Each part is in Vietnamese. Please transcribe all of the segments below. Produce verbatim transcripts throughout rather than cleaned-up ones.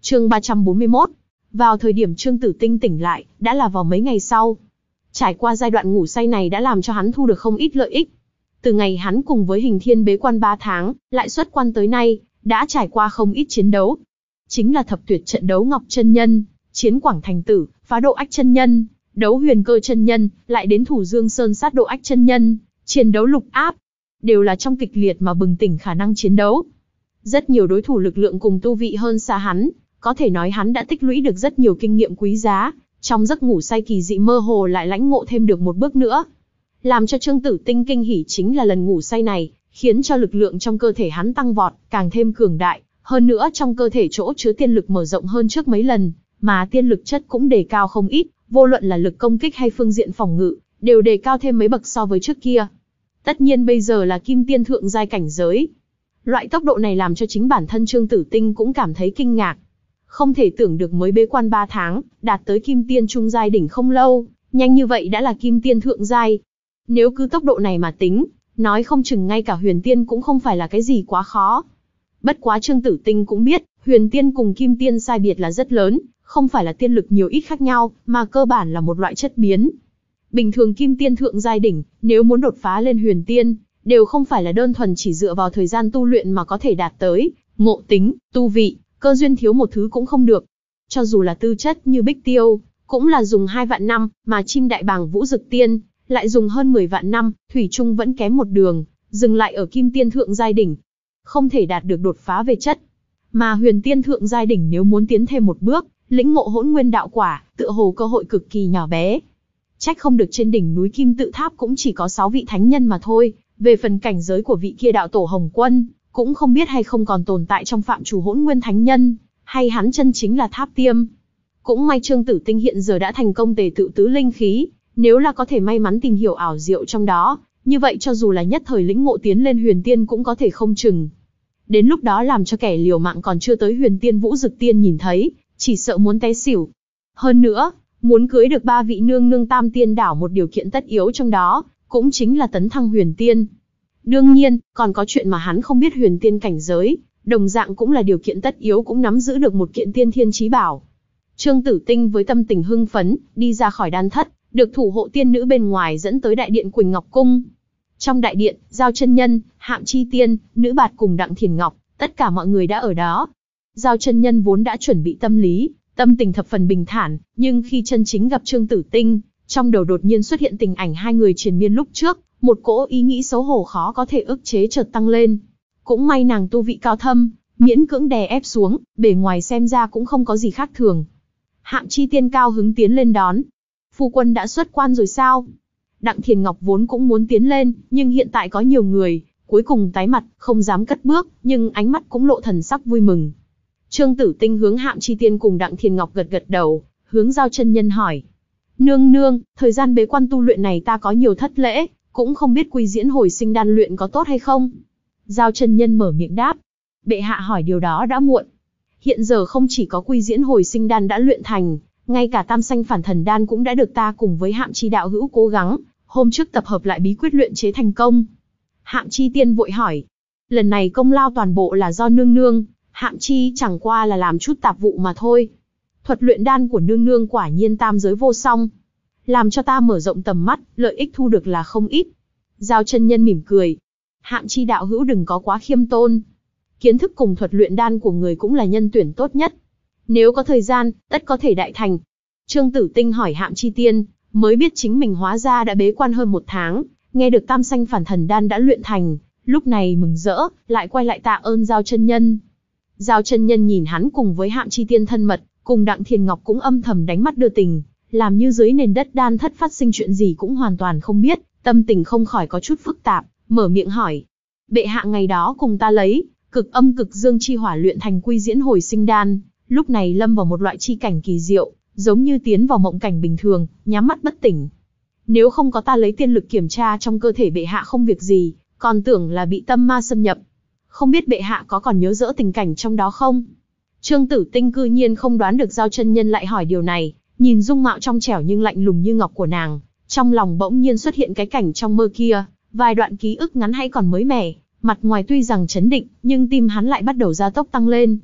Chương ba trăm bốn mươi mốt. Vào thời điểm Trương Tử Tinh tỉnh lại, đã là vào mấy ngày sau. Trải qua giai đoạn ngủ say này đã làm cho hắn thu được không ít lợi ích. Từ ngày hắn cùng với Hình Thiên bế quan ba tháng, lại xuất quan tới nay, đã trải qua không ít chiến đấu. Chính là thập tuyệt trận đấu Ngọc chân nhân, chiến Quảng Thành Tử, phá Độ Ách chân nhân, đấu Huyền Cơ chân nhân, lại đến thủ Dương Sơn sát Độ Ách chân nhân, chiến đấu Lục Áp, đều là trong kịch liệt mà bừng tỉnh khả năng chiến đấu. Rất nhiều đối thủ lực lượng cùng tu vị hơn xa hắn, có thể nói hắn đã tích lũy được rất nhiều kinh nghiệm quý giá, trong giấc ngủ say kỳ dị mơ hồ lại lãnh ngộ thêm được một bước nữa. Làm cho Trương Tử Tinh kinh hỉ chính là lần ngủ say này, khiến cho lực lượng trong cơ thể hắn tăng vọt, càng thêm cường đại, hơn nữa trong cơ thể chỗ chứa tiên lực mở rộng hơn trước mấy lần, mà tiên lực chất cũng đề cao không ít, vô luận là lực công kích hay phương diện phòng ngự, đều đề cao thêm mấy bậc so với trước kia. Tất nhiên bây giờ là kim tiên thượng giai cảnh giới. Loại tốc độ này làm cho chính bản thân Trương Tử Tinh cũng cảm thấy kinh ngạc. Không thể tưởng được mới bế quan ba tháng, đạt tới kim tiên trung giai đỉnh không lâu, nhanh như vậy đã là kim tiên thượng giai. Nếu cứ tốc độ này mà tính, nói không chừng ngay cả huyền tiên cũng không phải là cái gì quá khó. Bất quá Trương Tử Tinh cũng biết, huyền tiên cùng kim tiên sai biệt là rất lớn, không phải là tiên lực nhiều ít khác nhau, mà cơ bản là một loại chất biến. Bình thường kim tiên thượng giai đỉnh, nếu muốn đột phá lên huyền tiên, đều không phải là đơn thuần chỉ dựa vào thời gian tu luyện mà có thể đạt tới, ngộ tính, tu vị, cơ duyên thiếu một thứ cũng không được. Cho dù là tư chất như Bích Tiêu, cũng là dùng hai vạn năm, mà Chim Đại Bàng Vũ Dực Tiên, lại dùng hơn mười vạn năm, thủy chung vẫn kém một đường, dừng lại ở kim tiên thượng giai đỉnh. Không thể đạt được đột phá về chất. Mà huyền tiên thượng giai đỉnh nếu muốn tiến thêm một bước, lĩnh ngộ hỗn nguyên đạo quả, tựa hồ cơ hội cực kỳ nhỏ bé. Trách không được trên đỉnh núi Kim Tự Tháp cũng chỉ có sáu vị thánh nhân mà thôi, về phần cảnh giới của vị kia đạo tổ Hồng Quân, cũng không biết hay không còn tồn tại trong phạm chủ hỗn nguyên thánh nhân, hay hắn chân chính là Tháp Tiêm. Cũng may Trương Tử Tinh hiện giờ đã thành công tề tự tứ linh khí, nếu là có thể may mắn tìm hiểu ảo diệu trong đó, như vậy cho dù là nhất thời lĩnh ngộ tiến lên huyền tiên cũng có thể không chừng. Đến lúc đó làm cho kẻ liều mạng còn chưa tới huyền tiên Vũ Dực Tiên nhìn thấy, chỉ sợ muốn té xỉu. Hơn nữa, muốn cưới được ba vị nương nương tam tiên đảo một điều kiện tất yếu trong đó, cũng chính là tấn thăng huyền tiên. Đương nhiên, còn có chuyện mà hắn không biết huyền tiên cảnh giới, đồng dạng cũng là điều kiện tất yếu cũng nắm giữ được một kiện tiên thiên chí bảo. Trương Tử Tinh với tâm tình hưng phấn, đi ra khỏi đan thất, được thủ hộ tiên nữ bên ngoài dẫn tới đại điện Quỳnh Ngọc Cung. Trong đại điện, Giao chân nhân, Hạm Chi Tiên, Nữ Bạt cùng Đặng Thiền Ngọc, tất cả mọi người đã ở đó. Giao chân nhân vốn đã chuẩn bị tâm lý, tâm tình thập phần bình thản, nhưng khi chân chính gặp Trương Tử Tinh, trong đầu đột nhiên xuất hiện tình ảnh hai người triền miên lúc trước, một cỗ ý nghĩ xấu hổ khó có thể ức chế chợt tăng lên. Cũng may nàng tu vị cao thâm, miễn cưỡng đè ép xuống, bề ngoài xem ra cũng không có gì khác thường. Hạm Chi Tiên cao hứng tiến lên đón. Phu quân đã xuất quan rồi sao? Đặng Thiền Ngọc vốn cũng muốn tiến lên, nhưng hiện tại có nhiều người, cuối cùng tái mặt, không dám cất bước, nhưng ánh mắt cũng lộ thần sắc vui mừng. Trương Tử Tinh hướng Hạm Chi Tiên cùng Đặng Thiền Ngọc gật gật đầu, hướng Giao chân nhân hỏi. Nương nương, thời gian bế quan tu luyện này ta có nhiều thất lễ, cũng không biết quy diễn hồi sinh đan luyện có tốt hay không? Giao chân nhân mở miệng đáp. Bệ hạ hỏi điều đó đã muộn. Hiện giờ không chỉ có quy diễn hồi sinh đan đã luyện thành, ngay cả tam sanh phản thần đan cũng đã được ta cùng với Hạm Chi đạo hữu cố gắng, hôm trước tập hợp lại bí quyết luyện chế thành công. Hạm Chi Tiên vội hỏi. Lần này công lao toàn bộ là do nương nương, Hạm Chi chẳng qua là làm chút tạp vụ mà thôi. Thuật luyện đan của nương nương quả nhiên tam giới vô song, làm cho ta mở rộng tầm mắt, lợi ích thu được là không ít. Giao chân nhân mỉm cười. Hạm Chi đạo hữu đừng có quá khiêm tôn. Kiến thức cùng thuật luyện đan của người cũng là nhân tuyển tốt nhất. Nếu có thời gian, tất có thể đại thành. Trương Tử Tinh hỏi Hạm Chi Tiên, mới biết chính mình hóa ra đã bế quan hơn một tháng, nghe được tam sanh phản thần đan đã luyện thành, lúc này mừng rỡ, lại quay lại tạ ơn Giao chân nhân. Giao chân nhân nhìn hắn cùng với Hạm Chi Tiên thân mật, cùng Đặng Thiền Ngọc cũng âm thầm đánh mắt đưa tình, làm như dưới nền đất đan thất phát sinh chuyện gì cũng hoàn toàn không biết, tâm tình không khỏi có chút phức tạp, mở miệng hỏi. Bệ hạ ngày đó cùng ta lấy, cực âm cực dương chi hỏa luyện thành quy diễn hồi sinh đan, lúc này lâm vào một loại chi cảnh kỳ diệu, giống như tiến vào mộng cảnh bình thường, nhắm mắt bất tỉnh. Nếu không có ta lấy tiên lực kiểm tra trong cơ thể bệ hạ không việc gì, còn tưởng là bị tâm ma xâm nhập. Không biết bệ hạ có còn nhớ rõ tình cảnh trong đó không? Trương Tử Tinh cư nhiên không đoán được Giao chân nhân lại hỏi điều này, nhìn dung mạo trong trẻo nhưng lạnh lùng như ngọc của nàng, trong lòng bỗng nhiên xuất hiện cái cảnh trong mơ kia, vài đoạn ký ức ngắn hay còn mới mẻ, mặt ngoài tuy rằng chấn định, nhưng tim hắn lại bắt đầu gia tốc tăng lên.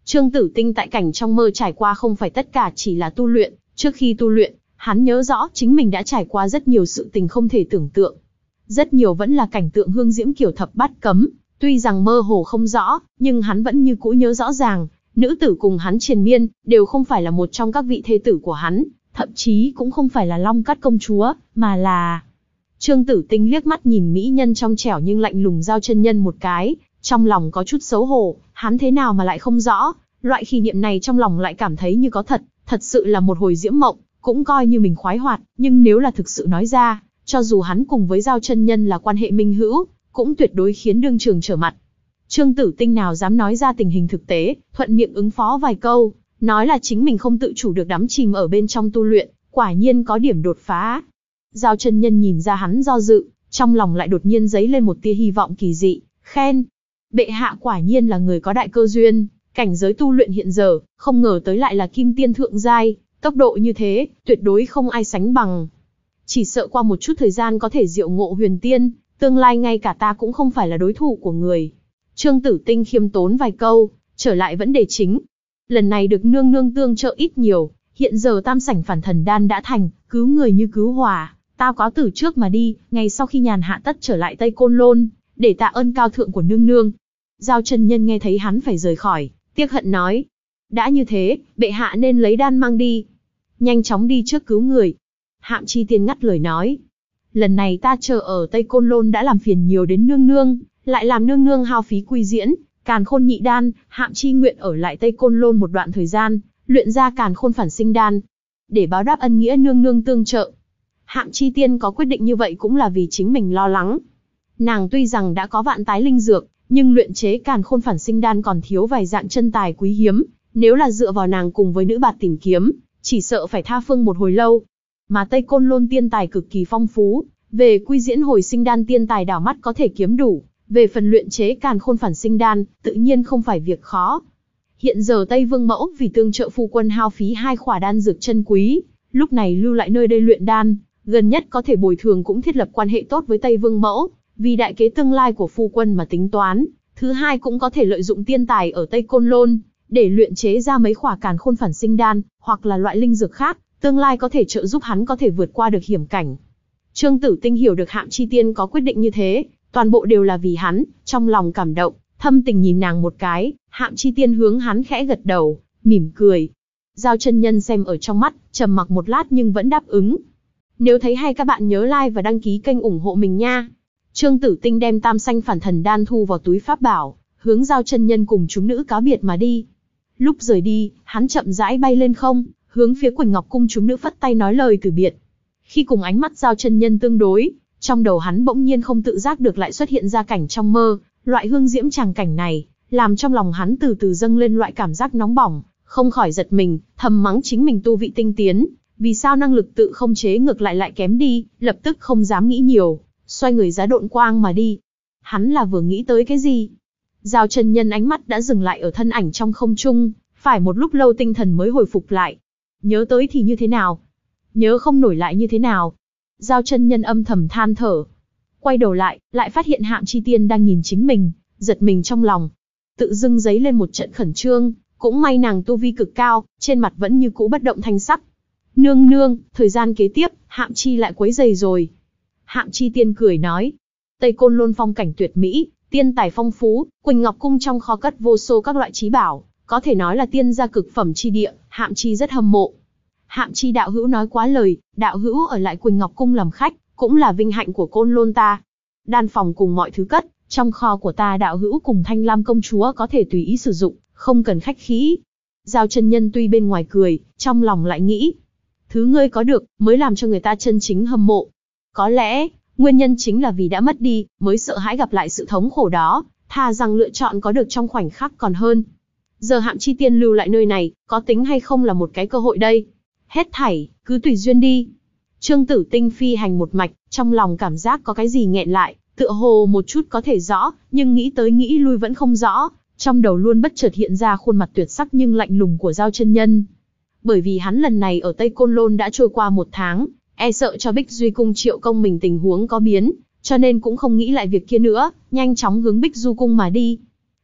Trương Tử Tinh tại cảnh trong mơ trải qua không phải tất cả chỉ là tu luyện, trước khi tu luyện, hắn nhớ rõ chính mình đã trải qua rất nhiều sự tình không thể tưởng tượng. Rất nhiều vẫn là cảnh tượng hương diễm kiểu thập bát cấm, tuy rằng mơ hồ không rõ, nhưng hắn vẫn như cũ nhớ rõ ràng, nữ tử cùng hắn triền miên, đều không phải là một trong các vị thê tử của hắn, thậm chí cũng không phải là Long Cát công chúa, mà là... Trương Tử Tinh liếc mắt nhìn mỹ nhân trong trẻo nhưng lạnh lùng Giao chân nhân một cái, trong lòng có chút xấu hổ, hắn thế nào mà lại không rõ, loại khi niệm này trong lòng lại cảm thấy như có thật, thật sự là một hồi diễm mộng, cũng coi như mình khoái hoạt, nhưng nếu là thực sự nói ra, cho dù hắn cùng với Giao chân nhân là quan hệ minh hữu, cũng tuyệt đối khiến đương trường trở mặt. Trương Tử Tinh nào dám nói ra tình hình thực tế, thuận miệng ứng phó vài câu, nói là chính mình không tự chủ được đắm chìm ở bên trong tu luyện, quả nhiên có điểm đột phá. Giao chân nhân nhìn ra hắn do dự, trong lòng lại đột nhiên dấy lên một tia hy vọng kỳ dị, khen. Bệ hạ quả nhiên là người có đại cơ duyên, cảnh giới tu luyện hiện giờ, không ngờ tới lại là kim tiên thượng giai, tốc độ như thế, tuyệt đối không ai sánh bằng. Chỉ sợ qua một chút thời gian có thể diệu ngộ huyền tiên, tương lai ngay cả ta cũng không phải là đối thủ của người. Trương Tử Tinh khiêm tốn vài câu, trở lại vấn đề chính. Lần này được nương nương tương trợ ít nhiều, hiện giờ tam sảnh phản thần đan đã thành, cứu người như cứu hỏa, ta có từ trước mà đi, ngày sau khi nhàn hạ tất trở lại Tây Côn Lôn, để tạ ơn cao thượng của nương nương. Giao chân nhân nghe thấy hắn phải rời khỏi, tiếc hận nói. Đã như thế, bệ hạ nên lấy đan mang đi. Nhanh chóng đi trước cứu người. Hạm Chi Tiên ngắt lời nói. Lần này ta chờ ở Tây Côn Lôn đã làm phiền nhiều đến nương nương, lại làm nương nương hao phí quy diễn, càn khôn nhị đan, Hạm Chi nguyện ở lại Tây Côn Lôn một đoạn thời gian, luyện ra càn khôn phản sinh đan, để báo đáp ân nghĩa nương nương tương trợ. Hạm Chi Tiên có quyết định như vậy cũng là vì chính mình lo lắng. Nàng tuy rằng đã có vạn tái linh dược, nhưng luyện chế càn khôn phản sinh đan còn thiếu vài dạng chân tài quý hiếm, nếu là dựa vào nàng cùng với nữ bạt tìm kiếm, chỉ sợ phải tha phương một hồi lâu. Mà Tây Côn Lôn tiên tài cực kỳ phong phú, về quy diễn hồi sinh đan tiên tài đảo mắt có thể kiếm đủ, về phần luyện chế càn khôn phản sinh đan, tự nhiên không phải việc khó. Hiện giờ Tây Vương Mẫu vì tương trợ phu quân hao phí hai khỏa đan dược chân quý, lúc này lưu lại nơi đây luyện đan, gần nhất có thể bồi thường cũng thiết lập quan hệ tốt với Tây Vương Mẫu, vì đại kế tương lai của phu quân mà tính toán. Thứ hai cũng có thể lợi dụng tiên tài ở Tây Côn Lôn, để luyện chế ra mấy khỏa càn khôn phản sinh đan, hoặc là loại linh dược khác, tương lai có thể trợ giúp hắn có thể vượt qua được hiểm cảnh. Trương Tử Tinh hiểu được Hạm Chi Tiên có quyết định như thế, toàn bộ đều là vì hắn, trong lòng cảm động, thâm tình nhìn nàng một cái, Hạm Chi Tiên hướng hắn khẽ gật đầu, mỉm cười. Giao chân nhân xem ở trong mắt, trầm mặc một lát nhưng vẫn đáp ứng. Nếu thấy hay các bạn nhớ like và đăng ký kênh ủng hộ mình nha. Trương Tử Tinh đem tam sanh phản thần đan thu vào túi pháp bảo, hướng Giao chân nhân cùng chúng nữ cáo biệt mà đi. Lúc rời đi, hắn chậm rãi bay lên không, hướng phía Quỳnh Ngọc cung chúng nữ phất tay nói lời từ biệt. Khi cùng ánh mắt Giao chân nhân tương đối, trong đầu hắn bỗng nhiên không tự giác được lại xuất hiện ra cảnh trong mơ, loại hương diễm tràng cảnh này, làm trong lòng hắn từ từ dâng lên loại cảm giác nóng bỏng, không khỏi giật mình, thầm mắng chính mình tu vị tinh tiến, vì sao năng lực tự không chế ngược lại lại kém đi, lập tức không dám nghĩ nhiều, xoay người giá độn quang mà đi. Hắn là vừa nghĩ tới cái gì? Giao chân nhân ánh mắt đã dừng lại ở thân ảnh trong không trung, phải một lúc lâu tinh thần mới hồi phục lại. Nhớ tới thì như thế nào? Nhớ không nổi lại như thế nào? Giao chân nhân âm thầm than thở. Quay đầu lại, lại phát hiện Hạm Chi Tiên đang nhìn chính mình, giật mình trong lòng. Tự dưng dấy lên một trận khẩn trương, cũng may nàng tu vi cực cao, trên mặt vẫn như cũ bất động thanh sắc. Nương nương, thời gian kế tiếp, Hạm Chi lại quấy rầy rồi. Hạm Chi Tiên cười nói. Tây Côn Lôn phong cảnh tuyệt mỹ, tiên tài phong phú, Quỳnh Ngọc cung trong kho cất vô số các loại trí bảo, có thể nói là tiên gia cực phẩm chi địa, Hạm Chi rất hâm mộ. Hạm Chi đạo hữu nói quá lời, đạo hữu ở lại Quỳnh Ngọc cung làm khách, cũng là vinh hạnh của Côn Lôn ta. Đan phòng cùng mọi thứ cất, trong kho của ta đạo hữu cùng Thanh Lam công chúa có thể tùy ý sử dụng, không cần khách khí. Giao chân nhân tuy bên ngoài cười, trong lòng lại nghĩ. Thứ ngươi có được, mới làm cho người ta chân chính hâm mộ. Có lẽ, nguyên nhân chính là vì đã mất đi, mới sợ hãi gặp lại sự thống khổ đó, thà rằng lựa chọn có được trong khoảnh khắc còn hơn. Giờ Hạm Chi Tiên lưu lại nơi này, có tính hay không là một cái cơ hội đây? Hết thảy, cứ tùy duyên đi. Trương Tử Tinh phi hành một mạch, trong lòng cảm giác có cái gì nghẹn lại, tựa hồ một chút có thể rõ, nhưng nghĩ tới nghĩ lui vẫn không rõ, trong đầu luôn bất chợt hiện ra khuôn mặt tuyệt sắc nhưng lạnh lùng của Giao chân nhân. Bởi vì hắn lần này ở Tây Côn Lôn đã trôi qua một tháng, e sợ cho Bích Duy cung Triệu công mình tình huống có biến, cho nên cũng không nghĩ lại việc kia nữa, nhanh chóng hướng Bích Du cung mà đi.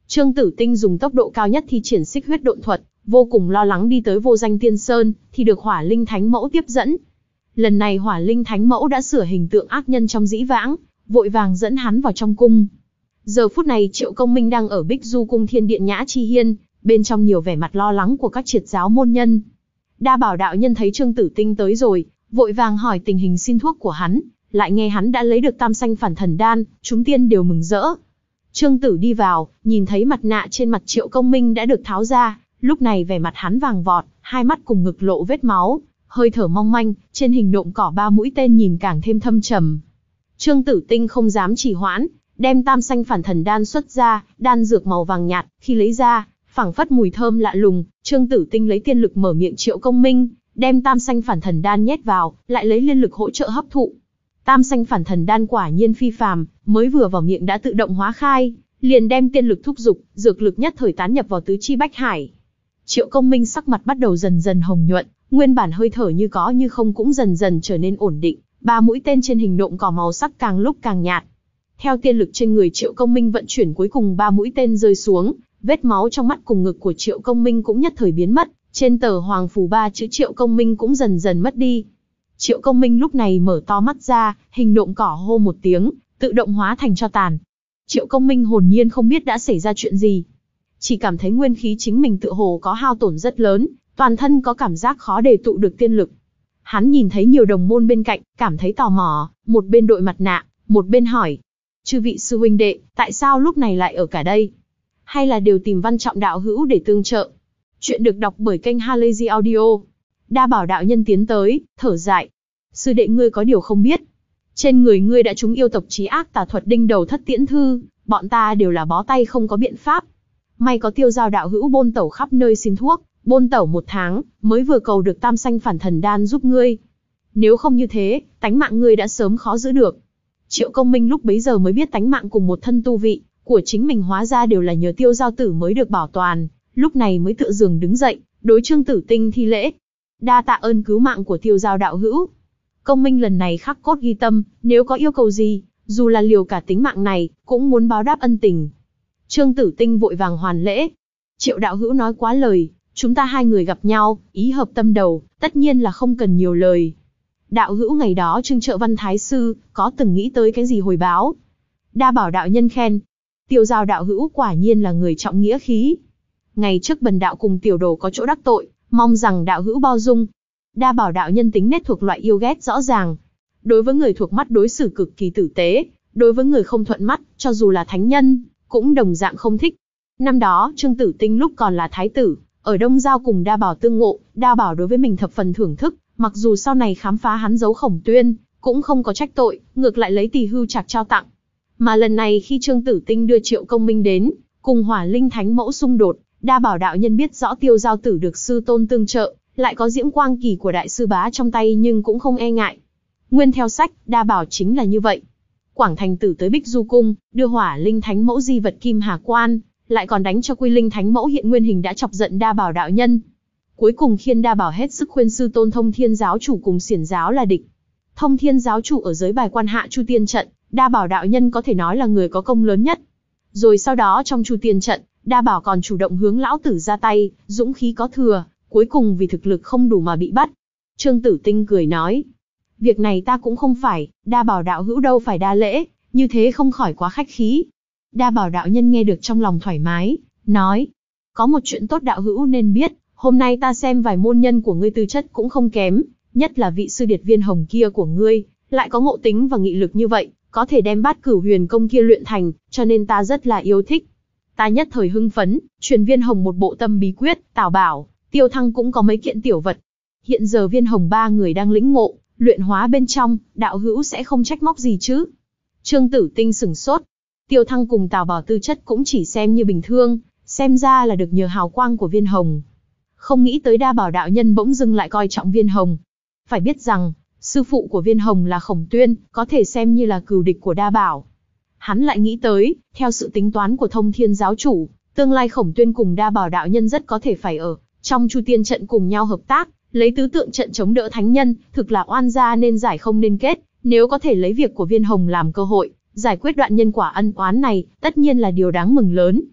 Trương Tử Tinh dùng tốc độ cao nhất thi triển xích huyết độn thuật, vô cùng lo lắng đi tới Vô Danh Tiên Sơn, thì được Hỏa Linh Thánh Mẫu tiếp dẫn. Lần này Hỏa Linh Thánh Mẫu đã sửa hình tượng ác nhân trong dĩ vãng, vội vàng dẫn hắn vào trong cung. Giờ phút này Triệu Công Minh đang ở Bích Du Cung Thiên Điện Nhã Chi Hiên, bên trong nhiều vẻ mặt lo lắng của các triệt giáo môn nhân. Đa Bảo đạo nhân thấy Trương Tử Tinh tới rồi, vội vàng hỏi tình hình xin thuốc của hắn, lại nghe hắn đã lấy được Tam Sanh Phản Thần Đan, chúng tiên đều mừng rỡ. Trương Tử đi vào, nhìn thấy mặt nạ trên mặt Triệu Công Minh đã được tháo ra, lúc này vẻ mặt hắn vàng vọt, hai mắt cùng ngực lộ vết máu, hơi thở mong manh, trên hình nộm cỏ ba mũi tên nhìn càng thêm thâm trầm. Trương Tử Tinh không dám trì hoãn, đem Tam Sanh Phản Thần Đan xuất ra, đan dược màu vàng nhạt, khi lấy ra, phảng phất mùi thơm lạ lùng. Trương Tử Tinh lấy tiên lực mở miệng Triệu Công Minh, đem Tam Sanh Phản Thần Đan nhét vào, lại lấy liên lực hỗ trợ hấp thụ. Tam Sanh Phản Thần Đan quả nhiên phi phàm, mới vừa vào miệng đã tự động hóa khai, liền đem tiên lực thúc dục, dược lực nhất thời tán nhập vào tứ chi bách hải. Triệu Công Minh sắc mặt bắt đầu dần dần hồng nhuận, nguyên bản hơi thở như có như không cũng dần dần trở nên ổn định, ba mũi tên trên hình nộm cỏ màu sắc càng lúc càng nhạt. Theo tiên lực trên người Triệu Công Minh vận chuyển, cuối cùng ba mũi tên rơi xuống, vết máu trong mắt cùng ngực của Triệu Công Minh cũng nhất thời biến mất, trên tờ hoàng phù ba chữ Triệu Công Minh cũng dần dần mất đi. Triệu Công Minh lúc này mở to mắt ra, hình nộm cỏ hô một tiếng, tự động hóa thành tro tàn. Triệu Công Minh hồn nhiên không biết đã xảy ra chuyện gì, chỉ cảm thấy nguyên khí chính mình tự hồ có hao tổn rất lớn, toàn thân có cảm giác khó đề tụ được tiên lực. Hắn nhìn thấy nhiều đồng môn bên cạnh, cảm thấy tò mò, một bên đội mặt nạ, một bên hỏi: chư vị sư huynh đệ, tại sao lúc này lại ở cả đây? Hay là đều tìm Văn Trọng đạo hữu để tương trợ? Chuyện được đọc bởi kênh Halazy Audio. Đa Bảo đạo nhân tiến tới, thở dài: sư đệ ngươi có điều không biết, trên người ngươi đã trúng yêu tộc chí ác tà thuật đinh đầu thất tiễn thư, bọn ta đều là bó tay không có biện pháp. May có Tiêu Giao đạo hữu bôn tẩu khắp nơi xin thuốc, bôn tẩu một tháng, mới vừa cầu được Tam Sanh Phản Thần Đan giúp ngươi. Nếu không như thế, tánh mạng ngươi đã sớm khó giữ được. Triệu Công Minh lúc bấy giờ mới biết tánh mạng cùng một thân tu vị của chính mình hóa ra đều là nhờ Tiêu Giao tử mới được bảo toàn, lúc này mới tựa giường đứng dậy, đối Trương Tử Tinh thi lễ: đa tạ ơn cứu mạng của Tiêu Giao đạo hữu. Công Minh lần này khắc cốt ghi tâm, nếu có yêu cầu gì, dù là liều cả tính mạng này, cũng muốn báo đáp ân tình. Trương Tử Tinh vội vàng hoàn lễ: Triệu đạo hữu nói quá lời, chúng ta hai người gặp nhau, ý hợp tâm đầu, tất nhiên là không cần nhiều lời. Đạo hữu ngày đó trưng trợ Văn Thái Sư, có từng nghĩ tới cái gì hồi báo? Đa Bảo đạo nhân khen: Tiêu Giao đạo hữu quả nhiên là người trọng nghĩa khí. Ngày trước bần đạo cùng tiểu đồ có chỗ đắc tội, mong rằng đạo hữu bao dung. Đa Bảo đạo nhân tính nết thuộc loại yêu ghét rõ ràng. Đối với người thuộc mắt đối xử cực kỳ tử tế, đối với người không thuận mắt, cho dù là thánh nhân, cũng đồng dạng không thích. Năm đó, Trương Tử Tinh lúc còn là thái tử, ở Đông Giao cùng Đa Bảo tương ngộ, Đa Bảo đối với mình thập phần thưởng thức, mặc dù sau này khám phá hắn giấu Khổng Tuyên, cũng không có trách tội, ngược lại lấy tỳ hưu trạc trao tặng. Mà lần này khi Trương Tử Tinh đưa Triệu Công Minh đến, cùng Hỏa Linh Thánh Mẫu xung đột, Đa Bảo đạo nhân biết rõ Tiêu Giao tử được sư tôn tương trợ, lại có Diễm Quang Kỳ của đại sư bá trong tay nhưng cũng không e ngại. Nguyên theo sách, Đa Bảo chính là như vậy. Quảng Thành tử tới Bích Du Cung, đưa Hỏa Linh Thánh Mẫu di vật Kim Hà Quan, lại còn đánh cho Quy Linh Thánh Mẫu hiện nguyên hình đã chọc giận Đa Bảo đạo nhân. Cuối cùng khiến Đa Bảo hết sức khuyên sư tôn Thông Thiên giáo chủ cùng Xiển giáo là địch. Thông Thiên giáo chủ ở giới bài quan hạ Chu Tiên trận, Đa Bảo đạo nhân có thể nói là người có công lớn nhất. Rồi sau đó trong Chu Tiên trận, Đa Bảo còn chủ động hướng lão tử ra tay, dũng khí có thừa, cuối cùng vì thực lực không đủ mà bị bắt. Trương Tử Tinh cười nói: việc này ta cũng không phải, Đa Bảo đạo hữu đâu phải đa lễ, như thế không khỏi quá khách khí. Đa Bảo đạo nhân nghe được trong lòng thoải mái, nói: có một chuyện tốt đạo hữu nên biết, hôm nay ta xem vài môn nhân của ngươi tư chất cũng không kém, nhất là vị sư điệt Viên Hồng kia của ngươi, lại có ngộ tính và nghị lực như vậy, có thể đem Bát Cửu Huyền công kia luyện thành, cho nên ta rất là yêu thích. Ta nhất thời hưng phấn, truyền Viên Hồng một bộ tâm bí quyết, Tào Bảo, Tiêu Thăng cũng có mấy kiện tiểu vật. Hiện giờ Viên Hồng ba người đang lĩnh ngộ, luyện hóa bên trong, đạo hữu sẽ không trách móc gì chứ? Trương Tử Tinh sửng sốt. Tiêu Thăng cùng Tào Bảo tư chất cũng chỉ xem như bình thường, xem ra là được nhờ hào quang của Viên Hồng. Không nghĩ tới Đa Bảo đạo nhân bỗng dưng lại coi trọng Viên Hồng. Phải biết rằng, sư phụ của Viên Hồng là Khổng Tuyên, có thể xem như là cừu địch của Đa Bảo. Hắn lại nghĩ tới, theo sự tính toán của Thông Thiên giáo chủ, tương lai Khổng Tuyên cùng Đa Bảo đạo nhân rất có thể phải ở trong Chu Tiên trận cùng nhau hợp tác, lấy tứ tượng trận chống đỡ thánh nhân, thực là oan gia nên giải không nên kết. Nếu có thể lấy việc của Viên Hồng làm cơ hội, giải quyết đoạn nhân quả ân oán này, tất nhiên là điều đáng mừng lớn.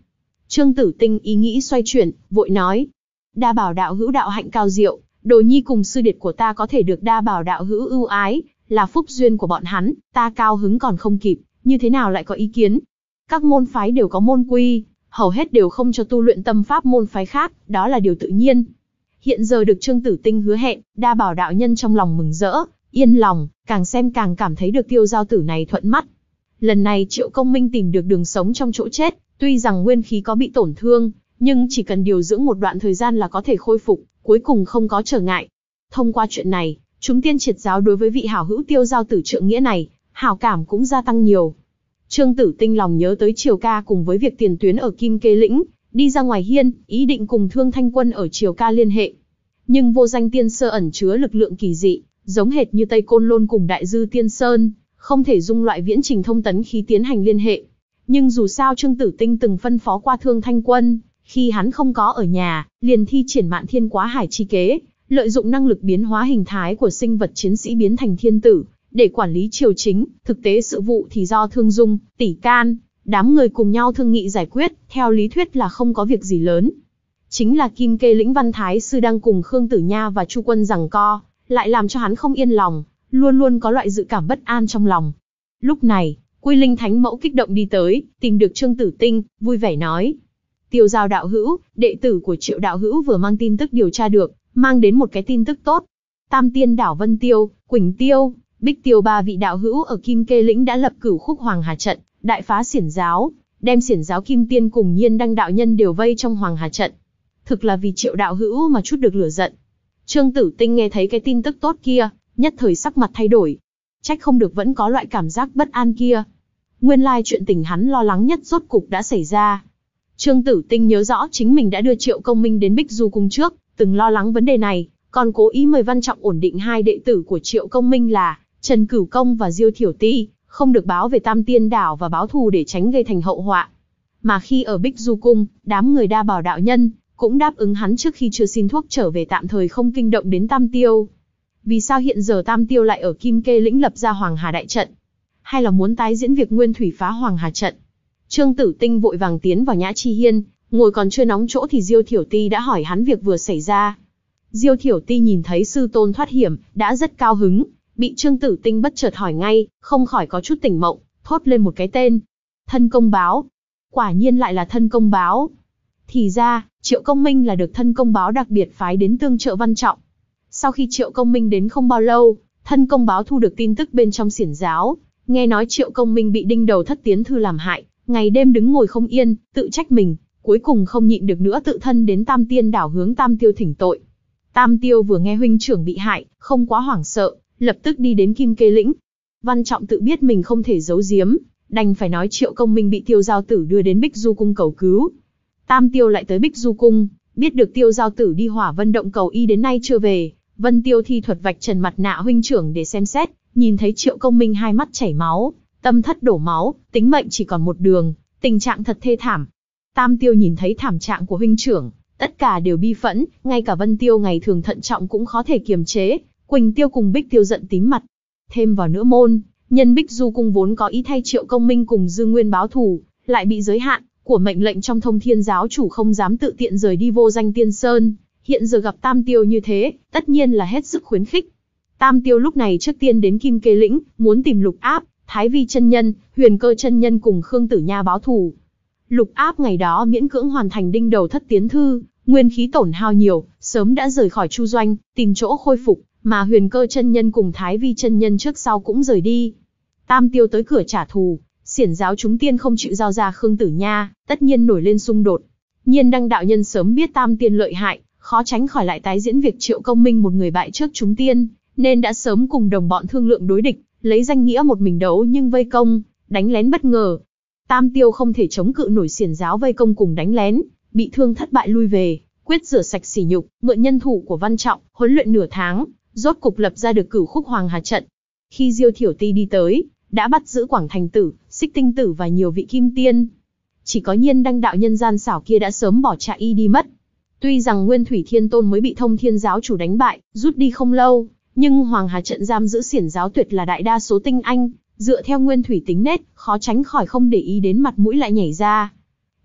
Trương Tử Tinh ý nghĩ xoay chuyển, vội nói. Đa Bảo đạo hữu đạo hạnh cao diệu, đồ nhi cùng sư điệt của ta có thể được Đa Bảo đạo hữu ưu ái, là phúc duyên của bọn hắn, ta cao hứng còn không kịp, như thế nào lại có ý kiến? Các môn phái đều có môn quy, hầu hết đều không cho tu luyện tâm pháp môn phái khác, đó là điều tự nhiên. Hiện giờ được Trương Tử Tinh hứa hẹn, Đa Bảo đạo nhân trong lòng mừng rỡ, yên lòng, càng xem càng cảm thấy được Tiêu giao tử này thuận mắt. Lần này Triệu Công Minh tìm được đường sống trong chỗ chết, tuy rằng nguyên khí có bị tổn thương, nhưng chỉ cần điều dưỡng một đoạn thời gian là có thể khôi phục, cuối cùng không có trở ngại. Thông qua chuyện này, chúng tiên triệt giáo đối với vị hảo hữu Tiêu giao tử trượng nghĩa này, hảo cảm cũng gia tăng nhiều. Trương Tử Tinh lòng nhớ tới Triều Ca cùng với việc tiền tuyến ở Kim Kê Lĩnh, đi ra ngoài hiên, ý định cùng Thương Thanh Quân ở Triều Ca liên hệ. Nhưng vô danh tiên sơ ẩn chứa lực lượng kỳ dị, giống hệt như Tây Côn Lôn cùng Đại Dư Tiên Sơn, không thể dung loại viễn trình thông tấn khí tiến hành liên hệ. Nhưng dù sao Trương Tử Tinh từng phân phó qua Thương Thanh Quân, khi hắn không có ở nhà, liền thi triển Mạn Thiên Quá Hải chi kế, lợi dụng năng lực biến hóa hình thái của sinh vật chiến sĩ biến thành thiên tử, để quản lý triều chính, thực tế sự vụ thì do Thương Dung, Tỷ Can, đám người cùng nhau thương nghị giải quyết, theo lý thuyết là không có việc gì lớn. Chính là Kim Kê Lĩnh Văn Thái Sư đang cùng Khương Tử Nha và Chu Quân giằng co, lại làm cho hắn không yên lòng, luôn luôn có loại dự cảm bất an trong lòng. Lúc này, Quy Linh Thánh Mẫu kích động đi tới, tìm được Trương Tử Tinh, vui vẻ nói. Tiêu giao đạo hữu, đệ tử của Triệu đạo hữu vừa mang tin tức điều tra được, mang đến một cái tin tức tốt. Tam Tiên đảo Vân Tiêu, Quỳnh Tiêu, Bích Tiêu ba vị đạo hữu ở Kim Kê Lĩnh đã lập Cửu Khúc Hoàng Hà trận, đại phá xiển giáo, đem xiển giáo Kim Tiên cùng Nhiên Đăng đạo nhân đều vây trong Hoàng Hà trận. Thực là vì Triệu đạo hữu mà chút được lửa giận. Trương Tử Tinh nghe thấy cái tin tức tốt kia, nhất thời sắc mặt thay đổi. Trách không được vẫn có loại cảm giác bất an kia. Nguyên lai chuyện tình hắn lo lắng nhất rốt cục đã xảy ra. Trương Tử Tinh nhớ rõ chính mình đã đưa Triệu Công Minh đến Bích Du Cung trước, từng lo lắng vấn đề này, còn cố ý mời Văn Trọng ổn định hai đệ tử của Triệu Công Minh là Trần Cửu Công và Diêu Thiểu Ti, không được báo về Tam Tiên đảo và báo thù để tránh gây thành hậu họa. Mà khi ở Bích Du Cung, đám người Đa Bảo đạo nhân cũng đáp ứng hắn trước khi chưa xin thuốc trở về tạm thời không kinh động đến Tam Tiêu. Vì sao hiện giờ Tam Tiêu lại ở Kim Kê Lĩnh lập ra Hoàng Hà đại trận? Hay là muốn tái diễn việc Nguyên Thủy phá Hoàng Hà trận? Trương Tử Tinh vội vàng tiến vào Nhã Chi Hiên, ngồi còn chưa nóng chỗ thì Diêu Thiểu Ti đã hỏi hắn việc vừa xảy ra. Diêu Thiểu Ti nhìn thấy sư tôn thoát hiểm, đã rất cao hứng, bị Trương Tử Tinh bất chợt hỏi ngay, không khỏi có chút tỉnh mộng, thốt lên một cái tên. Thân Công Báo. Quả nhiên lại là Thân Công Báo. Thì ra, Triệu Công Minh là được Thân Công Báo đặc biệt phái đến tương trợ Văn Trọng. Sau khi Triệu Công Minh đến không bao lâu, Thân Công Báo thu được tin tức bên trong xiển giáo, nghe nói Triệu Công Minh bị đinh đầu thất tiến thư làm hại, ngày đêm đứng ngồi không yên, tự trách mình, cuối cùng không nhịn được nữa tự thân đến Tam Tiên đảo hướng Tam Tiêu thỉnh tội. Tam Tiêu vừa nghe huynh trưởng bị hại, không quá hoảng sợ, lập tức đi đến Kim Kê Lĩnh. Văn Trọng tự biết mình không thể giấu giếm, đành phải nói Triệu Công Minh bị Tiêu Giao Tử đưa đến Bích Du Cung cầu cứu. Tam Tiêu lại tới Bích Du Cung, biết được Tiêu Giao Tử đi Hỏa Vân động cầu y đến nay chưa về, Vân Tiêu thi thuật vạch trần mặt nạ huynh trưởng để xem xét, nhìn thấy Triệu Công Minh hai mắt chảy máu, tâm thất đổ máu, tính mệnh chỉ còn một đường, tình trạng thật thê thảm. Tam Tiêu nhìn thấy thảm trạng của huynh trưởng, tất cả đều bi phẫn, ngay cả Vân Tiêu ngày thường thận trọng cũng khó thể kiềm chế, Quỳnh Tiêu cùng Bích Tiêu giận tím mặt. Thêm vào nữa môn, nhân Bích Du Cung vốn có ý thay Triệu Công Minh cùng Dư Nguyên báo thù, lại bị giới hạn của mệnh lệnh trong Thông Thiên giáo chủ không dám tự tiện rời đi Vô Danh Tiên Sơn, hiện giờ gặp Tam Tiêu như thế, tất nhiên là hết sức khuyến khích. Tam Tiêu lúc này trước tiên đến Kim Kê Lĩnh, muốn tìm Lục Áp, Thái Vi chân nhân, Huyền Cơ chân nhân cùng Khương Tử Nha báo thù. Lục Áp ngày đó miễn cưỡng hoàn thành đinh đầu thất tiến thư, nguyên khí tổn hao nhiều, sớm đã rời khỏi Chu Doanh, tìm chỗ khôi phục, mà Huyền Cơ chân nhân cùng Thái Vi chân nhân trước sau cũng rời đi. Tam Tiêu tới cửa trả thù, xiển giáo chúng tiên không chịu giao ra Khương Tử Nha, tất nhiên nổi lên xung đột. Nhiên Đăng đạo nhân sớm biết Tam Tiên lợi hại, khó tránh khỏi lại tái diễn việc Triệu Công Minh một người bại trước chúng tiên, nên đã sớm cùng đồng bọn thương lượng đối địch, lấy danh nghĩa một mình đấu nhưng vây công, đánh lén bất ngờ. Tam Tiêu không thể chống cự nổi xiển giáo vây công cùng đánh lén, bị thương thất bại lui về, quyết rửa sạch sỉ nhục, mượn nhân thủ của Văn Trọng, huấn luyện nửa tháng, rốt cục lập ra được Cửu Khúc Hoàng Hà trận. Khi Diêu Thiểu Ti đi tới, đã bắt giữ Quảng Thành Tử, Xích Tinh Tử và nhiều vị kim tiên. Chỉ có Nhiên Đăng đạo nhân gian xảo kia đã sớm bỏ chạy y đi mất. Tuy rằng Nguyên Thủy Thiên Tôn mới bị Thông Thiên giáo chủ đánh bại, rút đi không lâu, nhưng Hoàng Hà trận giam giữ xiển giáo tuyệt là đại đa số tinh anh, dựa theo Nguyên Thủy tính nết, khó tránh khỏi không để ý đến mặt mũi lại nhảy ra.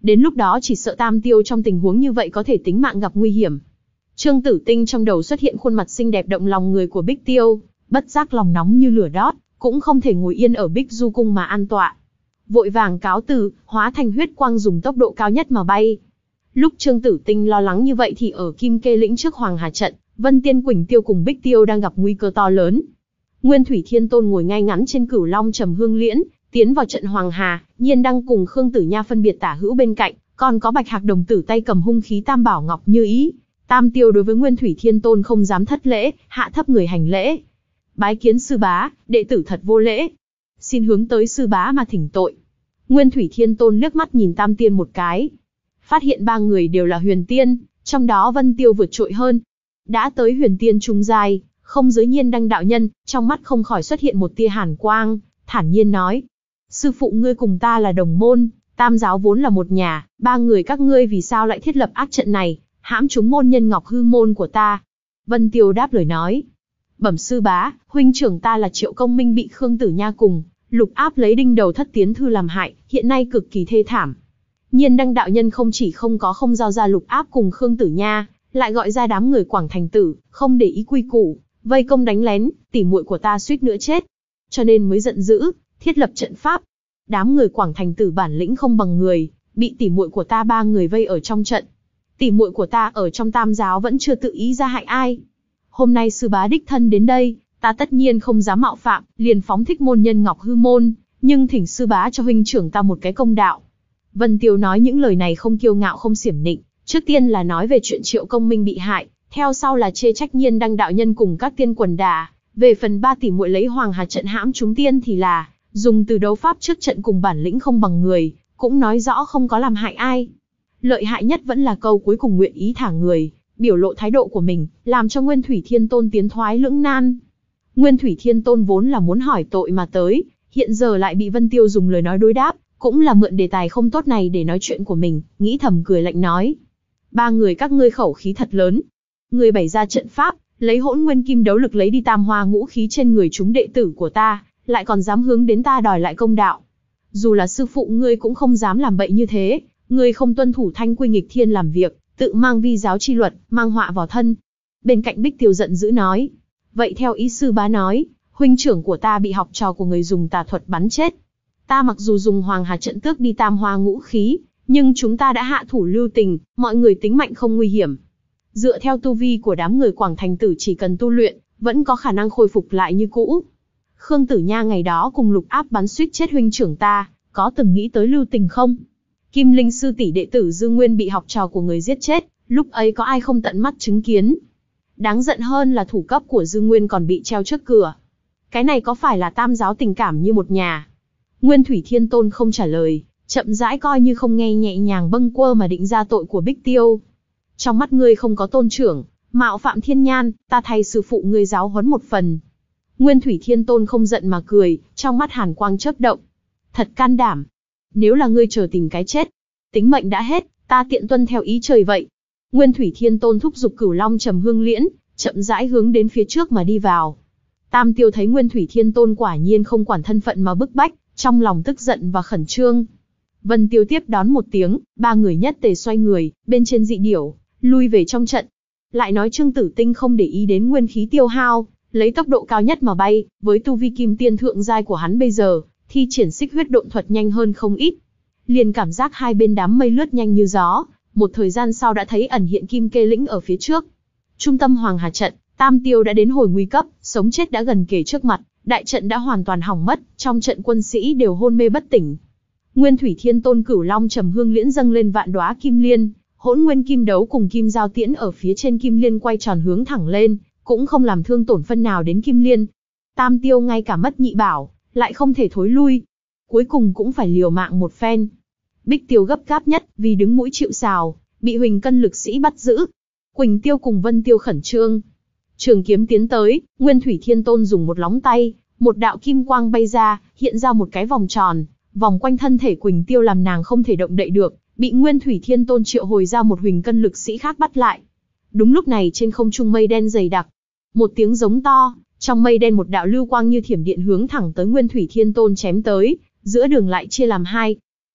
Đến lúc đó chỉ sợ Tam Tiêu trong tình huống như vậy có thể tính mạng gặp nguy hiểm. Trương Tử Tinh trong đầu xuất hiện khuôn mặt xinh đẹp động lòng người của Bích Tiêu, bất giác lòng nóng như lửa đốt, cũng không thể ngồi yên ở Bích Du cung mà an tọa. Vội vàng cáo từ, hóa thành huyết quang dùng tốc độ cao nhất mà bay. Lúc Trương Tử Tinh lo lắng như vậy thì ở Kim Kê lĩnh trước Hoàng Hà trận, Vân Tiên Quỳnh Tiêu cùng Bích Tiêu đang gặp nguy cơ to lớn. Nguyên Thủy Thiên Tôn ngồi ngay ngắn trên Cửu Long Trầm Hương Liễn, tiến vào trận Hoàng Hà, Nhiên đang cùng Khương Tử Nha phân biệt tả hữu bên cạnh, còn có Bạch Hạc đồng tử tay cầm hung khí Tam Bảo Ngọc Như Ý. Tam Tiêu đối với Nguyên Thủy Thiên Tôn không dám thất lễ, hạ thấp người hành lễ. Bái kiến sư bá, đệ tử thật vô lễ. Xin hướng tới sư bá mà thỉnh tội. Nguyên Thủy Thiên Tôn liếc mắt nhìn Tam Tiên một cái. Phát hiện ba người đều là huyền tiên, trong đó Vân Tiêu vượt trội hơn. Đã tới huyền tiên trung giai, không giới Nhiên đăng đạo nhân, trong mắt không khỏi xuất hiện một tia hàn quang, thản nhiên nói. Sư phụ ngươi cùng ta là đồng môn, Tam giáo vốn là một nhà, ba người các ngươi vì sao lại thiết lập ác trận này, hãm chúng môn nhân Ngọc Hư môn của ta? Vân Tiêu đáp lời nói. Bẩm sư bá, huynh trưởng ta là Triệu Công Minh bị Khương Tử Nha cùng Lục Áp lấy đinh đầu thất tiến thư làm hại, hiện nay cực kỳ thê thảm. Nhiên đăng đạo nhân không chỉ không có không giao ra Lục Áp cùng Khương Tử Nha, lại gọi ra đám người Quảng Thành Tử, không để ý quy củ, vây công đánh lén, tỉ muội của ta suýt nữa chết. Cho nên mới giận dữ, thiết lập trận pháp. Đám người Quảng Thành Tử bản lĩnh không bằng người, bị tỉ muội của ta ba người vây ở trong trận. Tỉ muội của ta ở trong Tam giáo vẫn chưa tự ý ra hại ai. Hôm nay sư bá đích thân đến đây, ta tất nhiên không dám mạo phạm, liền phóng thích môn nhân Ngọc Hư môn, nhưng thỉnh sư bá cho huynh trưởng ta một cái công đạo. Vân Tiêu nói những lời này không kiêu ngạo không xiểm nịnh, trước tiên là nói về chuyện Triệu Công Minh bị hại, theo sau là chê trách Nhiên đăng đạo nhân cùng các tiên quần đà, về phần ba tỷ muội lấy Hoàng Hà trận hãm chúng tiên thì là dùng từ đấu pháp trước trận cùng bản lĩnh không bằng người, cũng nói rõ không có làm hại ai. Lợi hại nhất vẫn là câu cuối cùng nguyện ý thả người, biểu lộ thái độ của mình, làm cho Nguyên Thủy Thiên Tôn tiến thoái lưỡng nan. Nguyên Thủy Thiên Tôn vốn là muốn hỏi tội mà tới, hiện giờ lại bị Vân Tiêu dùng lời nói đối đáp, cũng là mượn đề tài không tốt này để nói chuyện của mình, nghĩ thầm cười lạnh nói. Ba người các ngươi khẩu khí thật lớn. Ngươi bày ra trận pháp, lấy hỗn nguyên kim đấu lực lấy đi tam hoa ngũ khí trên người chúng đệ tử của ta, lại còn dám hướng đến ta đòi lại công đạo. Dù là sư phụ ngươi cũng không dám làm bậy như thế, ngươi không tuân thủ thanh quy nghịch thiên làm việc, tự mang vi giáo chi luật, mang họa vào thân. Bên cạnh Bích Tiêu giận dữ nói. Vậy theo ý sư bá nói, huynh trưởng của ta bị học trò của người dùng tà thuật bắn chết. Ta mặc dù dùng Hoàng Hà trận tước đi tam hoa ngũ khí, nhưng chúng ta đã hạ thủ lưu tình, mọi người tính mạnh không nguy hiểm. Dựa theo tu vi của đám người Quảng Thành Tử chỉ cần tu luyện, vẫn có khả năng khôi phục lại như cũ. Khương Tử Nha ngày đó cùng Lục Áp bắn suýt chết huynh trưởng ta, có từng nghĩ tới lưu tình không? Kim Linh sư tỷ đệ tử Dư Nguyên bị học trò của người giết chết, lúc ấy có ai không tận mắt chứng kiến? Đáng giận hơn là thủ cấp của Dư Nguyên còn bị treo trước cửa. Cái này có phải là Tam giáo tình cảm như một nhà? Nguyên Thủy Thiên Tôn không trả lời, chậm rãi coi như không nghe, nhẹ nhàng bâng quơ mà định ra tội của Bích Tiêu. Trong mắt ngươi không có tôn trưởng, mạo phạm thiên nhan, ta thay sư phụ ngươi giáo huấn một phần. Nguyên Thủy Thiên Tôn không giận mà cười, trong mắt hàn quang chớp động. Thật can đảm. Nếu là ngươi chờ tìm cái chết, tính mệnh đã hết, ta tiện tuân theo ý trời vậy. Nguyên Thủy Thiên Tôn thúc giục Cửu Long Trầm Hương Liễn, chậm rãi hướng đến phía trước mà đi vào. Tam Tiêu thấy Nguyên Thủy Thiên Tôn quả nhiên không quản thân phận mà bức bách, trong lòng tức giận và khẩn trương. Vân Tiêu tiếp đón một tiếng, ba người nhất tề xoay người, bên trên dị điểu, lui về trong trận. Lại nói Trương Tử Tinh không để ý đến nguyên khí tiêu hao, lấy tốc độ cao nhất mà bay, với tu vi kim tiên thượng giai của hắn bây giờ, thi triển xích huyết độn thuật nhanh hơn không ít. Liền cảm giác hai bên đám mây lướt nhanh như gió, một thời gian sau đã thấy ẩn hiện Kim Kê lĩnh ở phía trước. Trung tâm Hoàng Hà trận, Tam Tiêu đã đến hồi nguy cấp, sống chết đã gần kề trước mặt, đại trận đã hoàn toàn hỏng mất, trong trận quân sĩ đều hôn mê bất tỉnh. Nguyên Thủy Thiên Tôn Cửu Long Trầm Hương Liễn dâng lên vạn đóa kim liên, hỗn nguyên kim đấu cùng kim giao tiễn ở phía trên kim liên quay tròn hướng thẳng lên, cũng không làm thương tổn phân nào đến kim liên. Tam Tiêu ngay cả mất nhị bảo, lại không thể thối lui, cuối cùng cũng phải liều mạng một phen. Bích Tiêu gấp gáp nhất, vì đứng mũi chịu sào, bị Huỳnh Cân lực sĩ bắt giữ. Quỳnh Tiêu cùng Vân Tiêu khẩn trương, trường kiếm tiến tới, Nguyên Thủy Thiên Tôn dùng một lóng tay, một đạo kim quang bay ra, hiện ra một cái vòng tròn, vòng quanh thân thể Quỳnh Tiêu làm nàng không thể động đậy được, bị Nguyên Thủy Thiên Tôn triệu hồi ra một Huỳnh Cân lực sĩ khác bắt lại. Đúng lúc này trên không trung mây đen dày đặc, một tiếng giống to, trong mây đen một đạo lưu quang như thiểm điện hướng thẳng tới Nguyên Thủy Thiên Tôn chém tới, giữa đường lại chia làm hai.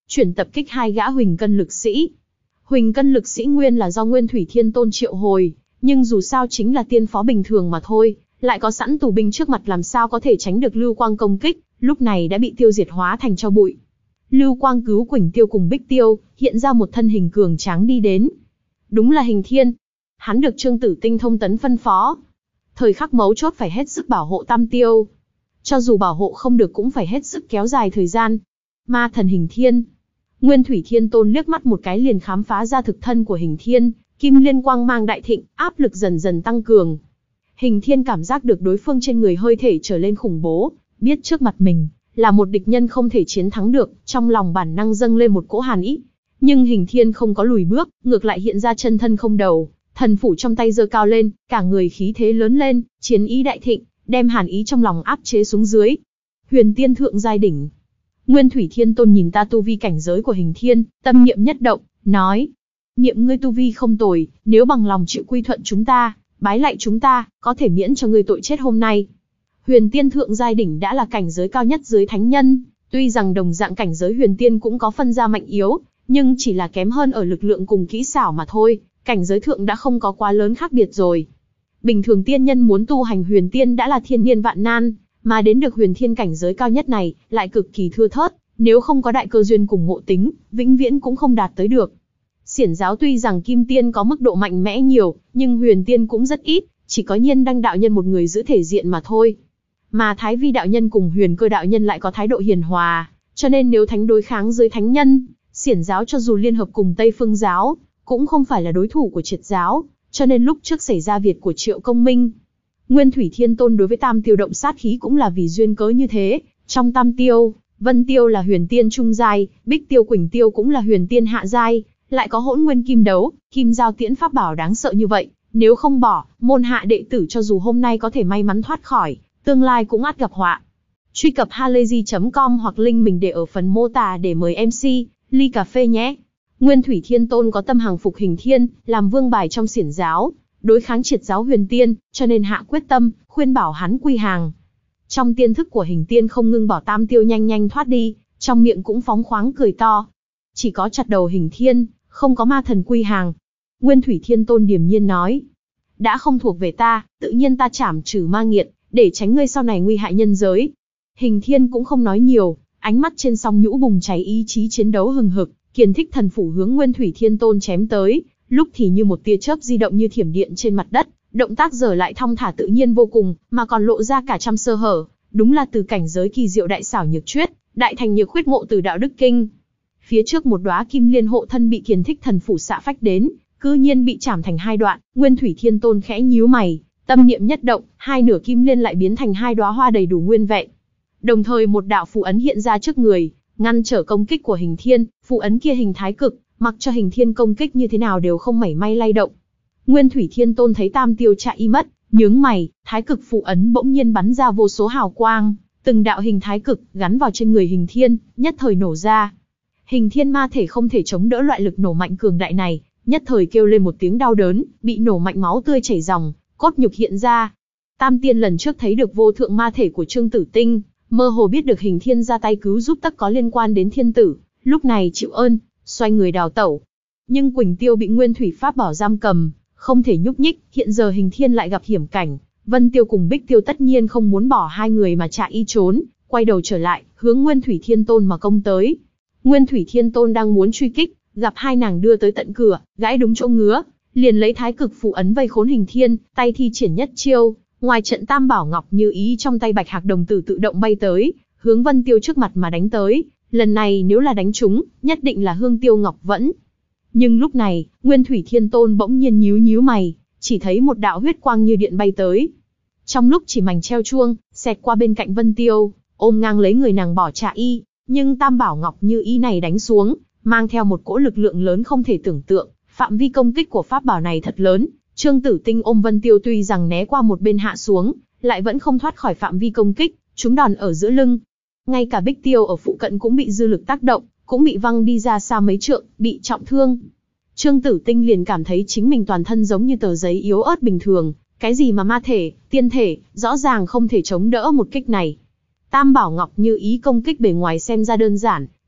chuyển tập kích hai gã Huỳnh Cân lực sĩ. Huỳnh Cân lực sĩ nguyên là do Nguyên Thủy Thiên Tôn triệu hồi, nhưng dù sao chính là tiên phó bình thường mà thôi, lại có sẵn tù binh trước mặt làm sao có thể tránh được Lưu Quang công kích, lúc này đã bị tiêu diệt hóa thành tro bụi. Lưu Quang cứu Quỳnh Tiêu cùng Bích Tiêu, hiện ra một thân hình cường tráng đi đến. Đúng là Hình Thiên. Hắn được Trương Tử Tinh thông tấn phân phó. Thời khắc mấu chốt phải hết sức bảo hộ Tam Tiêu. Cho dù bảo hộ không được cũng phải hết sức kéo dài thời gian. Ma thần Hình Thiên. Nguyên Thủy Thiên Tôn liếc mắt một cái liền khám phá ra thực thân của Hình Thiên, kim liên quang mang đại thịnh, áp lực dần dần tăng cường. Hình Thiên cảm giác được đối phương trên người hơi thể trở lên khủng bố, biết trước mặt mình là một địch nhân không thể chiến thắng được, trong lòng bản năng dâng lên một cỗ hàn ý. Nhưng Hình Thiên không có lùi bước, ngược lại hiện ra chân thân không đầu, thần phủ trong tay giơ cao lên, cả người khí thế lớn lên, chiến ý đại thịnh, đem hàn ý trong lòng áp chế xuống dưới. Huyền Tiên thượng giai đỉnh. Nguyên Thủy Thiên Tôn nhìn ta tu vi cảnh giới của Hình Thiên, tâm niệm nhất động, nói: niệm ngươi tu vi không tồi, nếu bằng lòng chịu quy thuận chúng ta, bái lạy chúng ta, có thể miễn cho ngươi tội chết hôm nay. Huyền Tiên thượng giai đỉnh đã là cảnh giới cao nhất dưới thánh nhân, tuy rằng đồng dạng cảnh giới Huyền Tiên cũng có phân ra mạnh yếu, nhưng chỉ là kém hơn ở lực lượng cùng kỹ xảo mà thôi, cảnh giới thượng đã không có quá lớn khác biệt rồi. Bình thường tiên nhân muốn tu hành Huyền Tiên đã là thiên niên vạn nan, mà đến được Huyền Thiên cảnh giới cao nhất này, lại cực kỳ thưa thớt, nếu không có đại cơ duyên cùng ngộ tính, vĩnh viễn cũng không đạt tới được. Xiển giáo tuy rằng Kim Tiên có mức độ mạnh mẽ nhiều, nhưng Huyền Tiên cũng rất ít, chỉ có Nhiên Đăng đạo nhân một người giữ thể diện mà thôi. Mà Thái Vi đạo nhân cùng Huyền Cơ đạo nhân lại có thái độ hiền hòa, cho nên nếu thánh đối kháng dưới thánh nhân, Xiển giáo cho dù liên hợp cùng Tây Phương giáo, cũng không phải là đối thủ của Triệt giáo, cho nên lúc trước xảy ra việc của Triệu Công Minh, Nguyên Thủy Thiên Tôn đối với Tam Tiêu động sát khí cũng là vì duyên cớ như thế. Trong Tam Tiêu, Vân Tiêu là Huyền Tiên trung giai, Bích Tiêu Quỳnh Tiêu cũng là Huyền Tiên hạ giai, lại có Hỗn Nguyên Kim Đấu, Kim Giao Tiễn pháp bảo đáng sợ như vậy, nếu không bỏ, môn hạ đệ tử cho dù hôm nay có thể may mắn thoát khỏi, tương lai cũng ắt gặp họa. Truy cập halayzi chấm com hoặc link mình để ở phần mô tả để mời em xê ly cà phê nhé. Nguyên Thủy Thiên Tôn có tâm hàng phục Hình Thiên, làm vương bài trong Xiển giáo, đối kháng Triệt giáo Huyền Tiên, cho nên hạ quyết tâm, khuyên bảo hắn quy hàng. Trong tiên thức của Hình Tiên không ngưng bỏ Tam Tiêu nhanh nhanh thoát đi, trong miệng cũng phóng khoáng cười to. Chỉ có chặt đầu Hình Thiên, không có ma thần quy hàng. Nguyên Thủy Thiên Tôn điềm nhiên nói: đã không thuộc về ta, tự nhiên ta trảm trừ ma nghiệt, để tránh ngươi sau này nguy hại nhân giới. Hình Thiên cũng không nói nhiều, ánh mắt trên song nhũ bùng cháy ý chí chiến đấu hừng hực, kiền thích thần phủ hướng Nguyên Thủy Thiên Tôn chém tới, lúc thì như một tia chớp di động như thiểm điện trên mặt đất, động tác giờ lại thong thả tự nhiên vô cùng, mà còn lộ ra cả trăm sơ hở, đúng là từ cảnh giới kỳ diệu đại xảo nhược chuyết, đại thành nhược khuyết ngộ từ đạo đức kinh. Phía trước một đóa kim liên hộ thân bị kiền thích thần phủ xạ phách đến, cư nhiên bị chảm thành hai đoạn. Nguyên Thủy Thiên Tôn khẽ nhíu mày, tâm niệm nhất động, hai nửa kim liên lại biến thành hai đóa hoa đầy đủ nguyên vẹn. Đồng thời một đạo phù ấn hiện ra trước người, ngăn trở công kích của Hình Thiên. Phù ấn kia hình thái cực, mặc cho Hình Thiên công kích như thế nào đều không mảy may lay động. Nguyên Thủy Thiên Tôn thấy Tam Tiêu chạy y mất, nhướng mày, thái cực phù ấn bỗng nhiên bắn ra vô số hào quang, từng đạo hình thái cực gắn vào trên người Hình Thiên, nhất thời nổ ra. Hình Thiên ma thể không thể chống đỡ loại lực nổ mạnh cường đại này, nhất thời kêu lên một tiếng đau đớn, bị nổ mạnh máu tươi chảy ròng, cốt nhục hiện ra. Tam Tiên lần trước thấy được vô thượng ma thể của Trương Tử Tinh, mơ hồ biết được Hình Thiên ra tay cứu giúp tất có liên quan đến thiên tử, lúc này chịu ơn, xoay người đào tẩu. Nhưng Quỳnh Tiêu bị Nguyên Thủy pháp bảo giam cầm, không thể nhúc nhích, hiện giờ Hình Thiên lại gặp hiểm cảnh, Vân Tiêu cùng Bích Tiêu tất nhiên không muốn bỏ hai người mà chạy y trốn, quay đầu trở lại, hướng Nguyên Thủy Thiên Tôn mà công tới. Nguyên Thủy Thiên Tôn đang muốn truy kích, gặp hai nàng đưa tới tận cửa, gãi đúng chỗ ngứa, liền lấy thái cực phù ấn vây khốn Hình Thiên, tay thi triển nhất chiêu, ngoài trận Tam Bảo Ngọc Như Ý trong tay Bạch Hạc Đồng Tử tự động bay tới, hướng Vân Tiêu trước mặt mà đánh tới. Lần này nếu là đánh trúng, nhất định là Hương Tiêu Ngọc Vẫn. Nhưng lúc này, Nguyên Thủy Thiên Tôn bỗng nhiên nhíu nhíu mày, chỉ thấy một đạo huyết quang như điện bay tới. Trong lúc chỉ mảnh treo chuông, xẹt qua bên cạnh Vân Tiêu, ôm ngang lấy người nàng bỏ chạy y, nhưng Tam Bảo Ngọc Như Ý này đánh xuống, mang theo một cỗ lực lượng lớn không thể tưởng tượng, phạm vi công kích của pháp bảo này thật lớn. Trương Tử Tinh ôm Vân Tiêu tuy rằng né qua một bên hạ xuống, lại vẫn không thoát khỏi phạm vi công kích, trúng đòn ở giữa lưng. Ngay cả Bích Tiêu ở phụ cận cũng bị dư lực tác động, cũng bị văng đi ra xa mấy trượng, bị trọng thương. Trương Tử Tinh liền cảm thấy chính mình toàn thân giống như tờ giấy yếu ớt bình thường, cái gì mà ma thể, tiên thể, rõ ràng không thể chống đỡ một kích này. Tam Bảo Ngọc Như Ý công kích bề ngoài xem ra đơn giản,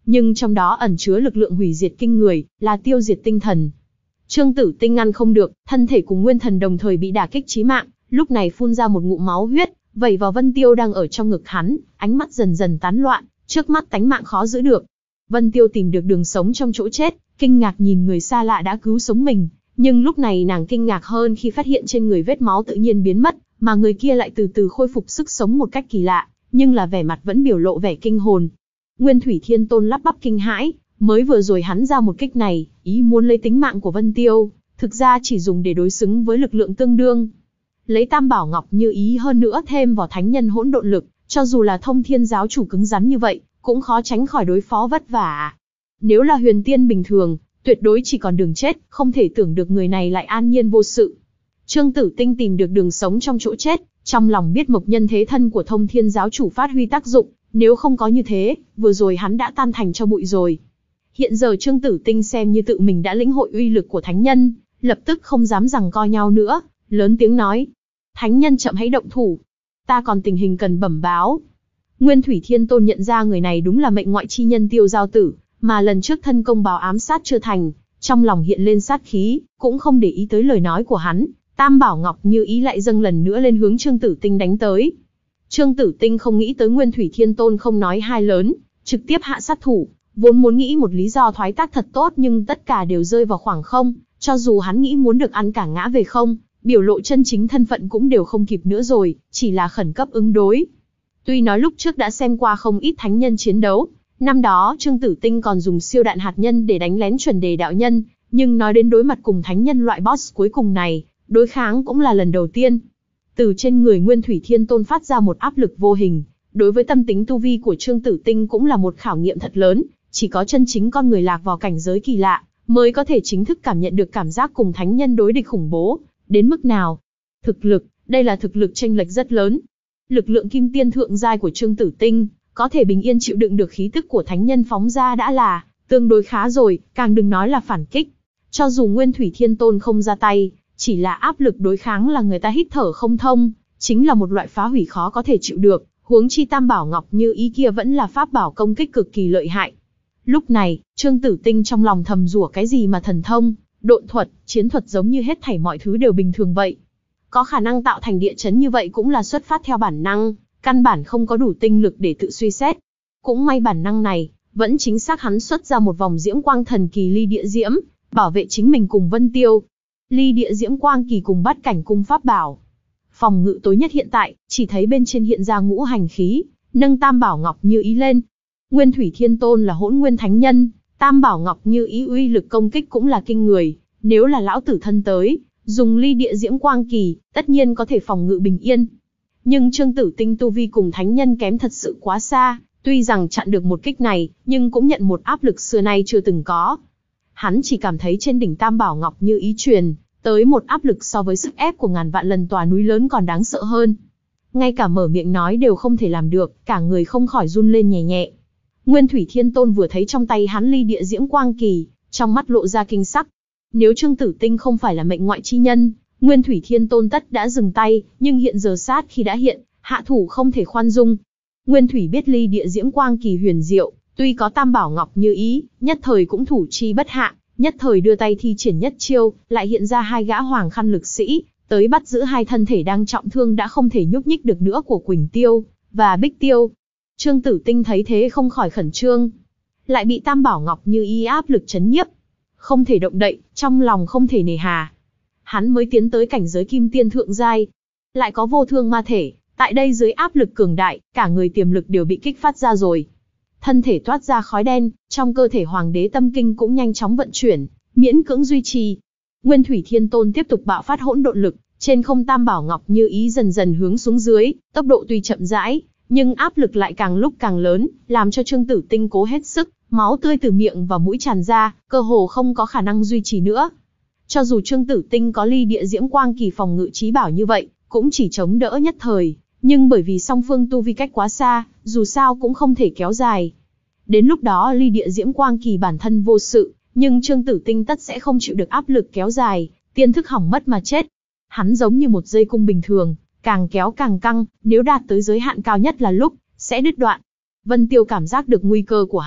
nhưng trong đó ẩn chứa lực lượng hủy diệt kinh người, là tiêu diệt tinh thần. Trương Tử Tinh ngăn không được, thân thể cùng nguyên thần đồng thời bị đả kích chí mạng, lúc này phun ra một ngụm máu huyết, vẩy vào Vân Tiêu đang ở trong ngực hắn, ánh mắt dần dần tán loạn, trước mắt tánh mạng khó giữ được. Vân Tiêu tìm được đường sống trong chỗ chết, kinh ngạc nhìn người xa lạ đã cứu sống mình, nhưng lúc này nàng kinh ngạc hơn khi phát hiện trên người vết máu tự nhiên biến mất, mà người kia lại từ từ khôi phục sức sống một cách kỳ lạ, nhưng là vẻ mặt vẫn biểu lộ vẻ kinh hồn. Nguyên Thủy Thiên Tôn lắp bắp kinh hãi, mới vừa rồi hắn ra một kích này, ý muốn lấy tính mạng của Vân Tiêu, thực ra chỉ dùng để đối xứng với lực lượng tương đương. Lấy Tam Bảo Ngọc Như Ý hơn nữa thêm vào thánh nhân hỗn độn lực, cho dù là Thông Thiên giáo chủ cứng rắn như vậy, cũng khó tránh khỏi đối phó vất vả. Nếu là huyền tiên bình thường, tuyệt đối chỉ còn đường chết, không thể tưởng được người này lại an nhiên vô sự. Trương Tử Tinh tìm được đường sống trong chỗ chết, trong lòng biết Mộc Nhân thế thân của Thông Thiên giáo chủ phát huy tác dụng, nếu không có như thế, vừa rồi hắn đã tan thành cho bụi rồi. Hiện giờ Trương Tử Tinh xem như tự mình đã lĩnh hội uy lực của thánh nhân, lập tức không dám giằng co nhau nữa, lớn tiếng nói: "Thánh nhân chậm hãy động thủ, ta còn tình hình cần bẩm báo." Nguyên Thủy Thiên Tôn nhận ra người này đúng là mệnh ngoại chi nhân Tiêu Giao Tử, mà lần trước thân công báo ám sát chưa thành, trong lòng hiện lên sát khí, cũng không để ý tới lời nói của hắn, Tam Bảo Ngọc Như Ý lại dâng lần nữa lên hướng Trương Tử Tinh đánh tới. Trương Tử Tinh không nghĩ tới Nguyên Thủy Thiên Tôn không nói hai lớn, trực tiếp hạ sát thủ, vốn muốn nghĩ một lý do thoái tác thật tốt nhưng tất cả đều rơi vào khoảng không, cho dù hắn nghĩ muốn được ăn cả ngã về không, biểu lộ chân chính thân phận cũng đều không kịp nữa rồi, chỉ là khẩn cấp ứng đối. Tuy nói lúc trước đã xem qua không ít thánh nhân chiến đấu, năm đó Trương Tử Tinh còn dùng siêu đạn hạt nhân để đánh lén chuẩn đề đạo nhân, nhưng nói đến đối mặt cùng thánh nhân loại boss cuối cùng này, đối kháng cũng là lần đầu tiên. Từ trên người Nguyên Thủy Thiên Tôn phát ra một áp lực vô hình, đối với tâm tính tu vi của Trương Tử Tinh cũng là một khảo nghiệm thật lớn, chỉ có chân chính con người lạc vào cảnh giới kỳ lạ, mới có thể chính thức cảm nhận được cảm giác cùng thánh nhân đối địch khủng bố, đến mức nào. Thực lực, đây là thực lực chênh lệch rất lớn. Lực lượng kim tiên thượng giai của Trương Tử Tinh, có thể bình yên chịu đựng được khí tức của thánh nhân phóng ra đã là tương đối khá rồi, càng đừng nói là phản kích. Cho dù Nguyên Thủy Thiên Tôn không ra tay, chỉ là áp lực đối kháng là người ta hít thở không thông, chính là một loại phá hủy khó có thể chịu được, huống chi Tam Bảo Ngọc Như Ý kia vẫn là pháp bảo công kích cực kỳ lợi hại. Lúc này, Trương Tử Tinh trong lòng thầm rủa cái gì mà thần thông, độn thuật, chiến thuật giống như hết thảy mọi thứ đều bình thường vậy. Có khả năng tạo thành địa chấn như vậy cũng là xuất phát theo bản năng, căn bản không có đủ tinh lực để tự suy xét. Cũng may bản năng này, vẫn chính xác hắn xuất ra một vòng diễm quang thần kỳ ly địa diễm, bảo vệ chính mình cùng Vân Tiêu. Ly địa diễm quang kỳ cùng bát cảnh cung pháp bảo. Phòng ngự tối nhất hiện tại, chỉ thấy bên trên hiện ra ngũ hành khí, nâng Tam Bảo Ngọc Như Ý lên. Nguyên Thủy Thiên Tôn là hỗn nguyên thánh nhân, Tam Bảo Ngọc Như Ý uy lực công kích cũng là kinh người, nếu là lão tử thân tới, dùng ly địa diễm quang kỳ, tất nhiên có thể phòng ngự bình yên. Nhưng Trương Tử Tinh tu vi cùng thánh nhân kém thật sự quá xa, tuy rằng chặn được một kích này, nhưng cũng nhận một áp lực xưa nay chưa từng có. Hắn chỉ cảm thấy trên đỉnh Tam Bảo Ngọc Như Ý truyền tới một áp lực so với sức ép của ngàn vạn lần tòa núi lớn còn đáng sợ hơn. Ngay cả mở miệng nói đều không thể làm được, cả người không khỏi run lên nhẹ nhẹ. Nguyên Thủy Thiên Tôn vừa thấy trong tay hắn ly địa diễm quang kỳ, trong mắt lộ ra kinh sắc. Nếu Trương Tử Tinh không phải là mệnh ngoại chi nhân, Nguyên Thủy Thiên Tôn tất đã dừng tay, nhưng hiện giờ sát khi đã hiện, hạ thủ không thể khoan dung. Nguyên Thủy biết ly địa diễm quang kỳ huyền diệu, tuy có Tam Bảo Ngọc Như Ý, nhất thời cũng thủ chi bất hạ, nhất thời đưa tay thi triển nhất chiêu, lại hiện ra hai gã hoàng khăn lực sĩ, tới bắt giữ hai thân thể đang trọng thương đã không thể nhúc nhích được nữa của Quỳnh Tiêu và Bích Tiêu. Trương Tử Tinh thấy thế không khỏi khẩn trương, lại bị Tam Bảo Ngọc Như Ý áp lực chấn nhiếp, không thể động đậy, trong lòng không thể nề hà. Hắn mới tiến tới cảnh giới kim tiên thượng giai, lại có vô thương ma thể, tại đây dưới áp lực cường đại, cả người tiềm lực đều bị kích phát ra rồi. Thân thể toát ra khói đen, trong cơ thể Hoàng Đế Tâm Kinh cũng nhanh chóng vận chuyển, miễn cưỡng duy trì. Nguyên Thủy Thiên Tôn tiếp tục bạo phát hỗn độn lực, trên không Tam Bảo Ngọc Như Ý dần dần hướng xuống dưới, tốc độ tuy chậm rãi, nhưng áp lực lại càng lúc càng lớn, làm cho Trương Tử Tinh cố hết sức, máu tươi từ miệng và mũi tràn ra, cơ hồ không có khả năng duy trì nữa. Cho dù Trương Tử Tinh có ly địa diễm quang kỳ phòng ngự chí bảo như vậy, cũng chỉ chống đỡ nhất thời, nhưng bởi vì song phương tu vi cách quá xa, dù sao cũng không thể kéo dài. Đến lúc đó ly địa diễm quang kỳ bản thân vô sự, nhưng Trương Tử Tinh tất sẽ không chịu được áp lực kéo dài, tiên thức hỏng mất mà chết. Hắn giống như một dây cung bình thường, càng kéo càng căng, nếu đạt tới giới hạn cao nhất là lúc sẽ đứt đoạn. Vân Tiêu cảm giác được nguy cơ của hắn,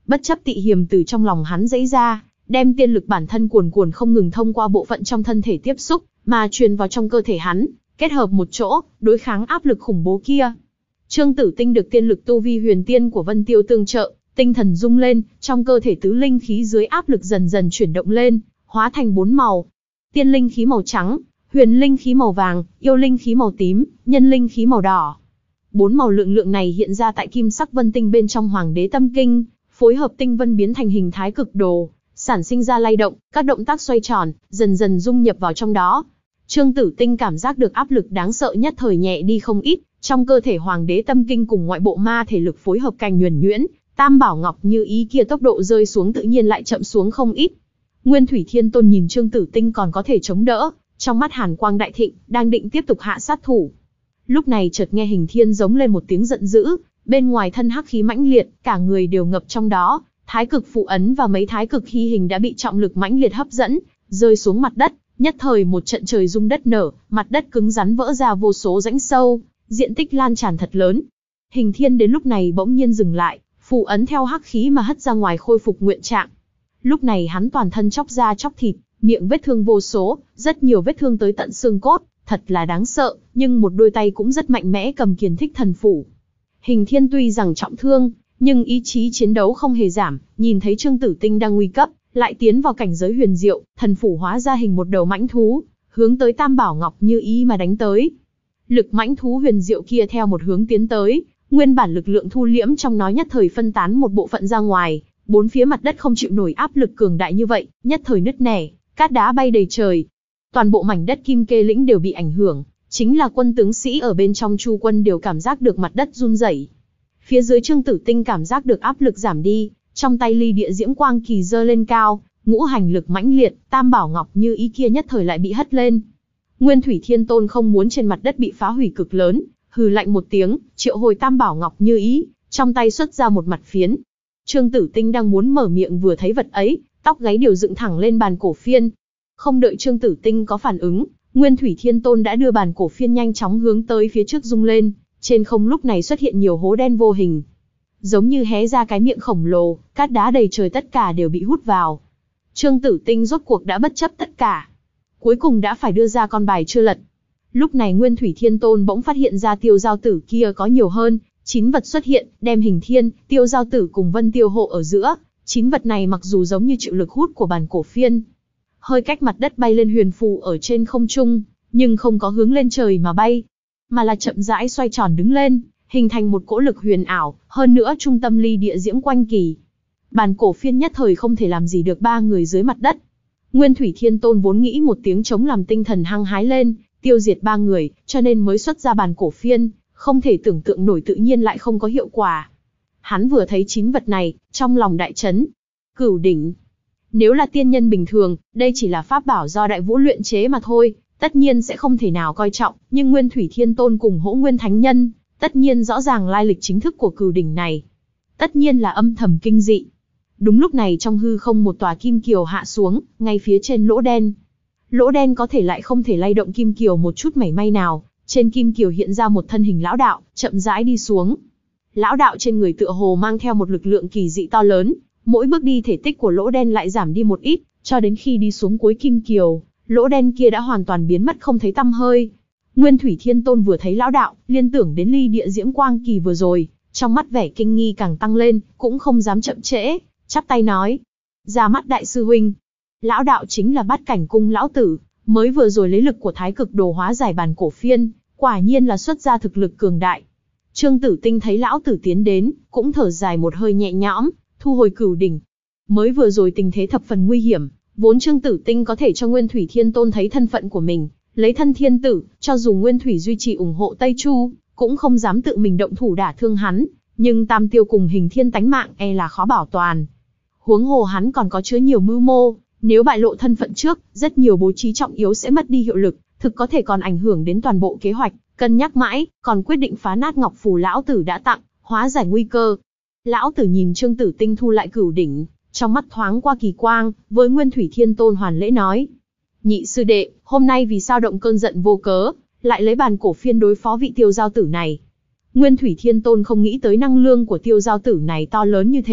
Bất chấp tị hiềm từ trong lòng hắn dẫy ra, đem tiên lực bản thân cuồn cuồn không ngừng thông qua bộ phận trong thân thể tiếp xúc, mà truyền vào trong cơ thể hắn, kết hợp một chỗ, đối kháng áp lực khủng bố kia. Trương Tử Tinh được tiên lực tu vi huyền tiên của Vân Tiêu tương trợ, tinh thần rung lên, trong cơ thể tứ linh khí dưới áp lực dần dần chuyển động lên, hóa thành bốn màu. Tiên linh khí màu trắng, huyền linh khí màu vàng, yêu linh khí màu tím, nhân linh khí màu đỏ. Bốn màu lượng lượng này hiện ra tại kim sắc vân tinh bên trong Hoàng Đế Tâm Kinh, phối hợp tinh vân biến thành hình thái cực đồ, sản sinh ra lay động, các động tác xoay tròn, dần dần dung nhập vào trong đó. Trương Tử Tinh cảm giác được áp lực đáng sợ nhất thời nhẹ đi không ít, trong cơ thể Hoàng Đế Tâm Kinh cùng ngoại bộ ma thể lực phối hợp cành nhuần nhuyễn, Tam Bảo Ngọc Như Ý kia tốc độ rơi xuống tự nhiên lại chậm xuống không ít. Nguyên Thủy Thiên Tôn nhìn Trương Tử Tinh còn có thể chống đỡ, trong mắt hàn quang đại thịnh, đang định tiếp tục hạ sát thủ. Lúc này chợt nghe Hình Thiên giống lên một tiếng giận dữ, bên ngoài thân hắc khí mãnh liệt, cả người đều ngập trong đó, thái cực phụ ấn và mấy thái cực khí hình đã bị trọng lực mãnh liệt hấp dẫn, rơi xuống mặt đất, nhất thời một trận trời rung đất nở, mặt đất cứng rắn vỡ ra vô số rãnh sâu, diện tích lan tràn thật lớn. Hình Thiên đến lúc này bỗng nhiên dừng lại, phụ ấn theo hắc khí mà hất ra ngoài khôi phục nguyện trạng. Lúc này hắn toàn thân chóc da chóc thịt, miệng vết thương vô số, rất nhiều vết thương tới tận xương cốt, thật là đáng sợ, nhưng một đôi tay cũng rất mạnh mẽ cầm Kiền Thích Thần Phủ. Hình Thiên tuy rằng trọng thương, nhưng ý chí chiến đấu không hề giảm, nhìn thấy Trương Tử Tinh đang nguy cấp, lại tiến vào cảnh giới huyền diệu, thần phủ hóa ra hình một đầu mãnh thú, hướng tới Tam Bảo Ngọc Như Ý mà đánh tới. Lực mãnh thú huyền diệu kia theo một hướng tiến tới, nguyên bản lực lượng thu liễm trong nó nhất thời phân tán một bộ phận ra ngoài, bốn phía mặt đất không chịu nổi áp lực cường đại như vậy, nhất thời nứt nẻ, cát đá bay đầy trời. Toàn bộ mảnh đất Kim Kê lĩnh đều bị ảnh hưởng, chính là quân tướng sĩ ở bên trong Chu quân đều cảm giác được mặt đất run rẩy. Phía dưới Trương Tử Tinh cảm giác được áp lực giảm đi, trong tay ly địa diễm quang kỳ giơ lên cao, ngũ hành lực mãnh liệt, Tam Bảo Ngọc Như Ý kia nhất thời lại bị hất lên. Nguyên Thủy Thiên Tôn không muốn trên mặt đất bị phá hủy cực lớn, hừ lạnh một tiếng, triệu hồi Tam Bảo Ngọc Như Ý, trong tay xuất ra một mặt phiến. Trương Tử Tinh đang muốn mở miệng vừa thấy vật ấy, tóc gáy đều dựng thẳng lên bàn cổ phiên. Không đợi Trương Tử Tinh có phản ứng, Nguyên Thủy Thiên Tôn đã đưa bàn cổ phiên nhanh chóng hướng tới phía trước rung lên, trên không lúc này xuất hiện nhiều hố đen vô hình. Giống như hé ra cái miệng khổng lồ, cát đá đầy trời tất cả đều bị hút vào. Trương Tử Tinh rốt cuộc đã bất chấp tất cả. Cuối cùng đã phải đưa ra con bài chưa lật. Lúc này Nguyên Thủy Thiên Tôn bỗng phát hiện ra Tiêu Giao Tử kia có nhiều hơn, chín vật xuất hiện, đem Hình Thiên, Tiêu Giao Tử cùng Vân Tiêu hộ ở giữa. Chín vật này mặc dù giống như chịu lực hút của bàn cổ phiên, hơi cách mặt đất bay lên huyền phù ở trên không trung, nhưng không có hướng lên trời mà bay, mà là chậm rãi xoay tròn đứng lên, hình thành một cỗ lực huyền ảo, hơn nữa trung tâm ly địa diễm quanh kỳ. Bàn cổ phiên nhất thời không thể làm gì được ba người dưới mặt đất. Nguyên Thủy Thiên Tôn vốn nghĩ một tiếng chống làm tinh thần hăng hái lên, tiêu diệt ba người, cho nên mới xuất ra bàn cổ phiên, không thể tưởng tượng nổi tự nhiên lại không có hiệu quả. Hắn vừa thấy chín vật này, trong lòng đại chấn. Cửu đỉnh. Nếu là tiên nhân bình thường, đây chỉ là pháp bảo do Đại Vũ luyện chế mà thôi, tất nhiên sẽ không thể nào coi trọng, nhưng Nguyên Thủy Thiên Tôn cùng Hỗ Nguyên Thánh Nhân, tất nhiên rõ ràng lai lịch chính thức của cửu đỉnh này. Tất nhiên là âm thầm kinh dị. Đúng lúc này trong hư không một tòa kim kiều hạ xuống, ngay phía trên lỗ đen. Lỗ đen có thể lại không thể lay động kim kiều một chút mảy may nào, trên kim kiều hiện ra một thân hình lão đạo, chậm rãi đi xuống. Lão đạo trên người tựa hồ mang theo một lực lượng kỳ dị to lớn, mỗi bước đi thể tích của lỗ đen lại giảm đi một ít, cho đến khi đi xuống cuối kim kiều, lỗ đen kia đã hoàn toàn biến mất không thấy tăm hơi. Nguyên Thủy Thiên Tôn vừa thấy lão đạo, liên tưởng đến ly địa diễm quang kỳ vừa rồi, trong mắt vẻ kinh nghi càng tăng lên, cũng không dám chậm trễ, chắp tay nói: "Ra mắt đại sư huynh." Lão đạo chính là Bát Cảnh Cung lão tử, mới vừa rồi lấy lực của Thái Cực Đồ hóa giải bàn cổ phiên, quả nhiên là xuất ra thực lực cường đại. Trương Tử Tinh thấy lão tử tiến đến, cũng thở dài một hơi nhẹ nhõm, thu hồi cửu đỉnh. Mới vừa rồi tình thế thập phần nguy hiểm, vốn Trương Tử Tinh có thể cho Nguyên Thủy Thiên Tôn thấy thân phận của mình, lấy thân thiên tử, cho dù Nguyên Thủy duy trì ủng hộ Tây Chu, cũng không dám tự mình động thủ đả thương hắn, nhưng Tam Tiêu cùng Hình Thiên tánh mạng e là khó bảo toàn. Huống hồ hắn còn có chứa nhiều mưu mô, nếu bại lộ thân phận trước, rất nhiều bố trí trọng yếu sẽ mất đi hiệu lực, thực có thể còn ảnh hưởng đến toàn bộ kế hoạch, cân nhắc mãi, còn quyết định phá nát ngọc phù lão tử đã tặng, hóa giải nguy cơ. Lão tử nhìn Trương Tử Tinh thu lại cửu đỉnh, trong mắt thoáng qua kỳ quang, với Nguyên Thủy Thiên Tôn hoàn lễ nói: "Nhị sư đệ, hôm nay vì sao động cơn giận vô cớ, lại lấy bàn cổ phiên đối phó vị Tiêu Giao Tử này?" Nguyên Thủy Thiên Tôn không nghĩ tới năng lượng của Tiêu Giao Tử này to lớn như thế,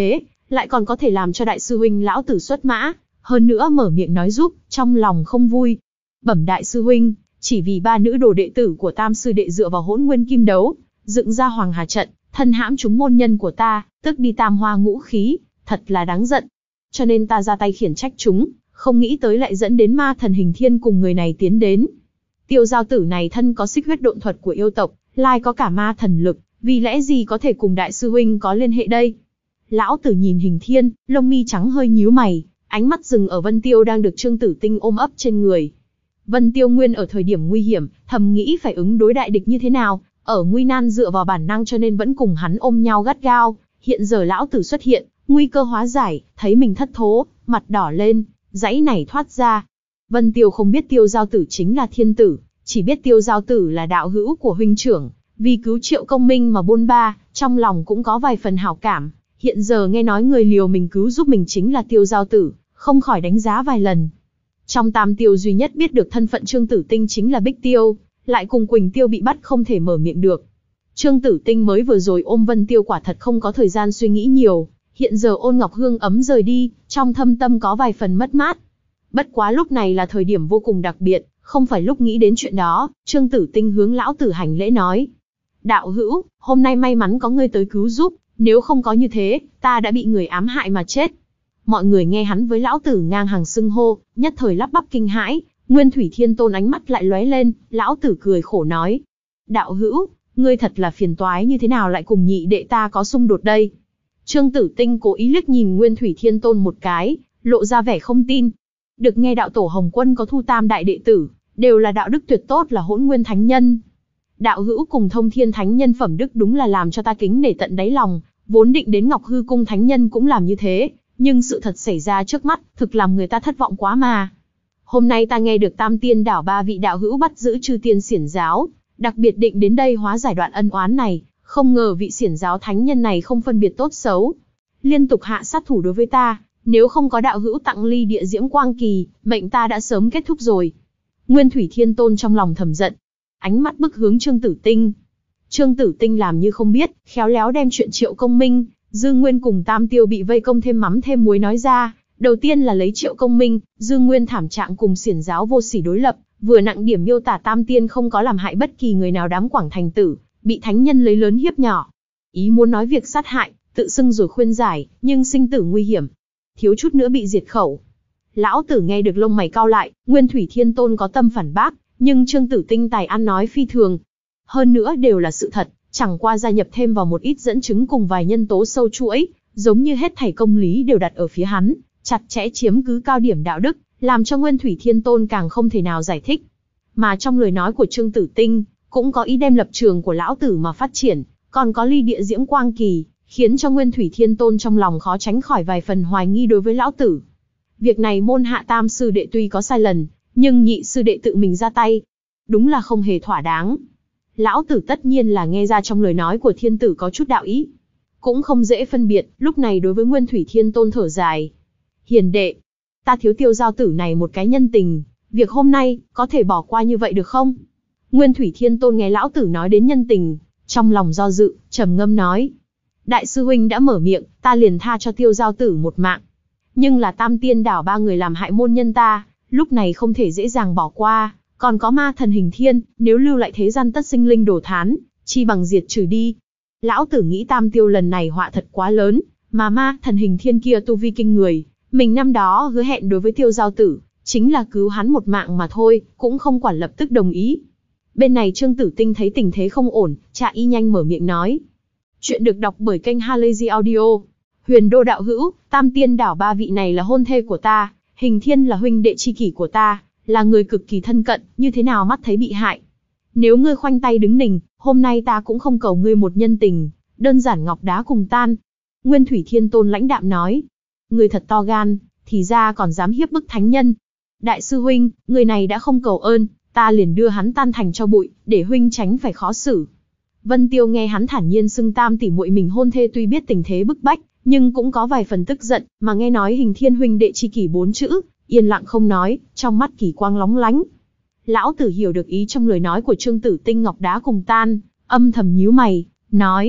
lại còn có thể làm cho đại sư huynh lão tử xuất mã, hơn nữa mở miệng nói giúp, trong lòng không vui. Bẩm đại sư huynh, chỉ vì ba nữ đồ đệ tử của tam sư đệ dựa vào hỗn nguyên kim đấu, dựng ra Hoàng Hà trận, thân hãm chúng môn nhân của ta, tức đi tam hoa ngũ khí, thật là đáng giận. Cho nên ta ra tay khiển trách chúng, không nghĩ tới lại dẫn đến ma thần Hình Thiên cùng người này tiến đến. Tiêu giao tử này thân có xích huyết độn thuật của yêu tộc, lai có cả ma thần lực, vì lẽ gì có thể cùng đại sư huynh có liên hệ đây? Lão tử nhìn Hình Thiên, lông mi trắng hơi nhíu mày, ánh mắt dừng ở Vân Tiêu đang được Trương Tử Tinh ôm ấp trên người. Vân Tiêu nguyên ở thời điểm nguy hiểm, thầm nghĩ phải ứng đối đại địch như thế nào, ở nguy nan dựa vào bản năng cho nên vẫn cùng hắn ôm nhau gắt gao. Hiện giờ lão tử xuất hiện, nguy cơ hóa giải, thấy mình thất thố, mặt đỏ lên, dãy này thoát ra. Vân Tiêu không biết Tiêu giao tử chính là thiên tử, chỉ biết Tiêu giao tử là đạo hữu của huynh trưởng, vì cứu Triệu Công Minh mà bôn ba, trong lòng cũng có vài phần hảo cảm. Hiện giờ nghe nói người liều mình cứu giúp mình chính là Tiêu giao tử, không khỏi đánh giá vài lần. Trong tam tiêu duy nhất biết được thân phận Trương Tử Tinh chính là Bích Tiêu, lại cùng Quỳnh Tiêu bị bắt không thể mở miệng được. Trương Tử Tinh mới vừa rồi ôm Vân Tiêu quả thật không có thời gian suy nghĩ nhiều, hiện giờ Ôn Ngọc Hương ấm rời đi, trong thâm tâm có vài phần mất mát. Bất quá lúc này là thời điểm vô cùng đặc biệt, không phải lúc nghĩ đến chuyện đó. Trương Tử Tinh hướng lão tử hành lễ nói: đạo hữu, hôm nay may mắn có ngươi tới cứu giúp, nếu không có như thế, ta đã bị người ám hại mà chết. Mọi người nghe hắn với lão tử ngang hàng xưng hô, nhất thời lắp bắp kinh hãi. Nguyên Thủy Thiên Tôn ánh mắt lại lóe lên, lão tử cười khổ nói: đạo hữu, ngươi thật là phiền toái, như thế nào lại cùng nhị đệ ta có xung đột đây? Trương Tử Tinh cố ý liếc nhìn Nguyên Thủy Thiên Tôn một cái, lộ ra vẻ không tin. Được nghe đạo tổ Hồng Quân có thu tam đại đệ tử, đều là đạo đức tuyệt tốt, là Hỗn Nguyên Thánh Nhân. Đạo hữu cùng Thông Thiên Thánh Nhân phẩm đức đúng là làm cho ta kính nể tận đáy lòng, vốn định đến Ngọc Hư Cung Thánh Nhân cũng làm như thế, nhưng sự thật xảy ra trước mắt, thực làm người ta thất vọng quá mà. Hôm nay ta nghe được Tam Tiên Đảo ba vị đạo hữu bắt giữ Chư Tiên Xiển Giáo, đặc biệt định đến đây hóa giải đoạn ân oán này, không ngờ vị Xiển Giáo Thánh Nhân này không phân biệt tốt xấu, liên tục hạ sát thủ đối với ta, nếu không có đạo hữu tặng ly địa diễm quang kỳ, mệnh ta đã sớm kết thúc rồi. Nguyên Thủy Thiên Tôn trong lòng thầm giận, ánh mắt bức hướng Trương Tử Tinh. Trương Tử Tinh làm như không biết, khéo léo đem chuyện Triệu Công Minh, Dư Nguyên cùng Tam Tiêu bị vây công thêm mắm thêm muối nói ra. Đầu tiên là lấy Triệu Công Minh, Dư Nguyên thảm trạng cùng Xiển Giáo vô sỉ đối lập, vừa nặng điểm miêu tả Tam Tiên không có làm hại bất kỳ người nào đám Quảng Thành Tử, bị thánh nhân lấy lớn hiếp nhỏ. Ý muốn nói việc sát hại, tự xưng rồi khuyên giải, nhưng sinh tử nguy hiểm, thiếu chút nữa bị diệt khẩu. Lão tử nghe được lông mày cau lại, Nguyên Thủy Thiên Tôn có tâm phản bác, nhưng Trương Tử Tinh tài ăn nói phi thường. Hơn nữa đều là sự thật, chẳng qua gia nhập thêm vào một ít dẫn chứng cùng vài nhân tố sâu chuỗi, giống như hết thảy công lý đều đặt ở phía hắn, chặt chẽ chiếm cứ cao điểm đạo đức, làm cho Nguyên Thủy Thiên Tôn càng không thể nào giải thích. Mà trong lời nói của Trương Tử Tinh, cũng có ý đem lập trường của lão tử mà phát triển, còn có ly địa diễm quang kỳ, khiến cho Nguyên Thủy Thiên Tôn trong lòng khó tránh khỏi vài phần hoài nghi đối với lão tử. Việc này môn hạ tam sư đệ tuy có sai lầm, nhưng nhị sư đệ tự mình ra tay, đúng là không hề thỏa đáng. Lão tử tất nhiên là nghe ra trong lời nói của thiên tử có chút đạo ý, cũng không dễ phân biệt, lúc này đối với Nguyên Thủy Thiên Tôn thở dài. Hiền đệ, ta thiếu Tiêu giao tử này một cái nhân tình, việc hôm nay, có thể bỏ qua như vậy được không? Nguyên Thủy Thiên Tôn nghe lão tử nói đến nhân tình, trong lòng do dự, trầm ngâm nói. Đại sư huynh đã mở miệng, ta liền tha cho Tiêu giao tử một mạng. Nhưng là Tam Tiên Đảo ba người làm hại môn nhân ta, lúc này không thể dễ dàng bỏ qua, còn có ma thần Hình Thiên, nếu lưu lại thế gian tất sinh linh đổ thán, chi bằng diệt trừ đi. Lão tử nghĩ Tam Tiêu lần này họa thật quá lớn, mà ma thần Hình Thiên kia tu vi kinh người, mình năm đó hứa hẹn đối với Tiêu giao tử, chính là cứu hắn một mạng mà thôi, cũng không quản lập tức đồng ý. Bên này Trương Tử Tinh thấy tình thế không ổn, Trạ Y nhanh mở miệng nói. Chuyện được đọc bởi kênh Halazy Audio. Huyền Đô đạo hữu, Tam Tiên Đảo ba vị này là hôn thê của ta, Hình Thiên là huynh đệ tri kỷ của ta, là người cực kỳ thân cận, như thế nào mắt thấy bị hại. Nếu ngươi khoanh tay đứng nình, hôm nay ta cũng không cầu ngươi một nhân tình, đơn giản ngọc đá cùng tan. Nguyên Thủy Thiên Tôn lãnh đạm nói. Ngươi thật to gan, thì ra còn dám hiếp bức thánh nhân. Đại sư huynh, người này đã không cầu ơn, ta liền đưa hắn tan thành cho bụi, để huynh tránh phải khó xử. Vân Tiêu nghe hắn thản nhiên xưng tam tỷ muội mình hôn thê, tuy biết tình thế bức bách, nhưng cũng có vài phần tức giận, mà nghe nói Hình Thiên huynh đệ chi kỷ bốn chữ, yên lặng không nói, trong mắt kỳ quang lóng lánh. Lão tử hiểu được ý trong lời nói của Trương Tử Tinh ngọc đá cùng tan, âm thầm nhíu mày, nói: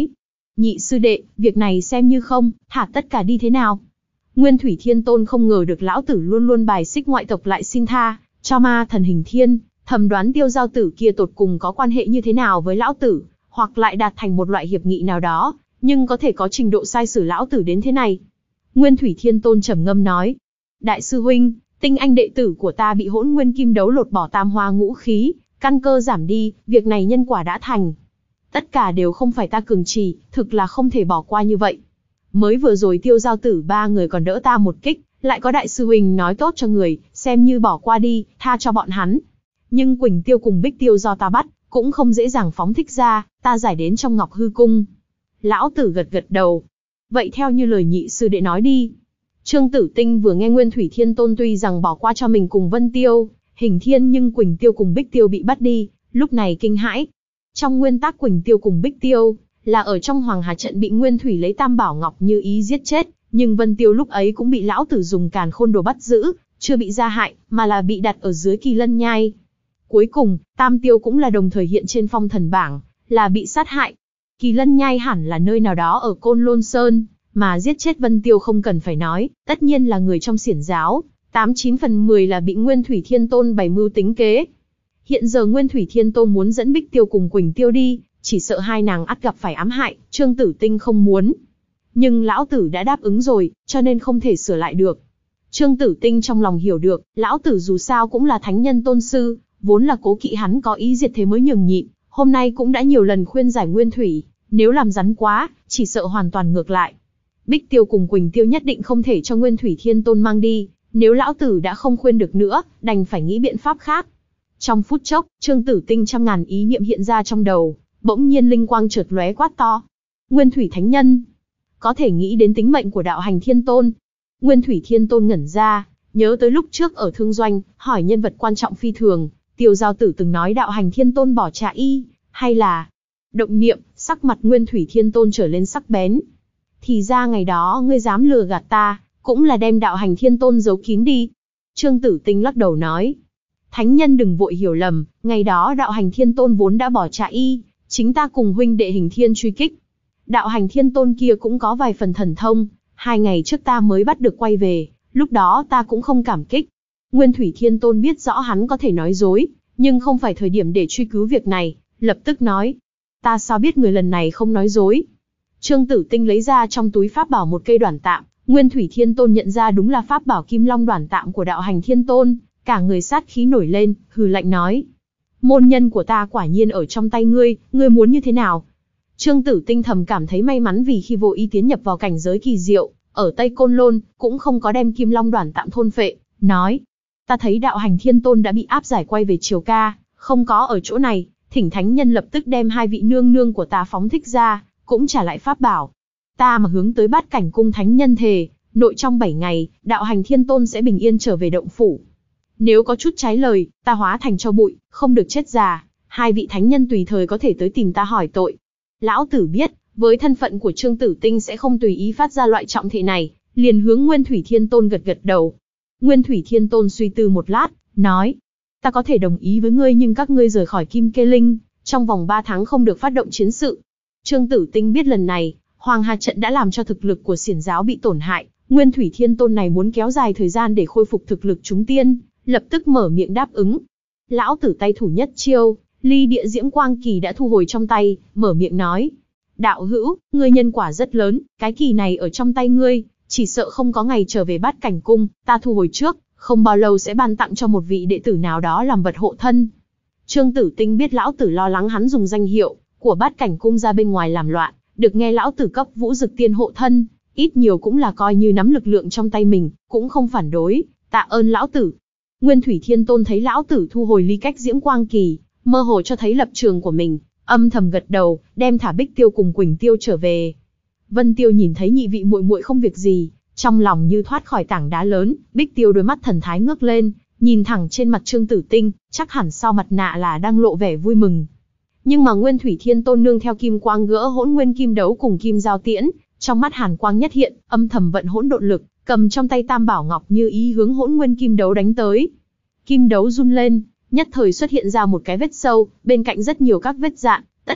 Nhị sư đệ, việc này xem như không, thả tất cả đi thế nào? Nguyên Thủy Thiên Tôn không ngờ được lão tử luôn luôn bài xích ngoại tộc lại xin tha cho ma thần Hình Thiên, thầm đoán Tiêu Giao Tử kia tột cùng có quan hệ như thế nào với lão tử, hoặc lại đạt thành một loại hiệp nghị nào đó, nhưng có thể có trình độ sai sử lão tử đến thế này. Nguyên Thủy Thiên Tôn trầm ngâm nói, đại sư huynh, tinh anh đệ tử của ta bị hỗn nguyên kim đấu lột bỏ tam hoa ngũ khí, căn cơ giảm đi, việc này nhân quả đã thành. Tất cả đều không phải ta cường trì, thực là không thể bỏ qua như vậy. Mới vừa rồi Tiêu Giao Tử ba người còn đỡ ta một kích, lại có đại sư huynh nói tốt cho người, xem như bỏ qua đi, tha cho bọn hắn. Nhưng Quỳnh Tiêu cùng Bích Tiêu do ta bắt, cũng không dễ dàng phóng thích ra, ta giải đến trong Ngọc Hư Cung. Lão tử gật gật đầu. Vậy theo như lời nhị sư đệ nói đi. Trương Tử Tinh vừa nghe Nguyên Thủy Thiên Tôn tuy rằng bỏ qua cho mình cùng Vân Tiêu, Hình Thiên, nhưng Quỳnh Tiêu cùng Bích Tiêu bị bắt đi, lúc này kinh hãi. Trong nguyên tắc Quỳnh Tiêu cùng Bích Tiêu là ở trong Hoàng Hà trận bị Nguyên Thủy lấy Tam Bảo Ngọc Như Ý giết chết, nhưng Vân Tiêu lúc ấy cũng bị lão tử dùng Càn Khôn Đồ bắt giữ, chưa bị gia hại, mà là bị đặt ở dưới Kỳ Lân Nhai. Cuối cùng, Tam Tiêu cũng là đồng thời hiện trên phong thần bảng, là bị sát hại. Kỳ Lân Nhai hẳn là nơi nào đó ở Côn Lôn Sơn, mà giết chết Vân Tiêu không cần phải nói, tất nhiên là người trong xiển giáo, tám chín phần mười là bị Nguyên Thủy Thiên Tôn bày mưu tính kế. Hiện giờ Nguyên Thủy Thiên Tôn muốn dẫn Bích Tiêu cùng Quỳnh Tiêu đi, chỉ sợ hai nàng ắt gặp phải ám hại, Trương Tử Tinh không muốn. Nhưng lão tử đã đáp ứng rồi, cho nên không thể sửa lại được. Trương Tử Tinh trong lòng hiểu được, lão tử dù sao cũng là thánh nhân tôn sư, vốn là cố kỵ hắn có ý diệt thế mới nhường nhịn, hôm nay cũng đã nhiều lần khuyên giải Nguyên Thủy, nếu làm rắn quá, chỉ sợ hoàn toàn ngược lại. Bích Tiêu cùng Quỳnh Tiêu nhất định không thể cho Nguyên Thủy Thiên Tôn mang đi, nếu lão tử đã không khuyên được nữa, đành phải nghĩ biện pháp khác. Trong phút chốc, Trương Tử Tinh trăm ngàn ý niệm hiện ra trong đầu, bỗng nhiên linh quang chợt lóe quát to. Nguyên Thủy Thánh Nhân, có thể nghĩ đến tính mệnh của đạo hành Thiên Tôn. Nguyên Thủy Thiên Tôn ngẩn ra, nhớ tới lúc trước ở Thương Doanh, hỏi nhân vật quan trọng phi thường, Tiêu Giao Tử từng nói đạo hành Thiên Tôn bỏ trả y, hay là... Động niệm, sắc mặt Nguyên Thủy Thiên Tôn trở lên sắc bén. Thì ra ngày đó ngươi dám lừa gạt ta, cũng là đem đạo hành Thiên Tôn giấu kín đi. Trương Tử Tinh lắc đầu nói. Thánh nhân đừng vội hiểu lầm, ngày đó đạo hành Thiên Tôn vốn đã bỏ trả y, chính ta cùng huynh đệ Hình Thiên truy kích. Đạo hành Thiên Tôn kia cũng có vài phần thần thông, hai ngày trước ta mới bắt được quay về, lúc đó ta cũng không cảm kích. Nguyên Thủy Thiên Tôn biết rõ hắn có thể nói dối, nhưng không phải thời điểm để truy cứu việc này, lập tức nói. Ta sao biết người lần này không nói dối? Trương Tử Tinh lấy ra trong túi pháp bảo một cây đoản tạm, Nguyên Thủy Thiên Tôn nhận ra đúng là pháp bảo Kim Long đoản tạm của đạo hành Thiên Tôn, cả người sát khí nổi lên, hừ lạnh nói. Môn nhân của ta quả nhiên ở trong tay ngươi, ngươi muốn như thế nào? Trương Tử Tinh thầm cảm thấy may mắn vì khi vô ý tiến nhập vào cảnh giới kỳ diệu, ở Tây Côn Lôn, cũng không có đem Kim Long đoản tạm thôn phệ, nói. Ta thấy đạo hành Thiên Tôn đã bị áp giải quay về Triều Ca, không có ở chỗ này, thỉnh thánh nhân lập tức đem hai vị nương nương của ta phóng thích ra, cũng trả lại pháp bảo. Ta mà hướng tới Bát Cảnh Cung thánh nhân thề, nội trong bảy ngày, đạo hành Thiên Tôn sẽ bình yên trở về động phủ. Nếu có chút trái lời, ta hóa thành tro bụi, không được chết già, hai vị thánh nhân tùy thời có thể tới tìm ta hỏi tội. Lão tử biết, với thân phận của Trương Tử Tinh sẽ không tùy ý phát ra loại trọng thệ này, liền hướng Nguyên Thủy Thiên Tôn gật gật đầu. Nguyên Thủy Thiên Tôn suy tư một lát, nói. Ta có thể đồng ý với ngươi nhưng các ngươi rời khỏi Kim Kê Linh, trong vòng ba tháng không được phát động chiến sự. Trương Tử Tinh biết lần này, Hoàng Hà trận đã làm cho thực lực của xiển giáo bị tổn hại, Nguyên Thủy Thiên Tôn này muốn kéo dài thời gian để khôi phục thực lực chúng tiên, lập tức mở miệng đáp ứng. Lão tử tay thủ nhất chiêu, ly địa diễm quang kỳ đã thu hồi trong tay, mở miệng nói. Đạo hữu, ngươi nhân quả rất lớn, cái kỳ này ở trong tay ngươi, chỉ sợ không có ngày trở về Bát Cảnh Cung, ta thu hồi trước, không bao lâu sẽ ban tặng cho một vị đệ tử nào đó làm vật hộ thân. Trương Tử Tinh biết lão tử lo lắng hắn dùng danh hiệu của Bát Cảnh Cung ra bên ngoài làm loạn, được nghe lão tử cấp Vũ Dực Tiên hộ thân, ít nhiều cũng là coi như nắm lực lượng trong tay mình, cũng không phản đối, tạ ơn lão tử. Nguyên Thủy Thiên Tôn thấy lão tử thu hồi ly cách diễm quang kỳ, mơ hồ cho thấy lập trường của mình, âm thầm gật đầu, đem thả Bích Tiêu cùng Quỳnh Tiêu trở về. Vân Tiêu nhìn thấy nhị vị muội muội không việc gì, trong lòng như thoát khỏi tảng đá lớn. Bích Tiêu đôi mắt thần thái ngước lên, nhìn thẳng trên mặt Trương Tử Tinh, chắc hẳn sau mặt nạ là đang lộ vẻ vui mừng. Nhưng mà Nguyên Thủy Thiên Tôn nương theo kim quang gỡ hỗn nguyên kim đấu cùng kim giao tiễn, trong mắt hàn quang nhất hiện, âm thầm vận hỗn độn lực, cầm trong tay Tam Bảo Ngọc Như Ý hướng hỗn nguyên kim đấu đánh tới. Kim đấu run lên, nhất thời xuất hiện ra một cái vết sâu, bên cạnh rất nhiều các vết rạn, tất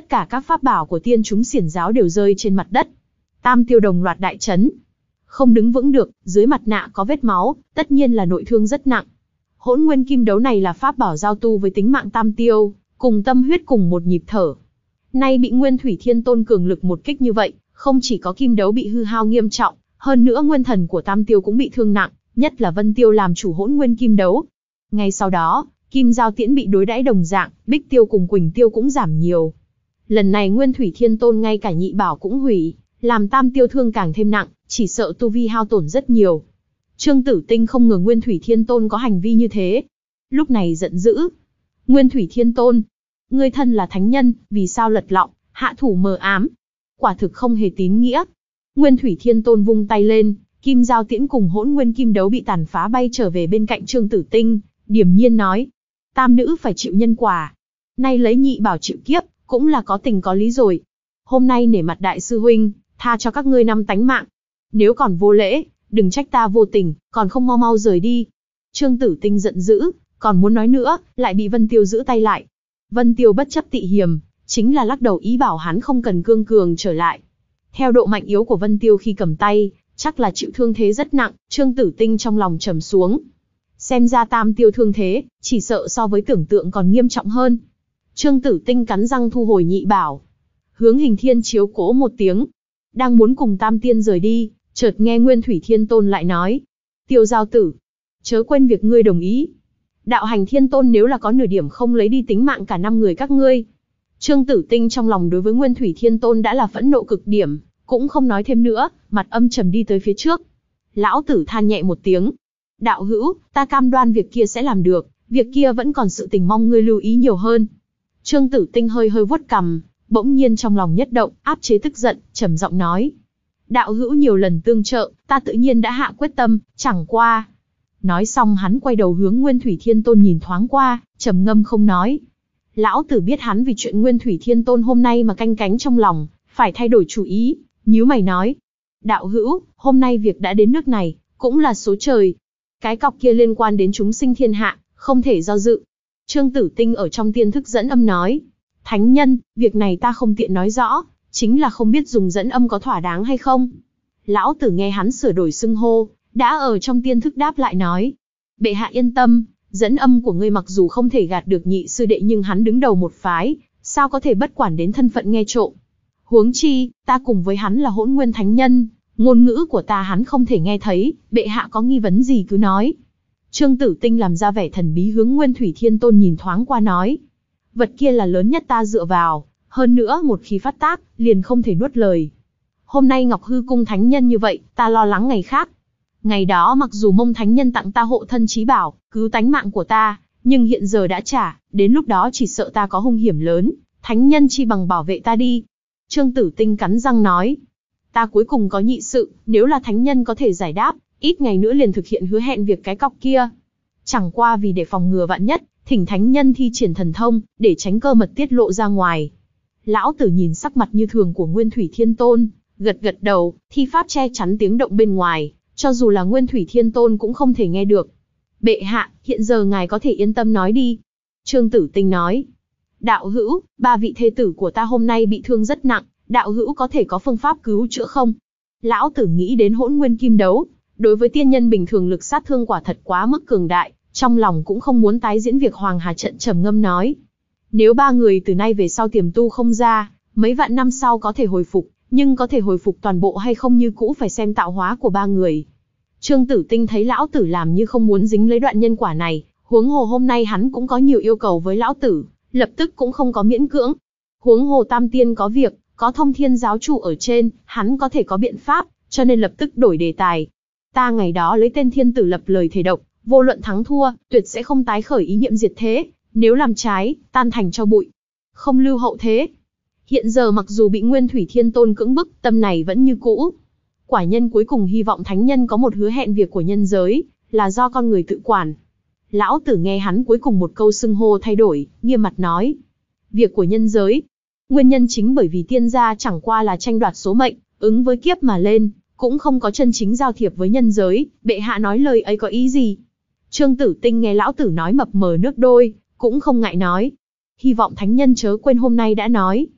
tất cả các pháp bảo của tiên chúng xiển giáo đều rơi trên mặt đất. Tam tiêu đồng loạt đại chấn. Không đứng vững được, dưới mặt nạ có vết máu, tất nhiên là nội thương rất nặng. Hỗn nguyên kim đấu này là pháp bảo giao tu với tính mạng tam tiêu, cùng tâm huyết cùng một nhịp thở. Nay bị Nguyên Thủy Thiên Tôn cường lực một kích như vậy, không chỉ có kim đấu bị hư hao nghiêm trọng, hơn nữa nguyên thần của tam tiêu cũng bị thương nặng, nhất là Vân Tiêu làm chủ hỗn nguyên kim đấu. Ngay sau đó, Kim Giao Tiễn bị đối đãi đồng dạng, Bích Tiêu cùng Quỳnh Tiêu cũng giảm nhiều. Lần này Nguyên Thủy Thiên Tôn ngay cả nhị bảo cũng hủy, làm tam tiêu thương càng thêm nặng, chỉ sợ tu vi hao tổn rất nhiều. Trương Tử Tinh không ngờ Nguyên Thủy Thiên Tôn có hành vi như thế. Lúc này giận dữ. Nguyên Thủy Thiên Tôn, ngươi thân là thánh nhân, vì sao lật lọng, hạ thủ mờ ám? Quả thực không hề tín nghĩa. Nguyên Thủy Thiên Tôn vung tay lên, Kim Giao Tiễn cùng hỗn nguyên kim đấu bị tàn phá bay trở về bên cạnh Trương Tử Tinh, điềm nhiên nói. Tam nữ phải chịu nhân quả. Nay lấy nhị bảo chịu kiếp, cũng là có tình có lý rồi. Hôm nay nể mặt đại sư huynh, tha cho các ngươi năm tánh mạng. Nếu còn vô lễ, đừng trách ta vô tình, còn không mau mau rời đi. Trương Tử Tinh giận dữ, còn muốn nói nữa, lại bị Vân Tiêu giữ tay lại. Vân Tiêu bất chấp tị hiềm, chính là lắc đầu ý bảo hắn không cần cương cường trở lại. Theo độ mạnh yếu của Vân Tiêu khi cầm tay, chắc là chịu thương thế rất nặng, Trương Tử Tinh trong lòng trầm xuống. Xem ra tam tiêu thương thế, chỉ sợ so với tưởng tượng còn nghiêm trọng hơn. Trương Tử Tinh cắn răng thu hồi nhị bảo. Hướng Hình Thiên chiếu cố một tiếng. Đang muốn cùng tam tiên rời đi, chợt nghe Nguyên Thủy Thiên Tôn lại nói. Tiêu giao tử, chớ quên việc ngươi đồng ý. Đạo Hành Thiên Tôn nếu là có nửa điểm không lấy đi tính mạng cả năm người các ngươi. Trương Tử Tinh trong lòng đối với Nguyên Thủy Thiên Tôn đã là phẫn nộ cực điểm, cũng không nói thêm nữa, mặt âm trầm đi tới phía trước. Lão tử than nhẹ một tiếng. Đạo hữu, ta cam đoan việc kia sẽ làm được, việc kia vẫn còn sự tình mong ngươi lưu ý nhiều hơn. Trương Tử Tinh hơi hơi vuốt cằm, bỗng nhiên trong lòng nhất động, áp chế tức giận, trầm giọng nói. Đạo hữu nhiều lần tương trợ, ta tự nhiên đã hạ quyết tâm, chẳng qua. Nói xong hắn quay đầu hướng Nguyên Thủy Thiên Tôn nhìn thoáng qua, trầm ngâm không nói. Lão tử biết hắn vì chuyện Nguyên Thủy Thiên Tôn hôm nay mà canh cánh trong lòng, phải thay đổi chủ ý, nhíu mày nói. Đạo hữu, hôm nay việc đã đến nước này, cũng là số trời. Cái cọc kia liên quan đến chúng sinh thiên hạ, không thể do dự. Trương Tử Tinh ở trong tiên thức dẫn âm nói. Thánh nhân, việc này ta không tiện nói rõ, chính là không biết dùng dẫn âm có thỏa đáng hay không. Lão tử nghe hắn sửa đổi xưng hô, đã ở trong tiên thức đáp lại nói. Bệ hạ yên tâm, dẫn âm của ngươi mặc dù không thể gạt được nhị sư đệ nhưng hắn đứng đầu một phái, sao có thể bất quản đến thân phận nghe trộm. Huống chi, ta cùng với hắn là hỗn nguyên thánh nhân, ngôn ngữ của ta hắn không thể nghe thấy, bệ hạ có nghi vấn gì cứ nói. Trương Tử Tinh làm ra vẻ thần bí hướng Nguyên Thủy Thiên Tôn nhìn thoáng qua nói. Vật kia là lớn nhất ta dựa vào, hơn nữa một khi phát tác, liền không thể nuốt lời. Hôm nay Ngọc Hư Cung thánh nhân như vậy, ta lo lắng ngày khác. Ngày đó mặc dù Mông thánh nhân tặng ta hộ thân chí bảo, cứu tánh mạng của ta, nhưng hiện giờ đã trả, đến lúc đó chỉ sợ ta có hung hiểm lớn, thánh nhân chi bằng bảo vệ ta đi. Trương Tử Tinh cắn răng nói. Ta cuối cùng có nhị sự, nếu là thánh nhân có thể giải đáp, ít ngày nữa liền thực hiện hứa hẹn việc cái cọc kia. Chẳng qua vì để phòng ngừa vạn nhất, thỉnh thánh nhân thi triển thần thông, để tránh cơ mật tiết lộ ra ngoài. Lão tử nhìn sắc mặt như thường của Nguyên Thủy Thiên Tôn, gật gật đầu, thi pháp che chắn tiếng động bên ngoài, cho dù là Nguyên Thủy Thiên Tôn cũng không thể nghe được. Bệ hạ, hiện giờ ngài có thể yên tâm nói đi. Trương Tử Tinh nói. Đạo hữu, ba vị thê tử của ta hôm nay bị thương rất nặng, đạo hữu có thể có phương pháp cứu chữa không? Lão tử nghĩ đến hỗn nguyên kim đấu, đối với tiên nhân bình thường lực sát thương quả thật quá mức cường đại, trong lòng cũng không muốn tái diễn việc Hoàng Hà trận, trầm ngâm nói. Nếu ba người từ nay về sau tiềm tu không ra, mấy vạn năm sau có thể hồi phục, nhưng có thể hồi phục toàn bộ hay không như cũ phải xem tạo hóa của ba người. Trương Tử Tinh thấy lão tử làm như không muốn dính lấy đoạn nhân quả này, huống hồ hôm nay hắn cũng có nhiều yêu cầu với lão tử, lập tức cũng không có miễn cưỡng. Huống hồ Tam Tiên có việc, có Thông Thiên giáo chủ ở trên, hắn có thể có biện pháp, cho nên lập tức đổi đề tài. Ta ngày đó lấy tên thiên tử lập lời thề độc, vô luận thắng thua, tuyệt sẽ không tái khởi ý niệm diệt thế, nếu làm trái, tan thành cho bụi, không lưu hậu thế. Hiện giờ mặc dù bị Nguyên Thủy Thiên Tôn cưỡng bức, tâm này vẫn như cũ. Quả nhân cuối cùng hy vọng thánh nhân có một hứa hẹn việc của nhân giới, là do con người tự quản. Lão tử nghe hắn cuối cùng một câu xưng hô thay đổi, nghiêm mặt nói. Việc của nhân giới. Nguyên nhân chính bởi vì tiên gia chẳng qua là tranh đoạt số mệnh, ứng với kiếp mà lên, cũng không có chân chính giao thiệp với nhân giới, bệ hạ nói lời ấy có ý gì? Trương Tử Tinh nghe lão tử nói mập mờ nước đôi, cũng không ngại nói. Hy vọng thánh nhân chớ quên hôm nay đã nói.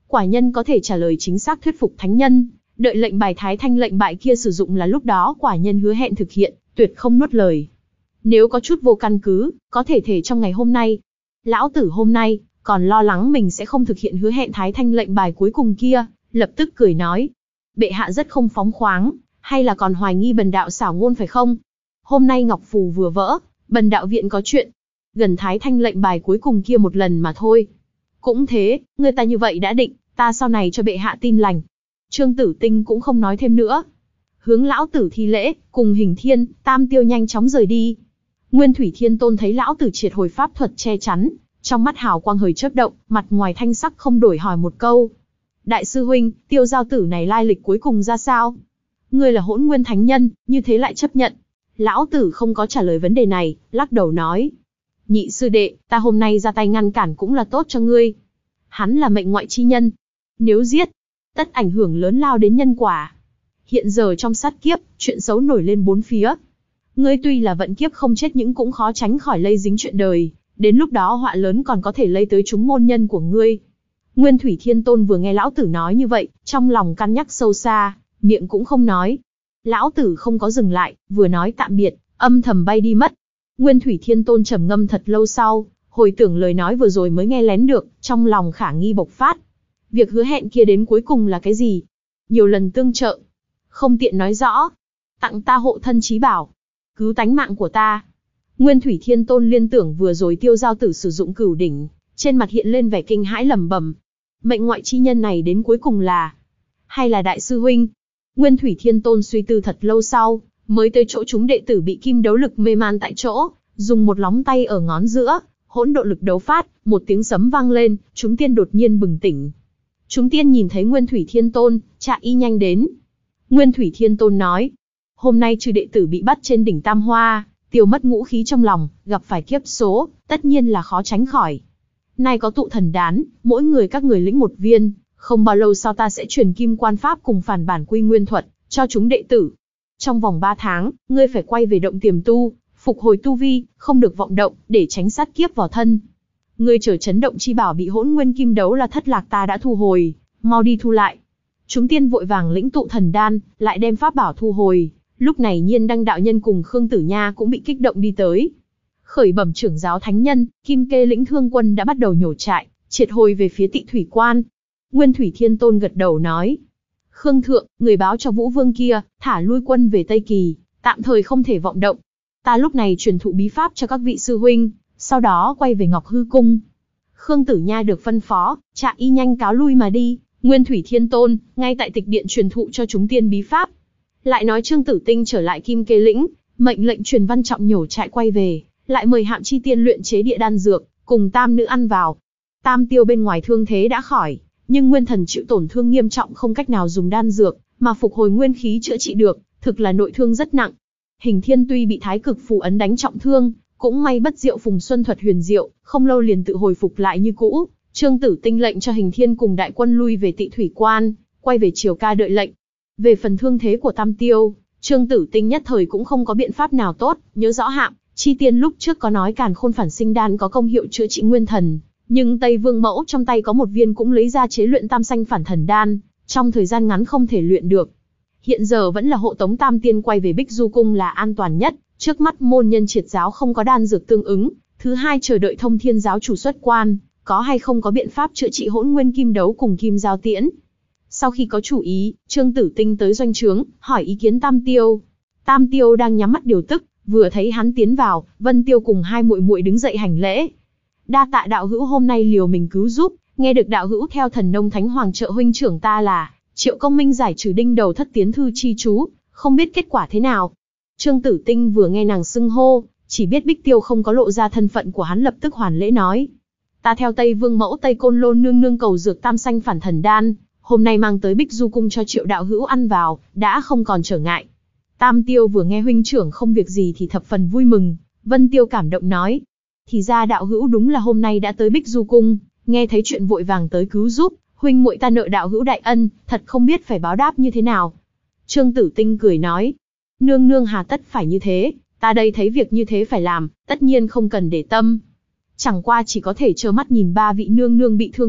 Quả nhân có thể trả lời chính xác thuyết phục thánh nhân, đợi lệnh bài thái thanh lệnh bại kia sử dụng là lúc đó quả nhân hứa hẹn thực hiện, tuyệt không nuốt lời. Nếu có chút vô căn cứ, có thể thể trong ngày hôm nay. Lão tử hôm nay, còn lo lắng mình sẽ không thực hiện hứa hẹn thái thanh lệnh bài cuối cùng kia, lập tức cười nói. Bệ hạ rất không phóng khoáng, hay là còn hoài nghi bần đạo xảo ngôn phải không? Hôm nay ngọc phù vừa vỡ, bần đạo viện có chuyện. Gần thái thanh lệnh bài cuối cùng kia một lần mà thôi. Cũng thế, người ta như vậy đã định, ta sau này cho bệ hạ tin lành. Trương Tử Tinh cũng không nói thêm nữa. Hướng lão tử thi lễ, cùng Hình Thiên, Tam Tiêu nhanh chóng rời đi. Nguyên Thủy Thiên Tôn thấy lão tử triệt hồi pháp thuật che chắn, trong mắt hào quang hời chớp động, mặt ngoài thanh sắc không đổi hỏi một câu. Đại sư huynh, Tiêu giao tử này lai lịch cuối cùng ra sao? Ngươi là Hỗn Nguyên Thánh Nhân, như thế lại chấp nhận? Lão tử không có trả lời vấn đề này, lắc đầu nói. Nhị sư đệ, ta hôm nay ra tay ngăn cản cũng là tốt cho ngươi. Hắn là mệnh ngoại chi nhân. Nếu giết, tất ảnh hưởng lớn lao đến nhân quả. Hiện giờ trong sát kiếp, chuyện xấu nổi lên bốn phía. Ngươi tuy là vận kiếp không chết nhưng cũng khó tránh khỏi lây dính chuyện đời. Đến lúc đó họa lớn còn có thể lây tới chúng môn nhân của ngươi. Nguyên Thủy Thiên Tôn vừa nghe lão tử nói như vậy, trong lòng cân nhắc sâu xa, miệng cũng không nói. Lão tử không có dừng lại, vừa nói tạm biệt, âm thầm bay đi mất. Nguyên Thủy Thiên Tôn trầm ngâm thật lâu sau, hồi tưởng lời nói vừa rồi mới nghe lén được, trong lòng khả nghi bộc phát. Việc hứa hẹn kia đến cuối cùng là cái gì? Nhiều lần tương trợ, không tiện nói rõ. Tặng ta hộ thân chí bảo, cứu tánh mạng của ta. Nguyên Thủy Thiên Tôn liên tưởng vừa rồi Tiêu giao tử sử dụng cửu đỉnh, trên mặt hiện lên vẻ kinh hãi lẩm bẩm. Mệnh ngoại chi nhân này đến cuối cùng là, hay là đại sư huynh? Nguyên Thủy Thiên Tôn suy tư thật lâu sau, mới tới chỗ chúng đệ tử bị kim đấu lực mê man tại chỗ, dùng một lóng tay ở ngón giữa, hỗn độn lực đấu phát, một tiếng sấm vang lên, chúng tiên đột nhiên bừng tỉnh. Chúng tiên nhìn thấy Nguyên Thủy Thiên Tôn, chạy y nhanh đến. Nguyên Thủy Thiên Tôn nói, hôm nay chư đệ tử bị bắt trên đỉnh Tam Hoa, tiêu mất ngũ khí trong lòng, gặp phải kiếp số, tất nhiên là khó tránh khỏi. Nay có tụ thần đán, mỗi người các người lĩnh một viên, không bao lâu sau ta sẽ truyền kim quan pháp cùng phản bản quy nguyên thuật, cho chúng đệ tử. Trong vòng ba tháng, ngươi phải quay về động tiềm tu, phục hồi tu vi, không được vọng động, để tránh sát kiếp vào thân. Ngươi chờ chấn động chi bảo bị hỗn nguyên kim đấu là thất lạc ta đã thu hồi, mau đi thu lại. Chúng tiên vội vàng lĩnh tụ thần đan, lại đem pháp bảo thu hồi. Lúc này Nhiên Đăng đạo nhân cùng Khương Tử Nha cũng bị kích động đi tới. Khởi bẩm trưởng giáo thánh nhân, Kim Kê lĩnh thương quân đã bắt đầu nhổ trại, triệt hồi về phía Tị Thủy Quan. Nguyên Thủy Thiên Tôn gật đầu nói. Khương Thượng, người báo cho Vũ Vương kia, thả lui quân về Tây Kỳ, tạm thời không thể vọng động. Ta lúc này truyền thụ bí pháp cho các vị sư huynh, sau đó quay về Ngọc Hư Cung. Khương Tử Nha được phân phó, chạy y nhanh cáo lui mà đi. Nguyên Thủy Thiên Tôn, ngay tại tịch điện truyền thụ cho chúng tiên bí pháp. Lại nói Trương Tử Tinh trở lại Kim Kê lĩnh, mệnh lệnh truyền văn trọng nhổ trại quay về, lại mời Hạm Chi Tiên luyện chế địa đan dược, cùng tam nữ ăn vào. Tam Tiêu bên ngoài thương thế đã khỏi, nhưng nguyên thần chịu tổn thương nghiêm trọng không cách nào dùng đan dược, mà phục hồi nguyên khí chữa trị được, thực là nội thương rất nặng. Hình Thiên tuy bị Thái Cực phù ấn đánh trọng thương, cũng may bất diệu Phùng Xuân thuật huyền diệu, không lâu liền tự hồi phục lại như cũ. Trương Tử Tinh lệnh cho Hình Thiên cùng đại quân lui về Tị Thủy Quan, quay về Triều Ca đợi lệnh. Về phần thương thế của Tam Tiêu, Trương Tử Tinh nhất thời cũng không có biện pháp nào tốt, nhớ rõ Hạm Chi Tiên lúc trước có nói Càn Khôn Phản Sinh Đan có công hiệu chữa trị nguyên thần, nhưng Tây Vương Mẫu trong tay có một viên cũng lấy ra chế luyện Tam Sanh Phản Thần Đan, trong thời gian ngắn không thể luyện được. Hiện giờ vẫn là hộ tống Tam Tiên quay về Bích Du Cung là an toàn nhất, trước mắt môn nhân triệt giáo không có đan dược tương ứng, thứ hai chờ đợi Thông Thiên giáo chủ xuất quan, có hay không có biện pháp chữa trị hỗn nguyên kim đấu cùng kim giao tiễn. Sau khi có chủ ý, Trương Tử Tinh tới doanh trướng, hỏi ý kiến Tam Tiêu. Tam Tiêu đang nhắm mắt điều tức, vừa thấy hắn tiến vào, Vân Tiêu cùng hai muội muội đứng dậy hành lễ. Đa tạ đạo hữu hôm nay liều mình cứu giúp, nghe được đạo hữu theo Thần Nông Thánh Hoàng trợ huynh trưởng ta là Triệu Công Minh giải trừ đinh đầu thất tiến thư chi chú, không biết kết quả thế nào. Trương Tử Tinh vừa nghe nàng xưng hô, chỉ biết Bích Tiêu không có lộ ra thân phận của hắn lập tức hoàn lễ nói. Ta theo Tây Vương Mẫu Tây Côn Lôn nương nương cầu dược Tam Sanh Phản Thần Đan, hôm nay mang tới Bích Du Cung cho Triệu đạo hữu ăn vào, đã không còn trở ngại. Tam Tiêu vừa nghe huynh trưởng không việc gì thì thập phần vui mừng, Vân Tiêu cảm động nói. Thì ra đạo hữu đúng là hôm nay đã tới Bích Du Cung, nghe thấy chuyện vội vàng tới cứu giúp, huynh muội ta nợ đạo hữu đại ân, thật không biết phải báo đáp như thế nào. Trương Tử Tinh cười nói, nương nương hà tất phải như thế, ta đây thấy việc như thế phải làm, tất nhiên không cần để tâm. Chẳng qua chỉ có thể trơ mắt nhìn ba vị nương nương bị thương nặng,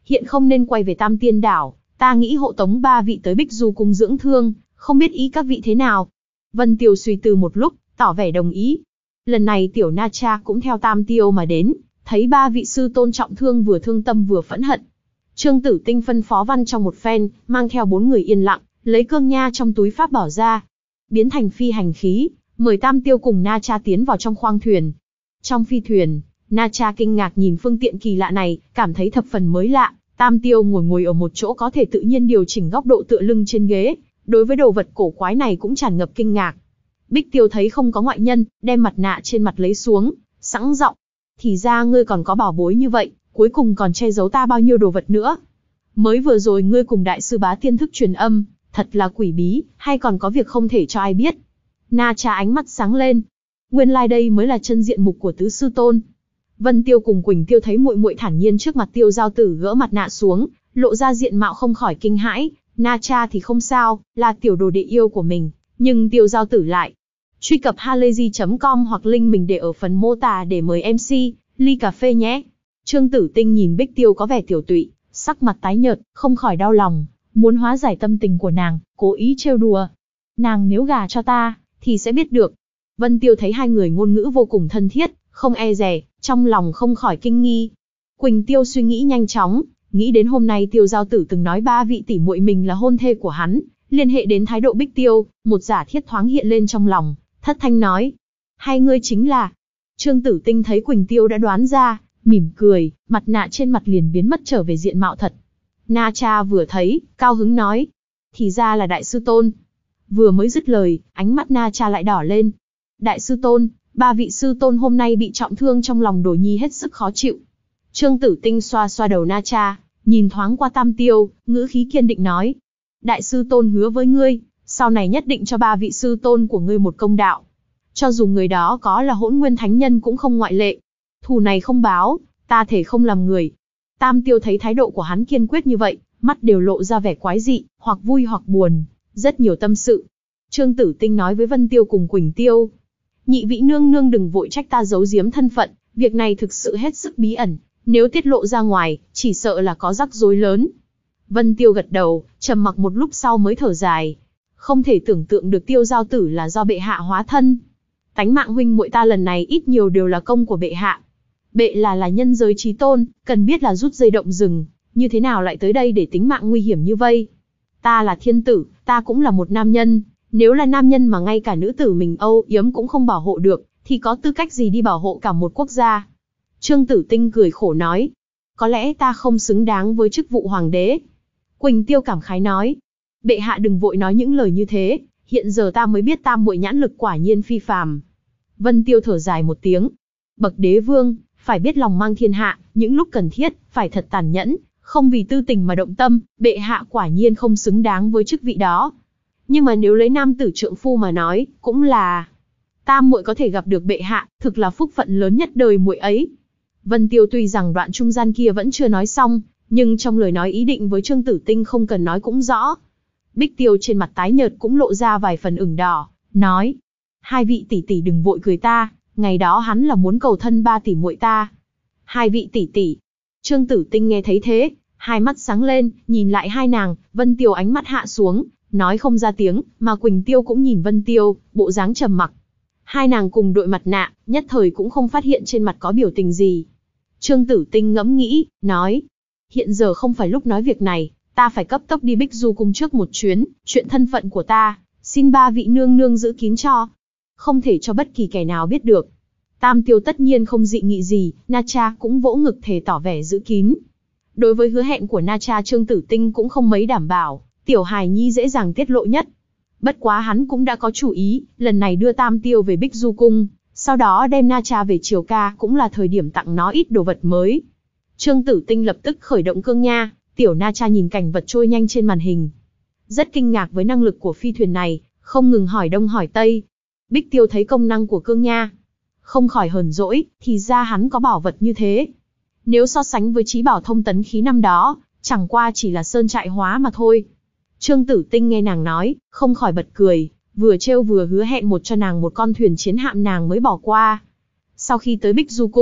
hiện không nên quay về Tam Tiên Đảo, ta nghĩ hộ tống ba vị tới Bích Du Cung dưỡng thương, không biết ý các vị thế nào. Vân Tiêu suy tư một lúc, tỏ vẻ đồng ý. Lần này tiểu Na Cha cũng theo Tam Tiêu mà đến, thấy ba vị sư tôn trọng thương vừa thương tâm vừa phẫn hận. Trương Tử Tinh phân phó văn trong một phen, mang theo bốn người yên lặng, lấy cương nha trong túi pháp bảo ra, biến thành phi hành khí, mời Tam Tiêu cùng Na Cha tiến vào trong khoang thuyền. Trong phi thuyền, Na Cha kinh ngạc nhìn phương tiện kỳ lạ này, cảm thấy thập phần mới lạ. Tam Tiêu ngồi ngồi ở một chỗ có thể tự nhiên điều chỉnh góc độ tựa lưng trên ghế, đối với đồ vật cổ quái này cũng tràn ngập kinh ngạc. Bích Tiêu thấy không có ngoại nhân, đem mặt nạ trên mặt lấy xuống, sẵn giọng: thì ra ngươi còn có bảo bối như vậy, cuối cùng còn che giấu ta bao nhiêu đồ vật nữa. Mới vừa rồi ngươi cùng đại sư bá tiên thức truyền âm, thật là quỷ bí, hay còn có việc không thể cho ai biết. Na Cha ánh mắt sáng lên. Nguyên lai like đây mới là chân diện mục của tứ sư tôn. Vân Tiêu cùng Quỳnh Tiêu thấy muội muội thản nhiên trước mặt Tiêu Giao Tử gỡ mặt nạ xuống, lộ ra diện mạo không khỏi kinh hãi. Na Cha thì không sao, là tiểu đồ đệ yêu của mình, nhưng Tiêu Giao Tử lại. Truy cập halayzi chấm com hoặc link mình để ở phần mô tả để mời em xê ly cà phê nhé. Trương Tử Tinh nhìn Bích Tiêu có vẻ tiểu tụy, sắc mặt tái nhợt, không khỏi đau lòng, muốn hóa giải tâm tình của nàng, cố ý trêu đùa. Nàng nếu gả cho ta, thì sẽ biết được. Vân Tiêu thấy hai người ngôn ngữ vô cùng thân thiết, không e dè, trong lòng không khỏi kinh nghi. Quỳnh Tiêu suy nghĩ nhanh chóng, nghĩ đến hôm nay Tiêu Giao Tử từng nói ba vị tỷ muội mình là hôn thê của hắn, liên hệ đến thái độ Bích Tiêu, một giả thiết thoáng hiện lên trong lòng, thất thanh nói: hay ngươi chính là... Trương Tử Tinh thấy Quỳnh Tiêu đã đoán ra, mỉm cười, mặt nạ trên mặt liền biến mất trở về diện mạo thật. Na Cha vừa thấy, cao hứng nói: thì ra là đại sư tôn. Vừa mới dứt lời, ánh mắt Na Cha lại đỏ lên. Đại sư tôn, ba vị sư tôn hôm nay bị trọng thương, trong lòng Đồ Nhi hết sức khó chịu. Trương Tử Tinh xoa xoa đầu Na Cha, nhìn thoáng qua Tam Tiêu, ngữ khí kiên định nói: đại sư tôn hứa với ngươi, sau này nhất định cho ba vị sư tôn của ngươi một công đạo. Cho dù người đó có là Hỗn Nguyên Thánh Nhân cũng không ngoại lệ. Thù này không báo, ta thể không làm người. Tam Tiêu thấy thái độ của hắn kiên quyết như vậy, mắt đều lộ ra vẻ quái dị, hoặc vui hoặc buồn, rất nhiều tâm sự. Trương Tử Tinh nói với Vân Tiêu cùng Quỳnh Tiêu: nhị vị nương nương đừng vội trách ta giấu giếm thân phận, việc này thực sự hết sức bí ẩn, nếu tiết lộ ra ngoài, chỉ sợ là có rắc rối lớn. Vân Tiêu gật đầu, trầm mặc một lúc sau mới thở dài. Không thể tưởng tượng được Tiêu Giao Tử là do bệ hạ hóa thân. Tánh mạng huynh muội ta lần này ít nhiều đều là công của bệ hạ. Bệ là là nhân giới chí tôn, cần biết là rút dây động rừng, như thế nào lại tới đây để tính mạng nguy hiểm như vây. Ta là thiên tử, ta cũng là một nam nhân, nếu là nam nhân mà ngay cả nữ tử mình âu yếm cũng không bảo hộ được, thì có tư cách gì đi bảo hộ cả một quốc gia. Trương Tử Tinh cười khổ nói: có lẽ ta không xứng đáng với chức vụ hoàng đế. Quỳnh Tiêu cảm khái nói: bệ hạ đừng vội nói những lời như thế, hiện giờ ta mới biết tam muội nhãn lực quả nhiên phi phàm. Vân Tiêu thở dài một tiếng: bậc đế vương, phải biết lòng mang thiên hạ, những lúc cần thiết, phải thật tàn nhẫn, không vì tư tình mà động tâm, bệ hạ quả nhiên không xứng đáng với chức vị đó. Nhưng mà nếu lấy nam tử trượng phu mà nói, cũng là... tam muội có thể gặp được bệ hạ, thực là phúc phận lớn nhất đời muội ấy. Vân Tiêu tuy rằng đoạn trung gian kia vẫn chưa nói xong, nhưng trong lời nói ý định với Trương Tử Tinh không cần nói cũng rõ. Bích Tiêu trên mặt tái nhợt cũng lộ ra vài phần ửng đỏ, nói: hai vị tỷ tỷ đừng vội cười ta, ngày đó hắn là muốn cầu thân ba tỷ muội ta. Hai vị tỷ tỷ. Trương Tử Tinh nghe thấy thế, hai mắt sáng lên, nhìn lại hai nàng. Vân Tiêu ánh mắt hạ xuống, nói không ra tiếng, mà Quỳnh Tiêu cũng nhìn Vân Tiêu, bộ dáng trầm mặc. Hai nàng cùng đội mặt nạ, nhất thời cũng không phát hiện trên mặt có biểu tình gì. Trương Tử Tinh ngẫm nghĩ, nói: hiện giờ không phải lúc nói việc này, ta phải cấp tốc đi Bích Du Cung trước một chuyến, chuyện thân phận của ta, xin ba vị nương nương giữ kín cho. Không thể cho bất kỳ kẻ nào biết được. Tam Tiêu tất nhiên không dị nghị gì, Na Cha cũng vỗ ngực thề tỏ vẻ giữ kín. Đối với hứa hẹn của Na Cha, Trương Tử Tinh cũng không mấy đảm bảo, tiểu hài nhi dễ dàng tiết lộ nhất. Bất quá hắn cũng đã có chủ ý, lần này đưa Tam Tiêu về Bích Du Cung, sau đó đem Na Cha về Triều Ca cũng là thời điểm tặng nó ít đồ vật mới. Trương Tử Tinh lập tức khởi động cương nha, tiểu Na Cha nhìn cảnh vật trôi nhanh trên màn hình. Rất kinh ngạc với năng lực của phi thuyền này, không ngừng hỏi đông hỏi tây. Bích Tiêu thấy công năng của cương nha, không khỏi hờn dỗi, thì ra hắn có bảo vật như thế. Nếu so sánh với trí bảo thông tấn khí năm đó, chẳng qua chỉ là sơn trại hóa mà thôi. Trương Tử Tinh nghe nàng nói, không khỏi bật cười, vừa trêu vừa hứa hẹn một cho nàng một con thuyền chiến hạm nàng mới bỏ qua. Sau khi tới Bích Du Cung,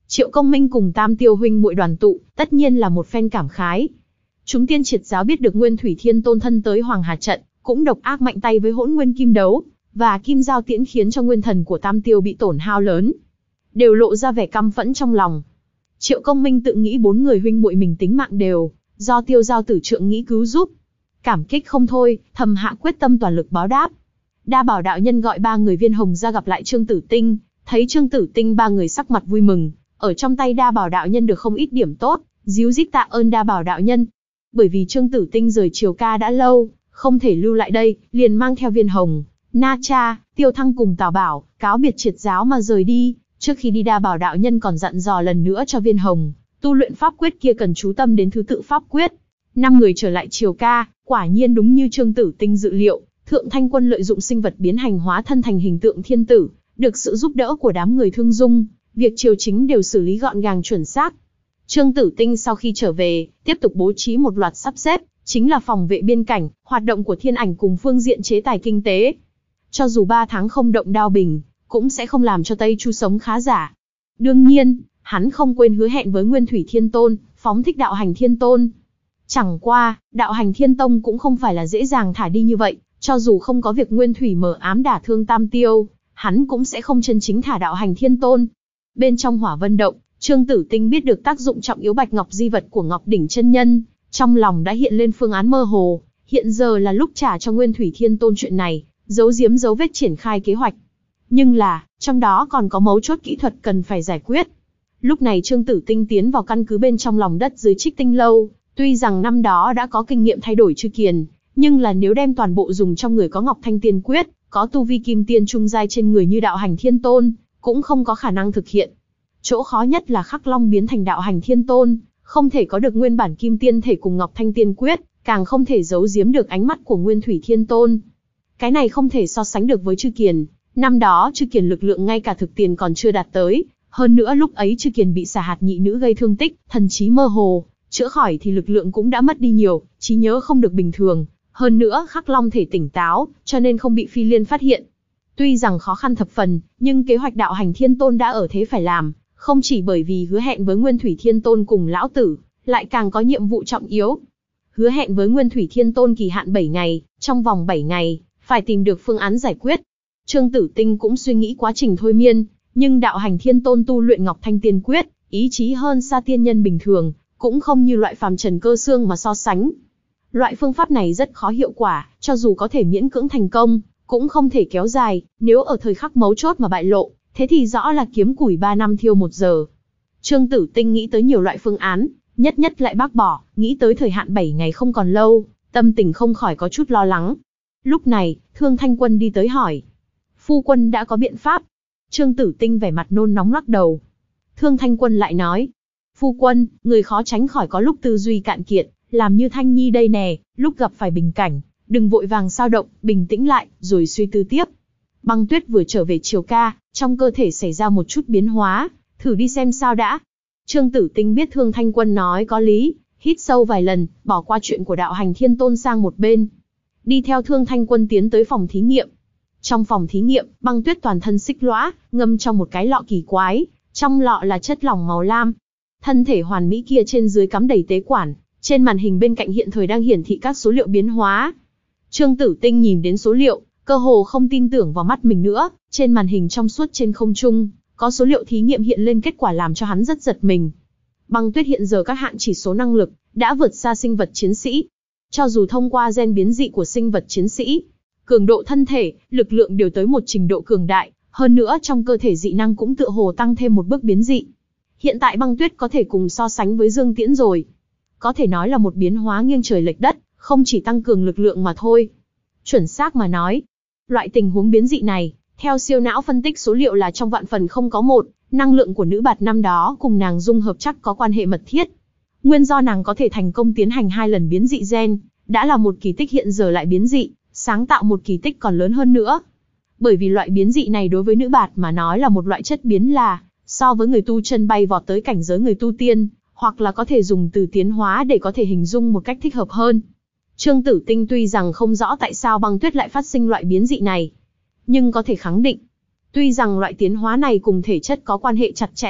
Triệu Công Minh cùng Tam Tiêu huynh muội đoàn tụ, tất nhiên là một phen cảm khái. Chúng tiên triệt giáo biết được Nguyên Thủy Thiên Tôn thân tới Hoàng Hà trận, cũng độc ác mạnh tay với Hỗn Nguyên Kim Đấu và Kim Giao Tiễn, khiến cho nguyên thần của Tam Tiêu bị tổn hao lớn, đều lộ ra vẻ căm phẫn trong lòng. Triệu Công Minh tự nghĩ bốn người huynh muội mình tính mạng đều do Tiêu Giao Tử Trượng nghĩ cứu giúp, cảm kích không thôi, thầm hạ quyết tâm toàn lực báo đáp. Đa Bảo đạo nhân gọi ba người Viên Hồng ra gặp lại Trương Tử Tinh, thấy Trương Tử Tinh ba người sắc mặt vui mừng, ở trong tay Đa Bảo đạo nhân được không ít điểm tốt, díu dít tạ ơn Đa Bảo đạo nhân. Bởi vì Trương Tử Tinh rời Triều Ca đã lâu, không thể lưu lại đây, liền mang theo Viên Hồng, Na Cha, Tiêu Thăng cùng Tào Bảo, cáo biệt triệt giáo mà rời đi. Trước khi đi, Đa Bảo đạo nhân còn dặn dò lần nữa cho Viên Hồng, tu luyện pháp quyết kia cần chú tâm đến thứ tự pháp quyết. Năm người trở lại Triều Ca, quả nhiên đúng như Trương Tử Tinh dự liệu, Thượng Thanh Quân lợi dụng sinh vật biến hành hóa thân thành hình tượng thiên tử, được sự giúp đỡ của đám người Thương Dung, việc triều chính đều xử lý gọn gàng chuẩn xác. Trương Tử Tinh sau khi trở về, tiếp tục bố trí một loạt sắp xếp, chính là phòng vệ biên cảnh, hoạt động của thiên ảnh cùng phương diện chế tài kinh tế. Cho dù ba tháng không động đao bình, cũng sẽ không làm cho Tây Chu sống khá giả. Đương nhiên, hắn không quên hứa hẹn với Nguyên Thủy Thiên Tôn, phóng thích Đạo Hành Thiên Tôn. Chẳng qua, Đạo Hành Thiên Tông cũng không phải là dễ dàng thả đi như vậy, cho dù không có việc Nguyên Thủy mờ ám đả thương Tam Tiêu, hắn cũng sẽ không chân chính thả Đạo Hành Thiên Tôn. Bên trong Hỏa Vân Động, Trương Tử Tinh biết được tác dụng trọng yếu Bạch Ngọc di vật của Ngọc Đỉnh chân nhân, trong lòng đã hiện lên phương án mơ hồ, hiện giờ là lúc trả cho Nguyên Thủy Thiên Tôn chuyện này, giấu giếm dấu vết triển khai kế hoạch. Nhưng là, trong đó còn có mấu chốt kỹ thuật cần phải giải quyết. Lúc này Trương Tử Tinh tiến vào căn cứ bên trong lòng đất dưới Trích Tinh Lâu, tuy rằng năm đó đã có kinh nghiệm thay đổi chư kiền, nhưng là nếu đem toàn bộ dùng trong người có Ngọc Thanh Tiên Quyết, có tu vi kim tiên trung giai trên người như Đạo Hành Thiên Tôn, cũng không có khả năng thực hiện. Chỗ khó nhất là Khắc Long biến thành Đạo Hành Thiên Tôn, không thể có được nguyên bản kim tiên thể cùng Ngọc Thanh Tiên Quyết, càng không thể giấu giếm được ánh mắt của Nguyên Thủy Thiên Tôn. Cái này không thể so sánh được với chư kiền, năm đó chư kiền lực lượng ngay cả thực tiền còn chưa đạt tới, hơn nữa lúc ấy chư kiền bị xà hạt nhị nữ gây thương tích, thần trí mơ hồ, chữa khỏi thì lực lượng cũng đã mất đi nhiều, trí nhớ không được bình thường, hơn nữa Khắc Long thể tỉnh táo, cho nên không bị Phi Liên phát hiện. Tuy rằng khó khăn thập phần, nhưng kế hoạch Đạo Hành Thiên Tôn đã ở thế phải làm, không chỉ bởi vì hứa hẹn với Nguyên Thủy Thiên Tôn cùng lão tử, lại càng có nhiệm vụ trọng yếu. Hứa hẹn với Nguyên Thủy Thiên Tôn kỳ hạn bảy ngày, trong vòng bảy ngày, phải tìm được phương án giải quyết. Trương Tử Tinh cũng suy nghĩ quá trình thôi miên, nhưng Đạo Hành Thiên Tôn tu luyện Ngọc Thanh Tiên Quyết, ý chí hơn xa tiên nhân bình thường, cũng không như loại phàm trần cơ xương mà so sánh. Loại phương pháp này rất khó hiệu quả, cho dù có thể miễn cưỡng thành công, cũng không thể kéo dài, nếu ở thời khắc mấu chốt mà bại lộ, thế thì rõ là kiếm củi ba năm thiêu một giờ. Trương Tử Tinh nghĩ tới nhiều loại phương án, nhất nhất lại bác bỏ, nghĩ tới thời hạn bảy ngày không còn lâu, tâm tình không khỏi có chút lo lắng. Lúc này, Thương Thanh Quân đi tới hỏi. Phu quân đã có biện pháp. Trương Tử Tinh vẻ mặt nôn nóng lắc đầu. Thương Thanh Quân lại nói. Phu quân, người khó tránh khỏi có lúc tư duy cạn kiệt, làm như Thanh Nhi đây nè, lúc gặp phải bình cảnh, đừng vội vàng sao động, bình tĩnh lại, rồi suy tư tiếp. Băng Tuyết vừa trở về Triều Ca, trong cơ thể xảy ra một chút biến hóa, thử đi xem sao đã. Trương Tử Tinh biết Thương Thanh Quân nói có lý, hít sâu vài lần, bỏ qua chuyện của Đạo Hành Thiên Tôn sang một bên. Đi theo Thương Thanh Quân tiến tới phòng thí nghiệm. Trong phòng thí nghiệm, Băng Tuyết toàn thân xích lõa, ngâm trong một cái lọ kỳ quái, trong lọ là chất lỏng màu lam. Thân thể hoàn mỹ kia trên dưới cắm đầy tế quản, trên màn hình bên cạnh hiện thời đang hiển thị các số liệu biến hóa. Trương Tử Tinh nhìn đến số liệu, cơ hồ không tin tưởng vào mắt mình nữa, trên màn hình trong suốt trên không trung, có số liệu thí nghiệm hiện lên, kết quả làm cho hắn rất giật mình. Băng Tuyết hiện giờ các hạng chỉ số năng lực đã vượt xa sinh vật chiến sĩ. Cho dù thông qua gen biến dị của sinh vật chiến sĩ, cường độ thân thể, lực lượng đều tới một trình độ cường đại, hơn nữa trong cơ thể dị năng cũng tựa hồ tăng thêm một bước biến dị. Hiện tại Băng Tuyết có thể cùng so sánh với Dương Tiễn rồi. Có thể nói là một biến hóa nghiêng trời lệch đất, không chỉ tăng cường lực lượng mà thôi. Chuẩn xác mà nói, loại tình huống biến dị này, theo siêu não phân tích số liệu là trong vạn phần không có một, năng lượng của nữ bạt năm đó cùng nàng dung hợp chắc có quan hệ mật thiết. Nguyên do nàng có thể thành công tiến hành hai lần biến dị gen, đã là một kỳ tích, hiện giờ lại biến dị, sáng tạo một kỳ tích còn lớn hơn nữa. Bởi vì loại biến dị này đối với nữ bạt mà nói là một loại chất biến là, so với người tu chân bay vọt tới cảnh giới người tu tiên, hoặc là có thể dùng từ tiến hóa để có thể hình dung một cách thích hợp hơn. Trương Tử Tinh tuy rằng không rõ tại sao Băng Tuyết lại phát sinh loại biến dị này, nhưng có thể khẳng định, tuy rằng loại tiến hóa này cùng thể chất có quan hệ chặt chẽ,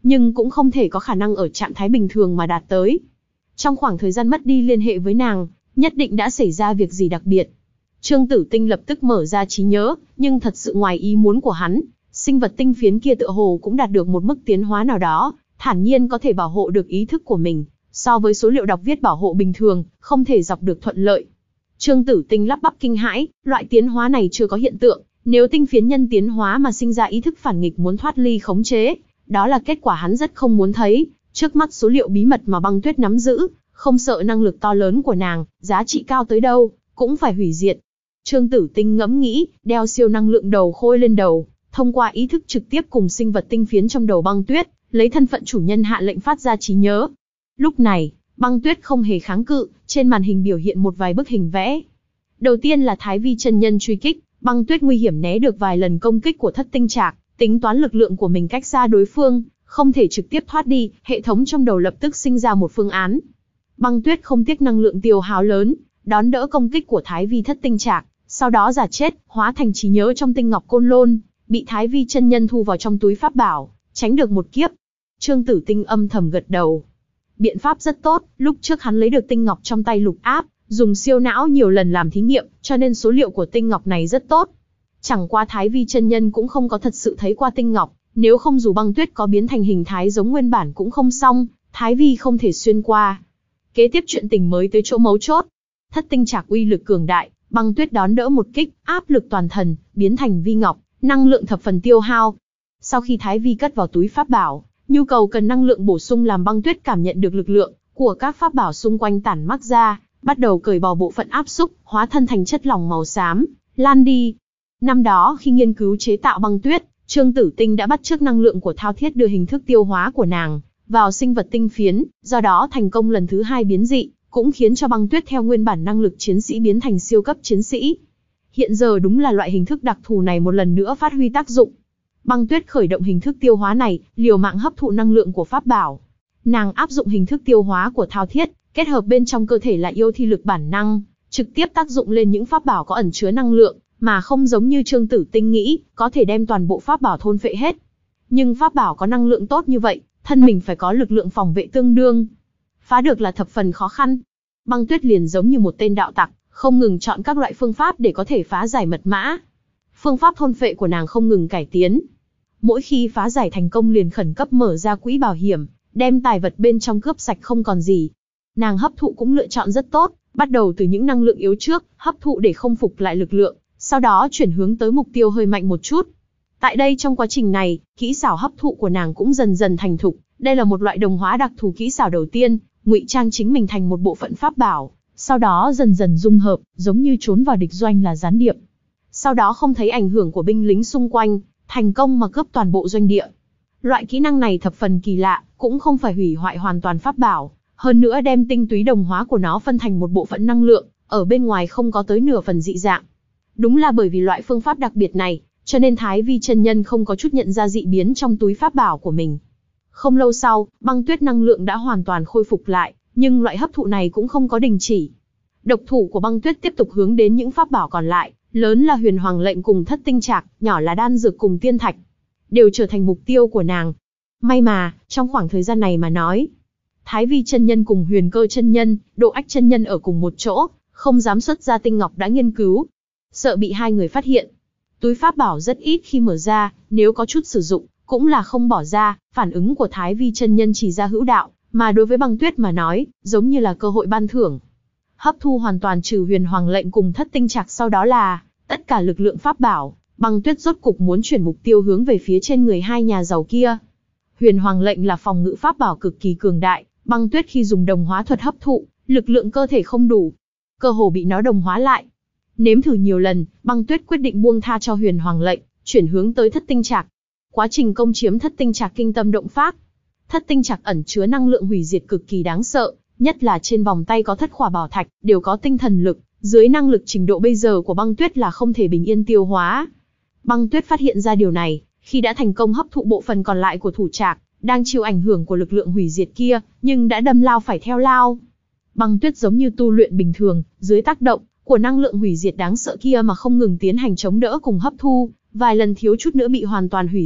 nhưng cũng không thể có khả năng ở trạng thái bình thường mà đạt tới. Trong khoảng thời gian mất đi liên hệ với nàng, nhất định đã xảy ra việc gì đặc biệt. Trương Tử Tinh lập tức mở ra trí nhớ, nhưng thật sự ngoài ý muốn của hắn, sinh vật tinh phiến kia tựa hồ cũng đạt được một mức tiến hóa nào đó, thản nhiên có thể bảo hộ được ý thức của mình, so với số liệu đọc viết bảo hộ bình thường, không thể dọc được thuận lợi. Trương Tử Tinh lắp bắp kinh hãi, loại tiến hóa này chưa có hiện tượng, nếu tinh phiến nhân tiến hóa mà sinh ra ý thức phản nghịch muốn thoát ly khống chế, đó là kết quả hắn rất không muốn thấy. Trước mắt số liệu bí mật mà Băng Tuyết nắm giữ, không sợ năng lực to lớn của nàng, giá trị cao tới đâu, cũng phải hủy diệt. Trương Tử Tinh ngẫm nghĩ, đeo siêu năng lượng đầu khôi lên đầu, thông qua ý thức trực tiếp cùng sinh vật tinh phiến trong đầu Băng Tuyết, lấy thân phận chủ nhân hạ lệnh phát ra trí nhớ. Lúc này, Băng Tuyết không hề kháng cự, trên màn hình biểu hiện một vài bức hình vẽ. Đầu tiên là Thái Vi chân nhân truy kích, Băng Tuyết nguy hiểm né được vài lần công kích của Thất Tinh Trạc, tính toán lực lượng của mình cách xa đối phương, không thể trực tiếp thoát đi, hệ thống trong đầu lập tức sinh ra một phương án. Băng Tuyết không tiếc năng lượng tiêu hao lớn, đón đỡ công kích của Thái Vi Thất Tinh Trạc, sau đó giả chết, hóa thành trí nhớ trong tinh ngọc côn lôn, bị Thái Vi chân nhân thu vào trong túi pháp bảo, tránh được một kiếp. Trương Tử Tinh âm thầm gật đầu. Biện pháp rất tốt, lúc trước hắn lấy được tinh ngọc trong tay Lục Áp, dùng siêu não nhiều lần làm thí nghiệm, cho nên số liệu của tinh ngọc này rất tốt. Chẳng qua Thái Vi chân nhân cũng không có thật sự thấy qua tinh ngọc, nếu không dù Băng Tuyết có biến thành hình thái giống nguyên bản cũng không xong, Thái Vi không thể xuyên qua. Kế tiếp chuyện tình mới tới chỗ mấu chốt. Thất Tinh Trạc uy lực cường đại, Băng Tuyết đón đỡ một kích, áp lực toàn thần, biến thành vi ngọc, năng lượng thập phần tiêu hao. Sau khi Thái Vi cất vào túi pháp bảo, nhu cầu cần năng lượng bổ sung làm Băng Tuyết cảm nhận được lực lượng của các pháp bảo xung quanh tản mắc ra, bắt đầu cởi bỏ bộ phận áp xúc, hóa thân thành chất lỏng màu xám, lan đi. Năm đó khi nghiên cứu chế tạo Băng Tuyết, Trương Tử Tinh đã bắt chước năng lượng của thao thiết đưa hình thức tiêu hóa của nàng vào sinh vật tinh phiến, do đó thành công lần thứ hai biến dị, cũng khiến cho Băng Tuyết theo nguyên bản năng lực chiến sĩ biến thành siêu cấp chiến sĩ. Hiện giờ đúng là loại hình thức đặc thù này một lần nữa phát huy tác dụng. Băng Tuyết khởi động hình thức tiêu hóa này, liều mạng hấp thụ năng lượng của pháp bảo. Nàng áp dụng hình thức tiêu hóa của thao thiết, kết hợp bên trong cơ thể là yêu thi lực bản năng, trực tiếp tác dụng lên những pháp bảo có ẩn chứa năng lượng, mà không giống như Trương Tử Tinh nghĩ, có thể đem toàn bộ pháp bảo thôn phệ hết. Nhưng pháp bảo có năng lượng tốt như vậy, thân mình phải có lực lượng phòng vệ tương đương. Phá được là thập phần khó khăn. Băng Tuyết liền giống như một tên đạo tặc, không ngừng chọn các loại phương pháp để có thể phá giải mật mã. Phương pháp thôn phệ của nàng không ngừng cải tiến. Mỗi khi phá giải thành công liền khẩn cấp mở ra quỹ bảo hiểm, đem tài vật bên trong cướp sạch không còn gì. Nàng hấp thụ cũng lựa chọn rất tốt, bắt đầu từ những năng lượng yếu trước, hấp thụ để không phục lại lực lượng, sau đó chuyển hướng tới mục tiêu hơi mạnh một chút. Tại đây trong quá trình này, kỹ xảo hấp thụ của nàng cũng dần dần thành thục. Đây là một loại đồng hóa đặc thù kỹ xảo đầu tiên, ngụy trang chính mình thành một bộ phận pháp bảo, sau đó dần dần dung hợp, giống như trốn vào địch doanh là gián điệp. Sau đó không thấy ảnh hưởng của binh lính xung quanh, thành công mà cướp toàn bộ doanh địa. Loại kỹ năng này thập phần kỳ lạ, cũng không phải hủy hoại hoàn toàn pháp bảo, hơn nữa đem tinh túy đồng hóa của nó phân thành một bộ phận năng lượng, ở bên ngoài không có tới nửa phần dị dạng. Đúng là bởi vì loại phương pháp đặc biệt này, cho nên Thái Vi chân nhân không có chút nhận ra dị biến trong túi pháp bảo của mình. Không lâu sau, Băng Tuyết năng lượng đã hoàn toàn khôi phục lại, nhưng loại hấp thụ này cũng không có đình chỉ. Độc thủ của Băng Tuyết tiếp tục hướng đến những pháp bảo còn lại, lớn là Huyền Hoàng lệnh cùng Thất Tinh Trạc, nhỏ là đan dược cùng tiên thạch, đều trở thành mục tiêu của nàng. May mà, trong khoảng thời gian này mà nói, Thái Vi chân nhân cùng Huyền Cơ chân nhân, Độ Ách chân nhân ở cùng một chỗ, không dám xuất ra tinh ngọc đã nghiên cứu, sợ bị hai người phát hiện. Túi pháp bảo rất ít khi mở ra, nếu có chút sử dụng, cũng là không bỏ ra. Phản ứng của Thái Vi chân nhân chỉ ra hữu đạo, mà đối với Băng Tuyết mà nói, giống như là cơ hội ban thưởng. Hấp thu hoàn toàn trừ Huyền Hoàng lệnh cùng Thất Tinh Trạc, sau đó là tất cả lực lượng pháp bảo. Băng Tuyết rốt cục muốn chuyển mục tiêu hướng về phía trên người hai nhà giàu kia. Huyền Hoàng lệnh là phòng ngự pháp bảo cực kỳ cường đại, Băng Tuyết khi dùng đồng hóa thuật hấp thụ, lực lượng cơ thể không đủ, cơ hồ bị nó đồng hóa lại. Nếm thử nhiều lần, Băng Tuyết quyết định buông tha cho Huyền Hoàng lệnh, chuyển hướng tới Thất Tinh Trạc. Quá trình công chiếm Thất Tinh Trạc kinh tâm động phách. Thất Tinh Trạc ẩn chứa năng lượng hủy diệt cực kỳ đáng sợ, nhất là trên vòng tay có thất khỏa bảo thạch, đều có tinh thần lực, dưới năng lực trình độ bây giờ của Băng Tuyết là không thể bình yên tiêu hóa. Băng Tuyết phát hiện ra điều này, khi đã thành công hấp thụ bộ phận còn lại của thủ trạc, đang chịu ảnh hưởng của lực lượng hủy diệt kia, nhưng đã đâm lao phải theo lao. Băng Tuyết giống như tu luyện bình thường, dưới tác động của năng lượng hủy diệt đáng sợ kia mà không ngừng tiến hành chống đỡ cùng hấp thu, vài lần thiếu chút nữa bị hoàn toàn hủy diệt,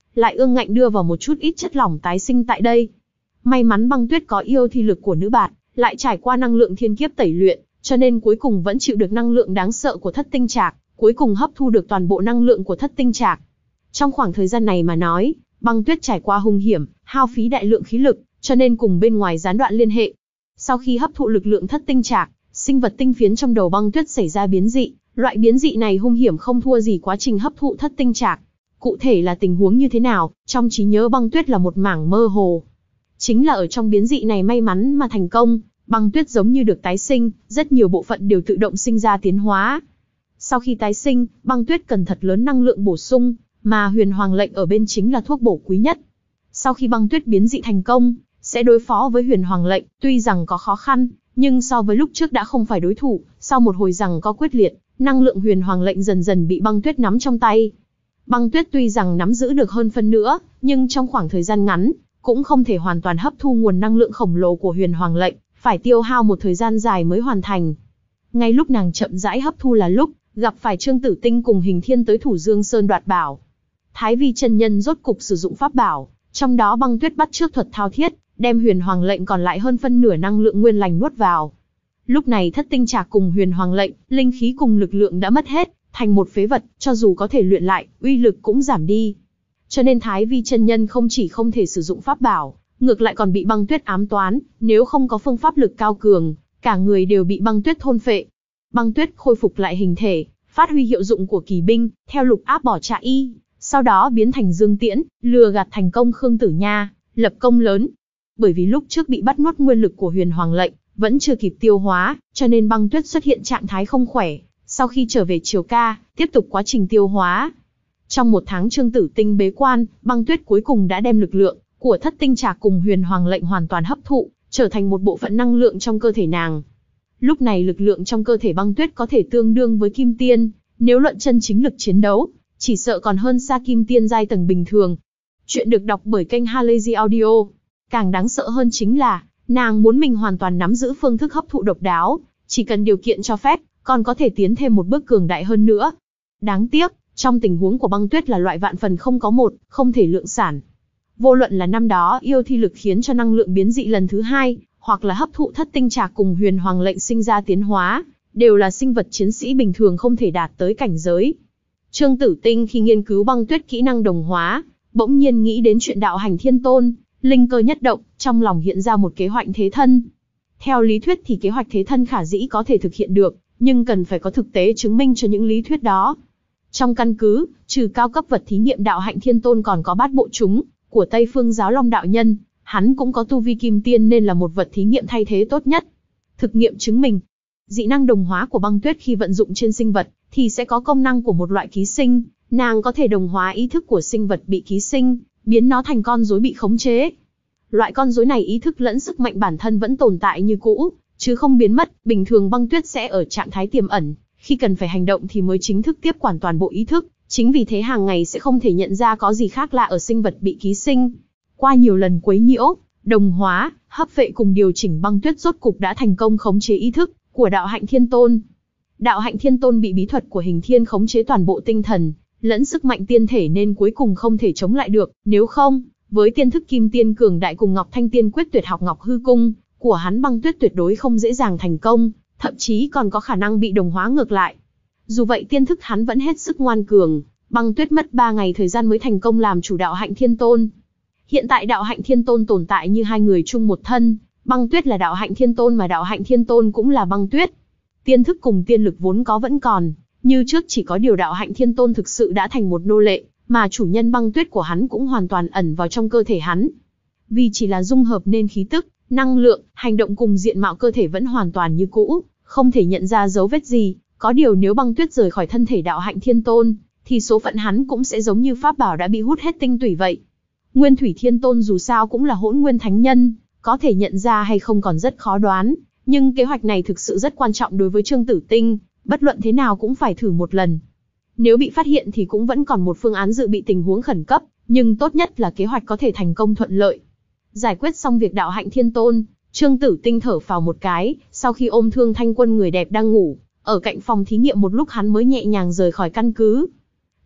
lại ương ngạnh đưa vào một chút ít chất lỏng tái sinh tại đây. May mắn băng tuyết có yêu thi lực của nữ bạt, lại trải qua năng lượng thiên kiếp tẩy luyện, cho nên cuối cùng vẫn chịu được năng lượng đáng sợ của thất tinh trạc, cuối cùng hấp thu được toàn bộ năng lượng của thất tinh trạc. Trong khoảng thời gian này mà nói, băng tuyết trải qua hung hiểm, hao phí đại lượng khí lực, cho nên cùng bên ngoài gián đoạn liên hệ. Sau khi hấp thụ lực lượng thất tinh trạc, sinh vật tinh phiến trong đầu băng tuyết xảy ra biến dị, loại biến dị này hung hiểm không thua gì quá trình hấp thụ thất tinh trạc. Cụ thể là tình huống như thế nào, trong trí nhớ băng tuyết là một mảng mơ hồ. Chính là ở trong biến dị này may mắn mà thành công, băng tuyết giống như được tái sinh, rất nhiều bộ phận đều tự động sinh ra tiến hóa. Sau khi tái sinh, băng tuyết cần thật lớn năng lượng bổ sung, mà huyền hoàng lệnh ở bên chính là thuốc bổ quý nhất. Sau khi băng tuyết biến dị thành công, sẽ đối phó với huyền hoàng lệnh, tuy rằng có khó khăn, nhưng so với lúc trước đã không phải đối thủ. Sau một hồi rằng có quyết liệt, năng lượng huyền hoàng lệnh dần dần bị băng tuyết nắm trong tay. Băng tuyết tuy rằng nắm giữ được hơn phân nữa, nhưng trong khoảng thời gian ngắn, cũng không thể hoàn toàn hấp thu nguồn năng lượng khổng lồ của huyền hoàng lệnh, phải tiêu hao một thời gian dài mới hoàn thành. Ngay lúc nàng chậm rãi hấp thu là lúc, gặp phải Trương Tử Tinh cùng Hình Thiên tới Thủ Dương Sơn đoạt bảo. Thái Vi chân nhân rốt cục sử dụng pháp bảo, trong đó băng tuyết bắt chước thuật thao thiết, đem huyền hoàng lệnh còn lại hơn phân nửa năng lượng nguyên lành nuốt vào. Lúc này thất tinh trạc cùng huyền hoàng lệnh, linh khí cùng lực lượng đã mất hết, thành một phế vật, cho dù có thể luyện lại, uy lực cũng giảm đi. Cho nên Thái Vi chân nhân không chỉ không thể sử dụng pháp bảo, ngược lại còn bị băng tuyết ám toán, nếu không có phương pháp lực cao cường, cả người đều bị băng tuyết thôn phệ. Băng tuyết khôi phục lại hình thể, phát huy hiệu dụng của kỳ binh, theo lục áp bỏ chạy y, sau đó biến thành Dương Tiễn, lừa gạt thành công Khương Tử Nha, lập công lớn. Bởi vì lúc trước bị bắt nuốt nguyên lực của huyền hoàng lệnh, vẫn chưa kịp tiêu hóa, cho nên băng tuyết xuất hiện trạng thái không khỏe. Sau khi trở về Triều Ca, tiếp tục quá trình tiêu hóa. Trong một tháng Trương Tử Tinh bế quan, băng tuyết cuối cùng đã đem lực lượng của thất tinh trạc cùng huyền hoàng lệnh hoàn toàn hấp thụ, trở thành một bộ phận năng lượng trong cơ thể nàng. Lúc này lực lượng trong cơ thể băng tuyết có thể tương đương với kim tiên, nếu luận chân chính lực chiến đấu, chỉ sợ còn hơn xa kim tiên giai tầng bình thường. Chuyện được đọc bởi kênh Halazy Audio. Càng đáng sợ hơn chính là, nàng muốn mình hoàn toàn nắm giữ phương thức hấp thụ độc đáo, chỉ cần điều kiện cho phép, còn có thể tiến thêm một bước cường đại hơn nữa. Đáng tiếc, trong tình huống của băng tuyết là loại vạn phần không có một, không thể lượng sản. Vô luận là năm đó yêu thi lực khiến cho năng lượng biến dị lần thứ hai, hoặc là hấp thụ thất tinh trạc cùng huyền hoàng lệnh sinh ra tiến hóa, đều là sinh vật chiến sĩ bình thường không thể đạt tới cảnh giới. Trương Tử Tinh khi nghiên cứu băng tuyết kỹ năng đồng hóa, bỗng nhiên nghĩ đến chuyện đạo hành thiên tôn, linh cơ nhất động, trong lòng hiện ra một kế hoạch thế thân. Theo lý thuyết thì kế hoạch thế thân khả dĩ có thể thực hiện được, nhưng cần phải có thực tế chứng minh cho những lý thuyết đó. Trong căn cứ, trừ cao cấp vật thí nghiệm đạo hạnh thiên tôn còn có bát bộ chúng của Tây Phương giáo Long đạo nhân, hắn cũng có tu vi kim tiên nên là một vật thí nghiệm thay thế tốt nhất. Thực nghiệm chứng minh, dị năng đồng hóa của băng tuyết khi vận dụng trên sinh vật thì sẽ có công năng của một loại ký sinh, nàng có thể đồng hóa ý thức của sinh vật bị ký sinh, biến nó thành con rối bị khống chế. Loại con rối này ý thức lẫn sức mạnh bản thân vẫn tồn tại như cũ, chứ không biến mất. Bình thường băng tuyết sẽ ở trạng thái tiềm ẩn, khi cần phải hành động thì mới chính thức tiếp quản toàn bộ ý thức. Chính vì thế hàng ngày sẽ không thể nhận ra có gì khác lạ ở sinh vật bị ký sinh. Qua nhiều lần quấy nhiễu, đồng hóa, hấp vệ cùng điều chỉnh, băng tuyết rốt cục đã thành công khống chế ý thức của đạo hạnh thiên tôn. Đạo hạnh thiên tôn bị bí thuật của Hình Thiên khống chế toàn bộ tinh thần lẫn sức mạnh tiên thể nên cuối cùng không thể chống lại được. Nếu không, với tiên thức kim tiên cường đại cùng Ngọc Thanh Tiên quyết tuyệt học Ngọc Hư Cung của hắn, băng tuyết tuyệt đối không dễ dàng thành công, thậm chí còn có khả năng bị đồng hóa ngược lại. Dù vậy tiên thức hắn vẫn hết sức ngoan cường, băng tuyết mất ba ngày thời gian mới thành công làm chủ đạo hạnh thiên tôn. Hiện tại đạo hạnh thiên tôn tồn tại như hai người chung một thân, băng tuyết là đạo hạnh thiên tôn mà đạo hạnh thiên tôn cũng là băng tuyết. Tiên thức cùng tiên lực vốn có vẫn còn, như trước, chỉ có điều đạo hạnh thiên tôn thực sự đã thành một nô lệ, mà chủ nhân băng tuyết của hắn cũng hoàn toàn ẩn vào trong cơ thể hắn. Vì chỉ là dung hợp nên khí tức, năng lượng, hành động cùng diện mạo cơ thể vẫn hoàn toàn như cũ, không thể nhận ra dấu vết gì. Có điều nếu băng tuyết rời khỏi thân thể đạo hạnh thiên tôn, thì số phận hắn cũng sẽ giống như pháp bảo đã bị hút hết tinh tủy vậy. Nguyên thủy thiên tôn dù sao cũng là hỗn nguyên thánh nhân, có thể nhận ra hay không còn rất khó đoán, nhưng kế hoạch này thực sự rất quan trọng đối với Trương Tử Tinh, bất luận thế nào cũng phải thử một lần. Nếu bị phát hiện thì cũng vẫn còn một phương án dự bị tình huống khẩn cấp, nhưng tốt nhất là kế hoạch có thể thành công thuận lợi. Giải quyết xong việc đạo hạnh thiên tôn, Trương Tử Tinh thở phào một cái, sau khi ôm Thương Thanh Quân người đẹp đang ngủ ở cạnh phòng thí nghiệm một lúc, hắn mới nhẹ nhàng rời khỏi căn cứ.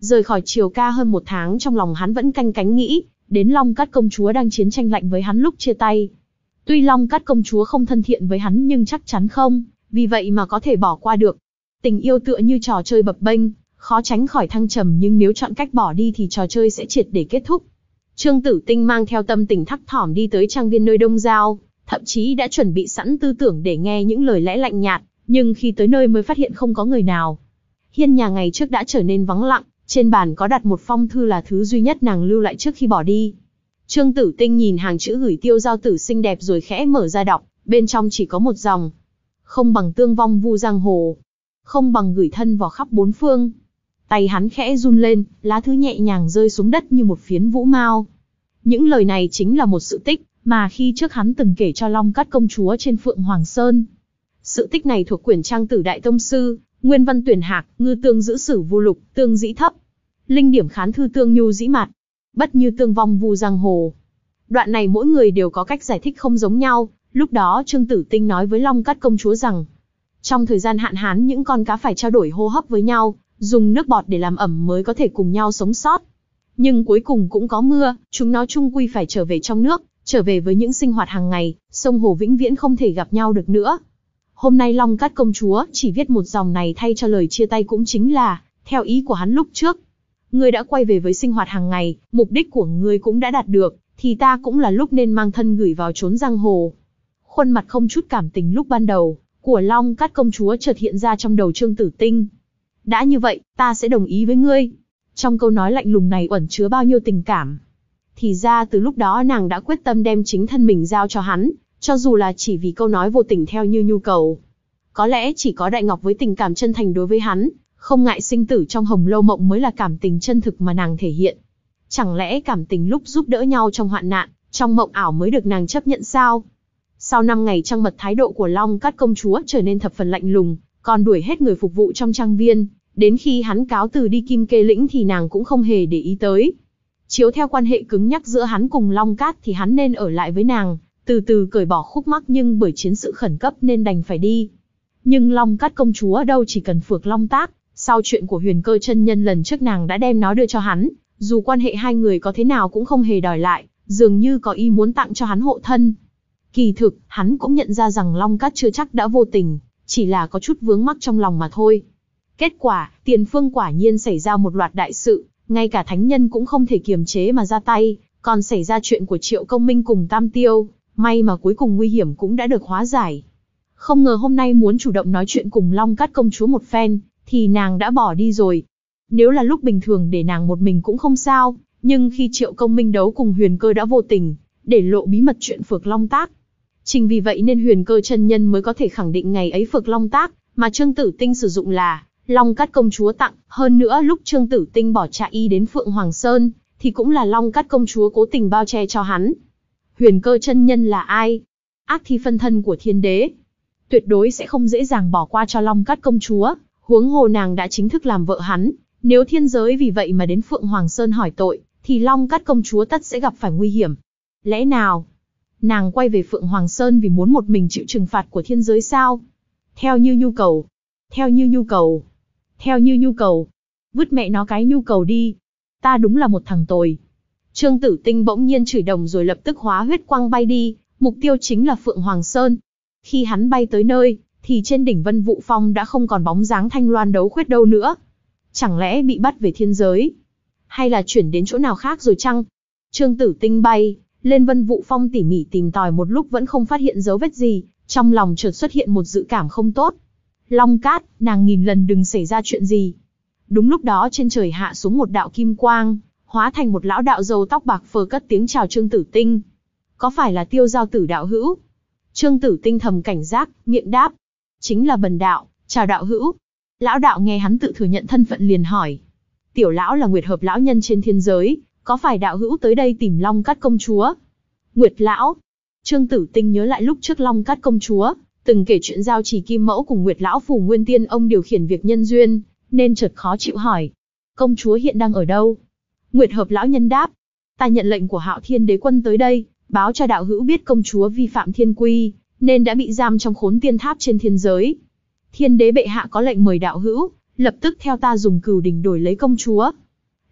Rời khỏi Triều Ca hơn một tháng, trong lòng hắn vẫn canh cánh nghĩ đến Long Cát công chúa đang chiến tranh lạnh với hắn lúc chia tay. Tuy Long Cát công chúa không thân thiện với hắn nhưng chắc chắn không vì vậy mà có thể bỏ qua được. Tình yêu tựa như trò chơi bập bênh, khó tránh khỏi thăng trầm, nhưng nếu chọn cách bỏ đi thì trò chơi sẽ triệt để kết thúc. Trương Tử Tinh mang theo tâm tình thấp thỏm đi tới trang viên nơi Đông Giao, thậm chí đã chuẩn bị sẵn tư tưởng để nghe những lời lẽ lạnh nhạt, nhưng khi tới nơi mới phát hiện không có người nào. Hiên nhà ngày trước đã trở nên vắng lặng, trên bàn có đặt một phong thư là thứ duy nhất nàng lưu lại trước khi bỏ đi. Trương Tử Tinh nhìn hàng chữ gửi Tiêu Giao Tử xinh đẹp rồi khẽ mở ra đọc, bên trong chỉ có một dòng: không bằng tương vong vu giang hồ, không bằng gửi thân vào khắp bốn phương. Tay hắn khẽ run lên, lá thư nhẹ nhàng rơi xuống đất như một phiến vũ mao. Những lời này chính là một sự tích mà khi trước hắn từng kể cho Long Cát công chúa trên Phượng Hoàng Sơn. Sự tích này thuộc quyển Trang Tử Đại Tông Sư, nguyên văn tuyển hạc, ngư tương giữ sử vu lục, tương dĩ thấp. Linh điểm khán thư tương nhu dĩ mạt, bất như tương vong vu giang hồ. Đoạn này mỗi người đều có cách giải thích không giống nhau. Lúc đó Trương Tử Tinh nói với Long Cát công chúa rằng, trong thời gian hạn hán những con cá phải trao đổi hô hấp với nhau, dùng nước bọt để làm ẩm mới có thể cùng nhau sống sót. Nhưng cuối cùng cũng có mưa, chúng nó chung quy phải trở về trong nước, trở về với những sinh hoạt hàng ngày, sông hồ vĩnh viễn không thể gặp nhau được nữa. Hôm nay Long Cát công chúa chỉ viết một dòng này thay cho lời chia tay, cũng chính là theo ý của hắn lúc trước. Ngươi đã quay về với sinh hoạt hàng ngày, mục đích của ngươi cũng đã đạt được, thì ta cũng là lúc nên mang thân gửi vào chốn giang hồ. Khuôn mặt không chút cảm tình lúc ban đầu của Long Cát công chúa chợt hiện ra trong đầu Trương Tử Tinh. Đã như vậy, ta sẽ đồng ý với ngươi. Trong câu nói lạnh lùng này ẩn chứa bao nhiêu tình cảm. Thì ra từ lúc đó nàng đã quyết tâm đem chính thân mình giao cho hắn, cho dù là chỉ vì câu nói vô tình theo như nhu cầu. Có lẽ chỉ có Đại Ngọc với tình cảm chân thành đối với hắn, không ngại sinh tử trong Hồng Lâu Mộng mới là cảm tình chân thực mà nàng thể hiện. Chẳng lẽ cảm tình lúc giúp đỡ nhau trong hoạn nạn, trong mộng ảo mới được nàng chấp nhận sao? Sau năm ngày trăng mật, thái độ của Long Cát công chúa trở nên thập phần lạnh lùng, còn đuổi hết người phục vụ trong trang viên. Đến khi hắn cáo từ đi Kim Kê Lĩnh thì nàng cũng không hề để ý tới. Chiếu theo quan hệ cứng nhắc giữa hắn cùng Long Cát thì hắn nên ở lại với nàng, từ từ cởi bỏ khúc mắc, nhưng bởi chiến sự khẩn cấp nên đành phải đi. Nhưng Long Cát công chúa đâu chỉ cần phược long tác, sau chuyện của Huyền Cơ chân nhân lần trước nàng đã đem nó đưa cho hắn, dù quan hệ hai người có thế nào cũng không hề đòi lại, dường như có ý muốn tặng cho hắn hộ thân. Kỳ thực, hắn cũng nhận ra rằng Long Cát chưa chắc đã vô tình, chỉ là có chút vướng mắc trong lòng mà thôi. Kết quả, tiền phương quả nhiên xảy ra một loạt đại sự, ngay cả thánh nhân cũng không thể kiềm chế mà ra tay, còn xảy ra chuyện của Triệu Công Minh cùng Tam Tiêu, may mà cuối cùng nguy hiểm cũng đã được hóa giải. Không ngờ hôm nay muốn chủ động nói chuyện cùng Long Cát công chúa một phen, thì nàng đã bỏ đi rồi. Nếu là lúc bình thường để nàng một mình cũng không sao, nhưng khi Triệu Công Minh đấu cùng Huyền Cơ đã vô tình để lộ bí mật chuyện phược long tác. Chính vì vậy nên Huyền Cơ chân nhân mới có thể khẳng định ngày ấy phược long tác mà Trương Tử Tinh sử dụng là Long Cát công chúa tặng. Hơn nữa lúc Trương Tử Tinh bỏ Trạ Y đến Phượng Hoàng Sơn thì cũng là Long Cát công chúa cố tình bao che cho hắn. Huyền Cơ chân nhân là ai? Ác thi phân thân của Thiên Đế, tuyệt đối sẽ không dễ dàng bỏ qua cho Long Cát công chúa, huống hồ nàng đã chính thức làm vợ hắn. Nếu thiên giới vì vậy mà đến Phượng Hoàng Sơn hỏi tội, thì Long Cát công chúa tất sẽ gặp phải nguy hiểm. Lẽ nào nàng quay về Phượng Hoàng Sơn vì muốn một mình chịu trừng phạt của thiên giới sao? Theo như nhu cầu, theo như nhu cầu, theo như nhu cầu. Vứt mẹ nó cái nhu cầu đi. Ta đúng là một thằng tồi. Trương Tử Tinh bỗng nhiên chửi đồng rồi lập tức hóa huyết quang bay đi, mục tiêu chính là Phượng Hoàng Sơn. Khi hắn bay tới nơi, thì trên đỉnh Vân Vũ Phong đã không còn bóng dáng Thanh Loan Đấu Khuyết đâu nữa. Chẳng lẽ bị bắt về thiên giới? Hay là chuyển đến chỗ nào khác rồi chăng? Trương Tử Tinh bay lên Vân Vũ Phong tỉ mỉ tìm tòi một lúc vẫn không phát hiện dấu vết gì, trong lòng chợt xuất hiện một dự cảm không tốt. Long Cát, nàng nghìn lần đừng xảy ra chuyện gì. Đúng lúc đó trên trời hạ xuống một đạo kim quang, hóa thành một lão đạo râu tóc bạc phơ cất tiếng chào Trương Tử Tinh. Có phải là Tiêu Giao Tử đạo hữu? Trương Tử Tinh thầm cảnh giác, miệng đáp. Chính là bần đạo, chào đạo hữu. Lão đạo nghe hắn tự thừa nhận thân phận liền hỏi. Tiểu lão là Nguyệt Hợp lão nhân trên thiên giới, có phải đạo hữu tới đây tìm Long Cát công chúa? Nguyệt lão. Trương Tử Tinh nhớ lại lúc trước Long Cát công chúa từng kể chuyện giao trì kim mẫu cùng Nguyệt lão phù nguyên tiên ông điều khiển việc nhân duyên, nên chợt khó chịu hỏi. Công chúa hiện đang ở đâu? Nguyệt Hợp lão nhân đáp. Ta nhận lệnh của Hạo Thiên đế quân tới đây, báo cho đạo hữu biết công chúa vi phạm thiên quy, nên đã bị giam trong khốn tiên tháp trên thiên giới. Thiên đế bệ hạ có lệnh mời đạo hữu lập tức theo ta dùng cửu đỉnh đổi lấy công chúa.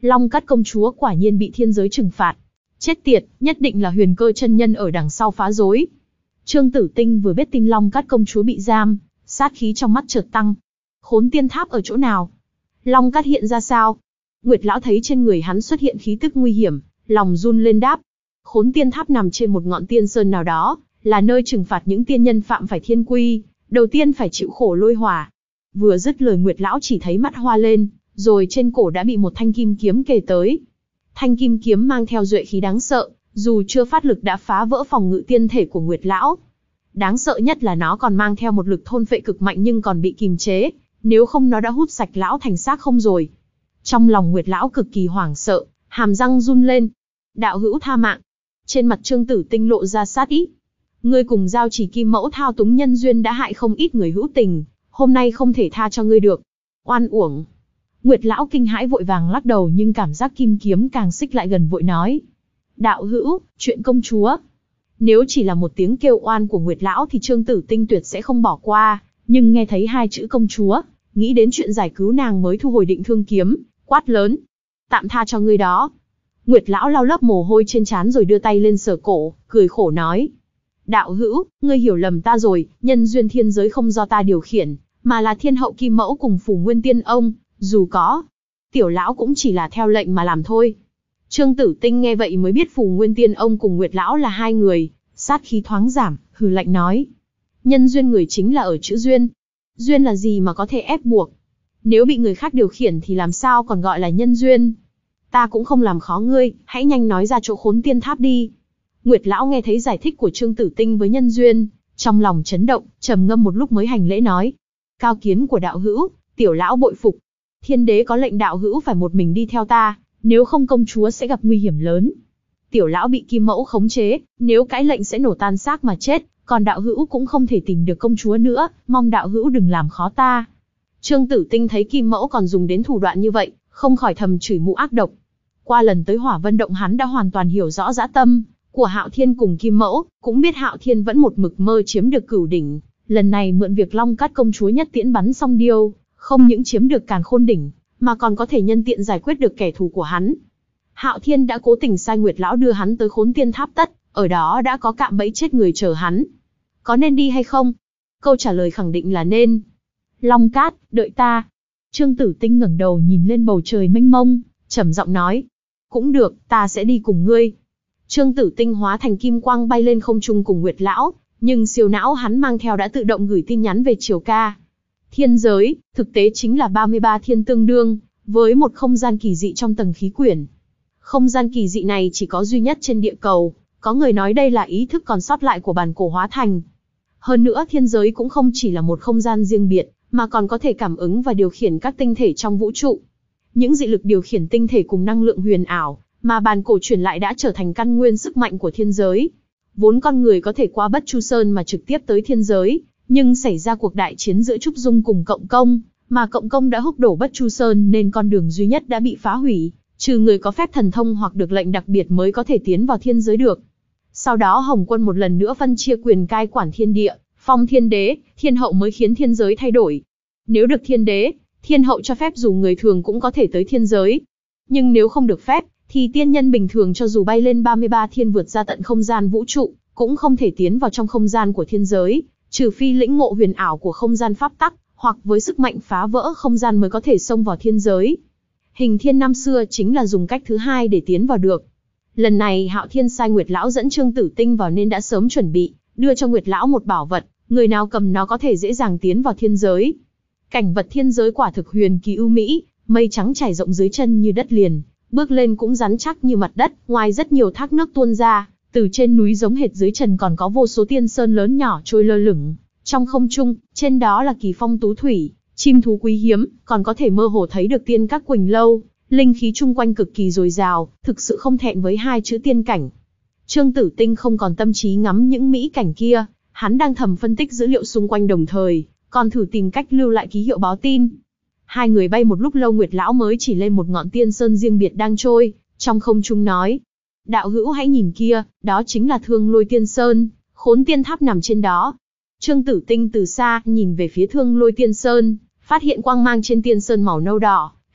Long Cát công chúa quả nhiên bị thiên giới trừng phạt. Chết tiệt, nhất định là Huyền Cơ chân nhân ở đằng sau phá rối. Trương Tử Tinh vừa biết tin Long Cát công chúa bị giam, sát khí trong mắt chợt tăng. Khốn tiên tháp ở chỗ nào? Long Cát hiện ra sao? Nguyệt lão thấy trên người hắn xuất hiện khí tức nguy hiểm, lòng run lên đáp. Khốn tiên tháp nằm trên một ngọn tiên sơn nào đó, là nơi trừng phạt những tiên nhân phạm phải thiên quy, đầu tiên phải chịu khổ lôi hỏa. Vừa dứt lời Nguyệt lão chỉ thấy mắt hoa lên, rồi trên cổ đã bị một thanh kim kiếm kề tới. Thanh kim kiếm mang theo duệ khí đáng sợ, dù chưa phát lực đã phá vỡ phòng ngự tiên thể của Nguyệt lão. Đáng sợ nhất là nó còn mang theo một lực thôn phệ cực mạnh nhưng còn bị kìm chế, nếu không nó đã hút sạch lão thành xác không rồi. Trong lòng Nguyệt lão cực kỳ hoảng sợ, hàm răng run lên. Đạo hữu tha mạng. Trên mặt Trương Tử Tinh lộ ra sát ý. Ngươi cùng Giao Chỉ Kim Mẫu thao túng nhân duyên đã hại không ít người hữu tình, hôm nay không thể tha cho ngươi được. Oan uổng. Nguyệt lão kinh hãi vội vàng lắc đầu nhưng cảm giác kim kiếm càng xích lại gần vội nói. Đạo hữu, chuyện công chúa. Nếu chỉ là một tiếng kêu oan của Nguyệt lão thì Trương Tử Tinh tuyệt sẽ không bỏ qua, nhưng nghe thấy hai chữ công chúa, nghĩ đến chuyện giải cứu nàng mới thu hồi định thương kiếm, quát lớn. Tạm tha cho ngươi đó. Nguyệt lão lau lớp mồ hôi trên trán rồi đưa tay lên sờ cổ, cười khổ nói. Đạo hữu, ngươi hiểu lầm ta rồi, nhân duyên thiên giới không do ta điều khiển, mà là thiên hậu Kim Mẫu cùng Phủ Nguyên Tiên ông, dù có. Tiểu lão cũng chỉ là theo lệnh mà làm thôi. Trương Tử Tinh nghe vậy mới biết Phủ Nguyên Tiên ông cùng Nguyệt lão là hai người, sát khí thoáng giảm, hừ lạnh nói. Nhân duyên người chính là ở chữ duyên. Duyên là gì mà có thể ép buộc? Nếu bị người khác điều khiển thì làm sao còn gọi là nhân duyên? Ta cũng không làm khó ngươi, hãy nhanh nói ra chỗ khốn tiên tháp đi. Nguyệt lão nghe thấy giải thích của Trương Tử Tinh với nhân duyên, trong lòng chấn động, trầm ngâm một lúc mới hành lễ nói. Cao kiến của đạo hữu, tiểu lão bội phục. Thiên đế có lệnh đạo hữu phải một mình đi theo ta, nếu không công chúa sẽ gặp nguy hiểm lớn. Tiểu lão bị Kim Mẫu khống chế, nếu cãi lệnh sẽ nổ tan xác mà chết, còn đạo hữu cũng không thể tìm được công chúa nữa, mong đạo hữu đừng làm khó ta. Trương Tử Tinh thấy Kim Mẫu còn dùng đến thủ đoạn như vậy, không khỏi thầm chửi mụ ác độc. Qua lần tới Hỏa Vân Động hắn đã hoàn toàn hiểu rõ dã tâm của Hạo Thiên cùng Kim Mẫu, cũng biết Hạo Thiên vẫn một mực mơ chiếm được Cửu đỉnh, lần này mượn việc Long Cát công chúa nhất tiễn bắn xong điêu, không những chiếm được Càn Khôn đỉnh, mà còn có thể nhân tiện giải quyết được kẻ thù của hắn. Hạo Thiên đã cố tình sai Nguyệt lão đưa hắn tới Khốn Tiên Tháp tất, ở đó đã có cạm bẫy chết người chờ hắn. Có nên đi hay không? Câu trả lời khẳng định là nên. Long Cát, đợi ta. Trương Tử Tinh ngẩng đầu nhìn lên bầu trời mênh mông, trầm giọng nói. Cũng được, ta sẽ đi cùng ngươi. Trương Tử Tinh hóa thành kim quang bay lên không trung cùng Nguyệt lão, nhưng siêu não hắn mang theo đã tự động gửi tin nhắn về Triều Ca. Thiên giới, thực tế chính là ba mươi ba thiên tương đương, với một không gian kỳ dị trong tầng khí quyển. Không gian kỳ dị này chỉ có duy nhất trên địa cầu, có người nói đây là ý thức còn sót lại của bản cổ hóa thành. Hơn nữa thiên giới cũng không chỉ là một không gian riêng biệt, mà còn có thể cảm ứng và điều khiển các tinh thể trong vũ trụ. Những dị lực điều khiển tinh thể cùng năng lượng huyền ảo, mà bản cổ truyền lại đã trở thành căn nguyên sức mạnh của thiên giới. Vốn con người có thể qua Bất Chu Sơn mà trực tiếp tới thiên giới, nhưng xảy ra cuộc đại chiến giữa Trúc Dung cùng Cộng Công, mà Cộng Công đã húc đổ Bất Chu Sơn nên con đường duy nhất đã bị phá hủy, trừ người có phép thần thông hoặc được lệnh đặc biệt mới có thể tiến vào thiên giới được. Sau đó Hồng Quân một lần nữa phân chia quyền cai quản thiên địa, phong thiên đế, thiên hậu mới khiến thiên giới thay đổi. Nếu được thiên đế, thiên hậu cho phép dù người thường cũng có thể tới thiên giới. Nhưng nếu không được phép, thì tiên nhân bình thường cho dù bay lên ba mươi ba thiên vượt ra tận không gian vũ trụ, cũng không thể tiến vào trong không gian của thiên giới, trừ phi lĩnh ngộ huyền ảo của không gian pháp tắc, hoặc với sức mạnh phá vỡ không gian mới có thể xông vào thiên giới. Hình Thiên năm xưa chính là dùng cách thứ hai để tiến vào được. Lần này Hạo Thiên sai Nguyệt lão dẫn Trương Tử Tinh vào nên đã sớm chuẩn bị, đưa cho Nguyệt lão một bảo vật, người nào cầm nó có thể dễ dàng tiến vào thiên giới. Cảnh vật thiên giới quả thực huyền kỳ ưu mỹ, mây trắng trải rộng dưới chân như đất liền, bước lên cũng rắn chắc như mặt đất, ngoài rất nhiều thác nước tuôn ra, từ trên núi giống hệt dưới trần còn có vô số tiên sơn lớn nhỏ trôi lơ lửng trong không trung, trên đó là kỳ phong tú thủy, chim thú quý hiếm, còn có thể mơ hồ thấy được tiên các Quỳnh lâu, linh khí chung quanh cực kỳ dồi dào, thực sự không thẹn với hai chữ tiên cảnh. Trương Tử Tinh không còn tâm trí ngắm những mỹ cảnh kia, hắn đang thầm phân tích dữ liệu xung quanh đồng thời, còn thử tìm cách lưu lại ký hiệu báo tin. Hai người bay một lúc lâu Nguyệt lão mới chỉ lên một ngọn tiên sơn riêng biệt đang trôi, trong không trung nói. Đạo hữu hãy nhìn kia, đó chính là Thương Lôi Tiên Sơn, Khốn Tiên Tháp nằm trên đó. Trương Tử Tinh từ xa nhìn về phía Thương Lôi Tiên Sơn, phát hiện quang mang trên tiên sơn màu nâu đỏ,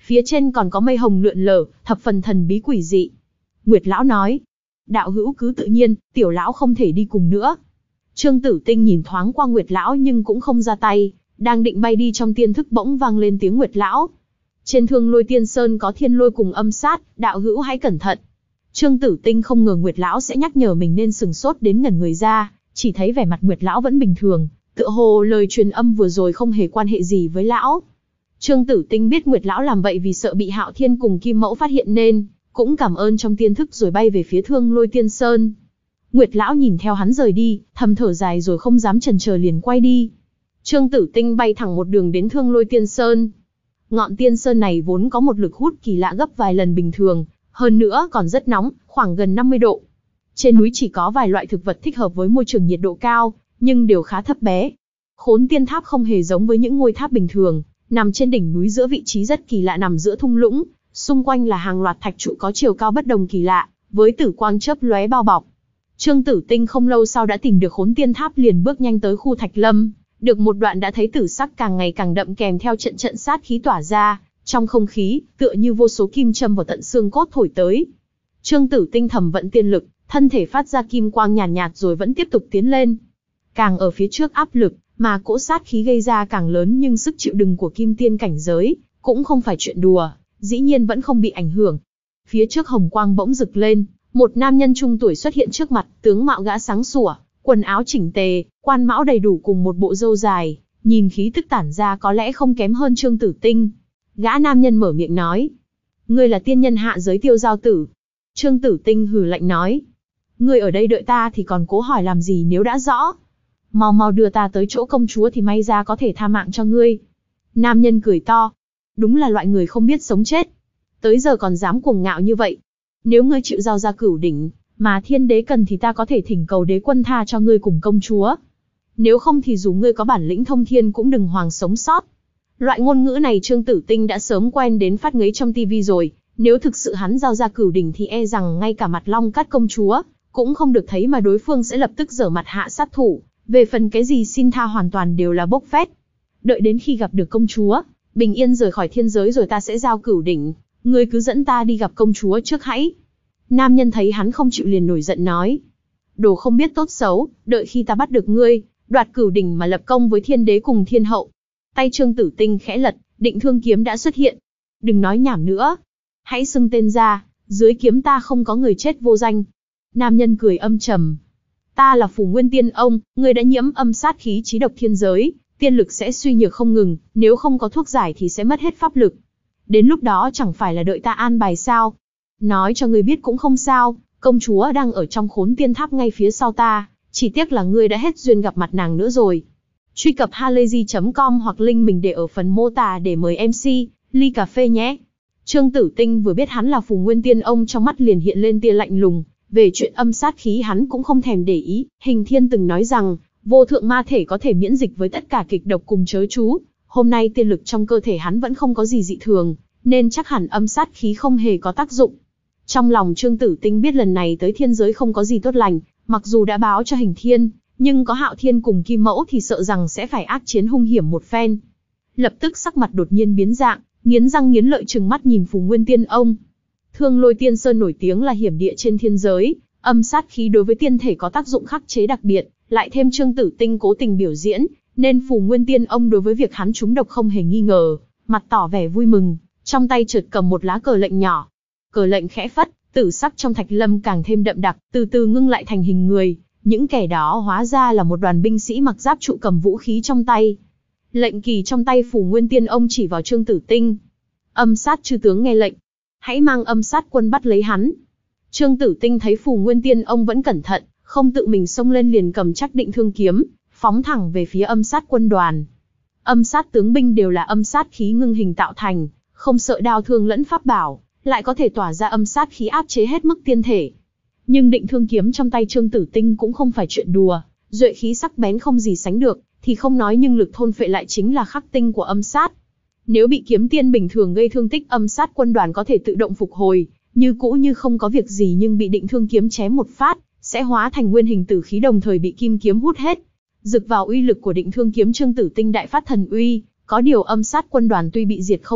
Phía trên còn có mây hồng lượn lờ, thập phần thần bí quỷ dị. Nguyệt lão nói, đạo hữu cứ tự nhiên, tiểu lão không thể đi cùng nữa. Trương Tử Tinh nhìn thoáng qua Nguyệt lão nhưng cũng không ra tay, đang định bay đi trong tiên thức bỗng vang lên tiếng Nguyệt lão. Trên Thương Lôi Tiên Sơn có thiên lôi cùng âm sát, đạo hữu hãy cẩn thận. Trương Tử Tinh không ngờ Nguyệt lão sẽ nhắc nhở mình nên sừng sốt đến ngẩn người ra, chỉ thấy vẻ mặt Nguyệt lão vẫn bình thường, tựa hồ lời truyền âm vừa rồi không hề quan hệ gì với lão. Trương Tử Tinh biết Nguyệt lão làm vậy vì sợ bị Hạo Thiên cùng Kim Mẫu phát hiện nên cũng cảm ơn trong tiên thức rồi bay về phía Thương Lôi Tiên Sơn. Nguyệt lão nhìn theo hắn rời đi, thầm thở dài rồi không dám chần chờ liền quay đi. Trương Tử Tinh bay thẳng một đường đến Thương Lôi Tiên Sơn. Ngọn tiên sơn này vốn có một lực hút kỳ lạ gấp vài lần bình thường, hơn nữa còn rất nóng, khoảng gần năm mươi độ. Trên núi chỉ có vài loại thực vật thích hợp với môi trường nhiệt độ cao, nhưng đều khá thấp bé. Khốn Tiên Tháp không hề giống với những ngôi tháp bình thường, nằm trên đỉnh núi giữa vị trí rất kỳ lạ nằm giữa thung lũng, xung quanh là hàng loạt thạch trụ có chiều cao bất đồng kỳ lạ, với tử quang chớp lóe bao bọc. Trương Tử Tinh không lâu sau đã tìm được Khốn Tiên Tháp liền bước nhanh tới khu Thạch Lâm, được một đoạn đã thấy tử sắc càng ngày càng đậm kèm theo trận trận sát khí tỏa ra, trong không khí, tựa như vô số kim châm vào tận xương cốt thổi tới. Trương Tử Tinh thầm vận tiên lực, thân thể phát ra kim quang nhàn nhạt, nhạt rồi vẫn tiếp tục tiến lên. Càng ở phía trước áp lực, mà cỗ sát khí gây ra càng lớn nhưng sức chịu đựng của kim tiên cảnh giới, cũng không phải chuyện đùa, dĩ nhiên vẫn không bị ảnh hưởng. Phía trước hồng quang bỗng rực lên, một nam nhân trung tuổi xuất hiện trước mặt, tướng mạo gã sáng sủa, quần áo chỉnh tề, quan mão đầy đủ cùng một bộ râu dài, nhìn khí tức tản ra có lẽ không kém hơn Trương Tử Tinh. Gã nam nhân mở miệng nói, ngươi là tiên nhân hạ giới Tiêu Giao Tử. Trương Tử Tinh hừ lạnh nói, ngươi ở đây đợi ta thì còn cố hỏi làm gì nếu đã rõ. Mau mau đưa ta tới chỗ công chúa thì may ra có thể tha mạng cho ngươi. Nam nhân cười to, đúng là loại người không biết sống chết. Tới giờ còn dám cuồng ngạo như vậy. Nếu ngươi chịu giao ra Cửu Đỉnh, mà thiên đế cần thì ta có thể thỉnh cầu đế quân tha cho ngươi cùng công chúa. Nếu không thì dù ngươi có bản lĩnh thông thiên cũng đừng hoàng sống sót. Loại ngôn ngữ này Trương Tử Tinh đã sớm quen đến phát ngấy trong tivi rồi, nếu thực sự hắn giao ra Cửu Đỉnh thì e rằng ngay cả mặt Long Cát công chúa cũng không được thấy mà đối phương sẽ lập tức giở mặt hạ sát thủ, về phần cái gì xin tha hoàn toàn đều là bốc phét. Đợi đến khi gặp được công chúa, bình yên rời khỏi thiên giới rồi ta sẽ giao Cửu Đỉnh, ngươi cứ dẫn ta đi gặp công chúa trước hãy. Nam nhân thấy hắn không chịu liền nổi giận nói, đồ không biết tốt xấu, đợi khi ta bắt được ngươi, đoạt Cửu Đỉnh mà lập công với thiên đế cùng thiên hậu. Tay Trương Tử Tinh khẽ lật, Định Thương kiếm đã xuất hiện. Đừng nói nhảm nữa, hãy xưng tên ra, dưới kiếm ta không có người chết vô danh. Nam nhân cười âm trầm, ta là Phù Nguyên Tiên Ông, ngươi đã nhiễm âm sát khí chí độc thiên giới, tiên lực sẽ suy nhược không ngừng, nếu không có thuốc giải thì sẽ mất hết pháp lực. Đến lúc đó chẳng phải là đợi ta an bài sao? Nói cho ngươi biết cũng không sao, công chúa đang ở trong Khốn Tiên Tháp ngay phía sau ta, chỉ tiếc là ngươi đã hết duyên gặp mặt nàng nữa rồi. Truy cập halayzi chấm com hoặc link mình để ở phần mô tả để mời em xê, ly cà phê nhé. Trương Tử Tinh vừa biết hắn là Phù Nguyên Tiên Ông trong mắt liền hiện lên tia lạnh lùng, về chuyện âm sát khí hắn cũng không thèm để ý. Hình Thiên từng nói rằng, vô thượng ma thể có thể miễn dịch với tất cả kịch độc cùng chớ chú. Hôm nay tiên lực trong cơ thể hắn vẫn không có gì dị thường, nên chắc hẳn âm sát khí không hề có tác dụng. Trong lòng Trương Tử Tinh biết lần này tới thiên giới không có gì tốt lành, mặc dù đã báo cho Hình Thiên, nhưng có Hạo Thiên cùng Kim Mẫu thì sợ rằng sẽ phải ác chiến hung hiểm một phen. Lập tức sắc mặt đột nhiên biến dạng, nghiến răng nghiến lợi trừng mắt nhìn Phù Nguyên Tiên Ông. Thương Lôi Tiên Sơn nổi tiếng là hiểm địa trên thiên giới, âm sát khí đối với tiên thể có tác dụng khắc chế đặc biệt, lại thêm Trương Tử Tinh cố tình biểu diễn, nên Phù Nguyên Tiên Ông đối với việc hắn trúng độc không hề nghi ngờ, mặt tỏ vẻ vui mừng, trong tay chợt cầm một lá cờ lệnh nhỏ. Cờ lệnh khẽ phất, tử sắc trong Thạch Lâm càng thêm đậm đặc, từ từ ngưng lại thành hình người, những kẻ đó hóa ra là một đoàn binh sĩ mặc giáp trụ cầm vũ khí trong tay. Lệnh kỳ trong tay Phù Nguyên Tiên Ông chỉ vào Trương Tử Tinh. Âm sát chư tướng nghe lệnh, hãy mang âm sát quân bắt lấy hắn. Trương Tử Tinh thấy Phù Nguyên Tiên Ông vẫn cẩn thận, không tự mình xông lên liền cầm chắc Định Thương kiếm, phóng thẳng về phía âm sát quân đoàn. Âm sát tướng binh đều là âm sát khí ngưng hình tạo thành, không sợ đao thương lẫn pháp bảo, lại có thể tỏa ra âm sát khí áp chế hết mức tiên thể. Nhưng Định Thương kiếm trong tay Trương Tử Tinh cũng không phải chuyện đùa, duệ khí sắc bén không gì sánh được, thì không nói nhưng lực thôn phệ lại chính là khắc tinh của âm sát. Nếu bị kiếm tiên bình thường gây thương tích, âm sát quân đoàn có thể tự động phục hồi, như cũ như không có việc gì, nhưng bị Định Thương kiếm chém một phát, sẽ hóa thành nguyên hình tử khí đồng thời bị kim kiếm hút hết. Dực vào uy lực của Định Thương kiếm, Trương Tử Tinh đại phát thần uy, có điều âm sát quân đoàn tuy bị diệt không ít,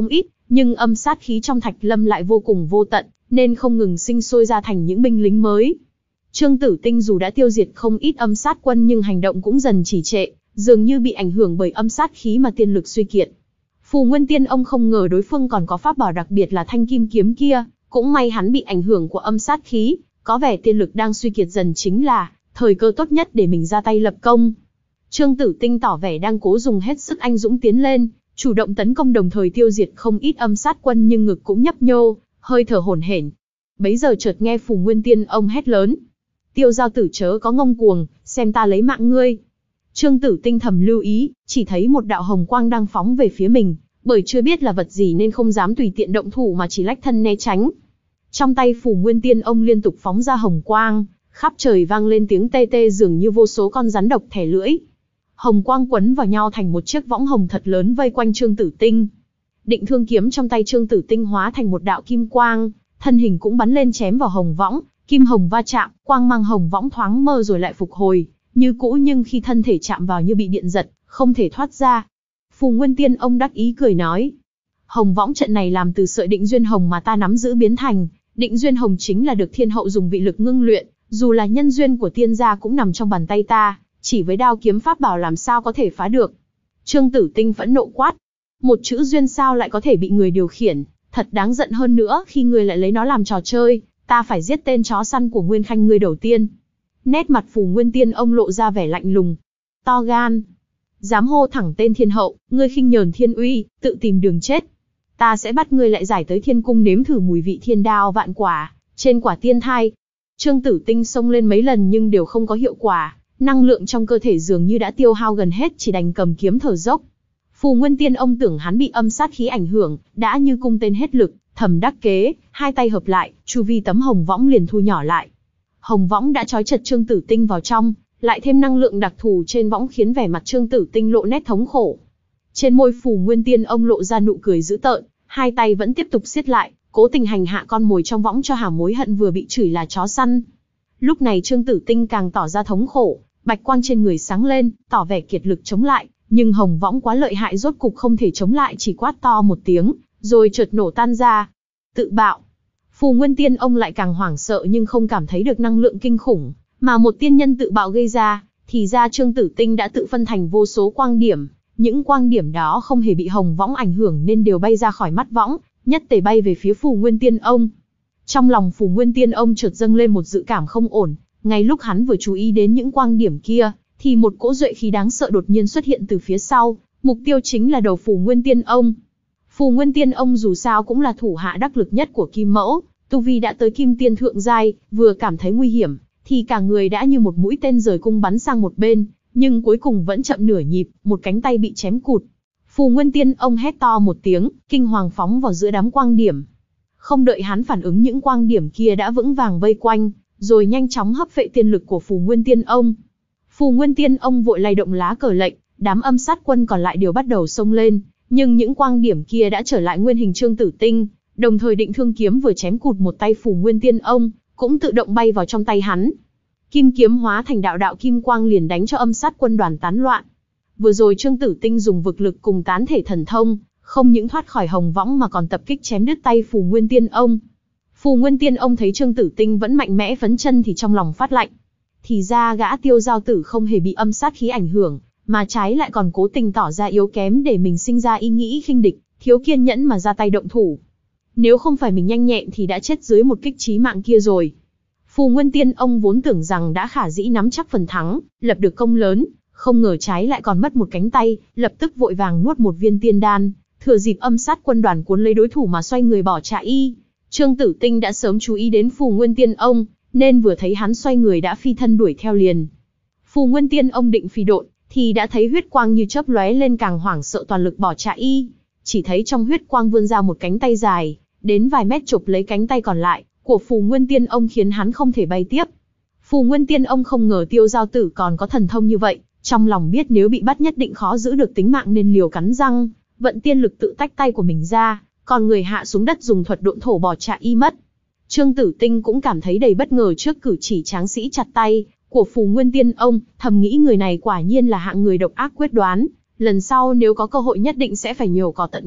Nhưng âm sát khí trong Thạch Lâm lại vô cùng vô tận, nên không ngừng sinh sôi ra thành những binh lính mới. Trương Tử Tinh dù đã tiêu diệt không ít âm sát quân nhưng hành động cũng dần trì trệ, dường như bị ảnh hưởng bởi âm sát khí mà tiên lực suy kiệt. Phù Nguyên Tiên Ông không ngờ đối phương còn có pháp bảo đặc biệt là thanh kim kiếm kia, cũng may hắn bị ảnh hưởng của âm sát khí, có vẻ tiên lực đang suy kiệt dần chính là thời cơ tốt nhất để mình ra tay lập công. Trương Tử Tinh tỏ vẻ đang cố dùng hết sức anh dũng tiến lên, chủ động tấn công đồng thời tiêu diệt không ít âm sát quân nhưng ngực cũng nhấp nhô, hơi thở hổn hển. Bấy giờ chợt nghe Phù Nguyên Tiên Ông hét lớn: Tiêu Giao Tử chớ có ngông cuồng, xem ta lấy mạng ngươi. Trương Tử Tinh thầm lưu ý, chỉ thấy một đạo hồng quang đang phóng về phía mình, bởi chưa biết là vật gì nên không dám tùy tiện động thủ mà chỉ lách thân né tránh. Trong tay Phù Nguyên Tiên Ông liên tục phóng ra hồng quang, khắp trời vang lên tiếng tê tê dường như vô số con rắn độc thè lưỡi. Hồng quang quấn vào nhau thành một chiếc võng hồng thật lớn vây quanh Trương Tử Tinh. Định Thương kiếm trong tay Trương Tử Tinh hóa thành một đạo kim quang, thân hình cũng bắn lên chém vào hồng võng, kim hồng va chạm, quang mang hồng võng thoáng mơ rồi lại phục hồi, như cũ nhưng khi thân thể chạm vào như bị điện giật, không thể thoát ra. Phù Nguyên Tiên Ông đắc ý cười nói: Hồng võng trận này làm từ sợi định duyên hồng mà ta nắm giữ biến thành, định duyên hồng chính là được thiên hậu dùng vị lực ngưng luyện, dù là nhân duyên của tiên gia cũng nằm trong bàn tay ta, chỉ với đao kiếm pháp bảo làm sao có thể phá được. Trương Tử Tinh phẫn nộ quát: Một chữ duyên sao lại có thể bị người điều khiển, thật đáng giận hơn nữa khi người lại lấy nó làm trò chơi, ta phải giết tên chó săn của Nguyên Khanh ngươi đầu tiên. Nét mặt Phù Nguyên Tiên Ông lộ ra vẻ lạnh lùng. To gan, dám hô thẳng tên thiên hậu, ngươi khinh nhờn thiên uy, tự tìm đường chết. Ta sẽ bắt ngươi lại giải tới thiên cung nếm thử mùi vị thiên đao vạn quả, trên quả tiên thai. Trương Tử Tinh xông lên mấy lần nhưng đều không có hiệu quả, năng lượng trong cơ thể dường như đã tiêu hao gần hết, chỉ đành cầm kiếm thở dốc. Phù Nguyên Tiên Ông tưởng hắn bị âm sát khí ảnh hưởng, đã như cung tên hết lực, thầm đắc kế, hai tay hợp lại, chu vi tấm hồng võng liền thu nhỏ lại. Hồng võng đã trói chặt Trương Tử Tinh vào trong, lại thêm năng lượng đặc thù trên võng khiến vẻ mặt Trương Tử Tinh lộ nét thống khổ. Trên môi Phù Nguyên Tiên Ông lộ ra nụ cười dữ tợn, hai tay vẫn tiếp tục siết lại, cố tình hành hạ con mồi trong võng cho hàm mối hận vừa bị chửi là chó săn. Lúc này Trương Tử Tinh càng tỏ ra thống khổ, bạch quang trên người sáng lên, tỏ vẻ kiệt lực chống lại, nhưng hồng võng quá lợi hại rốt cục không thể chống lại, chỉ quát to một tiếng, rồi chợt nổ tan ra. Tự bạo. Phù Nguyên Tiên Ông lại càng hoảng sợ nhưng không cảm thấy được năng lượng kinh khủng mà một tiên nhân tự bạo gây ra, thì ra Trương Tử Tinh đã tự phân thành vô số quang điểm, những quang điểm đó không hề bị hồng võng ảnh hưởng nên đều bay ra khỏi mắt võng, nhất tề bay về phía Phù Nguyên Tiên Ông. Trong lòng Phù Nguyên Tiên Ông chợt dâng lên một dự cảm không ổn, ngay lúc hắn vừa chú ý đến những quang điểm kia, thì một cỗ duệ khí đáng sợ đột nhiên xuất hiện từ phía sau, mục tiêu chính là đầu Phù Nguyên Tiên Ông. Phù Nguyên Tiên Ông dù sao cũng là thủ hạ đắc lực nhất của Kim Mẫu, tu vi đã tới Kim Tiên thượng giai, vừa cảm thấy nguy hiểm, thì cả người đã như một mũi tên rời cung bắn sang một bên, nhưng cuối cùng vẫn chậm nửa nhịp, một cánh tay bị chém cụt. Phù Nguyên Tiên Ông hét to một tiếng, kinh hoàng phóng vào giữa đám quang điểm. Không đợi hắn phản ứng, những quang điểm kia đã vững vàng vây quanh, rồi nhanh chóng hấp phệ tiên lực của Phù Nguyên Tiên Ông. Phù Nguyên Tiên Ông vội lay động lá cờ lệnh, đám âm sát quân còn lại đều bắt đầu xông lên, nhưng những quang điểm kia đã trở lại nguyên hình Trương Tử Tinh, đồng thời Định Thương kiếm vừa chém cụt một tay Phù Nguyên Tiên Ông, cũng tự động bay vào trong tay hắn. Kim kiếm hóa thành đạo đạo kim quang liền đánh cho âm sát quân đoàn tán loạn. Vừa rồi Trương Tử Tinh dùng vực lực cùng tán thể thần thông, không những thoát khỏi hồng võng mà còn tập kích chém đứt tay Phù Nguyên Tiên Ông. Phù Nguyên Tiên Ông thấy Trương Tử Tinh vẫn mạnh mẽ phấn chân thì trong lòng phát lạnh. Thì ra gã Tiêu Giao Tử không hề bị âm sát khí ảnh hưởng, mà trái lại còn cố tình tỏ ra yếu kém để mình sinh ra ý nghĩ khinh địch, thiếu kiên nhẫn mà ra tay động thủ. Nếu không phải mình nhanh nhẹn thì đã chết dưới một kích chí mạng kia rồi. Phù Nguyên Tiên Ông vốn tưởng rằng đã khả dĩ nắm chắc phần thắng, lập được công lớn, không ngờ trái lại còn mất một cánh tay, lập tức vội vàng nuốt một viên tiên đan, thừa dịp âm sát quân đoàn cuốn lấy đối thủ mà xoay người bỏ chạy. Trương Tử Tinh đã sớm chú ý đến Phù Nguyên Tiên Ông, nên vừa thấy hắn xoay người đã phi thân đuổi theo liền. Phù Nguyên Tiên Ông định phi độn, thì đã thấy huyết quang như chớp lóe lên, càng hoảng sợ toàn lực bỏ chạy. Chỉ thấy trong huyết quang vươn ra một cánh tay dài, đến vài mét chụp lấy cánh tay còn lại của Phù Nguyên Tiên Ông, khiến hắn không thể bay tiếp. Phù Nguyên Tiên Ông không ngờ Tiêu Giao Tử còn có thần thông như vậy, trong lòng biết nếu bị bắt nhất định khó giữ được tính mạng nên liều cắn răng, vận tiên lực tự tách tay của mình ra, còn người hạ xuống đất dùng thuật độn thổ bỏ chạy y mất. Trương Tử Tinh cũng cảm thấy đầy bất ngờ trước cử chỉ tráng sĩ chặt tay của Phù Nguyên Tiên Ông, thầm nghĩ người này quả nhiên là hạng người độc ác quyết đoán, lần sau nếu có cơ hội nhất định sẽ phải nhổ cỏ tận gốc,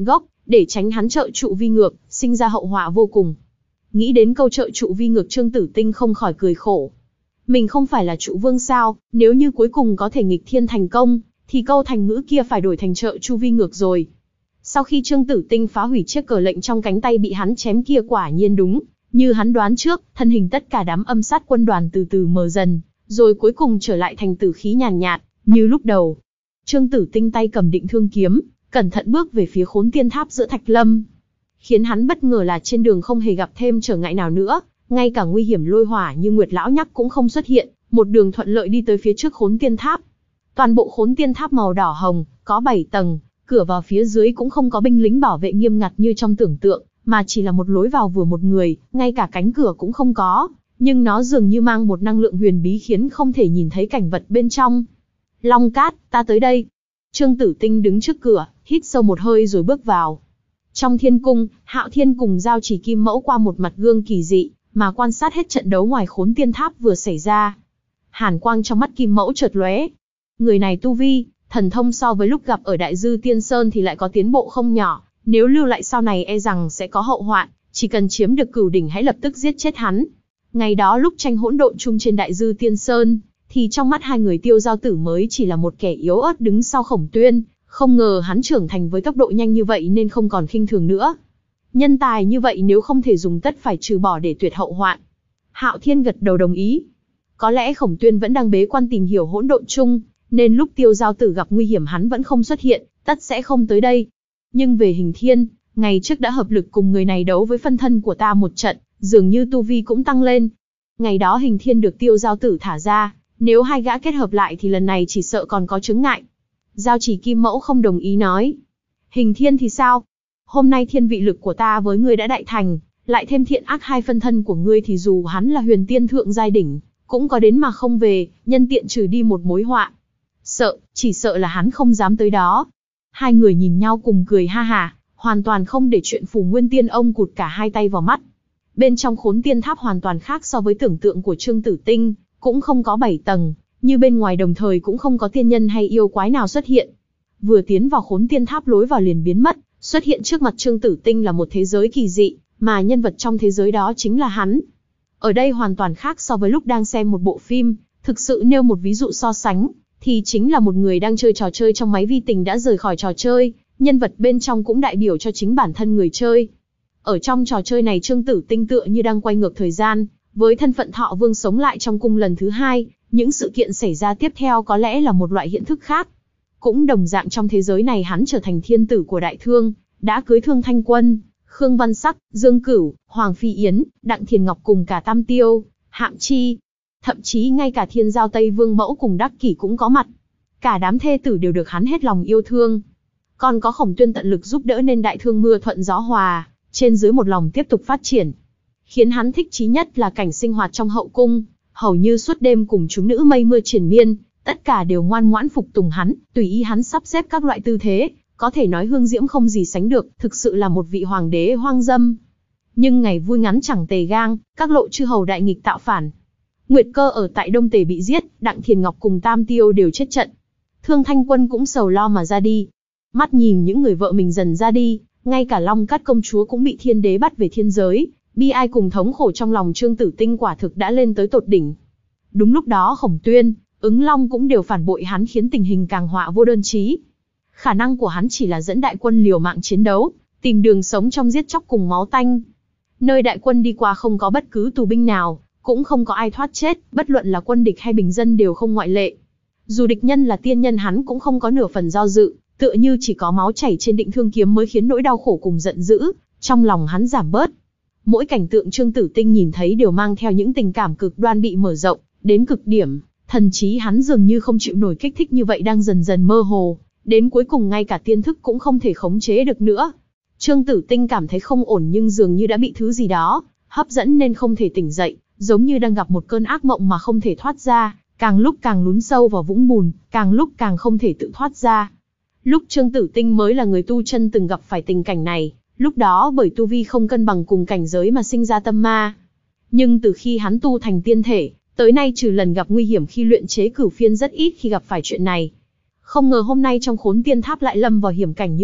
để tránh hắn trợ trụ vi ngược, sinh ra hậu họa vô cùng. Nghĩ đến câu trợ trụ vi ngược, Trương Tử Tinh không khỏi cười khổ. Mình không phải là trụ vương sao, nếu như cuối cùng có thể nghịch thiên thành công, thì câu thành ngữ kia phải đổi thành trợ trụ vi ngược rồi. Sau khi Trương Tử Tinh phá hủy chiếc cờ lệnh trong cánh tay bị hắn chém kia, quả nhiên đúng như hắn đoán trước, thân hình tất cả đám âm sát quân đoàn từ từ mờ dần, rồi cuối cùng trở lại thành tử khí nhàn nhạt, nhạt, như lúc đầu. Trương Tử Tinh tay cầm định thương kiếm, cẩn thận bước về phía Khốn Tiên Tháp giữa Thạch Lâm. Khiến hắn bất ngờ là trên đường không hề gặp thêm trở ngại nào nữa, ngay cả nguy hiểm lôi hỏa như Nguyệt Lão Nhắc cũng không xuất hiện, một đường thuận lợi đi tới phía trước Khốn Tiên Tháp. Toàn bộ Khốn Tiên Tháp màu đỏ hồng, có bảy tầng, cửa vào phía dưới cũng không có binh lính bảo vệ nghiêm ngặt như trong tưởng tượng, mà chỉ là một lối vào vừa một người, ngay cả cánh cửa cũng không có, nhưng nó dường như mang một năng lượng huyền bí khiến không thể nhìn thấy cảnh vật bên trong. Long Cát, ta tới đây. Trương Tử Tinh đứng trước cửa, hít sâu một hơi rồi bước vào. Trong thiên cung, Hạo Thiên cùng Giao Chỉ Kim Mẫu qua một mặt gương kỳ dị, mà quan sát hết trận đấu ngoài Khốn Tiên Tháp vừa xảy ra. Hàn quang trong mắt Kim Mẫu chợt lóe. Người này tu vi, thần thông so với lúc gặp ở Đại Dư Tiên Sơn thì lại có tiến bộ không nhỏ, nếu lưu lại sau này e rằng sẽ có hậu hoạn, chỉ cần chiếm được cửu đỉnh hãy lập tức giết chết hắn. Ngày đó lúc tranh hỗn độn chung trên Đại Dư Tiên Sơn, thì trong mắt hai người Tiêu Giao Tử mới chỉ là một kẻ yếu ớt đứng sau Khổng Tuyên, không ngờ hắn trưởng thành với tốc độ nhanh như vậy nên không còn khinh thường nữa. Nhân tài như vậy nếu không thể dùng tất phải trừ bỏ để tuyệt hậu hoạn. Hạo Thiên gật đầu đồng ý. Có lẽ Khổng Tuyên vẫn đang bế quan tìm hiểu hỗn độn chung, nên lúc Tiêu Giao Tử gặp nguy hiểm hắn vẫn không xuất hiện, tất sẽ không tới đây. Nhưng về Hình Thiên, ngày trước đã hợp lực cùng người này đấu với phân thân của ta một trận, dường như tu vi cũng tăng lên. Ngày đó Hình Thiên được Tiêu Giao Tử thả ra, nếu hai gã kết hợp lại thì lần này chỉ sợ còn có chướng ngại. Giao Chỉ Kim Mẫu không đồng ý nói. Hình Thiên thì sao? Hôm nay thiên vị lực của ta với ngươi đã đại thành, lại thêm thiện ác hai phân thân của ngươi thì dù hắn là huyền tiên thượng giai đỉnh, cũng có đến mà không về, nhân tiện trừ đi một mối họa. Sợ, chỉ sợ là hắn không dám tới đó. Hai người nhìn nhau cùng cười ha hả, hoàn toàn không để chuyện Phù Nguyên Tiên Ông cụt cả hai tay vào mắt. Bên trong Khốn Tiên Tháp hoàn toàn khác so với tưởng tượng của Trương Tử Tinh, cũng không có bảy tầng, như bên ngoài đồng thời cũng không có tiên nhân hay yêu quái nào xuất hiện. Vừa tiến vào Khốn Tiên Tháp lối vào liền biến mất, xuất hiện trước mặt Trương Tử Tinh là một thế giới kỳ dị, mà nhân vật trong thế giới đó chính là hắn. Ở đây hoàn toàn khác so với lúc đang xem một bộ phim, thực sự nêu một ví dụ so sánh, thì chính là một người đang chơi trò chơi trong máy vi tính đã rời khỏi trò chơi, nhân vật bên trong cũng đại biểu cho chính bản thân người chơi. Ở trong trò chơi này Trương Tử Tinh tựa như đang quay ngược thời gian, với thân phận Thọ Vương sống lại trong cung lần thứ hai, những sự kiện xảy ra tiếp theo có lẽ là một loại hiện thức khác. Cũng đồng dạng trong thế giới này hắn trở thành thiên tử của Đại Thương, đã cưới Thương Thanh Quân, Khương Văn Sắc, Dương Cửu, Hoàng Phi Yến, Đặng Thiền Ngọc cùng cả Tam Tiêu, Hạm Chi. Thậm chí ngay cả Thiên Giao Tây Vương Mẫu cùng Đắc Kỷ cũng có mặt. Cả đám thê tử đều được hắn hết lòng yêu thương. Còn có Khổng Tuyên tận lực giúp đỡ nên Đại Thương mưa thuận gió hòa, trên dưới một lòng tiếp tục phát triển. Khiến hắn thích chí nhất là cảnh sinh hoạt trong hậu cung, hầu như suốt đêm cùng chúng nữ mây mưa triền miên, tất cả đều ngoan ngoãn phục tùng hắn, tùy ý hắn sắp xếp các loại tư thế, có thể nói hương diễm không gì sánh được, thực sự là một vị hoàng đế hoang dâm. Nhưng ngày vui ngắn chẳng tề gang, các lộ chư hầu đại nghịch tạo phản. Nguyệt Cơ ở tại Đông Tề bị giết, Đặng Thiền Ngọc cùng Tam Tiêu đều chết trận. Thương Thanh Quân cũng sầu lo mà ra đi. Mắt nhìn những người vợ mình dần ra đi, ngay cả Long Cát công chúa cũng bị thiên đế bắt về thiên giới, bi ai cùng thống khổ trong lòng Trương Tử Tinh quả thực đã lên tới tột đỉnh. Đúng lúc đó Khổng Tuyên, Ứng Long cũng đều phản bội hắn khiến tình hình càng họa vô đơn chí. Khả năng của hắn chỉ là dẫn đại quân liều mạng chiến đấu, tìm đường sống trong giết chóc cùng máu tanh. Nơi đại quân đi qua không có bất cứ tù binh nào, cũng không có ai thoát chết, bất luận là quân địch hay bình dân đều không ngoại lệ. Dù địch nhân là tiên nhân hắn cũng không có nửa phần do dự, tựa như chỉ có máu chảy trên định thương kiếm mới khiến nỗi đau khổ cùng giận dữ trong lòng hắn giảm bớt. Mỗi cảnh tượng Trương Tử Tinh nhìn thấy đều mang theo những tình cảm cực đoan bị mở rộng đến cực điểm, thần trí hắn dường như không chịu nổi kích thích như vậy đang dần dần mơ hồ, đến cuối cùng ngay cả tiên thức cũng không thể khống chế được nữa. Trương Tử Tinh cảm thấy không ổn nhưng dường như đã bị thứ gì đó hấp dẫn nên không thể tỉnh dậy, giống như đang gặp một cơn ác mộng mà không thể thoát ra, càng lúc càng lún sâu vào vũng bùn, càng lúc càng không thể tự thoát ra. Lúc Trương Tử Tinh mới là người tu chân từng gặp phải tình cảnh này, lúc đó bởi tu vi không cân bằng cùng cảnh giới mà sinh ra tâm ma. Nhưng từ khi hắn tu thành tiên thể, tới nay trừ lần gặp nguy hiểm khi luyện chế cửu phiên rất ít khi gặp phải chuyện này. Không ngờ hôm nay trong Khốn Tiên Tháp lại lâm vào hiểm cảnh như vậy,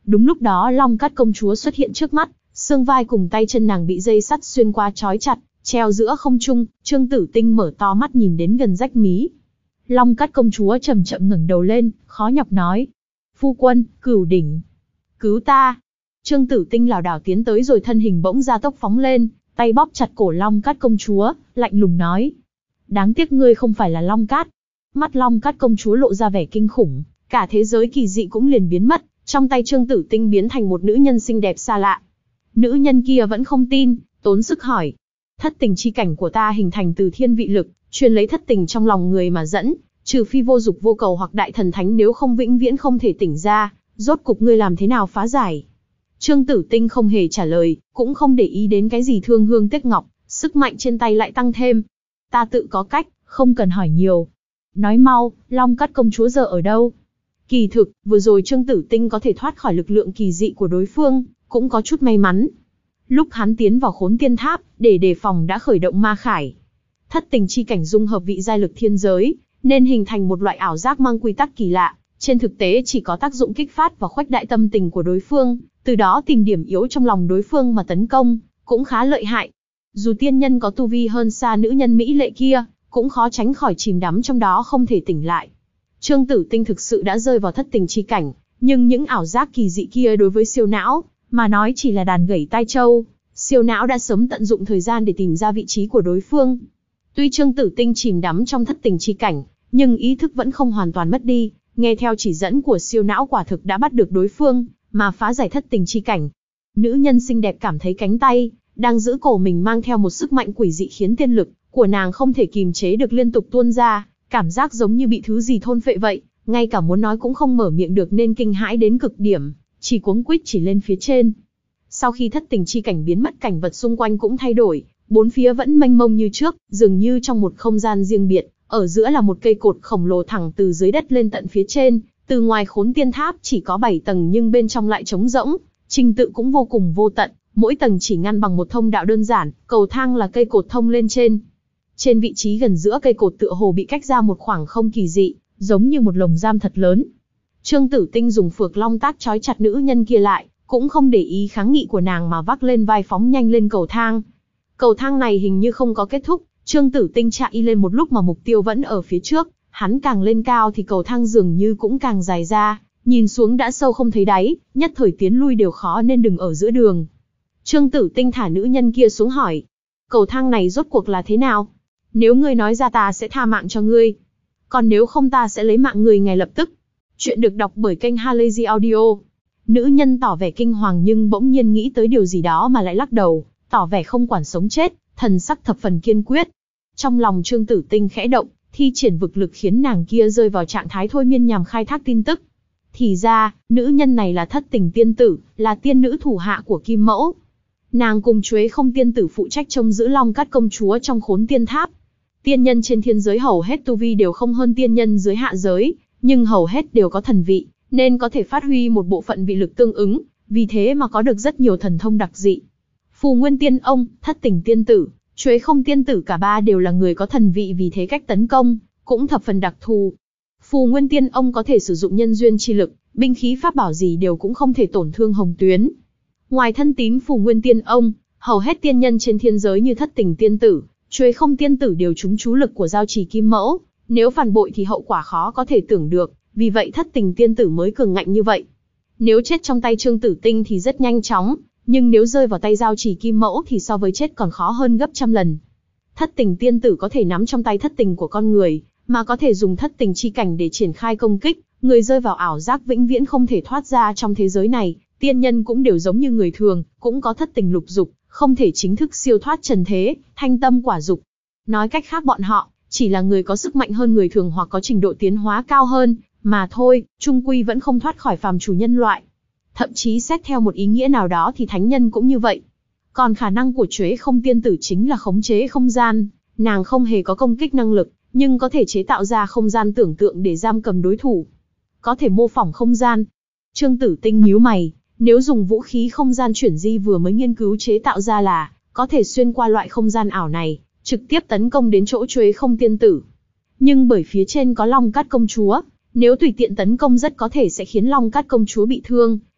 Đúng lúc đó Long Cát công chúa xuất hiện trước mắt, xương vai cùng tay chân nàng bị dây sắt xuyên qua trói chặt, treo giữa không trung. Trương Tử Tinh mở to mắt nhìn đến gần rách mí. Long Cát công chúa chậm chậm ngẩng đầu lên, khó nhọc nói: "Phu quân, Cửu đỉnh, cứu ta!" Trương Tử Tinh lảo đảo tiến tới rồi thân hình bỗng gia tốc phóng lên, tay bóp chặt cổ Long Cát công chúa, lạnh lùng nói: "Đáng tiếc ngươi không phải là Long Cát." Mắt Long Cát công chúa lộ ra vẻ kinh khủng, cả thế giới kỳ dị cũng liền biến mất, trong tay Trương Tử Tinh biến thành một nữ nhân xinh đẹp xa lạ. Nữ nhân kia vẫn không tin, tốn sức hỏi: "Thất tình chi cảnh của ta hình thành từ thiên vị lực, truyền lấy thất tình trong lòng người mà dẫn, trừ phi vô dục vô cầu hoặc đại thần thánh, nếu không vĩnh viễn không thể tỉnh ra, rốt cục ngươi làm thế nào phá giải?" Trương Tử Tinh không hề trả lời, cũng không để ý đến cái gì thương hương tiếc ngọc, sức mạnh trên tay lại tăng thêm. "Ta tự có cách, không cần hỏi nhiều. Nói mau, Long Cát công chúa giờ ở đâu?" Kỳ thực, vừa rồi Trương Tử Tinh có thể thoát khỏi lực lượng kỳ dị của đối phương, cũng có chút may mắn. Lúc hắn tiến vào Khốn Tiên Tháp, để đề phòng đã khởi động ma khải. Thất tình chi cảnh dung hợp vị giai lực thiên giới, nên hình thành một loại ảo giác mang quy tắc kỳ lạ, trên thực tế chỉ có tác dụng kích phát và khuếch đại tâm tình của đối phương, từ đó tìm điểm yếu trong lòng đối phương mà tấn công, cũng khá lợi hại. Dù tiên nhân có tu vi hơn xa nữ nhân mỹ lệ kia, cũng khó tránh khỏi chìm đắm trong đó không thể tỉnh lại. Trương Tử Tinh thực sự đã rơi vào thất tình chi cảnh, nhưng những ảo giác kỳ dị kia đối với siêu não mà nói chỉ là đàn gẩy tai trâu. Siêu não đã sớm tận dụng thời gian để tìm ra vị trí của đối phương. Tuy Trương Tử Tinh chìm đắm trong thất tình chi cảnh, nhưng ý thức vẫn không hoàn toàn mất đi, nghe theo chỉ dẫn của siêu não quả thực đã bắt được đối phương, mà phá giải thất tình chi cảnh. Nữ nhân xinh đẹp cảm thấy cánh tay đang giữ cổ mình mang theo một sức mạnh quỷ dị, khiến tiên lực của nàng không thể kìm chế được liên tục tuôn ra, cảm giác giống như bị thứ gì thôn phệ vậy, ngay cả muốn nói cũng không mở miệng được nên kinh hãi đến cực điểm, chỉ cuống quýt chỉ lên phía trên. Sau khi thất tình chi cảnh biến mất, cảnh vật xung quanh cũng thay đổi, bốn phía vẫn mênh mông như trước, dường như trong một không gian riêng biệt, ở giữa là một cây cột khổng lồ thẳng từ dưới đất lên tận phía trên. Từ ngoài Khốn Tiên Tháp chỉ có bảy tầng nhưng bên trong lại trống rỗng, trình tự cũng vô cùng vô tận, mỗi tầng chỉ ngăn bằng một thông đạo đơn giản, cầu thang là cây cột thông lên trên. Trên vị trí gần giữa cây cột tựa hồ bị cách ra một khoảng không kỳ dị, giống như một lồng giam thật lớn. Trương Tử Tinh dùng Phược Long Tác trói chặt nữ nhân kia lại, cũng không để ý kháng nghị của nàng mà vác lên vai phóng nhanh lên cầu thang. Cầu thang này hình như không có kết thúc, Trương Tử Tinh chạy lên một lúc mà mục tiêu vẫn ở phía trước, hắn càng lên cao thì cầu thang dường như cũng càng dài ra, nhìn xuống đã sâu không thấy đáy, nhất thời tiến lui đều khó nên đừng ở giữa đường. Trương Tử Tinh thả nữ nhân kia xuống hỏi: "Cầu thang này rốt cuộc là thế nào? Nếu ngươi nói ra ta sẽ tha mạng cho ngươi, còn nếu không ta sẽ lấy mạng ngươi ngay lập tức." Chuyện được đọc bởi kênh Halazy Audio. Nữ nhân tỏ vẻ kinh hoàng nhưng bỗng nhiên nghĩ tới điều gì đó mà lại lắc đầu, tỏ vẻ không quản sống chết, thần sắc thập phần kiên quyết. Trong lòng Trương Tử Tinh khẽ động, thi triển vực lực khiến nàng kia rơi vào trạng thái thôi miên nhằm khai thác tin tức. Thì ra, nữ nhân này là Thất Tình tiên tử, là tiên nữ thủ hạ của Kim Mẫu. Nàng cùng Chuế Không tiên tử phụ trách trông giữ Long Cát công chúa trong Khốn Tiên Tháp. Tiên nhân trên thiên giới hầu hết tu vi đều không hơn tiên nhân dưới hạ giới, nhưng hầu hết đều có thần vị, nên có thể phát huy một bộ phận vị lực tương ứng, vì thế mà có được rất nhiều thần thông đặc dị. Phù Nguyên Tiên Ông, Thất Tình tiên tử, Chuế Không tiên tử cả ba đều là người có thần vị, vì thế cách tấn công cũng thập phần đặc thù. Phù Nguyên Tiên Ông có thể sử dụng nhân duyên chi lực, binh khí pháp bảo gì đều cũng không thể tổn thương Hồng Tuyến. Ngoài thân tín Phù Nguyên Tiên Ông, hầu hết tiên nhân trên thiên giới như Thất Tình tiên tử, Chuế Không tiên tử đều trúng chú lực của giao trì Kim Mẫu, nếu phản bội thì hậu quả khó có thể tưởng được, vì vậy Thất Tình tiên tử mới cường ngạnh như vậy. Nếu chết trong tay Trương Tử Tinh thì rất nhanh chóng, nhưng nếu rơi vào tay giao trì Kim Mẫu thì so với chết còn khó hơn gấp trăm lần. Thất Tình tiên tử có thể nắm trong tay thất tình của con người, mà có thể dùng thất tình chi cảnh để triển khai công kích, người rơi vào ảo giác vĩnh viễn không thể thoát ra. Trong thế giới này, tiên nhân cũng đều giống như người thường, cũng có thất tình lục dục, không thể chính thức siêu thoát trần thế, thanh tâm quả dục. Nói cách khác, bọn họ chỉ là người có sức mạnh hơn người thường hoặc có trình độ tiến hóa cao hơn, mà thôi, chung quy vẫn không thoát khỏi phàm chủ nhân loại. Thậm chí xét theo một ý nghĩa nào đó thì thánh nhân cũng như vậy. Còn khả năng của Chuế Không tiên tử chính là khống chế không gian, nàng không hề có công kích năng lực, nhưng có thể chế tạo ra không gian tưởng tượng để giam cầm đối thủ. Có thể mô phỏng không gian. Trương Tử Tinh nhíu mày, nếu dùng vũ khí không gian chuyển di vừa mới nghiên cứu chế tạo ra là có thể xuyên qua loại không gian ảo này, trực tiếp tấn công đến chỗ Chuế Không tiên tử. Nhưng bởi phía trên có Long Cát công chúa, nếu tùy tiện tấn công rất có thể sẽ khiến Long Cát công chúa bị thương,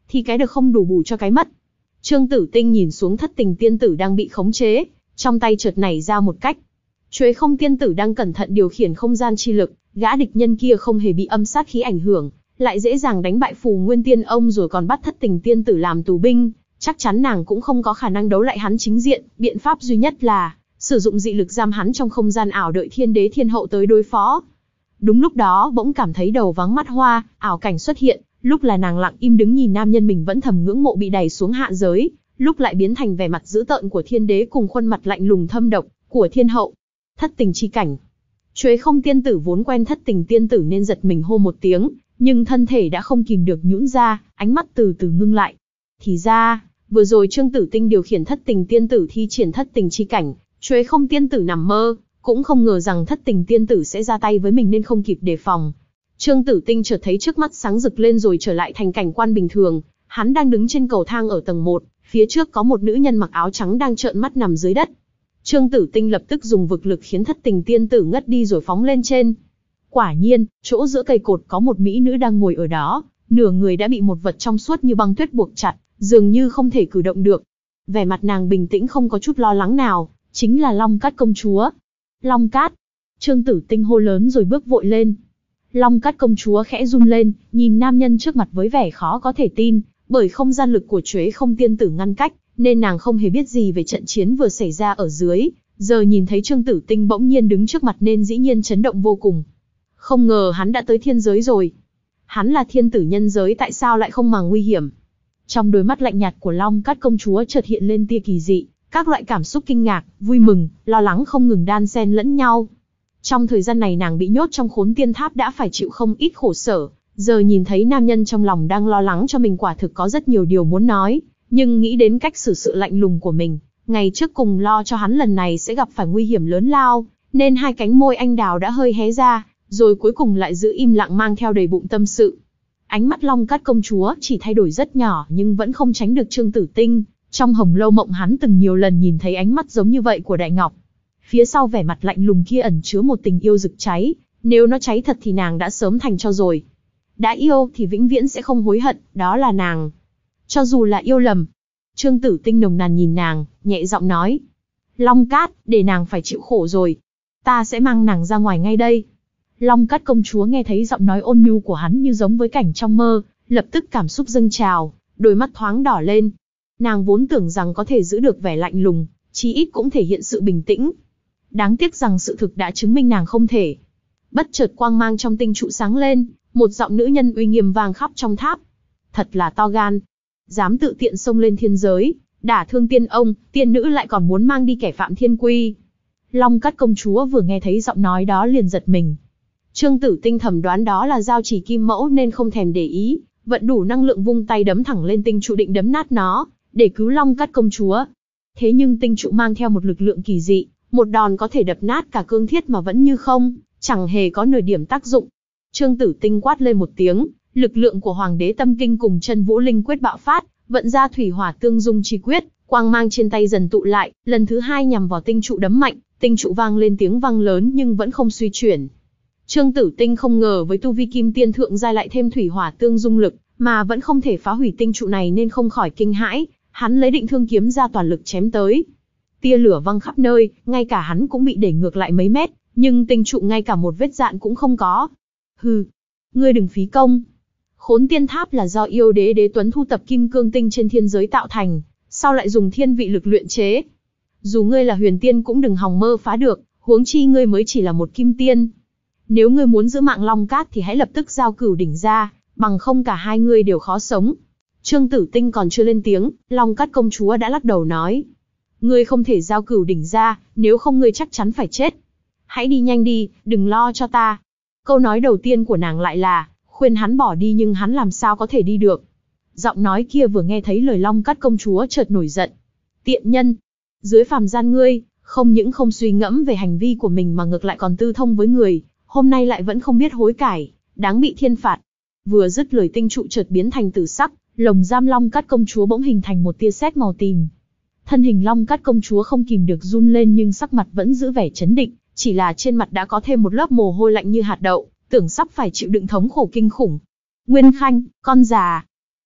thì cái được không đủ bù cho cái mất. Trương Tử Tinh nhìn xuống thất tình tiên tử đang bị khống chế, trong tay chợt nảy ra một cách. Chuế Không tiên tử đang cẩn thận điều khiển không gian chi lực, gã địch nhân kia không hề bị âm sát khí ảnh hưởng, lại dễ dàng đánh bại Phù Nguyên Tiên Ông rồi còn bắt thất tình tiên tử làm tù binh, chắc chắn nàng cũng không có khả năng đấu lại hắn chính diện, biện pháp duy nhất là sử dụng dị lực giam hắn trong không gian ảo đợi thiên đế thiên hậu tới đối phó. Đúng lúc đó bỗng cảm thấy đầu vắng mắt hoa, ảo cảnh xuất hiện, lúc là nàng lặng im đứng nhìn nam nhân mình vẫn thầm ngưỡng mộ bị đày xuống hạ giới, lúc lại biến thành vẻ mặt dữ tợn của thiên đế cùng khuôn mặt lạnh lùng thâm độc của thiên hậu. Thất tình chi cảnh. Chuế Không tiên tử vốn quen thất tình tiên tử nên giật mình hô một tiếng, nhưng thân thể đã không kìm được nhũn ra, ánh mắt từ từ ngưng lại. Thì ra, vừa rồi Trương Tử Tinh điều khiển thất tình tiên tử thi triển thất tình chi cảnh, Chuế Không tiên tử nằm mơ, cũng không ngờ rằng thất tình tiên tử sẽ ra tay với mình nên không kịp đề phòng. Trương Tử Tinh chợt thấy trước mắt sáng rực lên rồi trở lại thành cảnh quan bình thường, hắn đang đứng trên cầu thang ở tầng một, phía trước có một nữ nhân mặc áo trắng đang trợn mắt nằm dưới đất. Trương Tử Tinh lập tức dùng vực lực khiến thất tình tiên tử ngất đi rồi phóng lên trên. Quả nhiên, chỗ giữa cây cột có một mỹ nữ đang ngồi ở đó, nửa người đã bị một vật trong suốt như băng tuyết buộc chặt, dường như không thể cử động được. Vẻ mặt nàng bình tĩnh không có chút lo lắng nào, chính là Long Cát công chúa. Long Cát! Trương Tử Tinh hô lớn rồi bước vội lên. Long Cát công chúa khẽ run lên, nhìn nam nhân trước mặt với vẻ khó có thể tin, bởi không gian lực của Chuế Không tiên tử ngăn cách, nên nàng không hề biết gì về trận chiến vừa xảy ra ở dưới, giờ nhìn thấy Trương Tử Tinh bỗng nhiên đứng trước mặt nên dĩ nhiên chấn động vô cùng. Không ngờ hắn đã tới thiên giới rồi. Hắn là thiên tử nhân giới tại sao lại không màng nguy hiểm? Trong đôi mắt lạnh nhạt của Long Cát công chúa chợt hiện lên tia kỳ dị, các loại cảm xúc kinh ngạc, vui mừng, lo lắng không ngừng đan xen lẫn nhau. Trong thời gian này nàng bị nhốt trong Khốn Tiên Tháp đã phải chịu không ít khổ sở, giờ nhìn thấy nam nhân trong lòng đang lo lắng cho mình quả thực có rất nhiều điều muốn nói, nhưng nghĩ đến cách xử sự lạnh lùng của mình, ngày trước cùng lo cho hắn lần này sẽ gặp phải nguy hiểm lớn lao, nên hai cánh môi anh đào đã hơi hé ra, rồi cuối cùng lại giữ im lặng mang theo đầy bụng tâm sự. Ánh mắt Long Cát công chúa chỉ thay đổi rất nhỏ nhưng vẫn không tránh được Trương Tử Tinh, trong Hồng Lâu Mộng hắn từng nhiều lần nhìn thấy ánh mắt giống như vậy của Đại Ngọc. Phía sau vẻ mặt lạnh lùng kia ẩn chứa một tình yêu rực cháy, nếu nó cháy thật thì nàng đã sớm thành tro rồi. Đã yêu thì vĩnh viễn sẽ không hối hận, đó là nàng. Cho dù là yêu lầm. Trương Tử Tinh nồng nàn nhìn nàng, nhẹ giọng nói. Long Cát, để nàng phải chịu khổ rồi. Ta sẽ mang nàng ra ngoài ngay đây. Long Cát công chúa nghe thấy giọng nói ôn nhu của hắn như giống với cảnh trong mơ, lập tức cảm xúc dâng trào, đôi mắt thoáng đỏ lên. Nàng vốn tưởng rằng có thể giữ được vẻ lạnh lùng, chí ít cũng thể hiện sự bình tĩnh. Đáng tiếc rằng sự thực đã chứng minh nàng không thể. Bất chợt quang mang trong tinh trụ sáng lên, một giọng nữ nhân uy nghiêm vang khắp trong tháp. Thật là to gan, dám tự tiện xông lên thiên giới, đả thương tiên ông, tiên nữ lại còn muốn mang đi kẻ phạm thiên quy. Long Cát công chúa vừa nghe thấy giọng nói đó liền giật mình. Trương Tử Tinh thẩm đoán đó là giao chỉ kim mẫu nên không thèm để ý, vận đủ năng lượng vung tay đấm thẳng lên tinh trụ định đấm nát nó, để cứu Long Cát công chúa. Thế nhưng tinh trụ mang theo một lực lượng kỳ dị, một đòn có thể đập nát cả cương thiết mà vẫn như không, chẳng hề có nửa điểm tác dụng. Trương Tử Tinh quát lên một tiếng, lực lượng của Hoàng đế Tâm Kinh cùng Chân Vũ Linh quyết bạo phát, vận ra thủy hỏa tương dung chi quyết, quang mang trên tay dần tụ lại, lần thứ hai nhằm vào tinh trụ đấm mạnh, tinh trụ vang lên tiếng vang lớn nhưng vẫn không suy chuyển. Trương Tử Tinh không ngờ với tu vi kim tiên thượng giai lại thêm thủy hỏa tương dung lực, mà vẫn không thể phá hủy tinh trụ này nên không khỏi kinh hãi, hắn lấy định thương kiếm ra toàn lực chém tới. Tia lửa văng khắp nơi, ngay cả hắn cũng bị đẩy ngược lại mấy mét, nhưng tinh trụ ngay cả một vết dạn cũng không có. Hừ, ngươi đừng phí công. Khốn Tiên Tháp là do yêu đế Đế Tuấn thu tập kim cương tinh trên thiên giới tạo thành, sao lại dùng thiên vị lực luyện chế? Dù ngươi là huyền tiên cũng đừng hòng mơ phá được, huống chi ngươi mới chỉ là một kim tiên. Nếu ngươi muốn giữ mạng Long Cát thì hãy lập tức giao cửu đỉnh ra, bằng không cả hai ngươi đều khó sống. Trương Tử Tinh còn chưa lên tiếng, Long Cát công chúa đã lắc đầu nói. Ngươi không thể giao cửu đỉnh ra, nếu không ngươi chắc chắn phải chết. Hãy đi nhanh đi, đừng lo cho ta. Câu nói đầu tiên của nàng lại là, khuyên hắn bỏ đi nhưng hắn làm sao có thể đi được. Giọng nói kia vừa nghe thấy lời Long Cát công chúa chợt nổi giận. Tiện nhân! Dưới phàm gian ngươi, không những không suy ngẫm về hành vi của mình mà ngược lại còn tư thông với người, hôm nay lại vẫn không biết hối cải, đáng bị thiên phạt. Vừa dứt lời tinh trụ chợt biến thành tử sắc, lồng giam Long Cát công chúa bỗng hình thành một tia sét màu tím. Thân hình Long Cát công chúa không kìm được run lên nhưng sắc mặt vẫn giữ vẻ chấn định, chỉ là trên mặt đã có thêm một lớp mồ hôi lạnh như hạt đậu, tưởng sắp phải chịu đựng thống khổ kinh khủng. Nguyên Khanh, con già!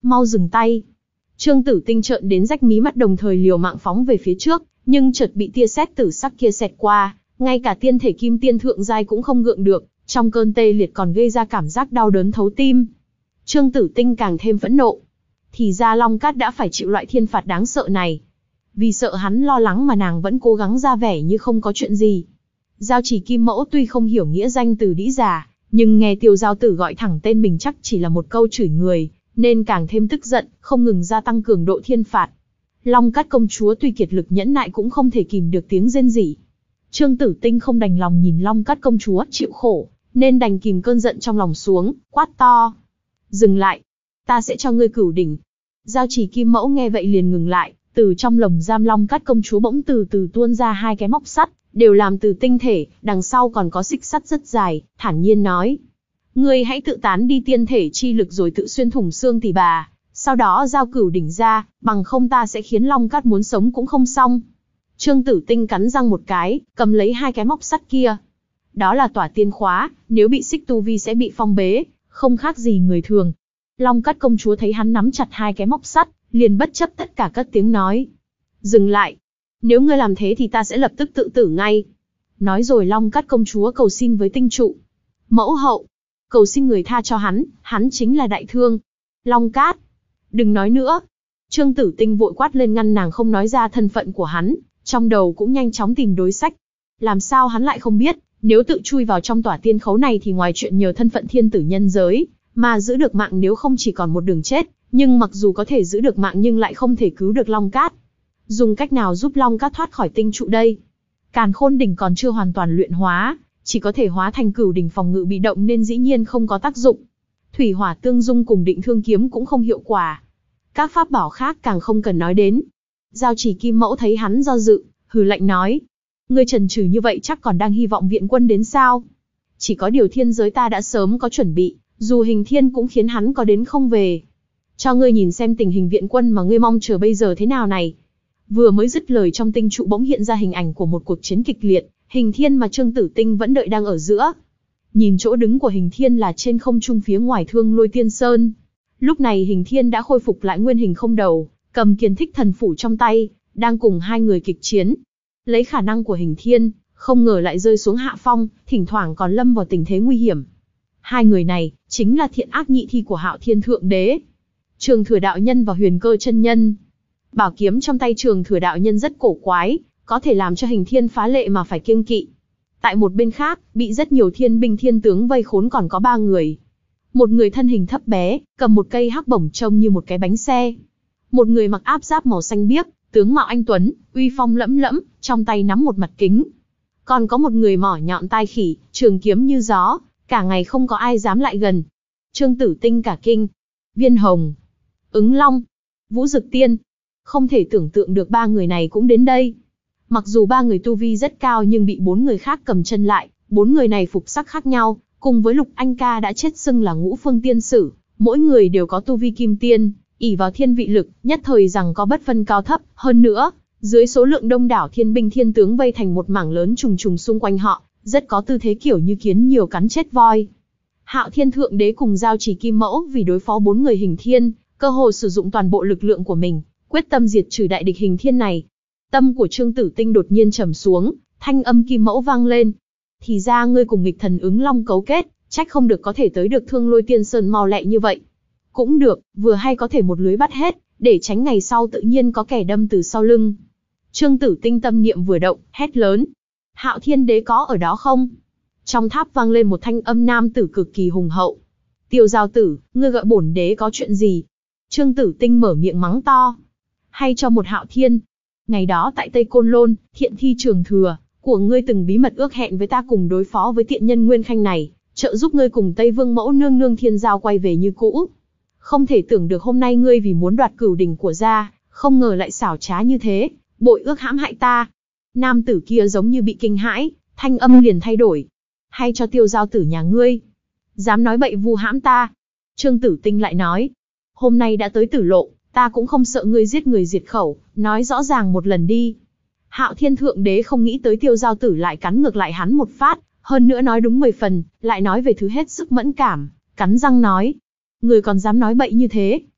Mau dừng tay. Trương Tử Tinh trợn đến rách mí mắt đồng thời liều mạng phóng về phía trước, nhưng chợt bị tia sét tử sắc kia xẹt qua, ngay cả tiên thể kim tiên thượng giai cũng không gượng được, trong cơn tê liệt còn gây ra cảm giác đau đớn thấu tim. Trương Tử Tinh càng thêm phẫn nộ. Thì ra Long Cát đã phải chịu loại thiên phạt đáng sợ này. Vì sợ hắn lo lắng mà nàng vẫn cố gắng ra vẻ như không có chuyện gì. Giao Chỉ Kim Mẫu tuy không hiểu nghĩa danh từ đĩ giả, nhưng nghe Tiêu Giao Tử gọi thẳng tên mình chắc chỉ là một câu chửi người, nên càng thêm tức giận, không ngừng gia tăng cường độ thiên phạt. Long Cát công chúa tuy kiệt lực nhẫn nại cũng không thể kìm được tiếng rên rỉ. Trương Tử Tinh không đành lòng nhìn Long Cát công chúa chịu khổ, nên đành kìm cơn giận trong lòng xuống, quát to. Dừng lại, ta sẽ cho ngươi cửu đỉnh. Giao Chỉ Kim Mẫu nghe vậy liền ngừng lại, từ trong lồng giam Long Cát công chúa bỗng từ từ tuôn ra hai cái móc sắt, đều làm từ tinh thể, đằng sau còn có xích sắt rất dài, thản nhiên nói. Ngươi hãy tự tán đi tiên thể chi lực rồi tự xuyên thủng xương tỷ bà, sau đó giao cửu đỉnh ra, bằng không ta sẽ khiến Long Cát muốn sống cũng không xong. Trương Tử Tinh cắn răng một cái, cầm lấy hai cái móc sắt kia. Đó là tỏa tiên khóa, nếu bị xích tu vi sẽ bị phong bế, không khác gì người thường. Long Cát công chúa thấy hắn nắm chặt hai cái móc sắt, liền bất chấp tất cả cất tiếng nói. Dừng lại. Nếu ngươi làm thế thì ta sẽ lập tức tự tử ngay. Nói rồi Long Cát công chúa cầu xin với tinh trụ. Mẫu hậu, cầu xin người tha cho hắn, hắn chính là đại thương. Long Cát, đừng nói nữa. Trương Tử Tinh vội quát lên ngăn nàng không nói ra thân phận của hắn, trong đầu cũng nhanh chóng tìm đối sách. Làm sao hắn lại không biết, nếu tự chui vào trong tỏa tiên khấu này thì ngoài chuyện nhờ thân phận thiên tử nhân giới, mà giữ được mạng nếu không chỉ còn một đường chết, nhưng mặc dù có thể giữ được mạng nhưng lại không thể cứu được Long Cát. Dùng cách nào giúp Long Cát thoát khỏi tinh trụ đây? Càn Khôn đỉnh còn chưa hoàn toàn luyện hóa, chỉ có thể hóa thành cửu đỉnh phòng ngự bị động nên dĩ nhiên không có tác dụng. Thủy hỏa tương dung cùng định thương kiếm cũng không hiệu quả. Các pháp bảo khác càng không cần nói đến. Giao Chỉ Kim Mẫu thấy hắn do dự, hừ lạnh nói. Ngươi chần chừ như vậy chắc còn đang hy vọng viện quân đến sao? Chỉ có điều thiên giới ta đã sớm có chuẩn bị, dù Hình Thiên cũng khiến hắn có đến không về. Cho ngươi nhìn xem tình hình viện quân mà ngươi mong chờ bây giờ thế nào này. Vừa mới dứt lời trong tinh trụ bỗng hiện ra hình ảnh của một cuộc chiến kịch liệt, Hình Thiên mà Trương Tử Tinh vẫn đợi đang ở giữa. Nhìn chỗ đứng của Hình Thiên là trên không trung phía ngoài Thương Lôi Tiên Sơn. Lúc này Hình Thiên đã khôi phục lại nguyên hình không đầu, cầm Kiền Thích Thần Phủ trong tay, đang cùng hai người kịch chiến. Lấy khả năng của Hình Thiên, không ngờ lại rơi xuống hạ phong, thỉnh thoảng còn lâm vào tình thế nguy hiểm. Hai người này, chính là thiện ác nhị thi của Hạo Thiên Thượng Đế. Trường Thừa Đạo Nhân và Huyền Cơ Chân Nhân. Bảo kiếm trong tay Trường Thừa Đạo Nhân rất cổ quái, có thể làm cho Hình Thiên phá lệ mà phải kiêng kỵ. Tại một bên khác, bị rất nhiều thiên binh thiên tướng vây khốn còn có ba người. Một người thân hình thấp bé, cầm một cây hắc bổng trông như một cái bánh xe. Một người mặc áp giáp màu xanh biếc, tướng mạo anh tuấn, uy phong lẫm lẫm, trong tay nắm một mặt kính. Còn có một người mỏ nhọn tai khỉ, trường kiếm như gió, cả ngày không có ai dám lại gần. Trương Tử Tinh cả kinh. Viên Hồng, Ứng Long, Vũ Dực Tiên. Không thể tưởng tượng được ba người này cũng đến đây. Mặc dù ba người tu vi rất cao nhưng bị bốn người khác cầm chân lại, bốn người này phục sắc khác nhau, cùng với Lục Anh Ca đã chết xưng là Ngũ Phương Tiên Sử, mỗi người đều có tu vi kim tiên, ỷ vào thiên vị lực, nhất thời rằng có bất phân cao thấp, hơn nữa, dưới số lượng đông đảo thiên binh thiên tướng vây thành một mảng lớn trùng trùng xung quanh họ, rất có tư thế kiểu như kiến nhiều cắn chết voi. Hạo Thiên Thượng Đế cùng Giao Chỉ Kim Mẫu vì đối phó bốn người Hình Thiên, cơ hồ sử dụng toàn bộ lực lượng của mình, quyết tâm diệt trừ đại địch Hình Thiên này. Tâm của Trương Tử Tinh đột nhiên trầm xuống, thanh âm Kim Mẫu vang lên. Thì ra ngươi cùng nghịch thần Ứng Long cấu kết, trách không được có thể tới được Thương Lôi Tiên Sơn mau lẹ như vậy. Cũng được, vừa hay có thể một lưới bắt hết, để tránh ngày sau tự nhiên có kẻ đâm từ sau lưng. Trương Tử Tinh tâm niệm vừa động, hét lớn. Hạo Thiên Đế có ở đó không? Trong tháp vang lên một thanh âm nam tử cực kỳ hùng hậu. Tiêu Giao Tử, ngươi gọi bổn đế có chuyện gì? Trương Tử Tinh mở miệng mắng to. Hay cho một Hạo Thiên. Ngày đó tại Tây Côn Lôn, Thiện Thi Trường Thừa của ngươi từng bí mật ước hẹn với ta cùng đối phó với tiện nhân Nguyên Khanh này, trợ giúp ngươi cùng Tây Vương Mẫu nương nương Thiên Giao quay về như cũ. Không thể tưởng được hôm nay ngươi vì muốn đoạt cửu đỉnh của gia, không ngờ lại xảo trá như thế, bội ước hãm hại ta. Nam tử kia giống như bị kinh hãi, thanh âm liền thay đổi. Hay cho Tiêu Giao Tử nhà ngươi, dám nói bậy vu hãm ta. Trương Tử Tinh lại nói, hôm nay đã tới tử lộ, ta cũng không sợ ngươi giết người diệt khẩu, nói rõ ràng một lần đi. Hạo Thiên Thượng Đế không nghĩ tới Tiêu Giao Tử lại cắn ngược lại hắn một phát, hơn nữa nói đúng mười phần, lại nói về thứ hết sức mẫn cảm, cắn răng nói. Ngươi còn dám nói bậy như thế,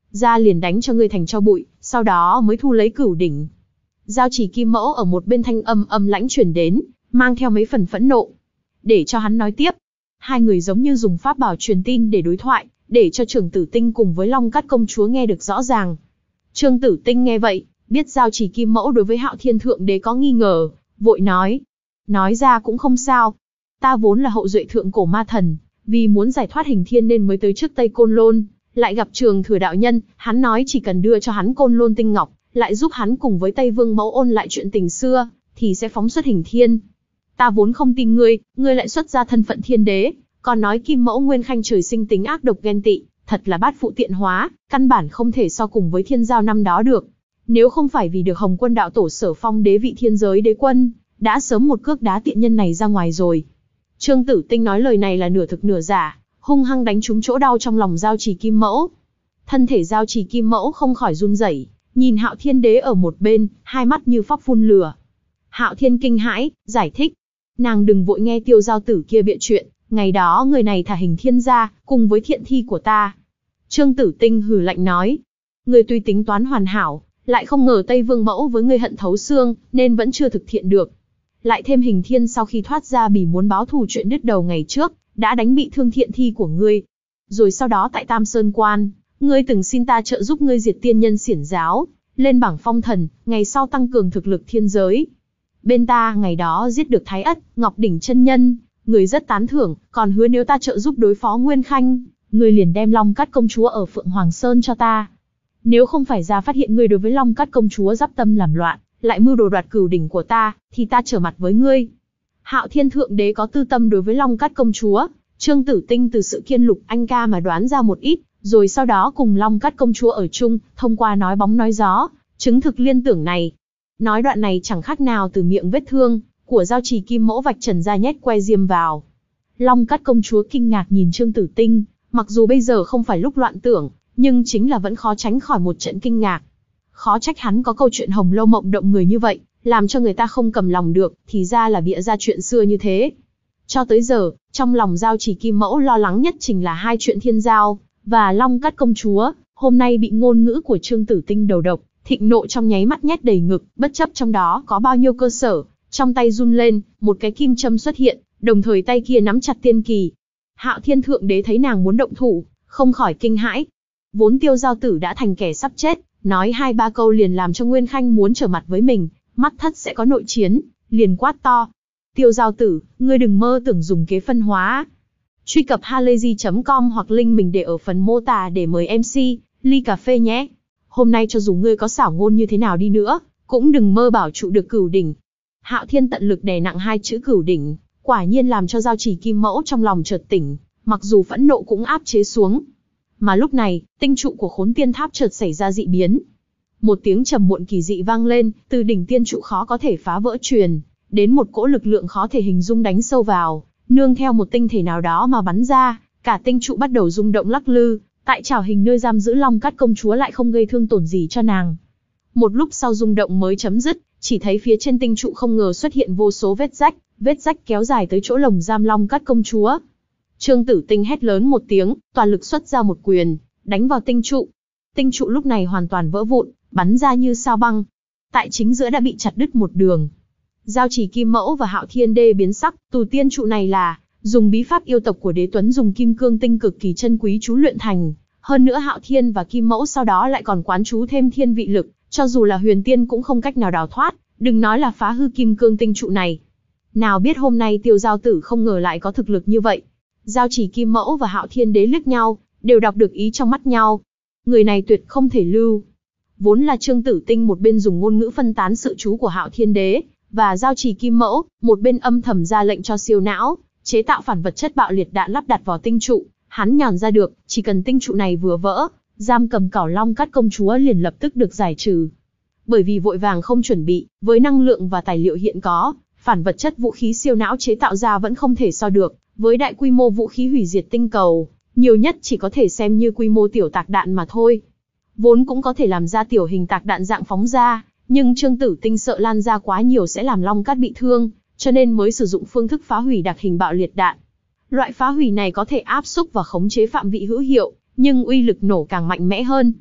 ra liền đánh cho ngươi thành tro bụi, sau đó mới thu lấy cửu đỉnh. Giao Chỉ Kim Mẫu ở một bên thanh âm âm lãnh truyền đến, mang theo mấy phần phẫn nộ. Để cho hắn nói tiếp. Hai người giống như dùng pháp bảo truyền tin để đối thoại, để cho Trương Tử Tinh cùng với Long Cát công chúa nghe được rõ ràng. Trương Tử Tinh nghe vậy, biết Giao Chỉ Kim Mẫu đối với Hạo Thiên Thượng Đế có nghi ngờ, vội nói. Nói ra cũng không sao. Ta vốn là hậu duệ thượng cổ ma thần, vì muốn giải thoát Hình Thiên nên mới tới trước Tây Côn Lôn, lại gặp Trường Thừa đạo nhân, hắn nói chỉ cần đưa cho hắn Côn Lôn tinh ngọc, lại giúp hắn cùng với Tây Vương Mẫu ôn lại chuyện tình xưa, thì sẽ phóng xuất Hình Thiên. Ta vốn không tin ngươi, ngươi lại xuất ra thân phận thiên đế, còn nói Kim Mẫu Nguyên Khanh trời sinh tính ác độc ghen tị, thật là bát phụ tiện hóa, căn bản không thể so cùng với Thiên Giao năm đó được. Nếu không phải vì được Hồng Quân đạo tổ sở phong đế vị thiên giới đế quân, đã sớm một cước đá tiện nhân này ra ngoài rồi. Trương Tử Tinh nói lời này là nửa thực nửa giả, hung hăng đánh trúng chỗ đau trong lòng Giao Chỉ Kim Mẫu. Thân thể Giao Chỉ Kim Mẫu không khỏi run rẩy, nhìn Hạo Thiên Đế ở một bên, hai mắt như phóc phun lửa. Hạo Thiên kinh hãi, giải thích. Nàng đừng vội nghe Tiêu Giao Tử kia bịa chuyện, ngày đó người này thả Hình Thiên ra, cùng với thiện thi của ta. Trương Tử Tinh hừ lạnh nói. Người tuy tính toán hoàn hảo, lại không ngờ Tây Vương Mẫu với người hận thấu xương, nên vẫn chưa thực hiện được. Lại thêm Hình Thiên sau khi thoát ra bỉ muốn báo thù chuyện đứt đầu ngày trước, đã đánh bị thương thiện thi của ngươi. Rồi sau đó tại Tam Sơn Quan, ngươi từng xin ta trợ giúp ngươi diệt tiên nhân xiển giáo, lên bảng phong thần, ngày sau tăng cường thực lực thiên giới. Bên ta ngày đó giết được Thái Ất, Ngọc Đỉnh chân nhân, người rất tán thưởng, còn hứa nếu ta trợ giúp đối phó Nguyên Khanh, ngươi liền đem Long Cát công chúa ở Phượng Hoàng Sơn cho ta. Nếu không phải ra phát hiện ngươi đối với Long Cát công chúa giáp tâm làm loạn, lại mưu đồ đoạt cửu đỉnh của ta, thì ta trở mặt với ngươi. Hạo Thiên Thượng Đế có tư tâm đối với Long Cát công chúa, Trương Tử Tinh từ sự kiên lục anh ca mà đoán ra một ít, rồi sau đó cùng Long Cát công chúa ở chung, thông qua nói bóng nói gió, chứng thực liên tưởng này. Nói đoạn này chẳng khác nào từ miệng vết thương của Giao Chỉ Kim Mẫu vạch trần ra nhét que diêm vào. Long Cát công chúa kinh ngạc nhìn Trương Tử Tinh, mặc dù bây giờ không phải lúc loạn tưởng, nhưng chính là vẫn khó tránh khỏi một trận kinh ngạc. Khó trách hắn có câu chuyện Hồng Lâu Mộng động người như vậy, làm cho người ta không cầm lòng được, thì ra là bịa ra chuyện xưa như thế. Cho tới giờ, trong lòng Giao Chỉ Kim Mẫu lo lắng nhất chính là hai chuyện Thiên Giao và Long Cát công chúa, hôm nay bị ngôn ngữ của Trương Tử Tinh đầu độc, thịnh nộ trong nháy mắt nhét đầy ngực, bất chấp trong đó có bao nhiêu cơ sở, trong tay run lên, một cái kim châm xuất hiện, đồng thời tay kia nắm chặt tiên kỳ. Hạo Thiên Thượng Đế thấy nàng muốn động thủ, không khỏi kinh hãi. Vốn Tiêu Giao Tử đã thành kẻ sắp chết, nói hai ba câu liền làm cho Nguyên Khanh muốn trở mặt với mình, mắt thất sẽ có nội chiến, liền quát to. Tiêu Giao Tử, ngươi đừng mơ tưởng dùng kế phân hóa. Truy cập halayzi chấm com hoặc link mình để ở phần mô tả để mời em xê, ly cà phê nhé. Hôm nay cho dù ngươi có xảo ngôn như thế nào đi nữa, cũng đừng mơ bảo trụ được cửu đỉnh. Hạo Thiên tận lực đè nặng hai chữ cửu đỉnh, quả nhiên làm cho Giao Chỉ Kim Mẫu trong lòng chợt tỉnh, mặc dù phẫn nộ cũng áp chế xuống. Mà lúc này, tinh trụ của Khốn Tiên Tháp chợt xảy ra dị biến. Một tiếng trầm muộn kỳ dị vang lên, từ đỉnh tiên trụ khó có thể phá vỡ truyền đến một cỗ lực lượng khó thể hình dung đánh sâu vào, nương theo một tinh thể nào đó mà bắn ra, cả tinh trụ bắt đầu rung động lắc lư, tại trảo hình nơi giam giữ Long Cát công chúa lại không gây thương tổn gì cho nàng. Một lúc sau rung động mới chấm dứt, chỉ thấy phía trên tinh trụ không ngờ xuất hiện vô số vết rách, vết rách kéo dài tới chỗ lồng giam Long Cát công chúa. Trương Tử Tinh hét lớn một tiếng, toàn lực xuất ra một quyền, đánh vào tinh trụ. Tinh trụ lúc này hoàn toàn vỡ vụn, bắn ra như sao băng. Tại chính giữa đã bị chặt đứt một đường. Giao Chỉ Kim Mẫu và Hạo Thiên Đế biến sắc, tù tiên trụ này là dùng bí pháp yêu tộc của Đế Tuấn dùng kim cương tinh cực kỳ chân quý chú luyện thành. Hơn nữa Hạo Thiên và Kim Mẫu sau đó lại còn quán chú thêm thiên vị lực, cho dù là huyền tiên cũng không cách nào đào thoát, đừng nói là phá hư kim cương tinh trụ này. Nào biết hôm nay Tiêu Giao Tử không ngờ lại có thực lực như vậy. Giao Chỉ Kim Mẫu và Hạo Thiên Đế liếc nhau, đều đọc được ý trong mắt nhau. Người này tuyệt không thể lưu. Vốn là Trương Tử Tinh một bên dùng ngôn ngữ phân tán sự chú của Hạo Thiên Đế và Giao Chỉ Kim Mẫu, một bên âm thầm ra lệnh cho siêu não chế tạo phản vật chất bạo liệt đạn lắp đặt vào tinh trụ. Hắn nhòn ra được, chỉ cần tinh trụ này vừa vỡ, giam cầm Cảo Long Cát công chúa liền lập tức được giải trừ. Bởi vì vội vàng không chuẩn bị, với năng lượng và tài liệu hiện có, phản vật chất vũ khí siêu não chế tạo ra vẫn không thể so được với đại quy mô vũ khí hủy diệt tinh cầu, nhiều nhất chỉ có thể xem như quy mô tiểu tạc đạn mà thôi. Vốn cũng có thể làm ra tiểu hình tạc đạn dạng phóng ra, nhưng Trương Tử Tinh sợ lan ra quá nhiều sẽ làm Long Cát bị thương, cho nên mới sử dụng phương thức phá hủy đặc hình bạo liệt đạn. Loại phá hủy này có thể áp xúc và khống chế phạm vị hữu hiệu, nhưng uy lực nổ càng mạnh mẽ hơn.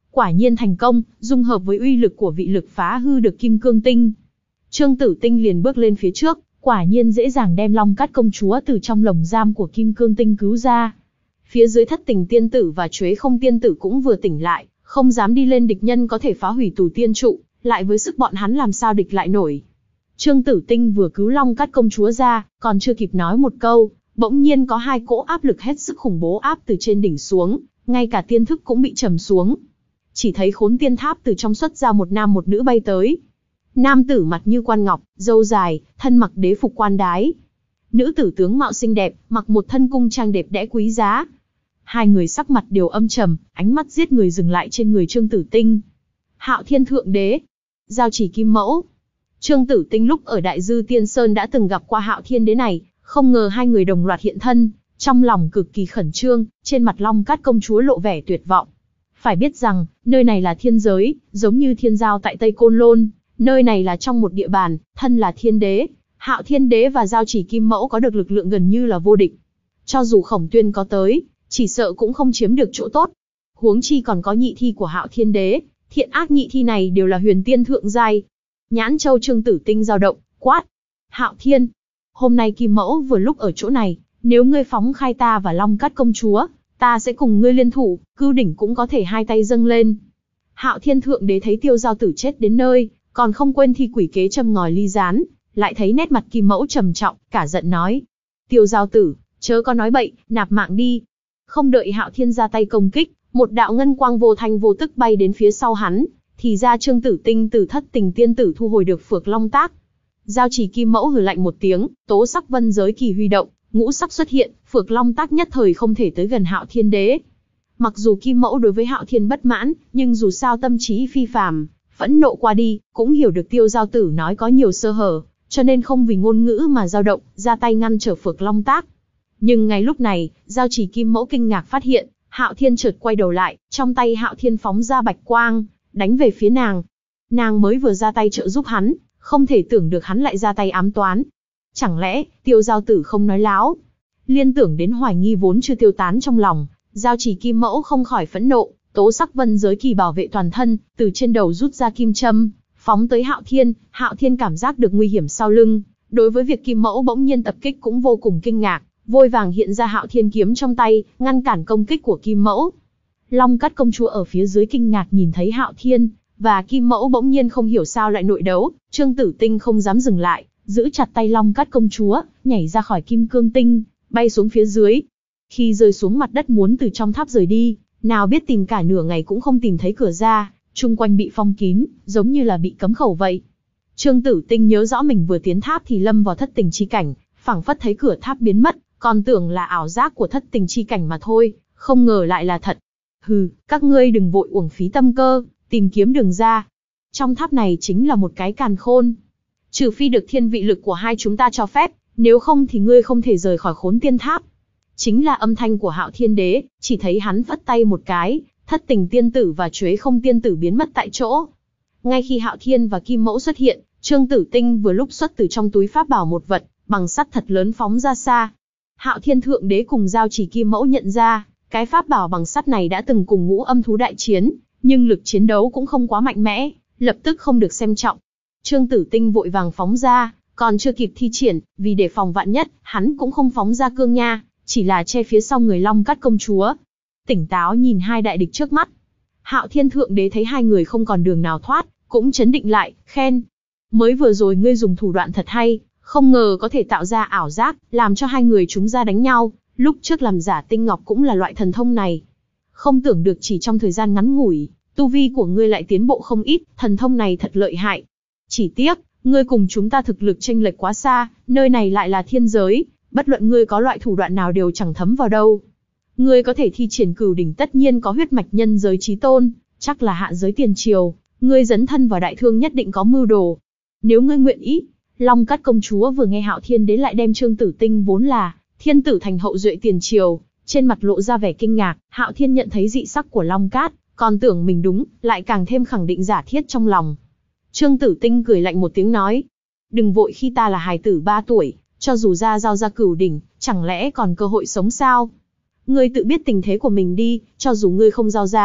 Quả nhiên thành công, dung hợp với uy lực của vị lực phá hư được kim cương tinh. Trương Tử Tinh liền bước lên phía trước, quả nhiên dễ dàng đem Long Cát công chúa từ trong lồng giam của kim cương tinh cứu ra. Phía dưới Thất Tình tiên tử và Chuế Không tiên tử cũng vừa tỉnh lại, không dám đi lên địch nhân có thể phá hủy tù tiên trụ, lại với sức bọn hắn làm sao địch lại nổi. Trương Tử Tinh vừa cứu Long Cát công chúa ra, còn chưa kịp nói một câu, bỗng nhiên có hai cỗ áp lực hết sức khủng bố áp từ trên đỉnh xuống, ngay cả tiên thức cũng bị trầm xuống. Chỉ thấy Khốn Tiên Tháp từ trong xuất ra một nam một nữ bay tới. Nam tử mặt như quan ngọc, râu dài, thân mặc đế phục quan đái. Nữ tử tướng mạo xinh đẹp, mặc một thân cung trang đẹp đẽ quý giá. Hai người sắc mặt đều âm trầm, ánh mắt giết người dừng lại trên người Trương Tử Tinh. Hạo Thiên Thượng Đế, Giao Chỉ Kim Mẫu. Trương Tử Tinh lúc ở Đại Dư Tiên Sơn đã từng gặp qua Hạo Thiên Đế này, không ngờ hai người đồng loạt hiện thân, trong lòng cực kỳ khẩn trương, trên mặt Long Cát công chúa lộ vẻ tuyệt vọng. Phải biết rằng, nơi này là thiên giới, giống như thiên giao tại Tây Côn Lôn, nơi này là trong một địa bàn, thân là thiên đế, Hạo Thiên Đế và Giao Chỉ Kim Mẫu có được lực lượng gần như là vô địch. Cho dù Khổng Tuyên có tới, chỉ sợ cũng không chiếm được chỗ tốt. Huống chi còn có nhị thi của Hạo Thiên Đế, thiện ác nhị thi này đều là huyền tiên thượng giai. Nhãn châu Trương Tử Tinh dao động, quát: Hạo Thiên, hôm nay Kim Mẫu vừa lúc ở chỗ này, nếu ngươi phóng khai ta và Long Cát công chúa, ta sẽ cùng ngươi liên thủ, cưu đỉnh cũng có thể hai tay dâng lên. Hạo Thiên Thượng Đế thấy Tiêu Giao Tử chết đến nơi, còn không quên thi quỷ kế châm ngòi ly gián, lại thấy nét mặt Kim Mẫu trầm trọng, cả giận nói: Tiêu Giao Tử, chớ có nói bậy, nạp mạng đi. Không đợi Hạo Thiên ra tay công kích, một đạo ngân quang vô thanh vô tức bay đến phía sau hắn, thì ra Trương Tử Tinh từ Thất Tình tiên tử thu hồi được Phược Long Tác. Giao Chỉ Kim Mẫu hừ lạnh một tiếng, tố sắc vân giới kỳ huy động, ngũ sắc xuất hiện, Phược Long Tác nhất thời không thể tới gần Hạo Thiên Đế. Mặc dù Kim Mẫu đối với Hạo Thiên bất mãn, nhưng dù sao tâm trí phi phàm, phẫn nộ qua đi, cũng hiểu được Tiêu Giao Tử nói có nhiều sơ hở, cho nên không vì ngôn ngữ mà dao động, ra tay ngăn trở Phược Long Tác. Nhưng ngay lúc này, Giao Chỉ Kim Mẫu kinh ngạc phát hiện, Hạo Thiên chợt quay đầu lại, trong tay Hạo Thiên phóng ra bạch quang, đánh về phía nàng. Nàng mới vừa ra tay trợ giúp hắn, không thể tưởng được hắn lại ra tay ám toán. Chẳng lẽ, Tiêu Giao Tử không nói láo? Liên tưởng đến hoài nghi vốn chưa tiêu tán trong lòng, Giao Chỉ Kim Mẫu không khỏi phẫn nộ, tố sắc vân giới kỳ bảo vệ toàn thân, từ trên đầu rút ra kim châm, phóng tới Hạo Thiên. Hạo Thiên cảm giác được nguy hiểm sau lưng, đối với việc Kim Mẫu bỗng nhiên tập kích cũng vô cùng kinh ngạc, vội vàng hiện ra Hạo Thiên kiếm trong tay, ngăn cản công kích của Kim Mẫu. Long Cát công chúa ở phía dưới kinh ngạc nhìn thấy Hạo Thiên và Kim Mẫu bỗng nhiên không hiểu sao lại nội đấu, Trương Tử Tinh không dám dừng lại, giữ chặt tay Long Cát công chúa, nhảy ra khỏi kim cương tinh, bay xuống phía dưới. Khi rơi xuống mặt đất muốn từ trong tháp rời đi, nào biết tìm cả nửa ngày cũng không tìm thấy cửa ra, chung quanh bị phong kín, giống như là bị cấm khẩu vậy. Trương Tử Tinh nhớ rõ mình vừa tiến tháp thì lâm vào thất tình chi cảnh, phảng phất thấy cửa tháp biến mất, còn tưởng là ảo giác của thất tình chi cảnh mà thôi, không ngờ lại là thật. Hừ, các ngươi đừng vội uổng phí tâm cơ, tìm kiếm đường ra. Trong tháp này chính là một cái càn khôn. Trừ phi được thiên vị lực của hai chúng ta cho phép, nếu không thì ngươi không thể rời khỏi Khốn Tiên Tháp. Chính là âm thanh của Hạo Thiên Đế, chỉ thấy hắn phất tay một cái, Thất Tình tiên tử và Chuế Không tiên tử biến mất tại chỗ. Ngay khi Hạo Thiên và Kim Mẫu xuất hiện, Trương Tử Tinh vừa lúc xuất từ trong túi pháp bảo một vật bằng sắt thật lớn phóng ra xa. Hạo Thiên Thượng Đế cùng Giao Chỉ Kim Mẫu nhận ra, cái pháp bảo bằng sắt này đã từng cùng ngũ âm thú đại chiến, nhưng lực chiến đấu cũng không quá mạnh mẽ, lập tức không được xem trọng. Trương Tử Tinh vội vàng phóng ra, còn chưa kịp thi triển, vì để phòng vạn nhất, hắn cũng không phóng ra cương nha, chỉ là che phía sau người Long Cát công chúa. Tỉnh táo nhìn hai đại địch trước mắt, Hạo Thiên Thượng Đế thấy hai người không còn đường nào thoát, cũng chấn định lại, khen: mới vừa rồi ngươi dùng thủ đoạn thật hay, không ngờ có thể tạo ra ảo giác, làm cho hai người chúng ra đánh nhau. Lúc trước làm giả tinh ngọc cũng là loại thần thông này. Không tưởng được chỉ trong thời gian ngắn ngủi, tu vi của ngươi lại tiến bộ không ít, thần thông này thật lợi hại. Chỉ tiếc, ngươi cùng chúng ta thực lực chênh lệch quá xa, nơi này lại là thiên giới, bất luận ngươi có loại thủ đoạn nào đều chẳng thấm vào đâu. Ngươi có thể thi triển cửu đỉnh tất nhiên có huyết mạch nhân giới chí tôn, chắc là hạ giới tiền triều, ngươi dấn thân vào đại thương nhất định có mưu đồ. Nếu ngươi nguyện ý. Long Cát công chúa vừa nghe Hạo Thiên Đế lại đem Trương Tử Tinh vốn là thiên tử thành hậu duệ tiền triều, trên mặt lộ ra vẻ kinh ngạc. Hạo Thiên nhận thấy dị sắc của Long Cát, còn tưởng mình đúng, lại càng thêm khẳng định giả thiết trong lòng. Trương Tử Tinh cười lạnh một tiếng nói: đừng vội, khi ta là hài tử ba tuổi, cho dù ra giao ra cửu đỉnh, chẳng lẽ còn cơ hội sống sao? Ngươi tự biết tình thế của mình đi, cho dù ngươi không giao ra,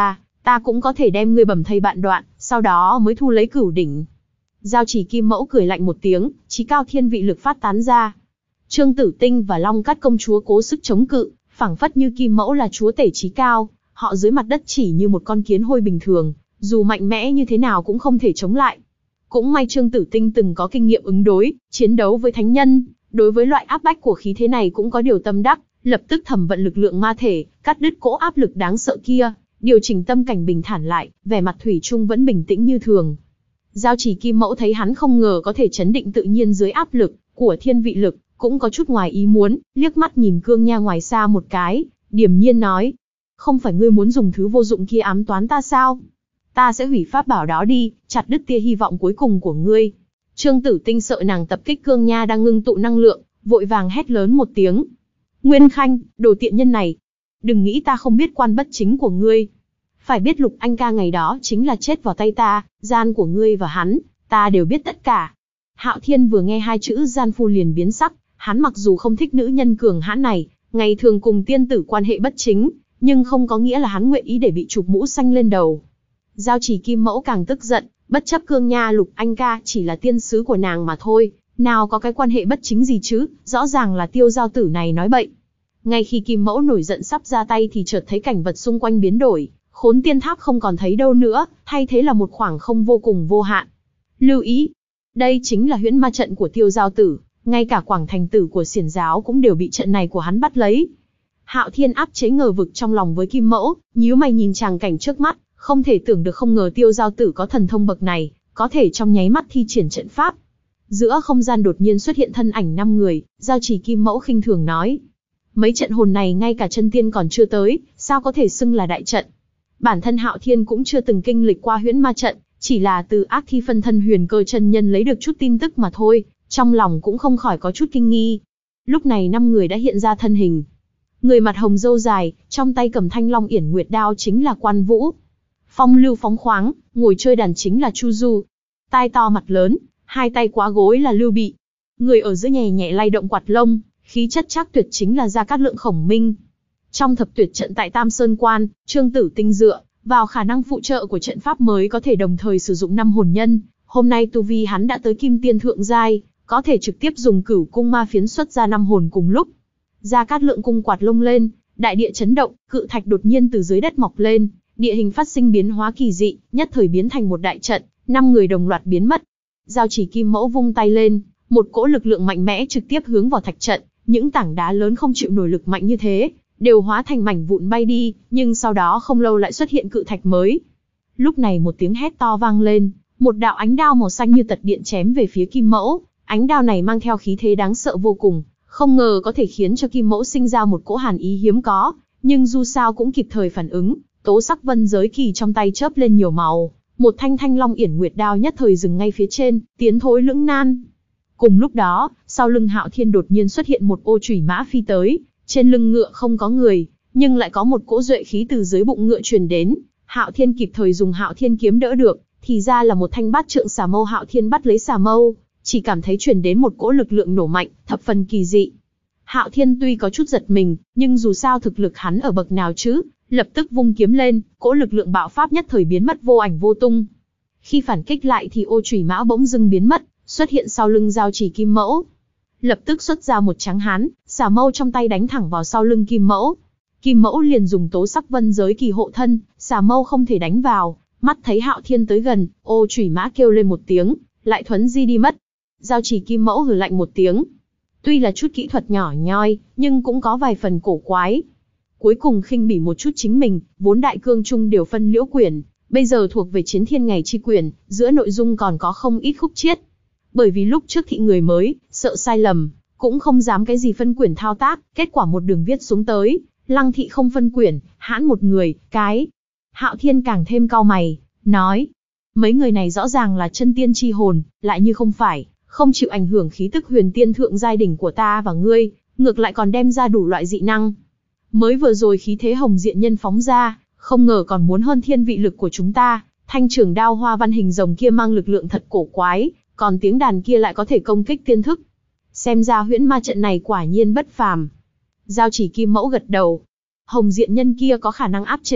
ta cũng có thể đem ngươi bầm thây bạn đoạn, sau đó mới thu lấy cửu đỉnh. Giao Chỉ Kim Mẫu cười lạnh một tiếng, chí cao thiên vị lực phát tán ra. Trương Tử Tinh và Long Cát công chúa cố sức chống cự, phảng phất như Kim Mẫu là chúa tể chí cao, họ dưới mặt đất chỉ như một con kiến hôi bình thường, dù mạnh mẽ như thế nào cũng không thể chống lại. Cũng may Trương Tử Tinh từng có kinh nghiệm ứng đối, chiến đấu với thánh nhân, đối với loại áp bách của khí thế này cũng có điều tâm đắc, lập tức thẩm vận lực lượng ma thể, cắt đứt cỗ áp lực đáng sợ kia, điều chỉnh tâm cảnh bình thản lại, vẻ mặt thủy chung vẫn bình tĩnh như thường. Giao Chỉ Kim Mẫu thấy hắn không ngờ có thể chấn định tự nhiên dưới áp lực của thiên vị lực, cũng có chút ngoài ý muốn, liếc mắt nhìn Cương Nha ngoài xa một cái, điềm nhiên nói: không phải ngươi muốn dùng thứ vô dụng kia ám toán ta sao? Ta sẽ hủy pháp bảo đó đi, chặt đứt tia hy vọng cuối cùng của ngươi. Trương Tử Tinh sợ nàng tập kích Cương Nha đang ngưng tụ năng lượng, vội vàng hét lớn một tiếng: Nguyên Khanh, đồ tiện nhân này, đừng nghĩ ta không biết quan bất chính của ngươi. Phải biết Lục Anh ca ngày đó chính là chết vào tay ta, gian của ngươi và hắn, ta đều biết tất cả. Hạo Thiên vừa nghe hai chữ gian phu liền biến sắc, hắn mặc dù không thích nữ nhân cường hãn này, ngày thường cùng tiên tử quan hệ bất chính, nhưng không có nghĩa là hắn nguyện ý để bị chụp mũ xanh lên đầu. Giao Chỉ Kim Mẫu càng tức giận, bất chấp Cương Nha Lục Anh ca chỉ là tiên sứ của nàng mà thôi, nào có cái quan hệ bất chính gì chứ, rõ ràng là Tiêu Giao tử này nói bậy. Ngay khi Kim Mẫu nổi giận sắp ra tay thì chợt thấy cảnh vật xung quanh biến đổi, Khốn Tiên Tháp không còn thấy đâu nữa, thay thế là một khoảng không vô cùng vô hạn. Lưu ý, đây chính là huyễn ma trận của Tiêu Giao tử, ngay cả Quảng Thành tử của Xiển giáo cũng đều bị trận này của hắn bắt lấy. Hạo Thiên áp chế ngờ vực trong lòng với Kim Mẫu, nhíu mày nhìn tràng cảnh trước mắt, không thể tưởng được không ngờ Tiêu Giao tử có thần thông bậc này, có thể trong nháy mắt thi triển trận pháp. Giữa không gian đột nhiên xuất hiện thân ảnh năm người, Giao Chỉ Kim Mẫu khinh thường nói: mấy trận hồn này ngay cả chân tiên còn chưa tới, sao có thể xưng là đại trận? Bản thân Hạo Thiên cũng chưa từng kinh lịch qua huyễn ma trận, chỉ là từ Ác Thi phân thân Huyền Cơ chân nhân lấy được chút tin tức mà thôi, trong lòng cũng không khỏi có chút kinh nghi. Lúc này năm người đã hiện ra thân hình. Người mặt hồng râu dài, trong tay cầm thanh long yển nguyệt đao chính là Quan Vũ. Phong lưu phóng khoáng, ngồi chơi đàn chính là Chu Du. Tai to mặt lớn, hai tay quá gối là Lưu Bị. Người ở giữa nhẹ nhẹ lay động quạt lông, khí chất chắc tuyệt chính là Gia Cát Lượng Khổng Minh. Trong thập tuyệt trận tại Tam Sơn Quan, Trương Tử Tinh dựa vào khả năng phụ trợ của trận pháp mới có thể đồng thời sử dụng năm hồn nhân. Hôm nay tu vi hắn đã tới Kim Tiên thượng giai, có thể trực tiếp dùng Cửu Cung Ma Phiến xuất ra năm hồn cùng lúc. Gia Cát Lượng cung quạt lông lên, đại địa chấn động, cự thạch đột nhiên từ dưới đất mọc lên, địa hình phát sinh biến hóa kỳ dị, nhất thời biến thành một đại trận, năm người đồng loạt biến mất. Giao Chỉ Kim Mẫu vung tay lên, một cỗ lực lượng mạnh mẽ trực tiếp hướng vào thạch trận, những tảng đá lớn không chịu nổi lực mạnh như thế, đều hóa thành mảnh vụn bay đi, nhưng sau đó không lâu lại xuất hiện cự thạch mới. Lúc này một tiếng hét to vang lên, một đạo ánh đao màu xanh như tật điện chém về phía Kim Mẫu, ánh đao này mang theo khí thế đáng sợ vô cùng, không ngờ có thể khiến cho Kim Mẫu sinh ra một cỗ hàn ý hiếm có, nhưng dù sao cũng kịp thời phản ứng, tố sắc vân giới kỳ trong tay chớp lên nhiều màu, một thanh thanh long yển nguyệt đao nhất thời dừng ngay phía trên, tiến thối lưỡng nan. Cùng lúc đó, sau lưng Hạo Thiên đột nhiên xuất hiện một ô chủy mã phi tới, trên lưng ngựa không có người, nhưng lại có một cỗ duệ khí từ dưới bụng ngựa truyền đến. Hạo Thiên kịp thời dùng Hạo Thiên kiếm đỡ được, thì ra là một thanh bát trượng xà mâu. Hạo Thiên bắt lấy xà mâu, chỉ cảm thấy truyền đến một cỗ lực lượng nổ mạnh, thập phần kỳ dị. Hạo Thiên tuy có chút giật mình, nhưng dù sao thực lực hắn ở bậc nào chứ, lập tức vung kiếm lên, cỗ lực lượng bạo pháp nhất thời biến mất vô ảnh vô tung. Khi phản kích lại thì ô chủy mã bỗng dưng biến mất, xuất hiện sau lưng Giao Chỉ Kim Mẫu. Lập tức xuất ra một tráng hán, xà mâu trong tay đánh thẳng vào sau lưng Kim Mẫu. Kim Mẫu liền dùng tố sắc vân giới kỳ hộ thân, xà mâu không thể đánh vào. Mắt thấy Hạo Thiên tới gần, ô chủy mã kêu lên một tiếng, lại thuấn di đi mất. Giao Chỉ Kim Mẫu hừ lạnh một tiếng. Tuy là chút kỹ thuật nhỏ nhoi, nhưng cũng có vài phần cổ quái. Cuối cùng khinh bỉ một chút chính mình, vốn đại cương trung đều phân liễu quyển, bây giờ thuộc về chiến thiên ngày chi quyển, giữa nội dung còn có không ít khúc chiết. Bởi vì lúc trước thị người mới, sợ sai lầm, cũng không dám cái gì phân quyển thao tác, kết quả một đường viết xuống tới, Lăng thị không phân quyển, hãn một người, cái. Hạo Thiên càng thêm cau mày, nói, mấy người này rõ ràng là chân tiên chi hồn, lại như không phải, không chịu ảnh hưởng khí tức huyền tiên thượng giai đỉnh của ta và ngươi, ngược lại còn đem ra đủ loại dị năng. Mới vừa rồi khí thế hồng diện nhân phóng ra, không ngờ còn muốn hơn thiên vị lực của chúng ta, thanh trường đao hoa văn hình rồng kia mang lực lượng thật cổ quái, còn tiếng đàn kia lại có thể công kích tiên thức. Xem ra huyễn ma trận này quả nhiên bất phàm. Giao Chỉ Kim Mẫu gật đầu. Hồng diện nhân kia có khả năng áp chế,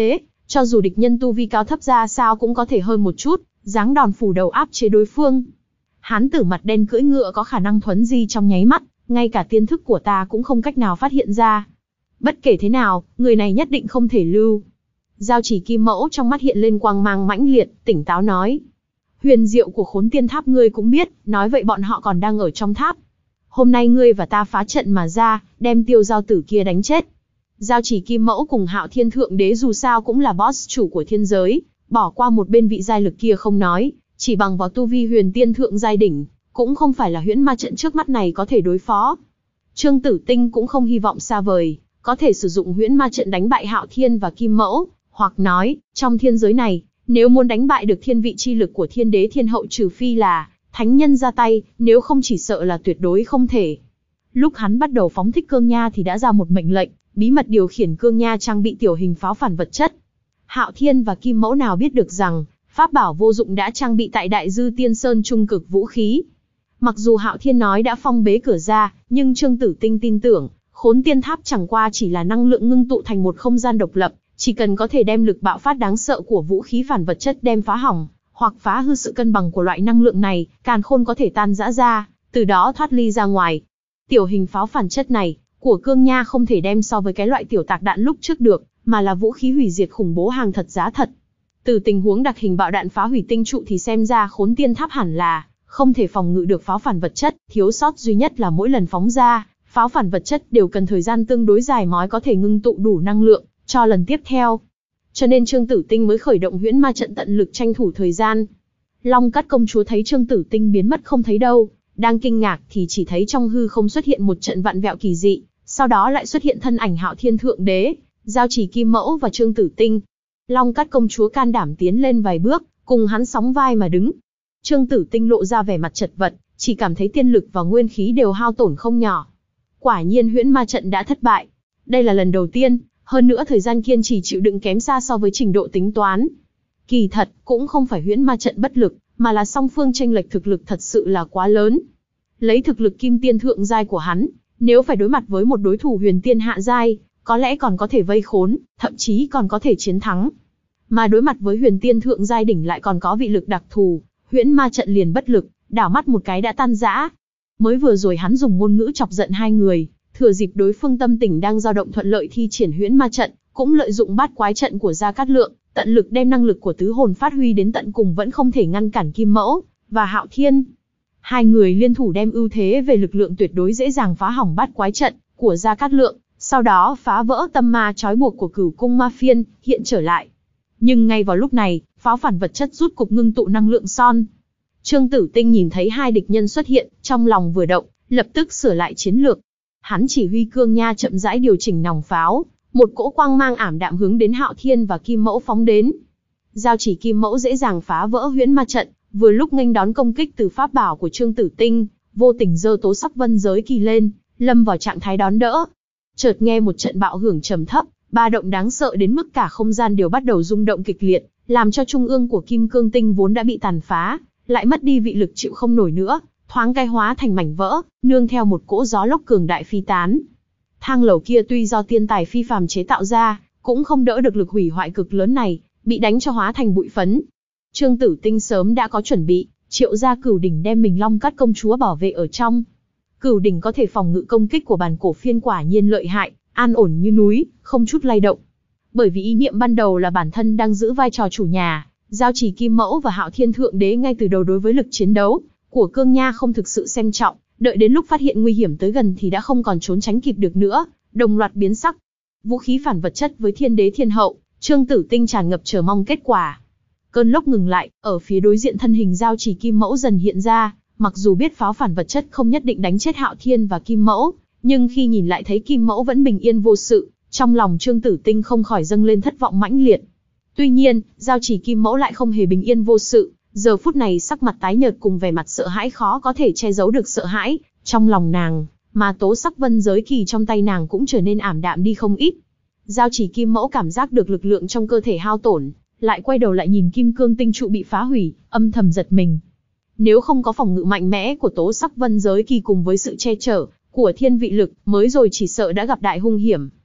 Cho dù địch nhân tu vi cao thấp ra sao cũng có thể hơn một chút, giáng đòn phủ đầu áp chế đối phương. Hán tử mặt đen cưỡi ngựa có khả năng thuấn di trong nháy mắt, ngay cả tiên thức của ta cũng không cách nào phát hiện ra. Bất kể thế nào, người này nhất định không thể lưu. Giao Chỉ Kim Mẫu trong mắt hiện lên quang mang mãnh liệt, tỉnh táo nói. Huyền diệu của Khốn Tiên Tháp ngươi cũng biết, nói vậy bọn họ còn đang ở trong tháp. Hôm nay ngươi và ta phá trận mà ra, đem Tiêu Giao Tử kia đánh chết. Giao Chỉ Kim Mẫu cùng Hạo Thiên Thượng Đế dù sao cũng là boss chủ của thiên giới, bỏ qua một bên vị giai lực kia không nói, chỉ bằng vào tu vi huyền tiên thượng giai đỉnh, cũng không phải là huyễn ma trận trước mắt này có thể đối phó. Trương Tử Tinh cũng không hy vọng xa vời, có thể sử dụng huyễn ma trận đánh bại Hạo Thiên và Kim Mẫu, hoặc nói, trong thiên giới này, nếu muốn đánh bại được thiên vị chi lực của thiên đế thiên hậu trừ phi là thánh nhân ra tay, nếu không chỉ sợ là tuyệt đối không thể. Lúc hắn bắt đầu phóng thích cương nha thì đã ra một mệnh lệnh, bí mật điều khiển cương nha trang bị tiểu hình pháo phản vật chất. Hạo Thiên và Kim Mẫu nào biết được rằng, pháp bảo vô dụng đã trang bị tại Đại Dư Tiên Sơn trung cực vũ khí. Mặc dù Hạo Thiên nói đã phong bế cửa ra, nhưng Trương Tử Tinh tin tưởng, Khốn Tiên Tháp chẳng qua chỉ là năng lượng ngưng tụ thành một không gian độc lập, chỉ cần có thể đem lực bạo phát đáng sợ của vũ khí phản vật chất đem phá hỏng, hoặc phá hư sự cân bằng của loại năng lượng này, càn khôn có thể tan rã ra, từ đó thoát ly ra ngoài. Tiểu hình pháo phản chất này, của cương nha không thể đem so với cái loại tiểu tạc đạn lúc trước được, mà là vũ khí hủy diệt khủng bố hàng thật giá thật. Từ tình huống đặc hình bạo đạn phá hủy tinh trụ thì xem ra Khốn Tiên Tháp hẳn là không thể phòng ngự được pháo phản vật chất, thiếu sót duy nhất là mỗi lần phóng ra, pháo phản vật chất đều cần thời gian tương đối dài mới có thể ngưng tụ đủ năng lượng cho lần tiếp theo. Cho nên Trương Tử Tinh mới khởi động huyễn ma trận tận lực tranh thủ thời gian. Long Cát công chúa thấy Trương Tử Tinh biến mất không thấy đâu, đang kinh ngạc thì chỉ thấy trong hư không xuất hiện một trận vạn vẹo kỳ dị, sau đó lại xuất hiện thân ảnh Hạo Thiên Thượng Đế, Giao Chỉ Kim Mẫu và Trương Tử Tinh. Long Cát công chúa can đảm tiến lên vài bước, cùng hắn sóng vai mà đứng. Trương Tử Tinh lộ ra vẻ mặt chật vật, chỉ cảm thấy tiên lực và nguyên khí đều hao tổn không nhỏ. Quả nhiên huyễn ma trận đã thất bại. Đây là lần đầu tiên, hơn nữa thời gian kiên trì chịu đựng kém xa so với trình độ tính toán. Kỳ thật, cũng không phải huyễn ma trận bất lực, mà là song phương chênh lệch thực lực thật sự là quá lớn. Lấy thực lực kim tiên thượng giai của hắn, nếu phải đối mặt với một đối thủ huyền tiên hạ giai, có lẽ còn có thể vây khốn, thậm chí còn có thể chiến thắng. Mà đối mặt với huyền tiên thượng giai đỉnh lại còn có vị lực đặc thù, huyễn ma trận liền bất lực, đảo mắt một cái đã tan rã. Mới vừa rồi hắn dùng ngôn ngữ chọc giận hai người, thừa dịp đối phương tâm tình đang dao động thuận lợi thi triển huyễn ma trận, cũng lợi dụng bát quái trận của Gia Cát Lượng, tận lực đem năng lực của tứ hồn phát huy đến tận cùng vẫn không thể ngăn cản Kim Mẫu và Hạo Thiên. Hai người liên thủ đem ưu thế về lực lượng tuyệt đối dễ dàng phá hỏng bát quái trận của Gia Cát Lượng, sau đó phá vỡ tâm ma trói buộc của Cửu Cung Ma Phiên, hiện trở lại. Nhưng ngay vào lúc này, pháo phản vật chất rút cục ngưng tụ năng lượng son. Trương Tử Tinh nhìn thấy hai địch nhân xuất hiện, trong lòng vừa động, lập tức sửa lại chiến lược. Hắn chỉ huy cương nha chậm rãi điều chỉnh nòng pháo, một cỗ quang mang ảm đạm hướng đến Hạo Thiên và Kim Mẫu phóng đến. Giao Chỉ Kim Mẫu dễ dàng phá vỡ huyễn ma trận, vừa lúc nghênh đón công kích từ pháp bảo của Trương Tử Tinh, vô tình giơ tố sắc vân giới kỳ lên, lâm vào trạng thái đón đỡ. Chợt nghe một trận bạo hưởng trầm thấp, ba động đáng sợ đến mức cả không gian đều bắt đầu rung động kịch liệt, làm cho trung ương của Kim Cương Tinh vốn đã bị tàn phá, lại mất đi vị lực chịu không nổi nữa, thoáng cái hóa thành mảnh vỡ, nương theo một cỗ gió lốc cường đại phi tán. Thang lầu kia tuy do tiên tài phi phàm chế tạo ra, cũng không đỡ được lực hủy hoại cực lớn này, bị đánh cho hóa thành bụi phấn. Trương Tử Tinh sớm đã có chuẩn bị, triệu ra Cửu Đỉnh đem mình Long Cát công chúa bảo vệ ở trong. Cửu Đỉnh có thể phòng ngự công kích của bản cổ phiên quả nhiên lợi hại, an ổn như núi, không chút lay động. Bởi vì ý niệm ban đầu là bản thân đang giữ vai trò chủ nhà, Giao Chỉ Kim Mẫu và Hạo Thiên Thượng Đế ngay từ đầu đối với lực chiến đấu của cương nha không thực sự xem trọng, đợi đến lúc phát hiện nguy hiểm tới gần thì đã không còn trốn tránh kịp được nữa, đồng loạt biến sắc. Vũ khí phản vật chất với thiên đế thiên hậu, Trương Tử Tinh tràn ngập chờ mong kết quả. Cơn lốc ngừng lại, ở phía đối diện thân hình Giao Chỉ Kim Mẫu dần hiện ra, mặc dù biết pháo phản vật chất không nhất định đánh chết Hạo Thiên và Kim Mẫu, nhưng khi nhìn lại thấy Kim Mẫu vẫn bình yên vô sự, trong lòng Trương Tử Tinh không khỏi dâng lên thất vọng mãnh liệt. Tuy nhiên, Giao Chỉ Kim Mẫu lại không hề bình yên vô sự, giờ phút này sắc mặt tái nhợt cùng vẻ mặt sợ hãi khó có thể che giấu được sợ hãi trong lòng nàng, mà tố sắc vân giới kỳ trong tay nàng cũng trở nên ảm đạm đi không ít. Giao Chỉ Kim Mẫu cảm giác được lực lượng trong cơ thể hao tổn, lại quay đầu lại nhìn kim cương tinh trụ bị phá hủy, âm thầm giật mình. Nếu không có phòng ngự mạnh mẽ của tố sắc vân giới kỳ cùng với sự che chở của thiên vị lực, mới rồi chỉ sợ đã gặp đại hung hiểm.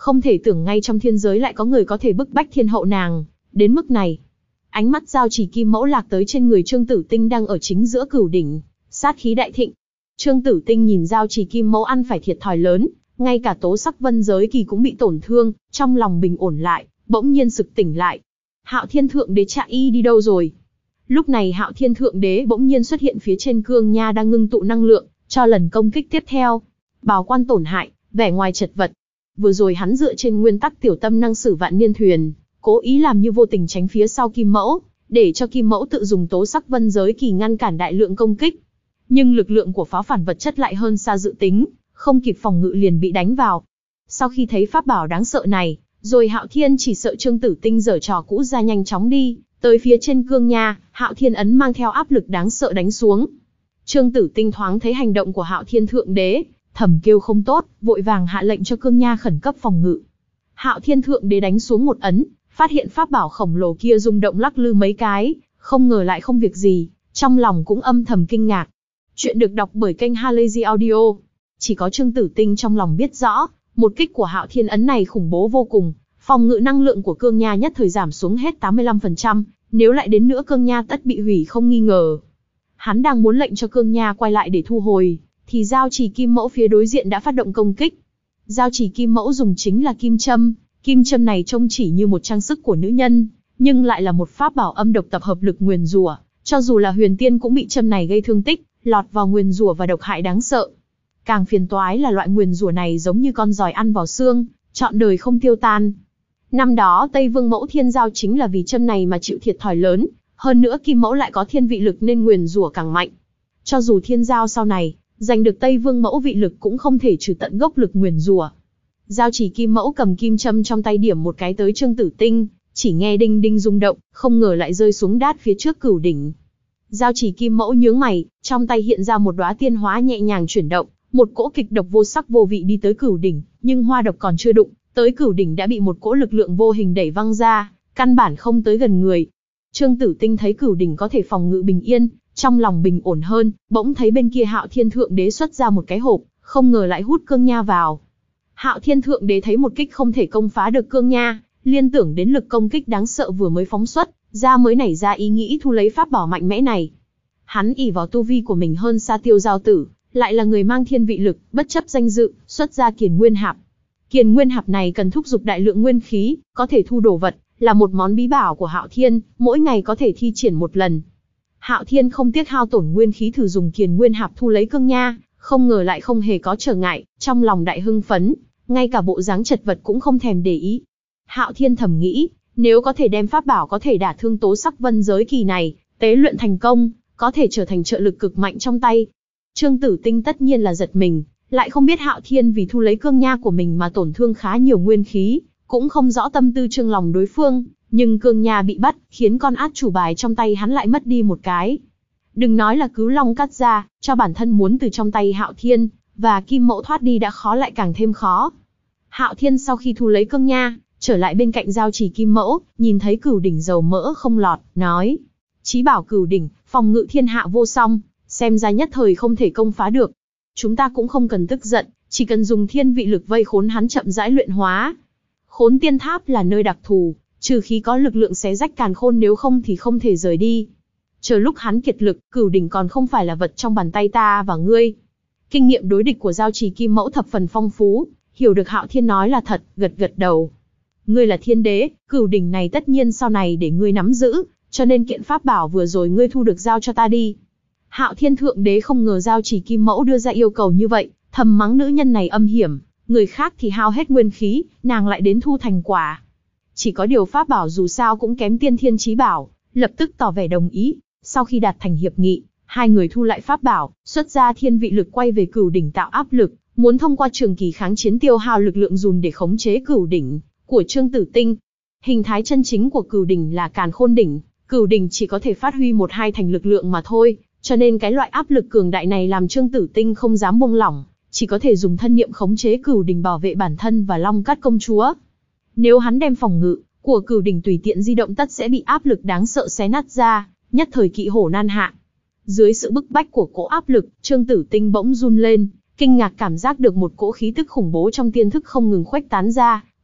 Không thể tưởng ngay trong thiên giới lại có người có thể bức bách thiên hậu nàng đến mức này. Ánh mắt Giao Chỉ Kim Mẫu lạc tới trên người Trương Tử Tinh đang ở chính giữa cửu đỉnh, sát khí đại thịnh. Trương Tử Tinh nhìn Giao Chỉ Kim Mẫu ăn phải thiệt thòi lớn, ngay cả tố sắc vân giới kỳ cũng bị tổn thương, trong lòng bình ổn lại, bỗng nhiên sực tỉnh lại. Hạo Thiên Thượng Đế Trạ Y đi đâu rồi? Lúc này Hạo Thiên Thượng Đế bỗng nhiên xuất hiện phía trên cương nha đang ngưng tụ năng lượng, cho lần công kích tiếp theo. Bào quan tổn hại, vẻ ngoài chật vật. Vừa rồi hắn dựa trên nguyên tắc tiểu tâm năng sử vạn niên thuyền, cố ý làm như vô tình tránh phía sau Kim Mẫu, để cho Kim Mẫu tự dùng tố sắc vân giới kỳ ngăn cản đại lượng công kích. Nhưng lực lượng của pháo phản vật chất lại hơn xa dự tính, không kịp phòng ngự liền bị đánh vào. Sau khi thấy pháp bảo đáng sợ này, rồi Hạo Thiên chỉ sợ Trương Tử Tinh giở trò cũ ra nhanh chóng đi, tới phía trên cương nha, Hạo Thiên ấn mang theo áp lực đáng sợ đánh xuống. Trương Tử Tinh thoáng thấy hành động của Hạo Thiên Thượng Đế, thầm kêu không tốt, vội vàng hạ lệnh cho cương nha khẩn cấp phòng ngự. Hạo Thiên Thượng Đế đánh xuống một ấn, phát hiện pháp bảo khổng lồ kia rung động lắc lư mấy cái, không ngờ lại không việc gì, trong lòng cũng âm thầm kinh ngạc. Chuyện được đọc bởi kênh Halazy Audio. Chỉ có Trương Tử Tinh trong lòng biết rõ, một kích của Hạo Thiên ấn này khủng bố vô cùng, phòng ngự năng lượng của cương nha nhất thời giảm xuống hết tám mươi lăm phần trăm, nếu lại đến nữa cương nha tất bị hủy không nghi ngờ. Hắn đang muốn lệnh cho cương nha quay lại để thu hồi, thì Giao Chỉ Kim Mẫu phía đối diện đã phát động công kích. Giao Chỉ Kim Mẫu dùng chính là kim châm, kim châm này trông chỉ như một trang sức của nữ nhân, nhưng lại là một pháp bảo âm độc tập hợp lực nguyền rủa, cho dù là huyền tiên cũng bị châm này gây thương tích, lọt vào nguyền rủa và độc hại đáng sợ. Càng phiền toái là loại nguyền rủa này giống như con giòi ăn vào xương, trọn đời không tiêu tan. Năm đó Tây Vương Mẫu Thiên Giao chính là vì châm này mà chịu thiệt thòi lớn, hơn nữa Kim Mẫu lại có thiên vị lực nên nguyền rủa càng mạnh. Cho dù Thiên Giao sau này giành được Tây Vương Mẫu vị lực cũng không thể trừ tận gốc lực nguyền rủa. Giao Chỉ Kim Mẫu cầm kim châm trong tay điểm một cái tới Trương Tử Tinh, chỉ nghe đinh đinh rung động, không ngờ lại rơi xuống đát phía trước cửu đỉnh. Giao Chỉ Kim Mẫu nhướng mày, trong tay hiện ra một đóa tiên hóa nhẹ nhàng chuyển động, một cỗ kịch độc vô sắc vô vị đi tới cửu đỉnh, nhưng hoa độc còn chưa đụng tới cửu đỉnh đã bị một cỗ lực lượng vô hình đẩy văng ra, căn bản không tới gần người. Trương Tử Tinh thấy cửu đỉnh có thể phòng ngự bình yên, trong lòng bình ổn hơn, bỗng thấy bên kia Hạo Thiên Thượng Đế xuất ra một cái hộp, không ngờ lại hút cương nha vào. Hạo Thiên Thượng Đế thấy một kích không thể công phá được cương nha, liên tưởng đến lực công kích đáng sợ vừa mới phóng xuất, ra mới nảy ra ý nghĩ thu lấy pháp bảo mạnh mẽ này. Hắn ỷ vào tu vi của mình hơn xa Tiêu Giao Tử, lại là người mang thiên vị lực, bất chấp danh dự, xuất ra Kiền Nguyên Hạp. Kiền Nguyên Hạp này cần thúc giục đại lượng nguyên khí, có thể thu đồ vật, là một món bí bảo của Hạo Thiên, mỗi ngày có thể thi triển một lần. Hạo Thiên không tiếc hao tổn nguyên khí thử dùng Kiền Nguyên Hạp thu lấy cương nha, không ngờ lại không hề có trở ngại, trong lòng đại hưng phấn, ngay cả bộ dáng chật vật cũng không thèm để ý. Hạo Thiên thầm nghĩ, nếu có thể đem pháp bảo có thể đả thương tố sắc vân giới kỳ này, tế luyện thành công, có thể trở thành trợ lực cực mạnh trong tay. Trương Tử Tinh tất nhiên là giật mình, lại không biết Hạo Thiên vì thu lấy cương nha của mình mà tổn thương khá nhiều nguyên khí, cũng không rõ tâm tư trương lòng đối phương, nhưng cương nha bị bắt, khiến con át chủ bài trong tay hắn lại mất đi một cái. Đừng nói là cứu long cắt ra, cho bản thân muốn từ trong tay Hạo Thiên và Kim Mẫu thoát đi đã khó lại càng thêm khó. Hạo Thiên sau khi thu lấy cương nha, trở lại bên cạnh Giao Chỉ Kim Mẫu, nhìn thấy cửu đỉnh dầu mỡ không lọt, nói: Chí bảo cửu đỉnh, phòng ngự thiên hạ vô song, xem ra nhất thời không thể công phá được. Chúng ta cũng không cần tức giận, chỉ cần dùng thiên vị lực vây khốn hắn chậm rãi luyện hóa. Khốn tiên tháp là nơi đặc thù, trừ khi có lực lượng xé rách càn khôn, nếu không thì không thể rời đi. Chờ lúc hắn kiệt lực, cửu đỉnh còn không phải là vật trong bàn tay ta và ngươi. Kinh nghiệm đối địch của Giao Chỉ Kim Mẫu thập phần phong phú, hiểu được Hạo Thiên nói là thật, gật gật đầu. Ngươi là thiên đế, cửu đỉnh này tất nhiên sau này để ngươi nắm giữ, cho nên kiện pháp bảo vừa rồi ngươi thu được giao cho ta đi. Hạo Thiên Thượng Đế không ngờ Giao Chỉ Kim Mẫu đưa ra yêu cầu như vậy, thầm mắng nữ nhân này âm hiểm, người khác thì hao hết nguyên khí, nàng lại đến thu thành quả. Chỉ có điều pháp bảo dù sao cũng kém tiên thiên chí bảo, lập tức tỏ vẻ đồng ý. Sau khi đạt thành hiệp nghị, hai người thu lại pháp bảo, xuất ra thiên vị lực quay về cửu đỉnh tạo áp lực, muốn thông qua trường kỳ kháng chiến tiêu hao lực lượng dùn để khống chế cửu đỉnh của Trương Tử Tinh. Hình thái chân chính của cửu đỉnh là càn khôn đỉnh, cửu đỉnh chỉ có thể phát huy một hai thành lực lượng mà thôi, cho nên cái loại áp lực cường đại này làm Trương Tử Tinh không dám buông lỏng, chỉ có thể dùng thân niệm khống chế cửu đỉnh bảo vệ bản thân và Long Cát công chúa. Nếu hắn đem phòng ngự của cửu đỉnh tùy tiện di động tất sẽ bị áp lực đáng sợ xé nát ra, nhất thời kỵ hổ nan hạ. Dưới sự bức bách của cỗ áp lực, Trương Tử Tinh bỗng run lên, kinh ngạc cảm giác được một cỗ khí tức khủng bố trong tiên thức không ngừng khuếch tán ra,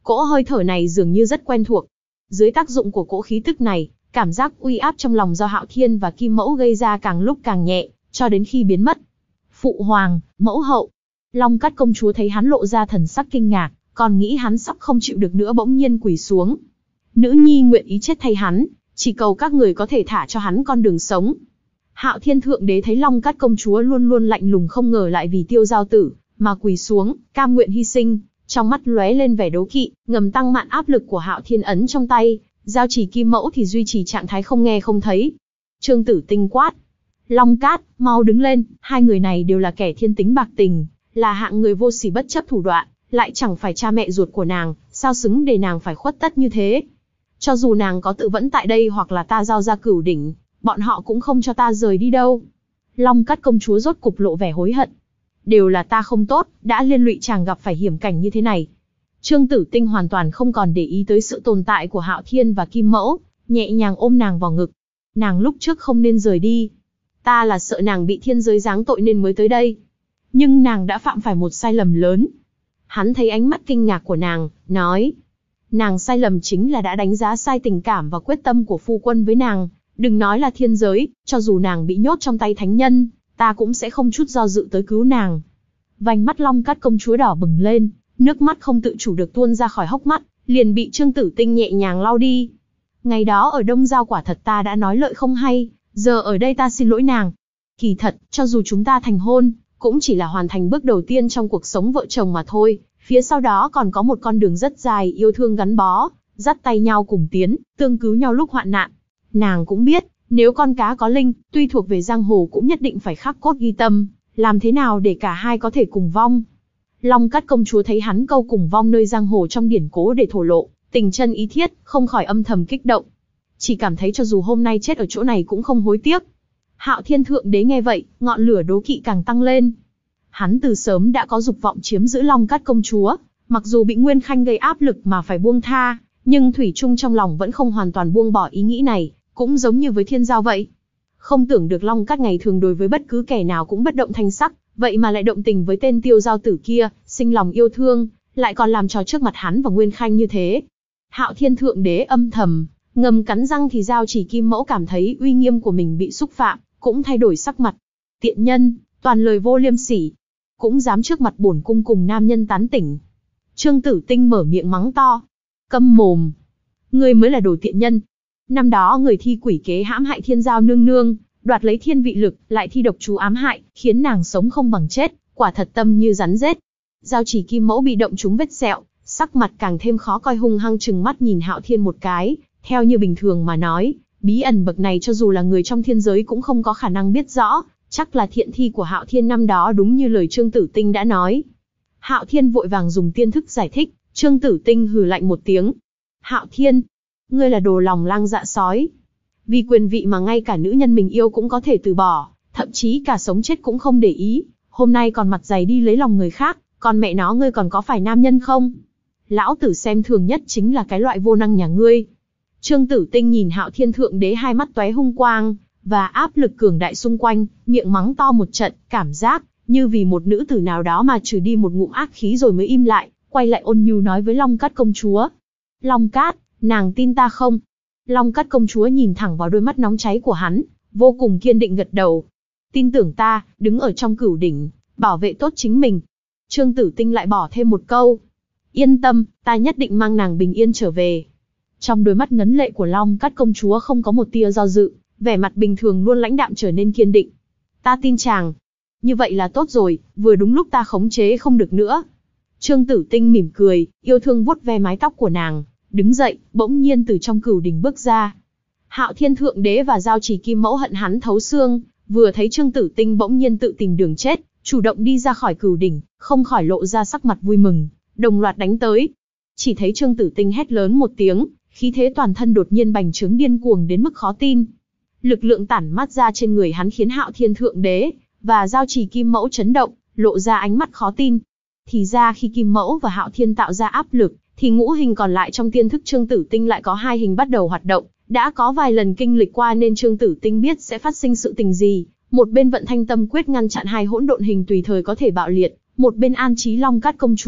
Cỗ hơi thở này dường như rất quen thuộc. Dưới tác dụng của cỗ khí tức này, cảm giác uy áp trong lòng do Hạo Thiên và Kim Mẫu gây ra càng lúc càng nhẹ, cho đến khi biến mất. Phụ hoàng, mẫu hậu. Long Cát công chúa thấy hắn lộ ra thần sắc kinh ngạc, còn nghĩ hắn sắp không chịu được nữa bỗng nhiên quỳ xuống. Nữ nhi nguyện ý chết thay hắn, chỉ cầu các người có thể thả cho hắn con đường sống. Hạo Thiên thượng đế thấy Long Cát công chúa luôn luôn lạnh lùng không ngờ lại vì Tiêu Giao tử mà quỳ xuống, cam nguyện hy sinh, trong mắt lóe lên vẻ đố kỵ, ngầm tăng mạn áp lực của Hạo Thiên ấn trong tay, giao chỉ Kim Mẫu thì duy trì trạng thái không nghe không thấy. Trương Tử Tinh quát: Long Cát, mau đứng lên, hai người này đều là kẻ thiên tính bạc tình, là hạng người vô sỉ bất chấp thủ đoạn, lại chẳng phải cha mẹ ruột của nàng, sao xứng để nàng phải khuất tất như thế? Cho dù nàng có tự vẫn tại đây hoặc là ta giao ra Cửu Đỉnh, bọn họ cũng không cho ta rời đi đâu. Long Cát công chúa rốt cục lộ vẻ hối hận. Đều là ta không tốt, đã liên lụy chàng gặp phải hiểm cảnh như thế này. Trương Tử Tinh hoàn toàn không còn để ý tới sự tồn tại của Hạo Thiên và Kim Mẫu, nhẹ nhàng ôm nàng vào ngực. Nàng lúc trước không nên rời đi. Ta là sợ nàng bị thiên giới giáng tội nên mới tới đây. Nhưng nàng đã phạm phải một sai lầm lớn. Hắn thấy ánh mắt kinh ngạc của nàng, nói: nàng sai lầm chính là đã đánh giá sai tình cảm và quyết tâm của phu quân với nàng. Đừng nói là thiên giới, cho dù nàng bị nhốt trong tay thánh nhân, ta cũng sẽ không chút do dự tới cứu nàng. Vành mắt Long Cát công chúa đỏ bừng lên, nước mắt không tự chủ được tuôn ra khỏi hốc mắt, liền bị Trương Tử Tinh nhẹ nhàng lau đi. Ngày đó ở Đông Giao quả thật ta đã nói lợi không hay, giờ ở đây ta xin lỗi nàng. Kỳ thật, cho dù chúng ta thành hôn, cũng chỉ là hoàn thành bước đầu tiên trong cuộc sống vợ chồng mà thôi, phía sau đó còn có một con đường rất dài yêu thương gắn bó, dắt tay nhau cùng tiến, tương cứu nhau lúc hoạn nạn. Nàng cũng biết, nếu con cá có linh, tuy thuộc về giang hồ cũng nhất định phải khắc cốt ghi tâm, làm thế nào để cả hai có thể cùng vong. Long Cát công chúa thấy hắn câu cùng vong nơi giang hồ trong điển cố để thổ lộ tình chân ý thiết, không khỏi âm thầm kích động. Chỉ cảm thấy cho dù hôm nay chết ở chỗ này cũng không hối tiếc. Hạo Thiên thượng đế nghe vậy, ngọn lửa đố kỵ càng tăng lên. Hắn từ sớm đã có dục vọng chiếm giữ Long Cát công chúa, mặc dù bị Nguyên Khanh gây áp lực mà phải buông tha, nhưng thủy chung trong lòng vẫn không hoàn toàn buông bỏ ý nghĩ này, cũng giống như với Thiên Giao vậy. Không tưởng được Long Cát ngày thường đối với bất cứ kẻ nào cũng bất động thanh sắc, vậy mà lại động tình với tên Tiêu Giao tử kia, sinh lòng yêu thương, lại còn làm trò trước mặt hắn và Nguyên Khanh như thế. Hạo Thiên thượng đế âm thầm ngầm cắn răng thì Giao chỉ Kim Mẫu cảm thấy uy nghiêm của mình bị xúc phạm, cũng thay đổi sắc mặt. Tiện nhân, toàn lời vô liêm sỉ, cũng dám trước mặt bổn cung cùng nam nhân tán tỉnh. Trương Tử Tinh mở miệng mắng to: câm mồm, ngươi mới là đồ tiện nhân. Năm đó người thi quỷ kế hãm hại Thiên Giao nương nương, đoạt lấy thiên vị lực, lại thi độc chú ám hại, khiến nàng sống không bằng chết, quả thật tâm như rắn rết. Giao chỉ Kim Mẫu bị động trúng vết sẹo, sắc mặt càng thêm khó coi, hung hăng trừng mắt nhìn Hạo Thiên một cái, theo như bình thường mà nói, bí ẩn bậc này cho dù là người trong thiên giới cũng không có khả năng biết rõ, chắc là thiện thi của Hạo Thiên năm đó đúng như lời Trương Tử Tinh đã nói. Hạo Thiên vội vàng dùng tiên thức giải thích, Trương Tử Tinh hừ lạnh một tiếng: Hạo Thiên, ngươi là đồ lòng lang dạ sói. Vì quyền vị mà ngay cả nữ nhân mình yêu cũng có thể từ bỏ, thậm chí cả sống chết cũng không để ý, hôm nay còn mặt dày đi lấy lòng người khác, còn mẹ nó ngươi còn có phải nam nhân không? Lão tử xem thường nhất chính là cái loại vô năng nhà ngươi. Trương Tử Tinh nhìn Hạo Thiên thượng đế hai mắt tóe hung quang, và áp lực cường đại xung quanh, miệng mắng to một trận, cảm giác như vì một nữ tử nào đó mà trừ đi một ngụm ác khí rồi mới im lại, quay lại ôn nhu nói với Long Cát công chúa: Long Cát, nàng tin ta không? Long Cát công chúa nhìn thẳng vào đôi mắt nóng cháy của hắn, vô cùng kiên định gật đầu. Tin tưởng ta, đứng ở trong Cửu Đỉnh, bảo vệ tốt chính mình. Trương Tử Tinh lại bỏ thêm một câu: yên tâm, ta nhất định mang nàng bình yên trở về. Trong đôi mắt ngấn lệ của Long Cát công chúa không có một tia do dự, vẻ mặt bình thường luôn lãnh đạm trở nên kiên định. Ta tin chàng. Như vậy là tốt rồi, vừa đúng lúc ta khống chế không được nữa. Trương Tử Tinh mỉm cười, yêu thương vuốt ve mái tóc của nàng, đứng dậy, bỗng nhiên từ trong Cửu Đỉnh bước ra. Hạo Thiên thượng đế và Giao chỉ Kim Mẫu hận hắn thấu xương, vừa thấy Trương Tử Tinh bỗng nhiên tự tìm đường chết, chủ động đi ra khỏi Cửu Đỉnh, không khỏi lộ ra sắc mặt vui mừng, đồng loạt đánh tới. Chỉ thấy Trương Tử Tinh hét lớn một tiếng, khí thế toàn thân đột nhiên bành trướng điên cuồng đến mức khó tin. Lực lượng tản mát ra trên người hắn khiến Hạo Thiên thượng đế và Giao chỉ Kim Mẫu chấn động, lộ ra ánh mắt khó tin. Thì ra khi Kim Mẫu và Hạo Thiên tạo ra áp lực, thì ngũ hình còn lại trong tiên thức Trương Tử Tinh lại có hai hình bắt đầu hoạt động, đã có vài lần kinh lịch qua nên Trương Tử Tinh biết sẽ phát sinh sự tình gì. Một bên vận Thanh Tâm quyết ngăn chặn hai hỗn độn hình tùy thời có thể bạo liệt, một bên an trí Long Cát công chúa,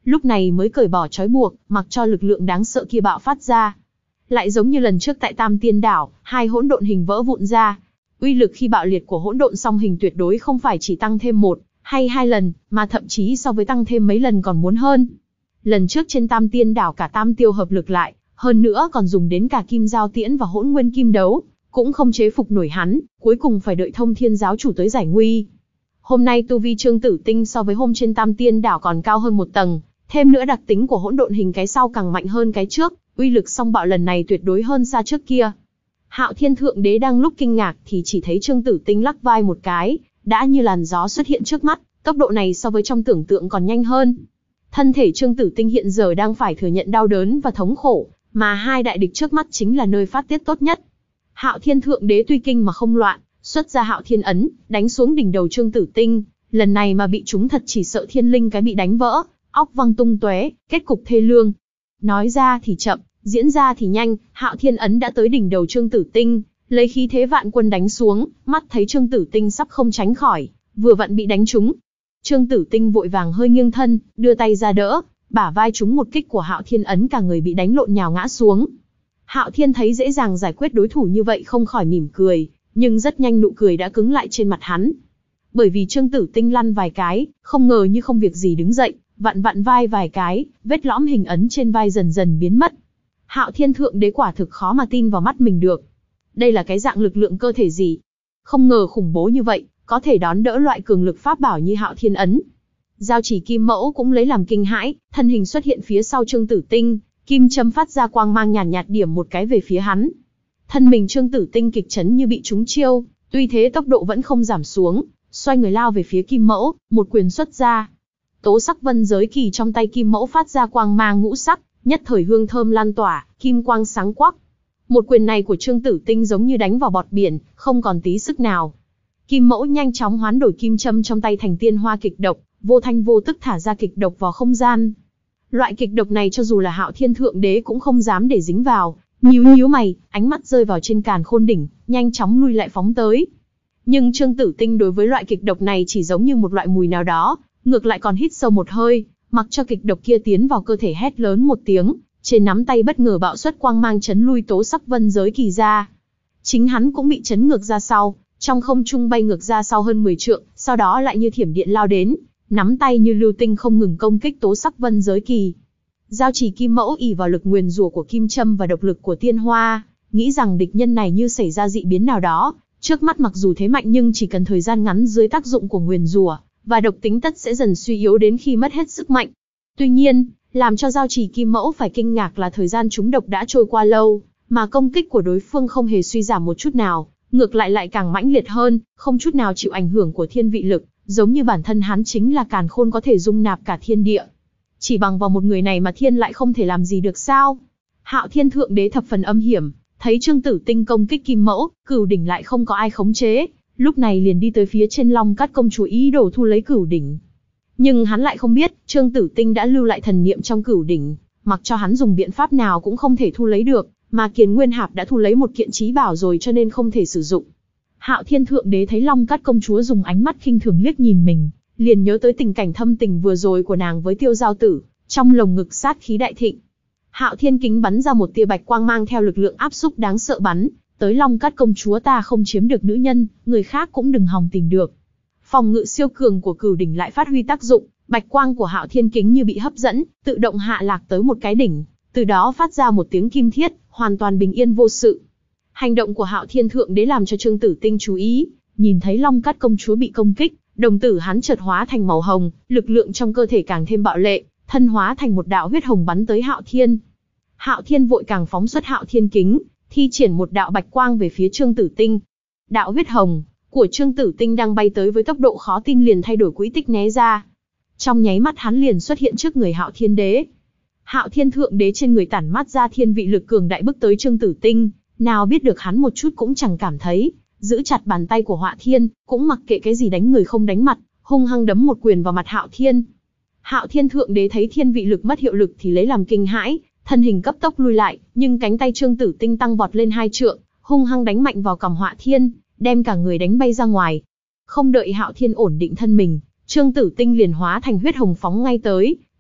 lúc này mới cởi bỏ trói buộc, mặc cho lực lượng đáng sợ kia bạo phát ra. Lại giống như lần trước tại Tam Tiên Đảo, hai hỗn độn hình vỡ vụn ra. Uy lực khi bạo liệt của hỗn độn song hình tuyệt đối không phải chỉ tăng thêm một hay hai lần, mà thậm chí so với tăng thêm mấy lần còn muốn hơn. Lần trước trên Tam Tiên Đảo cả tam tiêu hợp lực lại, hơn nữa còn dùng đến cả kim giao tiễn và hỗn nguyên kim đấu, cũng không chế phục nổi hắn, cuối cùng phải đợi Thông Thiên giáo chủ tới giải nguy. Hôm nay tu vi Trương Tử Tinh so với hôm trên Tam Tiên Đảo còn cao hơn một tầng, thêm nữa đặc tính của hỗn độn hình cái sau càng mạnh hơn cái trước, uy lực song bạo lần này tuyệt đối hơn xa trước kia. Hạo Thiên Thượng Đế đang lúc kinh ngạc thì chỉ thấy Trương Tử Tinh lắc vai một cái, đã như làn gió xuất hiện trước mắt, tốc độ này so với trong tưởng tượng còn nhanh hơn. Thân thể Trương Tử Tinh hiện giờ đang phải thừa nhận đau đớn và thống khổ, mà hai đại địch trước mắt chính là nơi phát tiết tốt nhất. Hạo Thiên Thượng Đế tuy kinh mà không loạn, xuất ra Hạo Thiên ấn, đánh xuống đỉnh đầu Trương Tử Tinh, lần này mà bị trúng thật chỉ sợ thiên linh cái bị đánh vỡ, óc văng tung tóe, kết cục thê lương. Nói ra thì chậm, diễn ra thì nhanh, Hạo Thiên ấn đã tới đỉnh đầu Trương Tử Tinh, lấy khí thế vạn quân đánh xuống, mắt thấy Trương Tử Tinh sắp không tránh khỏi, vừa vặn bị đánh trúng. Trương Tử Tinh vội vàng hơi nghiêng thân, đưa tay ra đỡ, bả vai trúng một kích của Hạo Thiên ấn, cả người bị đánh lộn nhào ngã xuống. Hạo Thiên thấy dễ dàng giải quyết đối thủ như vậy không khỏi mỉm cười, nhưng rất nhanh nụ cười đã cứng lại trên mặt hắn. Bởi vì Trương Tử Tinh lăn vài cái, không ngờ như không việc gì đứng dậy, vặn vặn vai vài cái, vết lõm hình ấn trên vai dần dần biến mất. Hạo Thiên Thượng Đế quả thực khó mà tin vào mắt mình được. Đây là cái dạng lực lượng cơ thể gì? Không ngờ khủng bố như vậy, có thể đón đỡ loại cường lực pháp bảo như Hạo Thiên ấn. Giao Chỉ Kim Mẫu cũng lấy làm kinh hãi, thân hình xuất hiện phía sau Trương Tử Tinh, kim châm phát ra quang mang nhàn nhạt, nhạt điểm một cái về phía hắn. Thân mình Trương Tử Tinh kịch chấn như bị trúng chiêu, tuy thế tốc độ vẫn không giảm xuống, xoay người lao về phía Kim Mẫu, một quyền xuất ra. Tố sắc vân giới kỳ trong tay Kim Mẫu phát ra quang mang ngũ sắc, nhất thời hương thơm lan tỏa, kim quang sáng quắc. Một quyền này của Trương Tử Tinh giống như đánh vào bọt biển, không còn tí sức nào. Kim Mẫu nhanh chóng hoán đổi kim châm trong tay thành tiên hoa kịch độc, vô thanh vô tức thả ra kịch độc vào không gian. Loại kịch độc này cho dù là Hạo Thiên Thượng Đế cũng không dám để dính vào, nhíu nhíu mày, ánh mắt rơi vào trên Càn Khôn đỉnh, nhanh chóng lui lại phóng tới. Nhưng Trương Tử Tinh đối với loại kịch độc này chỉ giống như một loại mùi nào đó, ngược lại còn hít sâu một hơi, mặc cho kịch độc kia tiến vào cơ thể, hét lớn một tiếng, trên nắm tay bất ngờ bạo xuất quang mang chấn lui tố sắc vân giới kỳ ra. Chính hắn cũng bị chấn ngược ra sau, trong không trung bay ngược ra sau hơn mười trượng, sau đó lại như thiểm điện lao đến, nắm tay như lưu tinh không ngừng công kích tố sắc vân giới kỳ. Giao Chỉ Kim Mẫu ỷ vào lực nguyền rủa của kim châm và độc lực của tiên hoa, nghĩ rằng địch nhân này như xảy ra dị biến nào đó, trước mắt mặc dù thế mạnh nhưng chỉ cần thời gian ngắn dưới tác dụng của nguyền rủa và độc tính tất sẽ dần suy yếu đến khi mất hết sức mạnh. Tuy nhiên, làm cho Giao Chỉ Kim Mẫu phải kinh ngạc là thời gian trúng độc đã trôi qua lâu, mà công kích của đối phương không hề suy giảm một chút nào, ngược lại lại càng mãnh liệt hơn, không chút nào chịu ảnh hưởng của thiên vị lực, giống như bản thân hắn chính là càn khôn có thể dung nạp cả thiên địa. Chỉ bằng vào một người này mà thiên lại không thể làm gì được sao? Hạo Thiên Thượng Đế thập phần âm hiểm, thấy Trương Tử Tinh công kích Kim Mẫu, Cửu đỉnh lại không có ai khống chế, lúc này liền đi tới phía trên Long Cát công chúa ý đồ thu lấy Cửu đỉnh. Nhưng hắn lại không biết, Trương Tử Tinh đã lưu lại thần niệm trong Cửu đỉnh, mặc cho hắn dùng biện pháp nào cũng không thể thu lấy được, mà Kiền Nguyên Hạp đã thu lấy một kiện chí bảo rồi cho nên không thể sử dụng. Hạo Thiên Thượng Đế thấy Long Cát công chúa dùng ánh mắt khinh thường liếc nhìn mình, liền nhớ tới tình cảnh thâm tình vừa rồi của nàng với Tiêu Giao Tử, trong lồng ngực sát khí đại thịnh. Hạo Thiên kính bắn ra một tia bạch quang mang theo lực lượng áp xúc đáng sợ bắn tới Long Cát công chúa, ta không chiếm được nữ nhân, người khác cũng đừng hòng tìm được. Phòng ngự siêu cường của Cửu đỉnh lại phát huy tác dụng, bạch quang của Hạo Thiên kính như bị hấp dẫn, tự động hạ lạc tới một cái đỉnh, từ đó phát ra một tiếng kim thiết, hoàn toàn bình yên vô sự. Hành động của Hạo Thiên Thượng Đế làm cho Trương Tử Tinh chú ý, nhìn thấy Long Cát công chúa bị công kích, đồng tử hắn chợt hóa thành màu hồng, lực lượng trong cơ thể càng thêm bạo lệ, thân hóa thành một đạo huyết hồng bắn tới Hạo Thiên. Hạo Thiên vội càng phóng xuất Hạo Thiên kính, thi triển một đạo bạch quang về phía Trương Tử Tinh. Đạo huyết hồng của Trương Tử Tinh đang bay tới với tốc độ khó tin liền thay đổi quỹ tích né ra. Trong nháy mắt hắn liền xuất hiện trước người Hạo Thiên Đế. Hạo Thiên Thượng Đế trên người tản mát ra thiên vị lực cường đại bước tới Trương Tử Tinh, nào biết được hắn một chút cũng chẳng cảm thấy, giữ chặt bàn tay của Hạo Thiên, cũng mặc kệ cái gì đánh người không đánh mặt, hung hăng đấm một quyền vào mặt Hạo Thiên. Hạo Thiên Thượng Đế thấy thiên vị lực mất hiệu lực thì lấy làm kinh hãi, thân hình cấp tốc lui lại, nhưng cánh tay Trương Tử Tinh tăng vọt lên hai trượng, hung hăng đánh mạnh vào cằm Hạo Thiên, đem cả người đánh bay ra ngoài. Không đợi Hạo Thiên ổn định thân mình, Trương Tử Tinh liền hóa thành huyết hồng phóng ngay tới,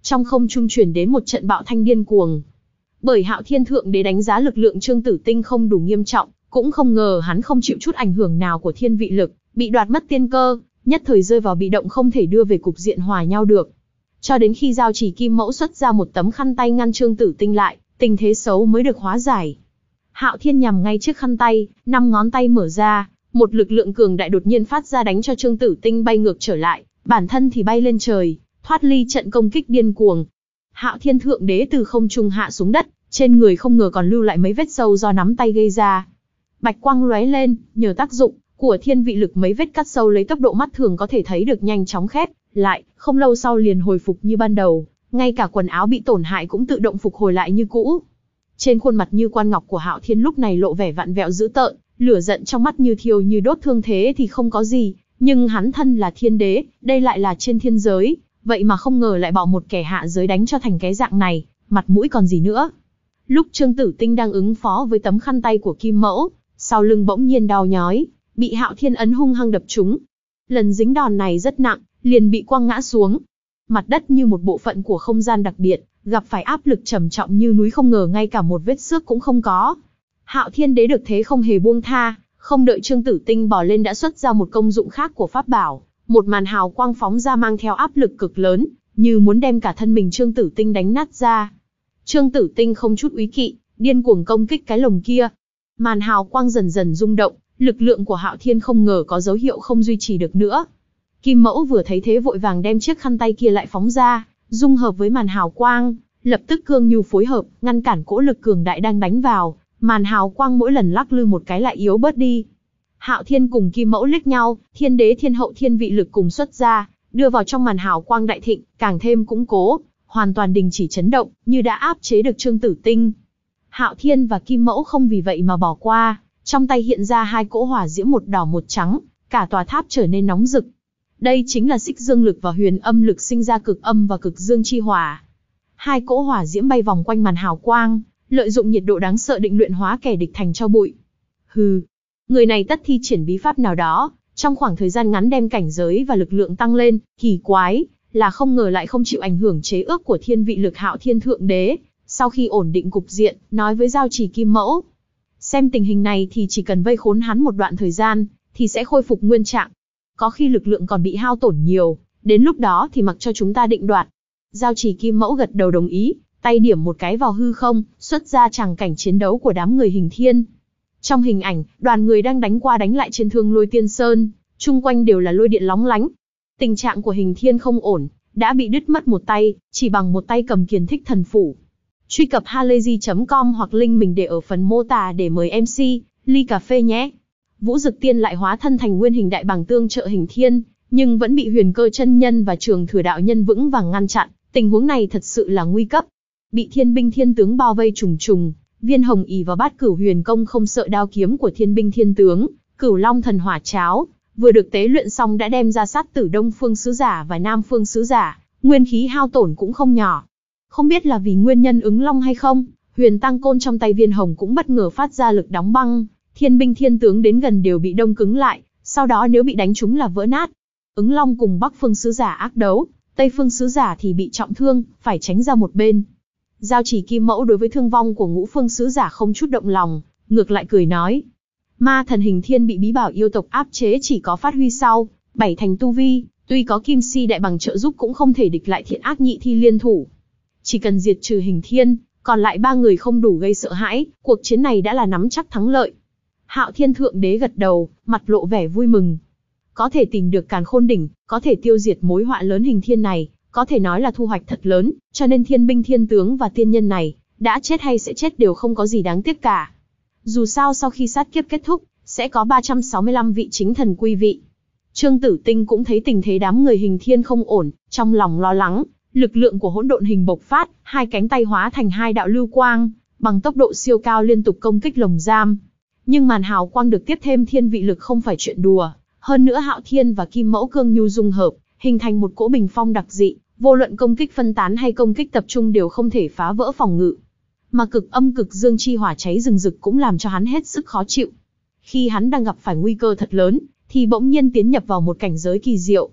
trong không trung truyền đến một trận bạo thanh điên cuồng. Bởi Hạo Thiên Thượng Đế đánh giá lực lượng Trương Tử Tinh không đủ nghiêm trọng, cũng không ngờ hắn không chịu chút ảnh hưởng nào của thiên vị lực, bị đoạt mất tiên cơ, nhất thời rơi vào bị động không thể đưa về cục diện hòa nhau được. Cho đến khi Giao Chỉ Kim Mẫu xuất ra một tấm khăn tay ngăn Trương Tử Tinh lại, tình thế xấu mới được hóa giải. Hạo Thiên nhằm ngay trước khăn tay, năm ngón tay mở ra, một lực lượng cường đại đột nhiên phát ra đánh cho Trương Tử Tinh bay ngược trở lại, bản thân thì bay lên trời, thoát ly trận công kích điên cuồng. Hạo Thiên Thượng Đế từ không trung hạ xuống đất, trên người không ngờ còn lưu lại mấy vết sâu do nắm tay gây ra. Bạch quang lóe lên, nhờ tác dụng của thiên vị lực mấy vết cắt sâu lấy tốc độ mắt thường có thể thấy được nhanh chóng khép lại, không lâu sau liền hồi phục như ban đầu, ngay cả quần áo bị tổn hại cũng tự động phục hồi lại như cũ. Trên khuôn mặt như quan ngọc của Hạo Thiên lúc này lộ vẻ vặn vẹo dữ tợn, lửa giận trong mắt như thiêu như đốt. Thương thế thì không có gì, nhưng hắn thân là thiên đế, đây lại là trên thiên giới, vậy mà không ngờ lại bỏ một kẻ hạ giới đánh cho thành cái dạng này, mặt mũi còn gì nữa. Lúc Trương Tử Tinh đang ứng phó với tấm khăn tay của Kim Mẫu, sau lưng bỗng nhiên đau nhói, bị Hạo Thiên ấn hung hăng đập trúng. Lần dính đòn này rất nặng, liền bị quăng ngã xuống. Mặt đất như một bộ phận của không gian đặc biệt, gặp phải áp lực trầm trọng như núi, không ngờ ngay cả một vết xước cũng không có. Hạo Thiên đế được thế không hề buông tha, không đợi Trương Tử Tinh bò lên đã xuất ra một công dụng khác của pháp bảo, một màn hào quang phóng ra mang theo áp lực cực lớn, như muốn đem cả thân mình Trương Tử Tinh đánh nát ra. Trương Tử Tinh không chút úy kỵ, điên cuồng công kích cái lồng kia. Màn hào quang dần dần rung động, lực lượng của Hạo Thiên không ngờ có dấu hiệu không duy trì được nữa. Kim Mẫu vừa thấy thế vội vàng đem chiếc khăn tay kia lại phóng ra, dung hợp với màn hào quang, lập tức cương nhu phối hợp, ngăn cản cỗ lực cường đại đang đánh vào. Màn hào quang mỗi lần lắc lư một cái lại yếu bớt đi. Hạo Thiên cùng Kim Mẫu liếc nhau, thiên đế thiên hậu thiên vị lực cùng xuất ra, đưa vào trong màn hào quang đại thịnh, càng thêm củng cố, hoàn toàn đình chỉ chấn động, như đã áp chế được Trương Tử Tinh. Hạo Thiên và Kim Mẫu không vì vậy mà bỏ qua, trong tay hiện ra hai cỗ hỏa diễm một đỏ một trắng, cả tòa tháp trở nên nóng rực. Đây chính là xích dương lực và huyền âm lực sinh ra cực âm và cực dương chi hỏa. Hai cỗ hỏa diễm bay vòng quanh màn hào quang, lợi dụng nhiệt độ đáng sợ định luyện hóa kẻ địch thành tro bụi. Hừ, người này tất thi triển bí pháp nào đó, trong khoảng thời gian ngắn đem cảnh giới và lực lượng tăng lên. Kỳ quái là không ngờ lại không chịu ảnh hưởng chế ước của thiên vị lực. Hạo Thiên Thượng Đế sau khi ổn định cục diện, nói với Giao Chỉ Kim Mẫu, xem tình hình này thì chỉ cần vây khốn hắn một đoạn thời gian, thì sẽ khôi phục nguyên trạng. Có khi lực lượng còn bị hao tổn nhiều, đến lúc đó thì mặc cho chúng ta định đoạt. Giao Chỉ Kim Mẫu gật đầu đồng ý, tay điểm một cái vào hư không, xuất ra tràng cảnh chiến đấu của đám người Hình Thiên. Trong hình ảnh, đoàn người đang đánh qua đánh lại trên Thương Lôi Tiên Sơn, chung quanh đều là lôi điện lóng lánh. Tình trạng của Hình Thiên không ổn, đã bị đứt mất một tay, chỉ bằng một tay cầm Kiền Thích Thần Phủ. Truy cập halayzi chấm com hoặc link mình để ở phần mô tả để mời em xê, ly cà phê nhé. Vũ Dực Tiên lại hóa thân thành nguyên hình đại bàng tương trợ Hình Thiên, nhưng vẫn bị Huyền Cơ chân nhân và Trường Thừa đạo nhân vững vàng ngăn chặn. Tình huống này thật sự là nguy cấp. Bị thiên binh thiên tướng bao vây trùng trùng, Viên Hồng ỷ vào Bát Cửu Huyền Công không sợ đao kiếm của thiên binh thiên tướng, Cửu Long Thần Hỏa Cháo vừa được tế luyện xong đã đem ra sát tử Đông Phương sứ giả và Nam Phương sứ giả, nguyên khí hao tổn cũng không nhỏ. Không biết là vì nguyên nhân ứng long hay không, Huyền Tăng Côn trong tay Viên Hồng cũng bất ngờ phát ra lực đóng băng, thiên binh thiên tướng đến gần đều bị đông cứng lại, sau đó nếu bị đánh trúng là vỡ nát. Ứng Long cùng Bắc Phương sứ giả ác đấu, Tây Phương sứ giả thì bị trọng thương, phải tránh ra một bên. Giao Chỉ Kim Mẫu đối với thương vong của Ngũ Phương sứ giả không chút động lòng, ngược lại cười nói: Ma thần Hình Thiên bị bí bảo yêu tộc áp chế, chỉ có phát huy sau bảy thành tu vi, tuy có Kim Si đại bằng trợ giúp cũng không thể địch lại Thiện Ác Nhị Thi liên thủ. Chỉ cần diệt trừ Hình Thiên, còn lại ba người không đủ gây sợ hãi, cuộc chiến này đã là nắm chắc thắng lợi. Hạo Thiên Thượng Đế gật đầu, mặt lộ vẻ vui mừng. Có thể tìm được Càn Khôn Đỉnh, có thể tiêu diệt mối họa lớn Hình Thiên này, có thể nói là thu hoạch thật lớn, cho nên thiên binh thiên tướng và tiên nhân này, đã chết hay sẽ chết đều không có gì đáng tiếc cả. Dù sao sau khi sát kiếp kết thúc, sẽ có ba trăm sáu mươi lăm vị chính thần quy vị. Trương Tử Tinh cũng thấy tình thế đám người Hình Thiên không ổn, trong lòng lo lắng, lực lượng của hỗn độn hình bộc phát, hai cánh tay hóa thành hai đạo lưu quang, bằng tốc độ siêu cao liên tục công kích lồng giam. Nhưng màn hào quang được tiếp thêm thiên vị lực không phải chuyện đùa, hơn nữa Hạo Thiên và Kim Mẫu cương nhu dung hợp, hình thành một cỗ bình phong đặc dị, vô luận công kích phân tán hay công kích tập trung đều không thể phá vỡ phòng ngự. Mà cực âm cực dương chi hỏa cháy rừng rực cũng làm cho hắn hết sức khó chịu. Khi hắn đang gặp phải nguy cơ thật lớn, thì bỗng nhiên tiến nhập vào một cảnh giới kỳ diệu.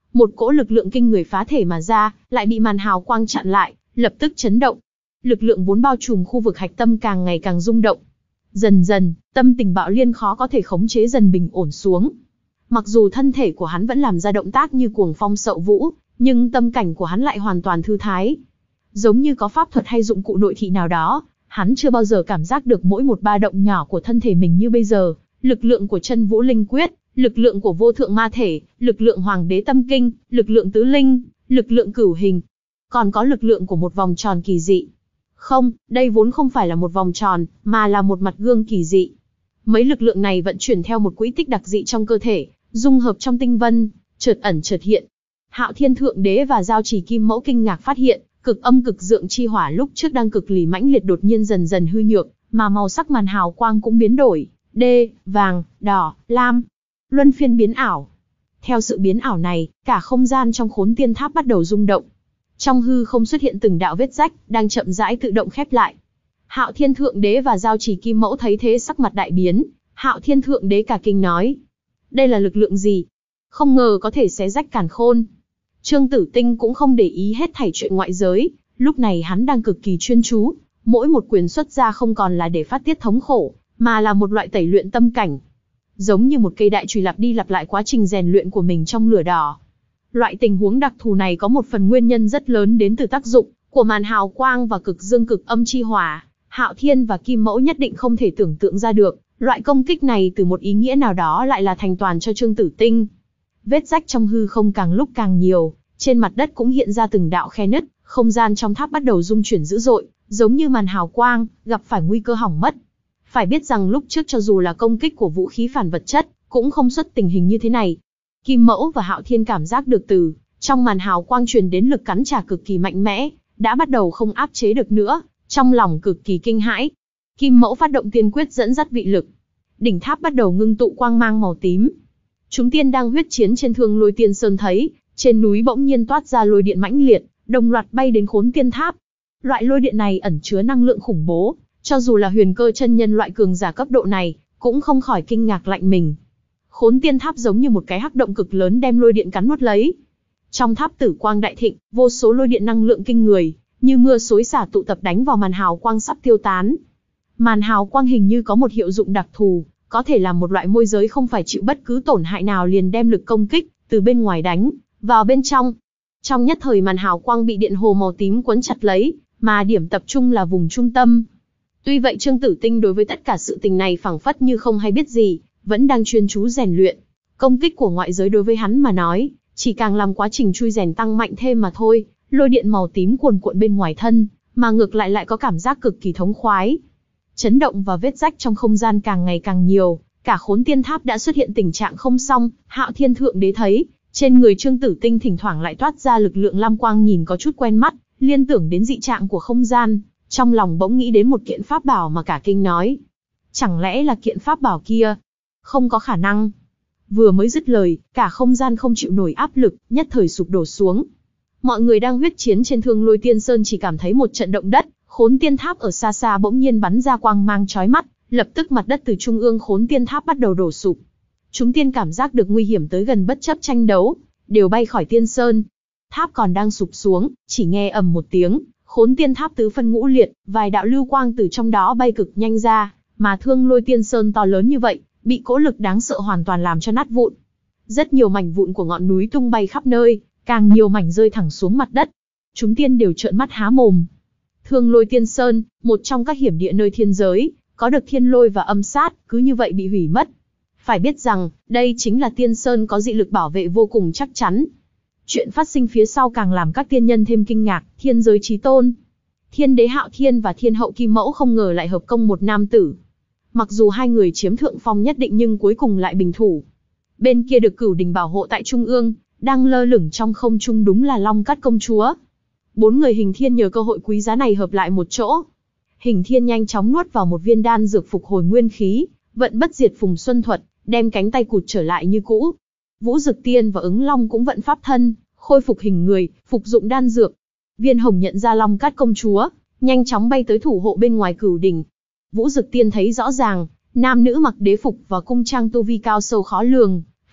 một cỗ lực lượng kinh người phá thể mà ra, lại bị màn hào quang chặn lại, lập tức chấn động. Lực lượng vốn bao trùm khu vực hạch tâm càng ngày càng rung động. Dần dần, tâm tình Bạo Liên khó có thể khống chế dần bình ổn xuống. Mặc dù thân thể của hắn vẫn làm ra động tác như cuồng phong sậu vũ, nhưng tâm cảnh của hắn lại hoàn toàn thư thái. Giống như có pháp thuật hay dụng cụ nội thị nào đó, hắn chưa bao giờ cảm giác được mỗi một ba động nhỏ của thân thể mình như bây giờ. Lực lượng của Chân Vũ Linh Quyết, lực lượng của Vô Thượng Ma Thể, lực lượng Hoàng Đế Tâm Kinh, lực lượng Tứ Linh, lực lượng Cửu Hình, còn có lực lượng của một vòng tròn kỳ dị. Không, đây vốn không phải là một vòng tròn, mà là một mặt gương kỳ dị. Mấy lực lượng này vận chuyển theo một quỹ tích đặc dị trong cơ thể, dung hợp trong tinh vân, chợt ẩn chợt hiện. Hạo Thiên Thượng Đế và Giao Chỉ Kim Mẫu kinh ngạc phát hiện, cực âm cực dượng chi hỏa lúc trước đang cực lì mãnh liệt đột nhiên dần dần hư nhược, mà màu sắc màn hào quang cũng biến đổi, đê, vàng, đỏ, lam, luân phiên biến ảo. Theo sự biến ảo này, cả không gian trong Khốn Tiên Tháp bắt đầu rung động. Trong hư không xuất hiện từng đạo vết rách, đang chậm rãi tự động khép lại. Hạo Thiên Thượng Đế và Giao Chỉ Kim Mẫu thấy thế sắc mặt đại biến. Hạo Thiên Thượng Đế cả kinh nói: đây là lực lượng gì? Không ngờ có thể xé rách càn khôn. Trương Tử Tinh cũng không để ý hết thảy chuyện ngoại giới, lúc này hắn đang cực kỳ chuyên chú, mỗi một quyền xuất ra không còn là để phát tiết thống khổ, mà là một loại tẩy luyện tâm cảnh. Giống như một cây đại chùy lặp đi lặp lại quá trình rèn luyện của mình trong lửa đỏ. Loại tình huống đặc thù này có một phần nguyên nhân rất lớn đến từ tác dụng của màn hào quang và cực dương cực âm chi hỏa. Hạo Thiên và Kim Mẫu nhất định không thể tưởng tượng ra được, loại công kích này từ một ý nghĩa nào đó lại là thành toàn cho Trương Tử Tinh. Vết rách trong hư không càng lúc càng nhiều, trên mặt đất cũng hiện ra từng đạo khe nứt, không gian trong tháp bắt đầu rung chuyển dữ dội, giống như màn hào quang gặp phải nguy cơ hỏng mất. Phải biết rằng lúc trước cho dù là công kích của vũ khí phản vật chất, cũng không xuất tình hình như thế này. Kim Mẫu và Hạo Thiên cảm giác được từ trong màn hào quang truyền đến lực cắn trả cực kỳ mạnh mẽ, đã bắt đầu không áp chế được nữa, trong lòng cực kỳ kinh hãi. Kim Mẫu phát động tiên quyết dẫn dắt vị lực, đỉnh tháp bắt đầu ngưng tụ quang mang màu tím. Chúng tiên đang huyết chiến trên Thương Lôi Tiên Sơn thấy, trên núi bỗng nhiên toát ra lôi điện mãnh liệt, đồng loạt bay đến Khốn Tiên Tháp. Loại lôi điện này ẩn chứa năng lượng khủng bố, cho dù là huyền cơ chân nhân loại cường giả cấp độ này, cũng không khỏi kinh ngạc lạnh mình. Khốn Tiên Tháp giống như một cái hắc động cực lớn đem lôi điện cắn nuốt lấy. Trong tháp tử quang đại thịnh, vô số lôi điện năng lượng kinh người, như mưa xối xả tụ tập đánh vào màn hào quang sắp tiêu tán. Màn hào quang hình như có một hiệu dụng đặc thù, có thể làm một loại môi giới không phải chịu bất cứ tổn hại nào liền đem lực công kích từ bên ngoài đánh vào bên trong. Trong nhất thời màn hào quang bị điện hồ màu tím quấn chặt lấy, mà điểm tập trung là vùng trung tâm. Tuy vậy Trương Tử Tinh đối với tất cả sự tình này phảng phất như không hay biết gì, vẫn đang chuyên chú rèn luyện. Công kích của ngoại giới đối với hắn mà nói, chỉ càng làm quá trình chui rèn tăng mạnh thêm mà thôi. Lôi điện màu tím cuồn cuộn bên ngoài thân, mà ngược lại lại có cảm giác cực kỳ thống khoái. Chấn động và vết rách trong không gian càng ngày càng nhiều, cả Khốn Tiên Tháp đã xuất hiện tình trạng không xong. Hạo Thiên Thượng Đế thấy, trên người Trương Tử Tinh thỉnh thoảng lại toát ra lực lượng lam quang nhìn có chút quen mắt, liên tưởng đến dị trạng của không gian, trong lòng bỗng nghĩ đến một kiện pháp bảo mà cả kinh nói. Chẳng lẽ là kiện pháp bảo kia? Không có khả năng. Vừa mới dứt lời, cả không gian không chịu nổi áp lực, nhất thời sụp đổ xuống. Mọi người đang huyết chiến trên Thương Lôi Tiên Sơn chỉ cảm thấy một trận động đất, Khốn Tiên Tháp ở xa xa bỗng nhiên bắn ra quang mang chói mắt, lập tức mặt đất từ trung ương Khốn Tiên Tháp bắt đầu đổ sụp. Chúng tiên cảm giác được nguy hiểm tới gần bất chấp tranh đấu, đều bay khỏi Tiên Sơn. Tháp còn đang sụp xuống, chỉ nghe ầm một tiếng, Khốn Tiên Tháp tứ phân ngũ liệt, vài đạo lưu quang từ trong đó bay cực nhanh ra, mà Thương Lôi Tiên Sơn to lớn như vậy, bị cỗ lực đáng sợ hoàn toàn làm cho nát vụn. Rất nhiều mảnh vụn của ngọn núi tung bay khắp nơi, càng nhiều mảnh rơi thẳng xuống mặt đất. Chúng tiên đều trợn mắt há mồm. Thương Lôi Tiên Sơn, một trong các hiểm địa nơi thiên giới, có được thiên lôi và âm sát, cứ như vậy bị hủy mất. Phải biết rằng, đây chính là Tiên Sơn có dị lực bảo vệ vô cùng chắc chắn. Chuyện phát sinh phía sau càng làm các tiên nhân thêm kinh ngạc. Thiên giới chí tôn, Thiên Đế Hạo Thiên và Thiên Hậu Kim Mẫu không ngờ lại hợp công một nam tử. Mặc dù hai người chiếm thượng phong nhất định nhưng cuối cùng lại bình thủ. Bên kia được Cửu Đình bảo hộ tại trung ương, đang lơ lửng trong không trung đúng là Long Cát công chúa. Bốn người Hình Thiên nhờ cơ hội quý giá này hợp lại một chỗ. Hình Thiên nhanh chóng nuốt vào một viên đan dược phục hồi nguyên khí, vận bất diệt phùng xuân thuật, đem cánh tay cụt trở lại như cũ. Vũ Dực Tiên và Ứng Long cũng vận pháp thân, khôi phục hình người, phục dụng đan dược. Viên Hồng nhận ra Long Cát công chúa, nhanh chóng bay tới thủ hộ bên ngoài Cửu Đình. Vũ Dực Tiên thấy rõ ràng, nam nữ mặc đế phục và cung trang tu vi cao sâu khó lường,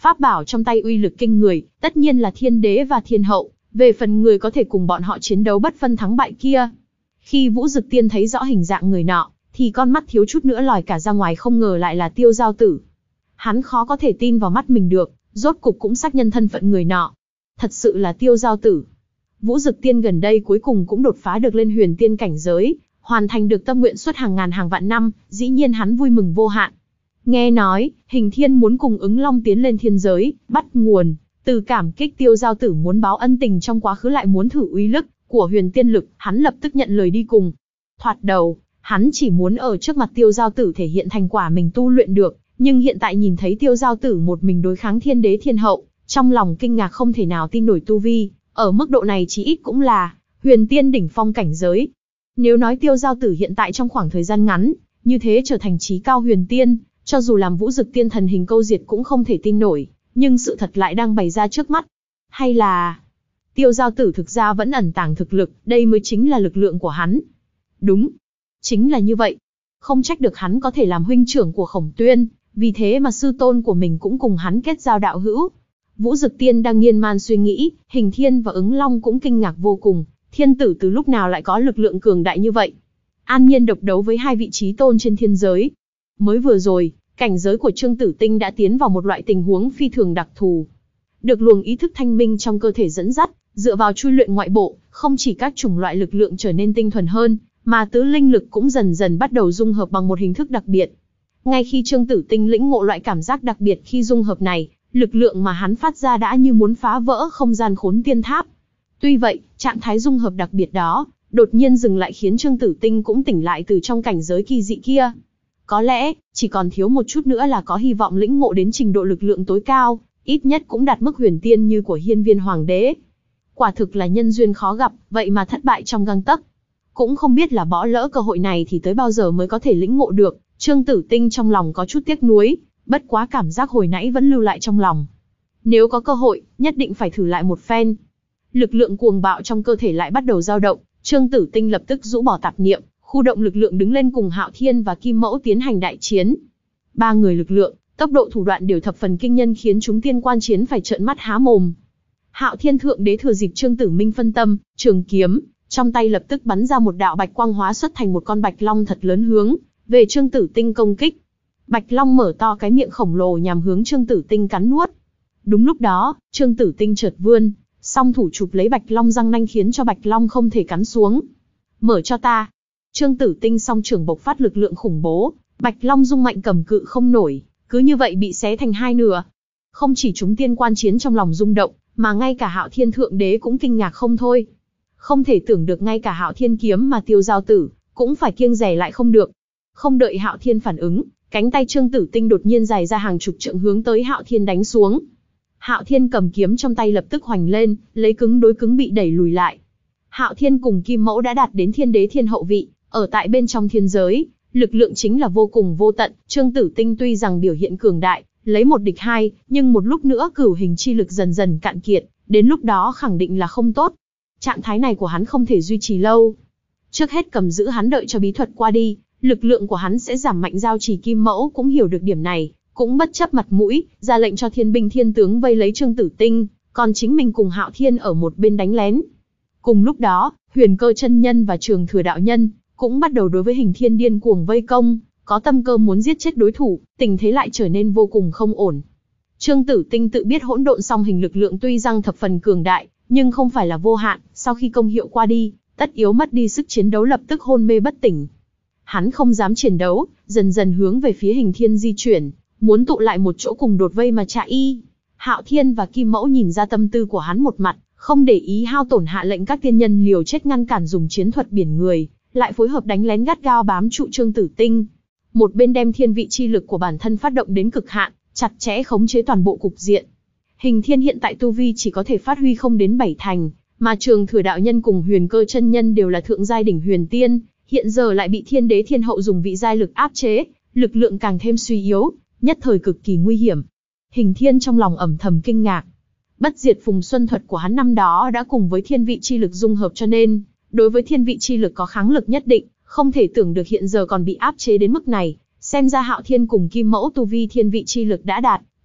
Pháp bảo trong tay uy lực kinh người, tất nhiên là thiên đế và thiên hậu, về phần người có thể cùng bọn họ chiến đấu bất phân thắng bại kia. Khi Vũ Dực Tiên thấy rõ hình dạng người nọ, thì con mắt thiếu chút nữa lòi cả ra ngoài, không ngờ lại là Tiêu Giao Tử. Hắn khó có thể tin vào mắt mình được, rốt cục cũng xác nhận thân phận người nọ. Thật sự là Tiêu Giao Tử. Vũ Dực Tiên gần đây cuối cùng cũng đột phá được lên huyền tiên cảnh giới, hoàn thành được tâm nguyện suốt hàng ngàn hàng vạn năm, dĩ nhiên hắn vui mừng vô hạn. Nghe nói, Hình Thiên muốn cùng Ứng Long tiến lên thiên giới, bắt nguồn từ cảm kích Tiêu Giao Tử muốn báo ân tình trong quá khứ, lại muốn thử uy lực của huyền tiên lực, hắn lập tức nhận lời đi cùng. Thoạt đầu, hắn chỉ muốn ở trước mặt Tiêu Giao Tử thể hiện thành quả mình tu luyện được, nhưng hiện tại nhìn thấy Tiêu Giao Tử một mình đối kháng thiên đế thiên hậu, trong lòng kinh ngạc không thể nào tin nổi. Tu vi ở mức độ này chí ít cũng là huyền tiên đỉnh phong cảnh giới. Nếu nói Tiêu Giao Tử hiện tại trong khoảng thời gian ngắn như thế trở thành chí cao huyền tiên, cho dù làm Vũ Dực Tiên thần hình câu diệt cũng không thể tin nổi, nhưng sự thật lại đang bày ra trước mắt. Hay là Tiêu Giao Tử thực ra vẫn ẩn tàng thực lực, đây mới chính là lực lượng của hắn. Đúng, chính là như vậy. Không trách được hắn có thể làm huynh trưởng của Khổng Tuyên, vì thế mà sư tôn của mình cũng cùng hắn kết giao đạo hữu. Vũ Dực Tiên đang miên man suy nghĩ, Hình Thiên và Ứng Long cũng kinh ngạc vô cùng, thiên tử từ lúc nào lại có lực lượng cường đại như vậy. An nhiên độc đấu với hai vị chí tôn trên thiên giới. Mới vừa rồi, cảnh giới của Trương Tử Tinh đã tiến vào một loại tình huống phi thường đặc thù. Được luồng ý thức thanh minh trong cơ thể dẫn dắt, dựa vào chui luyện ngoại bộ, không chỉ các chủng loại lực lượng trở nên tinh thuần hơn, mà tứ linh lực cũng dần dần bắt đầu dung hợp bằng một hình thức đặc biệt. Ngay khi Trương Tử Tinh lĩnh ngộ loại cảm giác đặc biệt khi dung hợp này, lực lượng mà hắn phát ra đã như muốn phá vỡ không gian khốn tiên tháp. Tuy vậy, trạng thái dung hợp đặc biệt đó, đột nhiên dừng lại khiến Trương Tử Tinh cũng tỉnh lại từ trong cảnh giới kỳ dị kia. Có lẽ, chỉ còn thiếu một chút nữa là có hy vọng lĩnh ngộ đến trình độ lực lượng tối cao, ít nhất cũng đạt mức huyền tiên như của Hiên Viên Hoàng đế. Quả thực là nhân duyên khó gặp, vậy mà thất bại trong gang tấc. Cũng không biết là bỏ lỡ cơ hội này thì tới bao giờ mới có thể lĩnh ngộ được. Trương Tử Tinh trong lòng có chút tiếc nuối, bất quá cảm giác hồi nãy vẫn lưu lại trong lòng. Nếu có cơ hội, nhất định phải thử lại một phen. Lực lượng cuồng bạo trong cơ thể lại bắt đầu dao động, Trương Tử Tinh lập tức rũ bỏ tạp niệm, khu động lực lượng đứng lên cùng Hạo Thiên và Kim Mẫu tiến hành đại chiến. Ba người lực lượng, tốc độ thủ đoạn đều thập phần kinh nhân, khiến chúng tiên quan chiến phải trợn mắt há mồm. Hạo Thiên thượng đế thừa dịp Trương Tử Minh phân tâm, trường kiếm trong tay lập tức bắn ra một đạo bạch quang, hóa xuất thành một con bạch long thật lớn hướng về Trương Tử Tinh công kích. Bạch long mở to cái miệng khổng lồ nhằm hướng Trương Tử Tinh cắn nuốt. Đúng lúc đó, Trương Tử Tinh chợt vươn song thủ chụp lấy bạch long răng nanh, khiến cho bạch long không thể cắn xuống. Mở cho ta! Trương Tử Tinh song trưởng bộc phát lực lượng khủng bố, bạch long rung mạnh cầm cự không nổi, cứ như vậy bị xé thành hai nửa. Không chỉ chúng tiên quan chiến trong lòng rung động, mà ngay cả Hạo Thiên thượng đế cũng kinh ngạc không thôi. Không thể tưởng được ngay cả Hạo Thiên kiếm mà Tiêu Giao Tử cũng phải kiêng dè lại không được. Không đợi Hạo Thiên phản ứng, cánh tay Trương Tử Tinh đột nhiên dài ra hàng chục trượng hướng tới Hạo Thiên đánh xuống. Hạo Thiên cầm kiếm trong tay lập tức hoành lên, lấy cứng đối cứng bị đẩy lùi lại. Hạo Thiên cùng Kim Mẫu đã đạt đến thiên đế thiên hậu vị, ở tại bên trong thiên giới, lực lượng chính là vô cùng vô tận. Trương Tử Tinh tuy rằng biểu hiện cường đại, lấy một địch hai, nhưng một lúc nữa cửu hình chi lực dần dần cạn kiệt, đến lúc đó khẳng định là không tốt. Trạng thái này của hắn không thể duy trì lâu. Trước hết cầm giữ hắn, đợi cho bí thuật qua đi, lực lượng của hắn sẽ giảm mạnh. Giao Chỉ Kim Mẫu cũng hiểu được điểm này, cũng bất chấp mặt mũi, ra lệnh cho thiên binh thiên tướng vây lấy Trương Tử Tinh, còn chính mình cùng Hạo Thiên ở một bên đánh lén. Cùng lúc đó, Huyền Cơ chân nhân và Trường Thừa đạo nhân cũng bắt đầu đối với Hình Thiên điên cuồng vây công, có tâm cơ muốn giết chết đối thủ, tình thế lại trở nên vô cùng không ổn. Trương Tử Tinh tự biết hỗn độn song hình lực lượng tuy rằng thập phần cường đại, nhưng không phải là vô hạn, sau khi công hiệu qua đi, tất yếu mất đi sức chiến đấu, lập tức hôn mê bất tỉnh. Hắn không dám chiến đấu, dần dần hướng về phía Hình Thiên di chuyển, muốn tụ lại một chỗ cùng đột vây mà trả y. Hạo Thiên và Kim Mẫu nhìn ra tâm tư của hắn một mặt, không để ý hao tổn, hạ lệnh các tiên nhân liều chết ngăn cản, dùng chiến thuật biển người, lại phối hợp đánh lén gắt gao bám trụ Trương Tử Tinh. Một bên đem thiên vị chi lực của bản thân phát động đến cực hạn, chặt chẽ khống chế toàn bộ cục diện. Hình Thiên hiện tại tu vi chỉ có thể phát huy không đến bảy thành, mà Trường Thừa đạo nhân cùng Huyền Cơ chân nhân đều là thượng giai đỉnh huyền tiên, hiện giờ lại bị thiên đế thiên hậu dùng vị giai lực áp chế, lực lượng càng thêm suy yếu, nhất thời cực kỳ nguy hiểm. Hình Thiên trong lòng ẩm thầm kinh ngạc. Bất diệt phùng xuân thuật của hắn năm đó đã cùng với thiên vị chi lực dung hợp, cho nên đối với thiên vị chi lực có kháng lực nhất định, không thể tưởng được hiện giờ còn bị áp chế đến mức này. Xem ra Hạo Thiên cùng Kim Mẫu tu vi thiên vị chi lực đã đạt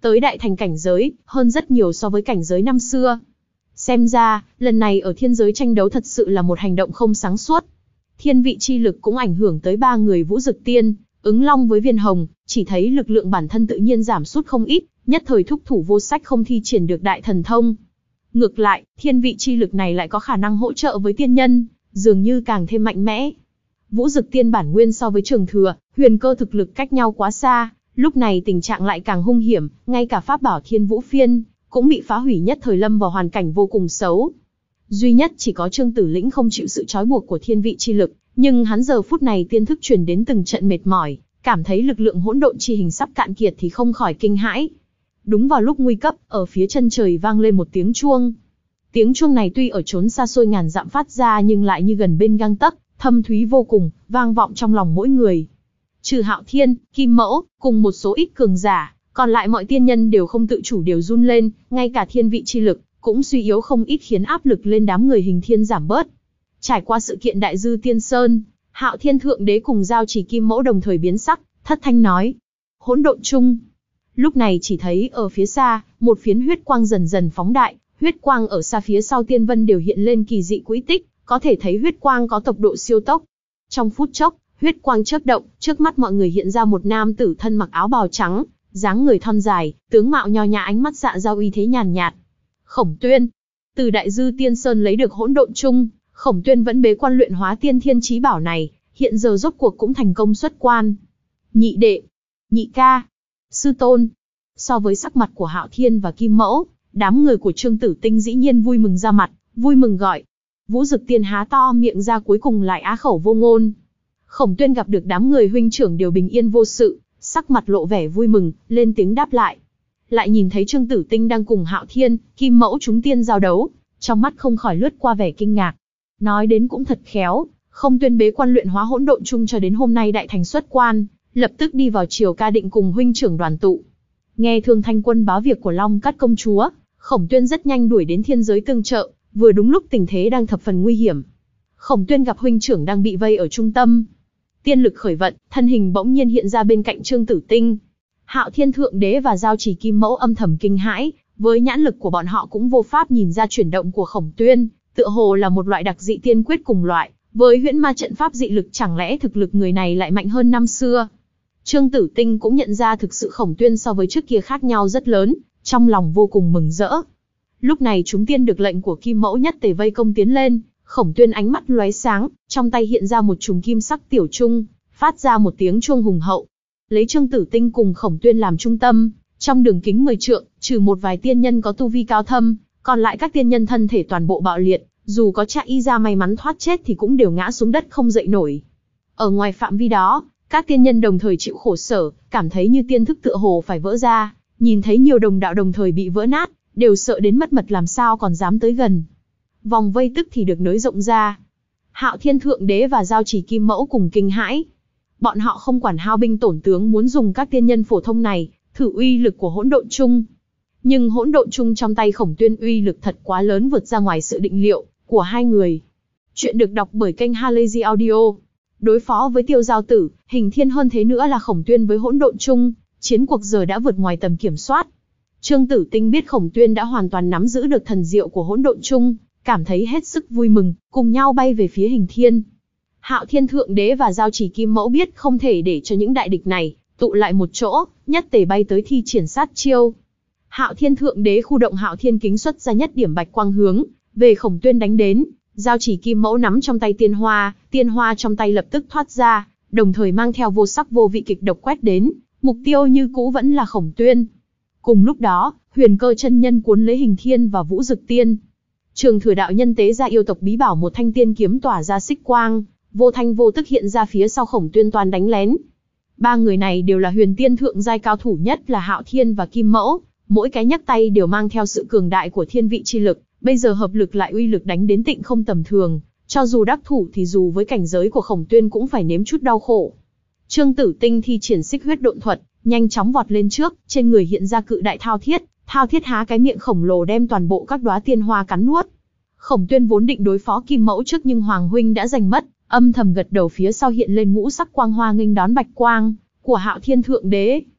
tới đại thành cảnh giới, hơn rất nhiều so với cảnh giới năm xưa. Xem ra, lần này ở thiên giới tranh đấu thật sự là một hành động không sáng suốt. Thiên vị chi lực cũng ảnh hưởng tới ba người Vũ Dực Tiên, Ứng Long với Viên Hồng, chỉ thấy lực lượng bản thân tự nhiên giảm sút không ít, nhất thời thúc thủ vô sách không thi triển được đại thần thông. Ngược lại, thiên vị chi lực này lại có khả năng hỗ trợ với tiên nhân, dường như càng thêm mạnh mẽ. Vũ Dực Tiên bản nguyên so với Trường Thừa, Huyền Cơ thực lực cách nhau quá xa, lúc này tình trạng lại càng hung hiểm, ngay cả pháp bảo Thiên Vũ Phiên cũng bị phá hủy, nhất thời lâm vào hoàn cảnh vô cùng xấu. Duy nhất chỉ có Trương Tử Lĩnh không chịu sự trói buộc của thiên vị chi lực, nhưng hắn giờ phút này tiên thức truyền đến từng trận mệt mỏi, cảm thấy lực lượng hỗn độn chi hình sắp cạn kiệt thì không khỏi kinh hãi. Đúng vào lúc nguy cấp, ở phía chân trời vang lên một tiếng chuông. Tiếng chuông này tuy ở chốn xa xôi ngàn dặm phát ra nhưng lại như gần bên gang tấc, thâm thúy vô cùng, vang vọng trong lòng mỗi người. Trừ Hạo Thiên, Kim Mẫu, cùng một số ít cường giả, còn lại mọi tiên nhân đều không tự chủ đều run lên, ngay cả thiên vị chi lực cũng suy yếu không ít, khiến áp lực lên đám người Hình Thiên giảm bớt. Trải qua sự kiện Đại Dư Tiên Sơn, Hạo Thiên Thượng Đế cùng Giao Chỉ Kim Mẫu đồng thời biến sắc, thất thanh nói: hỗn độn chung. Lúc này chỉ thấy ở phía xa, một phiến huyết quang dần dần phóng đại, huyết quang ở xa phía sau tiên vân đều hiện lên kỳ dị quỹ tích, có thể thấy huyết quang có tốc độ siêu tốc. Trong phút chốc, huyết quang chớp động, trước mắt mọi người hiện ra một nam tử thân mặc áo bào trắng, dáng người thon dài, tướng mạo nho nhã, ánh mắt xạ ra uy thế nhàn nhạt. Khổng Tuyên. Từ Đại Dư Tiên Sơn lấy được hỗn độn chung, Khổng Tuyên vẫn bế quan luyện hóa tiên thiên chí bảo này, hiện giờ rốt cuộc cũng thành công xuất quan. Nhị đệ, nhị ca, sư tôn. So với sắc mặt của Hạo Thiên và Kim Mẫu, đám người của Trương Tử Tinh dĩ nhiên vui mừng ra mặt, vui mừng gọi. Vũ Dực Tiên há to miệng ra, cuối cùng lại á khẩu vô ngôn. Khổng Tuyên gặp được đám người huynh trưởng đều bình yên vô sự, sắc mặt lộ vẻ vui mừng, lên tiếng đáp lại. Lại nhìn thấy Trương Tử Tinh đang cùng Hạo Thiên, Kim Mẫu chúng tiên giao đấu, trong mắt không khỏi lướt qua vẻ kinh ngạc. Nói đến cũng thật khéo, Khổng Tuyên bế quan luyện hóa hỗn độn chung cho đến hôm nay đại thành xuất quan, lập tức đi vào Triều Ca định cùng huynh trưởng đoàn tụ. Nghe Thương Thanh Quân báo việc của Long Cát công chúa, Khổng Tuyên rất nhanh đuổi đến thiên giới tương trợ, vừa đúng lúc tình thế đang thập phần nguy hiểm. Khổng Tuyên gặp huynh trưởng đang bị vây ở trung tâm, tiên lực khởi vận, thân hình bỗng nhiên hiện ra bên cạnh Trương Tử Tinh. Hạo Thiên Thượng Đế và Giao Chỉ Kim Mẫu âm thầm kinh hãi, với nhãn lực của bọn họ cũng vô pháp nhìn ra chuyển động của Khổng Tuyên, tựa hồ là một loại đặc dị tiên quyết cùng loại với huyễn ma trận pháp dị lực, chẳng lẽ thực lực người này lại mạnh hơn năm xưa? Trương Tử Tinh cũng nhận ra thực sự Khổng Tuyên so với trước kia khác nhau rất lớn, trong lòng vô cùng mừng rỡ. Lúc này chúng tiên được lệnh của Kim Mẫu nhất tề vây công tiến lên, Khổng Tuyên ánh mắt lóe sáng, trong tay hiện ra một chùm kim sắc tiểu trung, phát ra một tiếng chuông hùng hậu. Lấy Trương Tử Tinh cùng Khổng Tuyên làm trung tâm, trong đường kính mười trượng, trừ một vài tiên nhân có tu vi cao thâm, còn lại các tiên nhân thân thể toàn bộ bạo liệt, dù có Trạ Y Gia may mắn thoát chết thì cũng đều ngã xuống đất không dậy nổi. Ở ngoài phạm vi đó, các tiên nhân đồng thời chịu khổ sở, cảm thấy như tiên thức tựa hồ phải vỡ ra, nhìn thấy nhiều đồng đạo đồng thời bị vỡ nát, đều sợ đến mất mật, làm sao còn dám tới gần. Vòng vây tức thì được nới rộng ra. Hạo Thiên Thượng Đế và Giao Chỉ Kim Mẫu cùng kinh hãi. Bọn họ không quản hao binh tổn tướng muốn dùng các tiên nhân phổ thông này thử uy lực của hỗn độn chung. Nhưng hỗn độn chung trong tay Khổng Tuyên uy lực thật quá lớn, vượt ra ngoài sự định liệu của hai người. Chuyện được đọc bởi kênh Halazy Audio. Đối phó với Tiêu Giao Tử, Hình Thiên, hơn thế nữa là Khổng Tuyên với hỗn độn chung, chiến cuộc giờ đã vượt ngoài tầm kiểm soát. Trương Tử Tinh biết Khổng Tuyên đã hoàn toàn nắm giữ được thần diệu của hỗn độn chung, cảm thấy hết sức vui mừng, cùng nhau bay về phía Hình Thiên. Hạo Thiên Thượng Đế và Giao Chỉ Kim Mẫu biết không thể để cho những đại địch này tụ lại một chỗ, nhất tề bay tới thi triển sát chiêu. Hạo Thiên Thượng Đế khu động Hạo Thiên Kính xuất ra nhất điểm bạch quang hướng về Khổng Tuyên đánh đến. Giao Chỉ Kim Mẫu nắm trong tay tiên hoa, tiên hoa trong tay lập tức thoát ra, đồng thời mang theo vô sắc vô vị kịch độc quét đến, mục tiêu như cũ vẫn là Khổng Tuyên. Cùng lúc đó, Huyền Cơ chân nhân cuốn lấy Hình Thiên và Vũ Dực Tiên. Trường Thừa đạo nhân tế ra yêu tộc bí bảo một thanh tiên kiếm tỏa ra xích quang, vô thanh vô tức hiện ra phía sau Khổng Tuyên toàn đánh lén. Ba người này đều là huyền tiên thượng giai cao thủ, nhất là Hạo Thiên và Kim Mẫu, mỗi cái nhấc tay đều mang theo sự cường đại của thiên vị chi lực, bây giờ hợp lực lại uy lực đánh đến tịnh không tầm thường, cho dù đắc thủ thì dù với cảnh giới của Khổng Tuyên cũng phải nếm chút đau khổ. Trương Tử Tinh thi triển xích huyết độn thuật, nhanh chóng vọt lên trước, trên người hiện ra cự đại thao thiết, thao thiết há cái miệng khổng lồ đem toàn bộ các đóa tiên hoa cắn nuốt. Khổng Tuyên vốn định đối phó Kim Mẫu trước nhưng Hoàng huynh đã giành mất, âm thầm gật đầu, phía sau hiện lên ngũ sắc quang hoa nghênh đón bạch quang của Hạo Thiên Thượng Đế.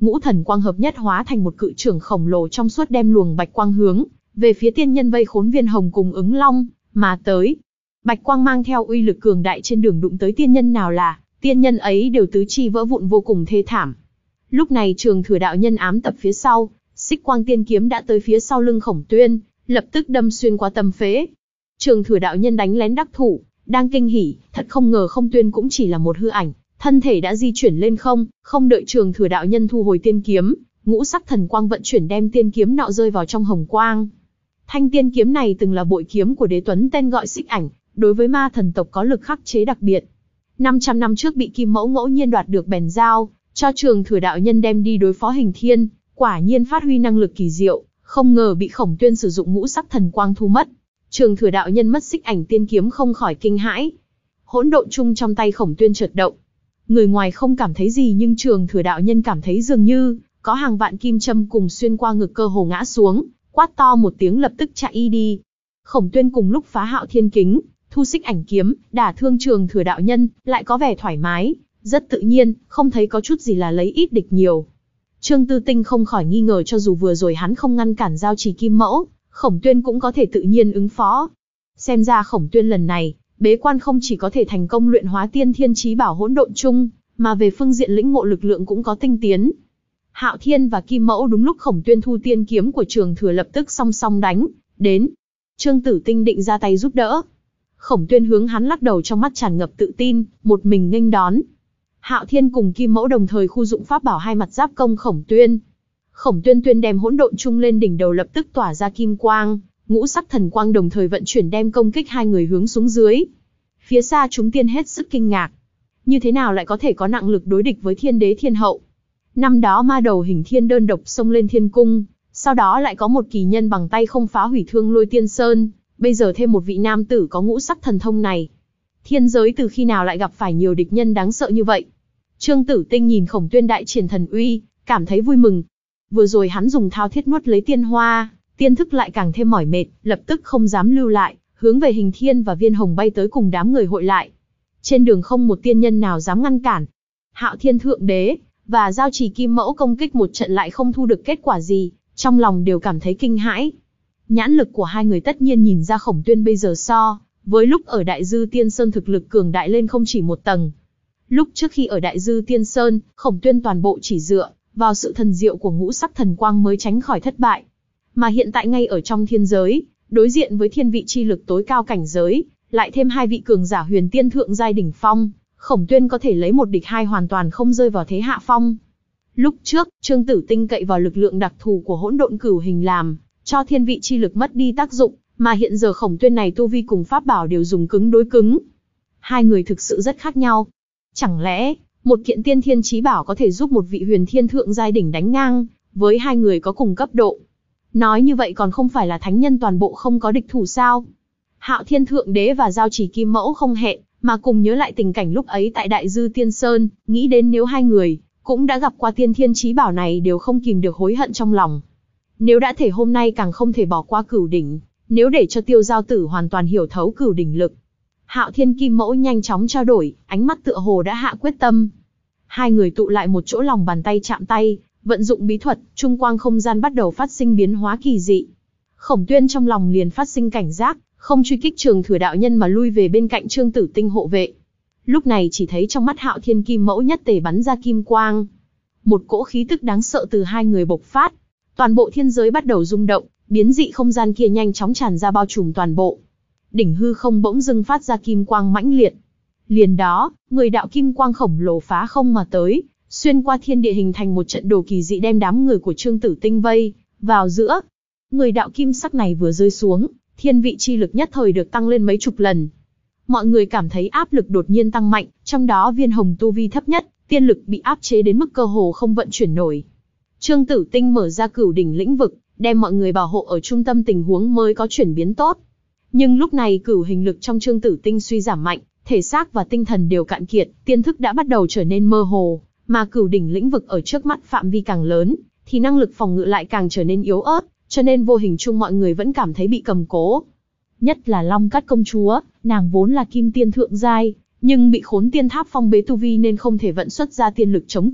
ngũ thần quang hợp nhất hóa thành một cự trưởng khổng lồ trong suốt đem luồng bạch quang hướng về phía tiên nhân vây khốn Viên Hồng cùng ứng long mà tới. Bạch quang mang theo uy lực cường đại, trên đường đụng tới tiên nhân nào là tiên nhân ấy đều tứ chi vỡ vụn vô cùng thê thảm. Lúc này Trường Thừa đạo nhân ám tập phía sau, Xích Quang tiên kiếm đã tới phía sau lưng Khổng Tuyên, lập tức đâm xuyên qua tâm phế. Trường Thừa đạo nhân đánh lén đắc thủ, đang kinh hỉ, thật không ngờ Khổng Tuyên cũng chỉ là một hư ảnh, thân thể đã di chuyển lên không, không đợi Trường Thừa đạo nhân thu hồi tiên kiếm, ngũ sắc thần quang vận chuyển đem tiên kiếm nọ rơi vào trong hồng quang. Thanh tiên kiếm này từng là bội kiếm của Đế Tuấn tên gọi Xích Ảnh, đối với ma thần tộc có lực khắc chế đặc biệt. năm trăm năm trước bị Kim Mẫu ngẫu nhiên đoạt được bèn giao, cho Trường Thừa đạo nhân đem đi đối phó Hình Thiên, quả nhiên phát huy năng lực kỳ diệu, không ngờ bị Khổng Tuyên sử dụng ngũ sắc thần quang thu mất. Trường Thừa đạo nhân mất Xích Ảnh tiên kiếm không khỏi kinh hãi. Hỗn độn chung trong tay Khổng Tuyên chợt động. Người ngoài không cảm thấy gì nhưng Trường Thừa đạo nhân cảm thấy dường như có hàng vạn kim châm cùng xuyên qua ngực cơ hồ ngã xuống, quát to một tiếng lập tức chạy y đi. Khổng Tuyên cùng lúc phá Hạo Thiên kính, thu Xích Ảnh kiếm, đả thương Trường Thừa đạo nhân, lại có vẻ thoải mái, rất tự nhiên, không thấy có chút gì là lấy ít địch nhiều. Trương Tư Tinh không khỏi nghi ngờ cho dù vừa rồi hắn không ngăn cản giao trì Kim Mẫu, Khổng Tuyên cũng có thể tự nhiên ứng phó. Xem ra Khổng Tuyên lần này, bế quan không chỉ có thể thành công luyện hóa tiên thiên chí bảo hỗn độn chung, mà về phương diện lĩnh ngộ lực lượng cũng có tinh tiến. Hạo Thiên và Kim Mẫu đúng lúc Khổng Tuyên thu tiên kiếm của Trường Thừa lập tức song song đánh đến. Trương Tử Tinh định ra tay giúp đỡ. Khổng Tuyên hướng hắn lắc đầu trong mắt tràn ngập tự tin, một mình nghênh đón. Hạo Thiên cùng Kim Mẫu đồng thời khu dụng pháp bảo hai mặt giáp công Khổng Tuyên. Khổng Tuyên tuyên đem hỗn độn chung lên đỉnh đầu lập tức tỏa ra kim quang, ngũ sắc thần quang đồng thời vận chuyển đem công kích hai người hướng xuống dưới. Phía xa chúng tiên hết sức kinh ngạc. Như thế nào lại có thể có năng lực đối địch với Thiên Đế Thiên Hậu? Năm đó ma đầu Hình Thiên đơn độc xông lên thiên cung, sau đó lại có một kỳ nhân bằng tay không phá hủy Thương Lôi Tiên Sơn, bây giờ thêm một vị nam tử có ngũ sắc thần thông này. Thiên giới từ khi nào lại gặp phải nhiều địch nhân đáng sợ như vậy? Trương Tử Tinh nhìn Khổng Tuyên đại triển thần uy, cảm thấy vui mừng. Vừa rồi hắn dùng thao thiết nuốt lấy tiên hoa, tiên thức lại càng thêm mỏi mệt, lập tức không dám lưu lại, hướng về Hình Thiên và Viên Hồng bay tới cùng đám người hội lại. Trên đường không một tiên nhân nào dám ngăn cản. Hạo Thiên Thượng Đế và giao trì Kim Mẫu công kích một trận lại không thu được kết quả gì, trong lòng đều cảm thấy kinh hãi. Nhãn lực của hai người tất nhiên nhìn ra Khổng Tuyên bây giờ so với lúc ở Đại Dư Tiên Sơn thực lực cường đại lên không chỉ một tầng. Lúc trước khi ở Đại Dư Tiên Sơn, Khổng Tuyên toàn bộ chỉ dựa vào sự thần diệu của ngũ sắc thần quang mới tránh khỏi thất bại. Mà hiện tại ngay ở trong thiên giới, đối diện với thiên vị chi lực tối cao cảnh giới, lại thêm hai vị cường giả huyền tiên thượng giai đỉnh phong, Khổng Tuyên có thể lấy một địch hai hoàn toàn không rơi vào thế hạ phong. Lúc trước, Trương Tử Tinh cậy vào lực lượng đặc thù của hỗn độn cửu hình làm cho thiên vị chi lực mất đi tác dụng, mà hiện giờ Khổng Tuyên này tu vi cùng pháp bảo đều dùng cứng đối cứng. Hai người thực sự rất khác nhau. Chẳng lẽ, một kiện tiên thiên chí bảo có thể giúp một vị huyền thiên thượng giai đỉnh đánh ngang với hai người có cùng cấp độ? Nói như vậy còn không phải là thánh nhân toàn bộ không có địch thủ sao? Hạo Thiên Thượng Đế và giao trì Kim Mẫu không hẹn mà cùng nhớ lại tình cảnh lúc ấy tại Đại Dư Tiên Sơn, nghĩ đến nếu hai người cũng đã gặp qua tiên thiên chí bảo này đều không kìm được hối hận trong lòng. Nếu đã thể hôm nay càng không thể bỏ qua cửu đỉnh, nếu để cho Tiêu Giao Tử hoàn toàn hiểu thấu cửu đỉnh lực. Hạo Thiên Kim Mẫu nhanh chóng trao đổi, ánh mắt tựa hồ đã hạ quyết tâm. Hai người tụ lại một chỗ, lòng bàn tay chạm tay, vận dụng bí thuật, trung quang không gian bắt đầu phát sinh biến hóa kỳ dị. Khổng Tuyên trong lòng liền phát sinh cảnh giác, không truy kích Trường Thừa đạo nhân mà lui về bên cạnh Trương Tử Tinh hộ vệ. Lúc này chỉ thấy trong mắt Hạo Thiên Kim Mẫu nhất tề bắn ra kim quang. Một cỗ khí tức đáng sợ từ hai người bộc phát. Toàn bộ thiên giới bắt đầu rung động, biến dị không gian kia nhanh chóng tràn ra bao trùm toàn bộ. Đỉnh hư không bỗng dưng phát ra kim quang mãnh liệt. Liền đó, người đạo kim quang khổng lồ phá không mà tới, xuyên qua thiên địa hình thành một trận đồ kỳ dị đem đám người của Trương Tử Tinh vây vào giữa. Người đạo kim sắc này vừa rơi xuống, thiên vị chi lực nhất thời được tăng lên mấy chục lần. Mọi người cảm thấy áp lực đột nhiên tăng mạnh, trong đó Viên Hồng tu vi thấp nhất, tiên lực bị áp chế đến mức cơ hồ không vận chuyển nổi. Trương Tử Tinh mở ra cửu đỉnh lĩnh vực, đem mọi người bảo hộ ở trung tâm tình huống mới có chuyển biến tốt. Nhưng lúc này cửu hình lực trong Trương Tử Tinh suy giảm mạnh, thể xác và tinh thần đều cạn kiệt, tiên thức đã bắt đầu trở nên mơ hồ, mà cửu đỉnh lĩnh vực ở trước mắt phạm vi càng lớn, thì năng lực phòng ngự lại càng trở nên yếu ớt, cho nên vô hình chung mọi người vẫn cảm thấy bị cầm cố. Nhất là Long Cát công chúa, nàng vốn là kim tiên thượng giai, nhưng bị khốn tiên tháp phong bế tu vi nên không thể vận xuất ra tiên lực chống cự,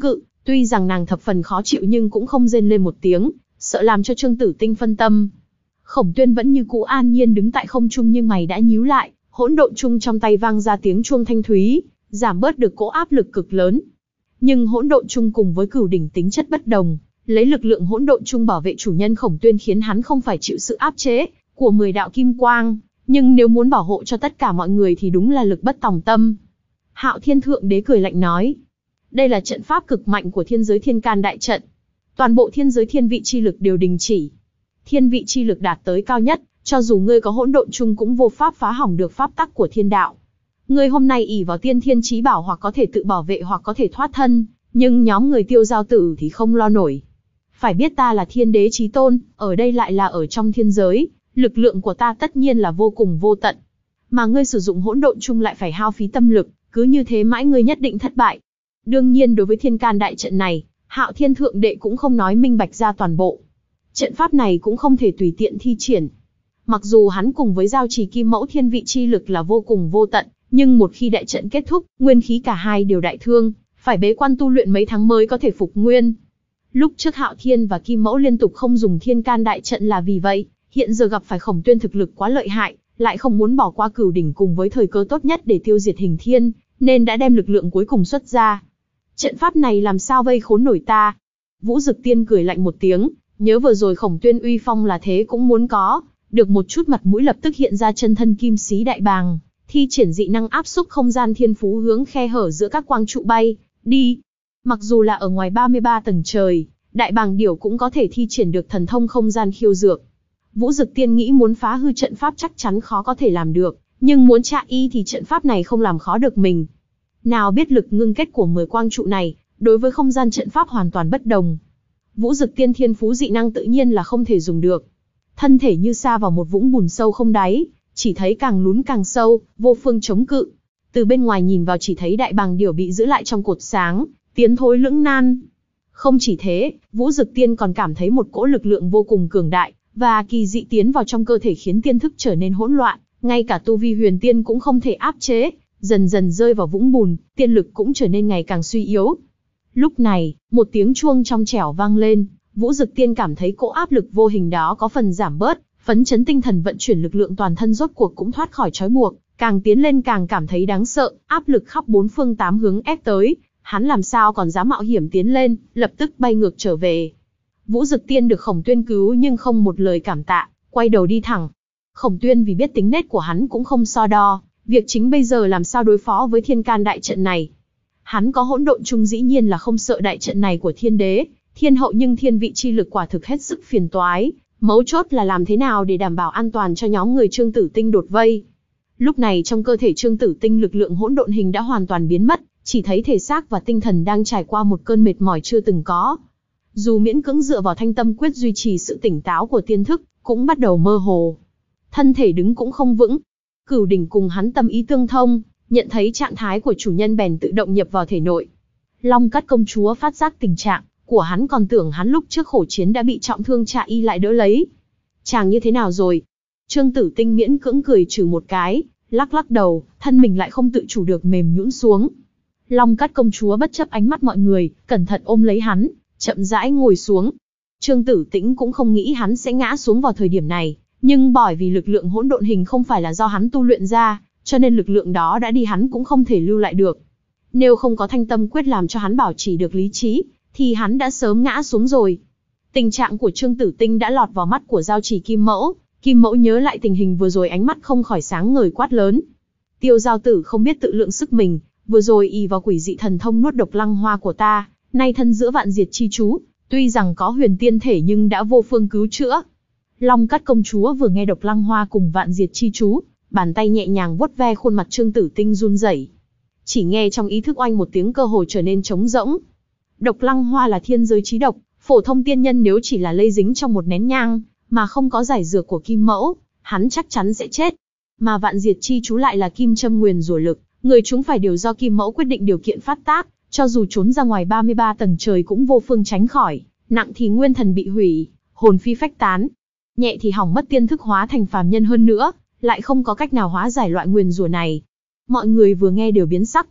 Tuy rằng nàng thập phần khó chịu nhưng cũng không rên lên một tiếng, sợ làm cho Trương Tử Tinh phân tâm. Khổng Tuyên vẫn như cũ an nhiên đứng tại không trung nhưng mày đã nhíu lại, hỗn độn chung trong tay vang ra tiếng chuông thanh thúy, giảm bớt được cỗ áp lực cực lớn. Nhưng hỗn độn chung cùng với cửu đỉnh tính chất bất đồng, lấy lực lượng hỗn độn chung bảo vệ chủ nhân Khổng Tuyên khiến hắn không phải chịu sự áp chế của mười đạo kim quang, nhưng nếu muốn bảo hộ cho tất cả mọi người thì đúng là lực bất tòng tâm. Hạo Thiên Thượng Đế cười lạnh nói, đây là trận pháp cực mạnh của thiên giới thiên can đại trận. Toàn bộ thiên giới thiên vị chi lực đều đình chỉ. Thiên vị chi lực đạt tới cao nhất, cho dù ngươi có hỗn độn chung cũng vô pháp phá hỏng được pháp tắc của thiên đạo. Ngươi hôm nay ỷ vào tiên thiên chí bảo hoặc có thể tự bảo vệ hoặc có thể thoát thân, nhưng nhóm người Tiêu Giao Tử thì không lo nổi. Phải biết ta là thiên đế chí tôn, ở đây lại là ở trong thiên giới, lực lượng của ta tất nhiên là vô cùng vô tận. Mà ngươi sử dụng hỗn độn chung lại phải hao phí tâm lực, cứ như thế mãi ngươi nhất định thất bại. Đương nhiên đối với thiên can đại trận này, Hạo Thiên Thượng Đệ cũng không nói minh bạch ra toàn bộ. Trận pháp này cũng không thể tùy tiện thi triển. Mặc dù hắn cùng với giao trì kim mẫu thiên vị chi lực là vô cùng vô tận, nhưng một khi đại trận kết thúc, nguyên khí cả hai đều đại thương, phải bế quan tu luyện mấy tháng mới có thể phục nguyên. Lúc trước Hạo Thiên và Kim Mẫu liên tục không dùng thiên can đại trận là vì vậy, hiện giờ gặp phải Khổng Tuyên thực lực quá lợi hại, lại không muốn bỏ qua cửu đỉnh cùng với thời cơ tốt nhất để tiêu diệt Hình Thiên, nên đã đem lực lượng cuối cùng xuất ra. Trận pháp này làm sao vây khốn nổi ta? Vũ Dực Tiên cười lạnh một tiếng, nhớ vừa rồi Khổng Tuyên uy phong là thế cũng muốn có, được một chút mặt mũi lập tức hiện ra chân thân kim xí đại bàng, thi triển dị năng áp xúc không gian thiên phú hướng khe hở giữa các quang trụ bay đi. Mặc dù là ở ngoài ba mươi ba tầng trời, đại bàng điểu cũng có thể thi triển được thần thông không gian khiêu dược. Vũ Dực Tiên nghĩ muốn phá hư trận pháp chắc chắn khó có thể làm được, nhưng muốn tra y thì trận pháp này không làm khó được mình. Nào biết lực ngưng kết của mười quang trụ này, đối với không gian trận pháp hoàn toàn bất đồng. Vũ Dực Tiên thiên phú dị năng tự nhiên là không thể dùng được. Thân thể như sa vào một vũng bùn sâu không đáy, chỉ thấy càng lún càng sâu, vô phương chống cự. Từ bên ngoài nhìn vào chỉ thấy đại bàng điểu bị giữ lại trong cột sáng, tiến thối lưỡng nan. Không chỉ thế, Vũ Dực Tiên còn cảm thấy một cỗ lực lượng vô cùng cường đại, và kỳ dị tiến vào trong cơ thể khiến tiên thức trở nên hỗn loạn, ngay cả tu vi huyền tiên cũng không thể áp chế, dần dần rơi vào vũng bùn, tiên lực cũng trở nên ngày càng suy yếu. Lúc này, một tiếng chuông trong trẻo vang lên, Vũ Dực Tiên cảm thấy cỗ áp lực vô hình đó có phần giảm bớt, phấn chấn tinh thần vận chuyển lực lượng toàn thân rốt cuộc cũng thoát khỏi trói buộc, càng tiến lên càng cảm thấy đáng sợ, áp lực khắp bốn phương tám hướng ép tới, hắn làm sao còn dám mạo hiểm tiến lên, lập tức bay ngược trở về. Vũ Dực Tiên được Khổng Tuyên cứu nhưng không một lời cảm tạ, quay đầu đi thẳng. Khổng Tuyên vì biết tính nết của hắn cũng không so đo, việc chính bây giờ làm sao đối phó với thiên can đại trận này. Hắn có hỗn độn chung dĩ nhiên là không sợ đại trận này của thiên đế, thiên hậu, nhưng thiên vị chi lực quả thực hết sức phiền toái, mấu chốt là làm thế nào để đảm bảo an toàn cho nhóm người Trương Tử Tinh đột vây. Lúc này trong cơ thể Trương Tử Tinh lực lượng hỗn độn hình đã hoàn toàn biến mất, chỉ thấy thể xác và tinh thần đang trải qua một cơn mệt mỏi chưa từng có. Dù miễn cưỡng dựa vào thanh tâm quyết duy trì sự tỉnh táo của tiên thức, cũng bắt đầu mơ hồ. Thân thể đứng cũng không vững. Cửu đỉnh cùng hắn tâm ý tương thông, nhận thấy trạng thái của chủ nhân bèn tự động nhập vào thể nội. Long Cát công chúa phát giác tình trạng của hắn còn tưởng hắn lúc trước khổ chiến đã bị trọng thương, Trạ Y lại đỡ lấy. Chàng như thế nào rồi? Trương Tử Tinh miễn cưỡng cười trừ một cái, lắc lắc đầu, thân mình lại không tự chủ được mềm nhũn xuống. Long Cát công chúa bất chấp ánh mắt mọi người, cẩn thận ôm lấy hắn, chậm rãi ngồi xuống. Trương Tử Tĩnh cũng không nghĩ hắn sẽ ngã xuống vào thời điểm này, nhưng bởi vì lực lượng hỗn độn hình không phải là do hắn tu luyện ra, cho nên lực lượng đó đã đi hắn cũng không thể lưu lại được. Nếu không có thanh tâm quyết làm cho hắn bảo trì được lý trí, thì hắn đã sớm ngã xuống rồi. Tình trạng của Trương Tử Tinh đã lọt vào mắt của giao trì Kim Mẫu. Kim Mẫu nhớ lại tình hình vừa rồi, ánh mắt không khỏi sáng ngời quát lớn. Tiêu Giao Tử không biết tự lượng sức mình, vừa rồi ỷ vào quỷ dị thần thông nuốt độc lăng hoa của ta, nay thân giữa vạn diệt chi chú, tuy rằng có huyền tiên thể nhưng đã vô phương cứu chữa. Long Cát công chúa vừa nghe độc lăng hoa cùng vạn diệt chi chú, bàn tay nhẹ nhàng vuốt ve khuôn mặt Trương Tử Tinh run rẩy. Chỉ nghe trong ý thức oanh một tiếng, cơ hồ trở nên trống rỗng. Độc lăng hoa là thiên giới chí độc, phổ thông tiên nhân nếu chỉ là lây dính trong một nén nhang, mà không có giải dược của Kim Mẫu, hắn chắc chắn sẽ chết. Mà vạn diệt chi chú lại là kim châm nguyền rủa lực, người chúng phải đều do Kim Mẫu quyết định điều kiện phát tác, cho dù trốn ra ngoài ba mươi ba tầng trời cũng vô phương tránh khỏi, nặng thì nguyên thần bị hủy, hồn phi phách tán, nhẹ thì hỏng mất tiên thức hóa thành phàm nhân, hơn nữa lại không có cách nào hóa giải loại nguyền rủa này. Mọi người vừa nghe đều biến sắc.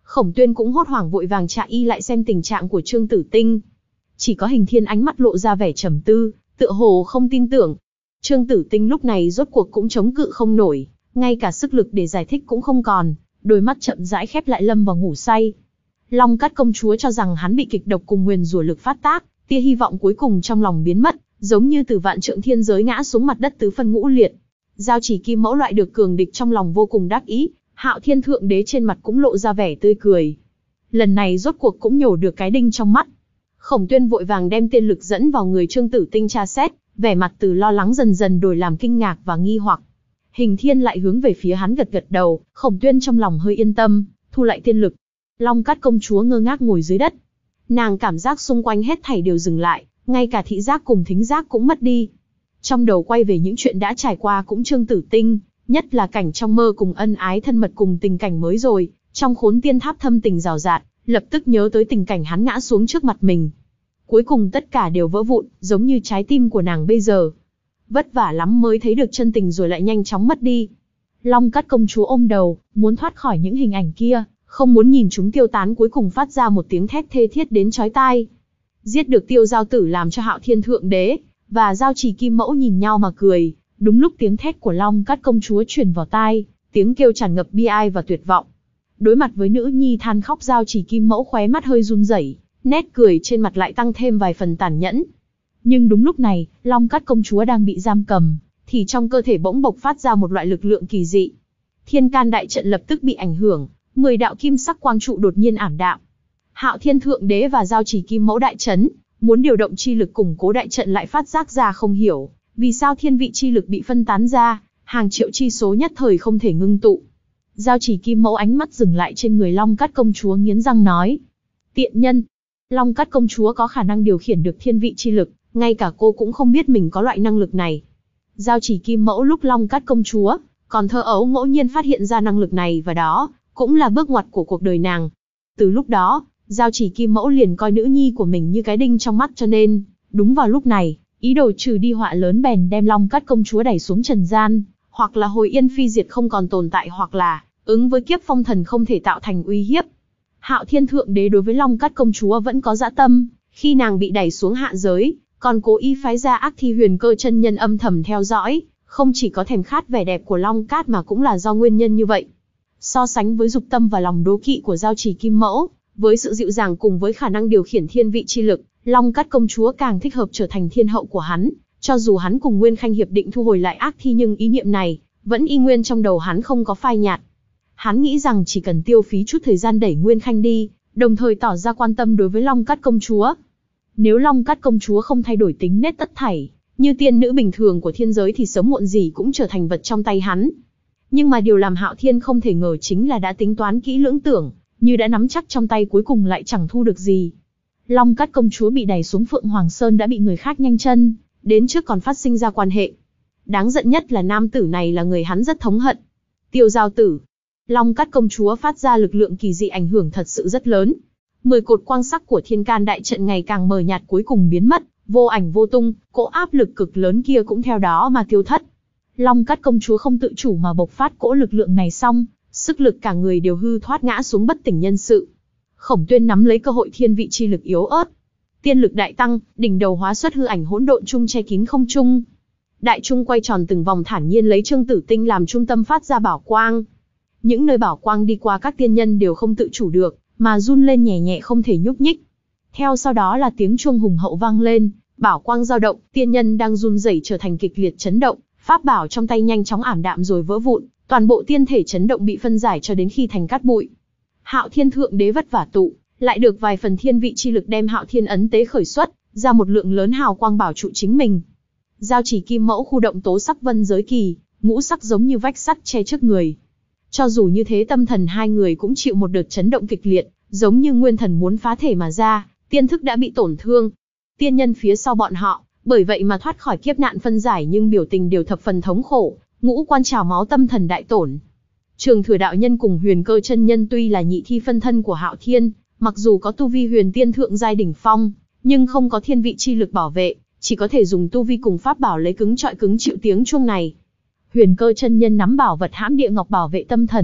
Khổng Tuyên cũng hốt hoảng vội vàng chạy y lại xem tình trạng của Trương Tử Tinh. Chỉ có Hình Thiên ánh mắt lộ ra vẻ trầm tư, tựa hồ không tin tưởng. Trương Tử Tinh lúc này rốt cuộc cũng chống cự không nổi, ngay cả sức lực để giải thích cũng không còn, đôi mắt chậm rãi khép lại lâm vào ngủ say. Long Cát công chúa cho rằng hắn bị kịch độc cùng nguyền rủa lực phát tác, tia hy vọng cuối cùng trong lòng biến mất, giống như từ vạn trượng thiên giới ngã xuống mặt đất tứ phân ngũ liệt. Giao Chỉ Kim Mẫu loại được cường địch trong lòng vô cùng đắc ý, Hạo Thiên Thượng Đế trên mặt cũng lộ ra vẻ tươi cười. Lần này rốt cuộc cũng nhổ được cái đinh trong mắt. Khổng Tuyên vội vàng đem tiên lực dẫn vào người Trương Tử Tinh tra xét, vẻ mặt từ lo lắng dần dần đổi làm kinh ngạc và nghi hoặc. Hình Thiên lại hướng về phía hắn gật gật đầu, Khổng Tuyên trong lòng hơi yên tâm, thu lại tiên lực. Long Cát công chúa ngơ ngác ngồi dưới đất. Nàng cảm giác xung quanh hết thảy đều dừng lại, ngay cả thị giác cùng thính giác cũng mất đi. Trong đầu quay về những chuyện đã trải qua cũng Trương Tử Tinh, nhất là cảnh trong mơ cùng ân ái thân mật cùng tình cảnh mới rồi, trong Khốn Tiên Tháp thâm tình rào rạt, lập tức nhớ tới tình cảnh hắn ngã xuống trước mặt mình. Cuối cùng tất cả đều vỡ vụn, giống như trái tim của nàng bây giờ. Vất vả lắm mới thấy được chân tình rồi lại nhanh chóng mất đi. Long Cát công chúa ôm đầu, muốn thoát khỏi những hình ảnh kia, không muốn nhìn chúng tiêu tán, cuối cùng phát ra một tiếng thét thê thiết đến chói tai. Giết được Tiêu Giao Tử làm cho Hạo Thiên Thượng Đế và Giao Chỉ Kim Mẫu nhìn nhau mà cười. Đúng lúc tiếng thét của Long Cát công chúa truyền vào tai, tiếng kêu tràn ngập bi ai và tuyệt vọng. Đối mặt với nữ nhi than khóc, Giao Chỉ Kim Mẫu khóe mắt hơi run rẩy, nét cười trên mặt lại tăng thêm vài phần tàn nhẫn. Nhưng đúng lúc này, Long Cát công chúa đang bị giam cầm, thì trong cơ thể bỗng bộc phát ra một loại lực lượng kỳ dị. Thiên can đại trận lập tức bị ảnh hưởng, mười đạo kim sắc quang trụ đột nhiên ảm đạm. Hạo Thiên Thượng Đế và Giao Chỉ Kim Mẫu đại chấn, muốn điều động chi lực củng cố đại trận lại phát giác ra không hiểu, vì sao thiên vị chi lực bị phân tán ra, hàng triệu chi số nhất thời không thể ngưng tụ. Giao Chỉ Kim Mẫu ánh mắt dừng lại trên người Long Cát công chúa, nghiến răng nói: tiện nhân. Long Cát công chúa có khả năng điều khiển được thiên vị chi lực, ngay cả cô cũng không biết mình có loại năng lực này. Giao Chỉ Kim Mẫu lúc Long Cát công chúa còn thơ ấu ngẫu nhiên phát hiện ra năng lực này, và đó cũng là bước ngoặt của cuộc đời nàng. Từ lúc đó, Giao Chỉ Kim Mẫu liền coi nữ nhi của mình như cái đinh trong mắt, cho nên đúng vào lúc này, ý đồ trừ đi họa lớn bèn đem Long Cát công chúa đẩy xuống trần gian, hoặc là hồi yên phi diệt không còn tồn tại, hoặc là ứng với kiếp phong thần không thể tạo thành uy hiếp. Hạo Thiên Thượng Đế đối với Long Cát công chúa vẫn có dã tâm, khi nàng bị đẩy xuống hạ giới, còn cố ý phái ra ác thi Huyền Cơ chân nhân âm thầm theo dõi, không chỉ có thèm khát vẻ đẹp của Long Cát mà cũng là do nguyên nhân như vậy. So sánh với dục tâm và lòng đố kỵ của Giao Chỉ Kim Mẫu, với sự dịu dàng cùng với khả năng điều khiển thiên vị chi lực, Long Cát công chúa càng thích hợp trở thành thiên hậu của hắn. Cho dù hắn cùng Nguyên Khanh hiệp định thu hồi lại ác thi, nhưng ý niệm này vẫn y nguyên trong đầu hắn, không có phai nhạt. Hắn nghĩ rằng chỉ cần tiêu phí chút thời gian đẩy Nguyên Khanh đi, đồng thời tỏ ra quan tâm đối với Long Cát công chúa. Nếu Long Cát công chúa không thay đổi tính nết tất thảy, như tiên nữ bình thường của thiên giới, thì sớm muộn gì cũng trở thành vật trong tay hắn. Nhưng mà điều làm Hạo Thiên không thể ngờ chính là đã tính toán kỹ lưỡng, tưởng như đã nắm chắc trong tay, cuối cùng lại chẳng thu được gì. Long Cát công chúa bị đẩy xuống Phượng Hoàng Sơn đã bị người khác nhanh chân, đến trước còn phát sinh ra quan hệ. Đáng giận nhất là nam tử này là người hắn rất thống hận. Tiêu Giao Tử. Long Cát công chúa phát ra lực lượng kỳ dị ảnh hưởng thật sự rất lớn. Mười cột quang sắc của thiên can đại trận ngày càng mờ nhạt, cuối cùng biến mất, vô ảnh vô tung, cỗ áp lực cực lớn kia cũng theo đó mà tiêu thất. Long Cát công chúa không tự chủ mà bộc phát cỗ lực lượng này xong, sức lực cả người đều hư thoát, ngã xuống bất tỉnh nhân sự. Khổng Tuyên nắm lấy cơ hội thiên vị chi lực yếu ớt, tiên lực đại tăng, đỉnh đầu hóa xuất hư ảnh hỗn độn trung che kín không trung. Đại trung quay tròn từng vòng, thản nhiên lấy Trương Tử Tinh làm trung tâm phát ra bảo quang. Những nơi bảo quang đi qua, các tiên nhân đều không tự chủ được mà run lên nhẹ nhẹ, không thể nhúc nhích. Theo sau đó là tiếng chuông hùng hậu vang lên, bảo quang dao động, tiên nhân đang run rẩy trở thành kịch liệt chấn động, pháp bảo trong tay nhanh chóng ảm đạm rồi vỡ vụn, toàn bộ tiên thể chấn động bị phân giải cho đến khi thành cát bụi. Hạo Thiên Thượng Đế vất vả tụ lại được vài phần thiên vị chi lực, đem Hạo Thiên ấn tế khởi xuất ra một lượng lớn hào quang bảo trụ chính mình. Giao Chỉ Kim Mẫu khu động tố sắc vân giới kỳ, ngũ sắc giống như vách sắt che trước người. Cho dù như thế, tâm thần hai người cũng chịu một đợt chấn động kịch liệt, giống như nguyên thần muốn phá thể mà ra, tiên thức đã bị tổn thương. Tiên nhân phía sau bọn họ, bởi vậy mà thoát khỏi kiếp nạn phân giải, nhưng biểu tình đều thập phần thống khổ, ngũ quan trào máu, tâm thần đại tổn. Trường Thừa đạo nhân cùng Huyền Cơ chân nhân tuy là nhị thi phân thân của Hạo Thiên, mặc dù có tu vi huyền tiên thượng giai đỉnh phong, nhưng không có thiên vị chi lực bảo vệ, chỉ có thể dùng tu vi cùng pháp bảo lấy cứng trọi cứng chịu tiếng chuông này. Huyền Cơ chân nhân nắm bảo vật hãm địa ngọc bảo vệ tâm thần,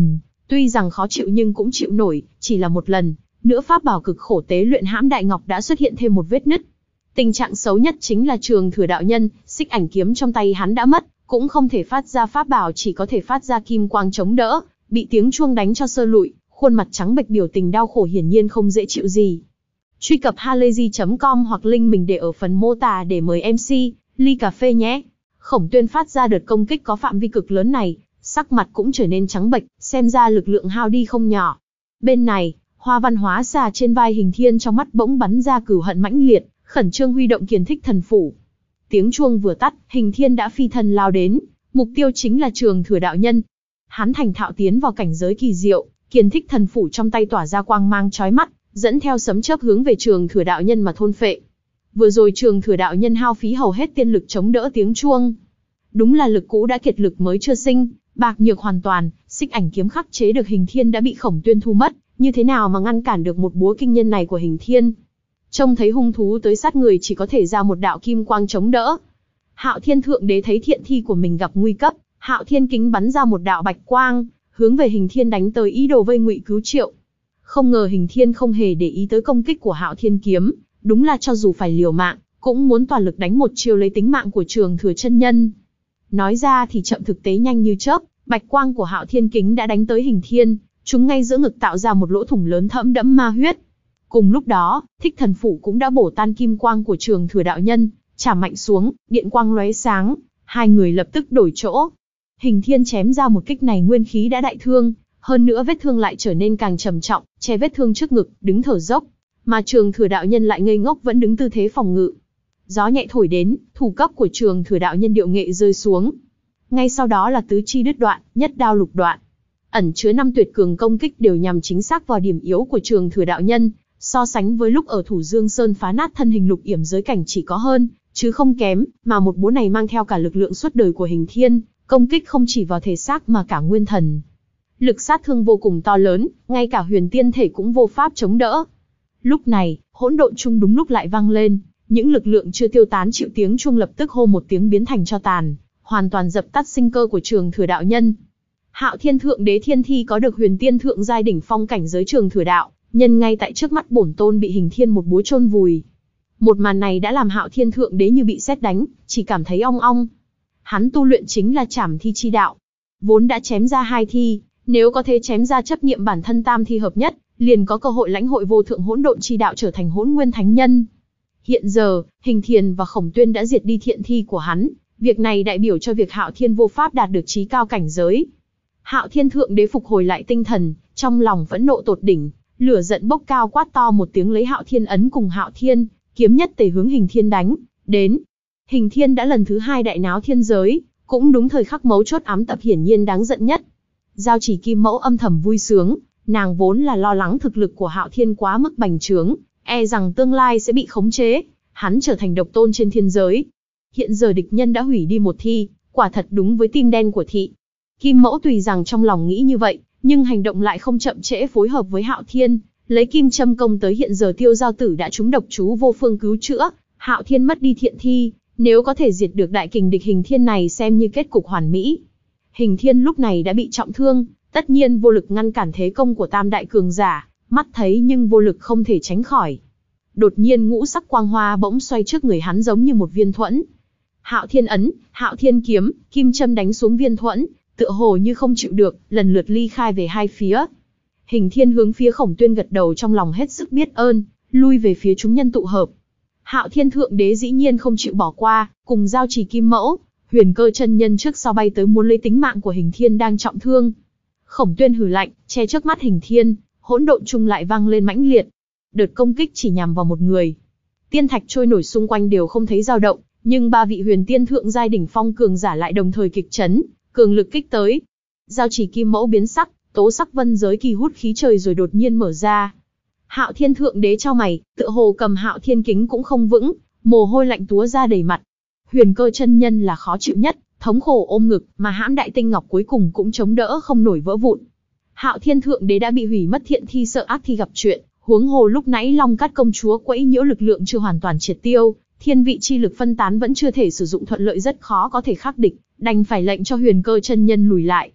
Tuy rằng khó chịu nhưng cũng chịu nổi, chỉ là một lần, nữa pháp bảo cực khổ tế luyện hãm đại ngọc đã xuất hiện thêm một vết nứt. Tình trạng xấu nhất chính là Trường Thừa đạo nhân, xích ảnh kiếm trong tay hắn đã mất, cũng không thể phát ra pháp bảo, chỉ có thể phát ra kim quang chống đỡ, bị tiếng chuông đánh cho sơ lụi, khuôn mặt trắng bệch biểu tình đau khổ hiển nhiên không dễ chịu gì. Truy cập halayzi chấm com hoặc link mình để ở phần mô tả để mời em xê, ly cà phê nhé. Khổng Tuyên phát ra đợt công kích có phạm vi cực lớn này, sắc mặt cũng trở nên trắng bệch, xem ra lực lượng hao đi không nhỏ. Bên này, Hoa Văn hóa xà trên vai Hình Thiên trong mắt bỗng bắn ra cừu hận mãnh liệt, khẩn trương huy động Kiền Thích Thần Phủ. Tiếng chuông vừa tắt, Hình Thiên đã phi thân lao đến, mục tiêu chính là Trường Thừa đạo nhân. Hắn thành thạo tiến vào cảnh giới kỳ diệu, Kiền Thích Thần Phủ trong tay tỏa ra quang mang chói mắt, dẫn theo sấm chớp hướng về Trường Thừa đạo nhân mà thôn phệ. Vừa rồi Trường Thừa đạo nhân hao phí hầu hết tiên lực chống đỡ tiếng chuông. Đúng là lực cũ đã kiệt lực mới chưa sinh, bạc nhược hoàn toàn, xích ảnh kiếm khắc chế được Hình Thiên đã bị Khổng Tuyên thu mất, như thế nào mà ngăn cản được một búa kinh nhân này của Hình Thiên? Trông thấy hung thú tới sát người chỉ có thể ra một đạo kim quang chống đỡ. Hạo Thiên Thượng Đế thấy thiện thi của mình gặp nguy cấp, Hạo Thiên kính bắn ra một đạo bạch quang, hướng về Hình Thiên đánh tới ý đồ vây ngụy cứu triệu. Không ngờ Hình Thiên không hề để ý tới công kích của Hạo Thiên kiếm, đúng là cho dù phải liều mạng, cũng muốn toàn lực đánh một chiêu lấy tính mạng của Trường Thừa chân nhân. Nói ra thì chậm thực tế nhanh như chớp, bạch quang của Hạo Thiên kính đã đánh tới Hình Thiên, chúng ngay giữa ngực tạo ra một lỗ thủng lớn thẫm đẫm ma huyết. Cùng lúc đó, Thích Thần Phủ cũng đã bổ tan kim quang của Trường Thừa đạo nhân, chạm mạnh xuống, điện quang lóe sáng, hai người lập tức đổi chỗ. Hình Thiên chém ra một kích này nguyên khí đã đại thương, hơn nữa vết thương lại trở nên càng trầm trọng, che vết thương trước ngực, đứng thở dốc, mà Trường Thừa đạo nhân lại ngây ngốc vẫn đứng tư thế phòng ngự. Gió nhẹ thổi đến, thủ cấp của Trường Thừa đạo nhân điệu nghệ rơi xuống. Ngay sau đó là tứ chi đứt đoạn, nhất đao lục đoạn. Ẩn chứa năm tuyệt cường công kích đều nhằm chính xác vào điểm yếu của Trường Thừa đạo nhân, so sánh với lúc ở Thủ Dương Sơn phá nát thân hình lục yểm giới cảnh chỉ có hơn, chứ không kém, mà một búa này mang theo cả lực lượng suốt đời của Hình Thiên, công kích không chỉ vào thể xác mà cả nguyên thần. Lực sát thương vô cùng to lớn, ngay cả huyền tiên thể cũng vô pháp chống đỡ. Lúc này, hỗn độn chung đúng lúc lại vang lên, những lực lượng chưa tiêu tán chịu tiếng chuông lập tức hô một tiếng biến thành tro tàn, hoàn toàn dập tắt sinh cơ của Trường Thừa đạo nhân. Hạo Thiên Thượng Đế thiên thi có được huyền tiên thượng giai đỉnh phong cảnh giới Trường Thừa đạo nhân ngay tại trước mắt bổn tôn bị Hình Thiên một búa chôn vùi. Một màn này đã làm Hạo Thiên Thượng Đế như bị sét đánh, chỉ cảm thấy ong ong. Hắn tu luyện chính là Trảm Thi chi đạo, vốn đã chém ra hai thi, nếu có thể chém ra chấp niệm bản thân tam thi hợp nhất, liền có cơ hội lãnh hội vô thượng hỗn độn chi đạo trở thành hỗn nguyên thánh nhân. Hiện giờ, Hình Thiên và Khổng Tuyên đã diệt đi thiện thi của hắn, việc này đại biểu cho việc Hạo Thiên vô pháp đạt được chí cao cảnh giới. Hạo Thiên Thượng Đế phục hồi lại tinh thần, trong lòng phẫn nộ tột đỉnh, lửa giận bốc cao quát to một tiếng lấy Hạo Thiên ấn cùng Hạo Thiên kiếm nhất tề hướng Hình Thiên đánh đến. Hình Thiên đã lần thứ hai đại náo thiên giới, cũng đúng thời khắc mấu chốt ám tập hiển nhiên đáng giận nhất. Giao Chỉ Kim Mẫu âm thầm vui sướng, nàng vốn là lo lắng thực lực của Hạo Thiên quá mức bành trướng, e rằng tương lai sẽ bị khống chế, hắn trở thành độc tôn trên thiên giới. Hiện giờ địch nhân đã hủy đi một thi, quả thật đúng với tim đen của thị. Kim Mẫu tùy rằng trong lòng nghĩ như vậy, nhưng hành động lại không chậm trễ phối hợp với Hạo Thiên, lấy kim châm công tới. Hiện giờ Tiêu Giao Tử đã trúng độc chú vô phương cứu chữa, Hạo Thiên mất đi thiện thi, nếu có thể diệt được đại kình địch Hình Thiên này xem như kết cục hoàn mỹ. Hình Thiên lúc này đã bị trọng thương, tất nhiên vô lực ngăn cản thế công của tam đại cường giả, mắt thấy nhưng vô lực không thể tránh khỏi. Đột nhiên ngũ sắc quang hoa bỗng xoay trước người hắn giống như một viên thuẫn. Hạo Thiên ấn, Hạo Thiên kiếm, kim châm đánh xuống viên thuẫn, tựa hồ như không chịu được, lần lượt ly khai về hai phía. Hình Thiên hướng phía Khổng Tuyên gật đầu trong lòng hết sức biết ơn, lui về phía chúng nhân tụ hợp. Hạo Thiên Thượng Đế dĩ nhiên không chịu bỏ qua, cùng Giao Chỉ Kim Mẫu, Huyền Cơ chân nhân trước sau bay tới muốn lấy tính mạng của Hình Thiên đang trọng thương. Khổng Tuyên hừ lạnh, che trước mắt Hình Thiên, hỗn độn chung lại vang lên mãnh liệt. Đợt công kích chỉ nhằm vào một người. Tiên thạch trôi nổi xung quanh đều không thấy dao động, nhưng ba vị huyền tiên thượng giai đỉnh phong cường giả lại đồng thời kịch chấn, cường lực kích tới. Giao Chỉ Kim Mẫu biến sắc, tố sắc vân giới kỳ hút khí trời rồi đột nhiên mở ra. Hạo Thiên Thượng Đế chau mày, tựa hồ cầm Hạo Thiên kính cũng không vững, mồ hôi lạnh túa ra đầy mặt. Huyền Cơ chân nhân là khó chịu nhất, thống khổ ôm ngực, mà hãm đại tinh ngọc cuối cùng cũng chống đỡ không nổi vỡ vụn. Hạo Thiên Thượng Đế đã bị hủy mất thiện thi, sợ ác thi gặp chuyện, huống hồ lúc nãy Long Cát công chúa quấy nhiễu lực lượng chưa hoàn toàn triệt tiêu, thiên vị chi lực phân tán vẫn chưa thể sử dụng thuận lợi, rất khó có thể khắc địch, đành phải lệnh cho Huyền Cơ chân nhân lùi lại.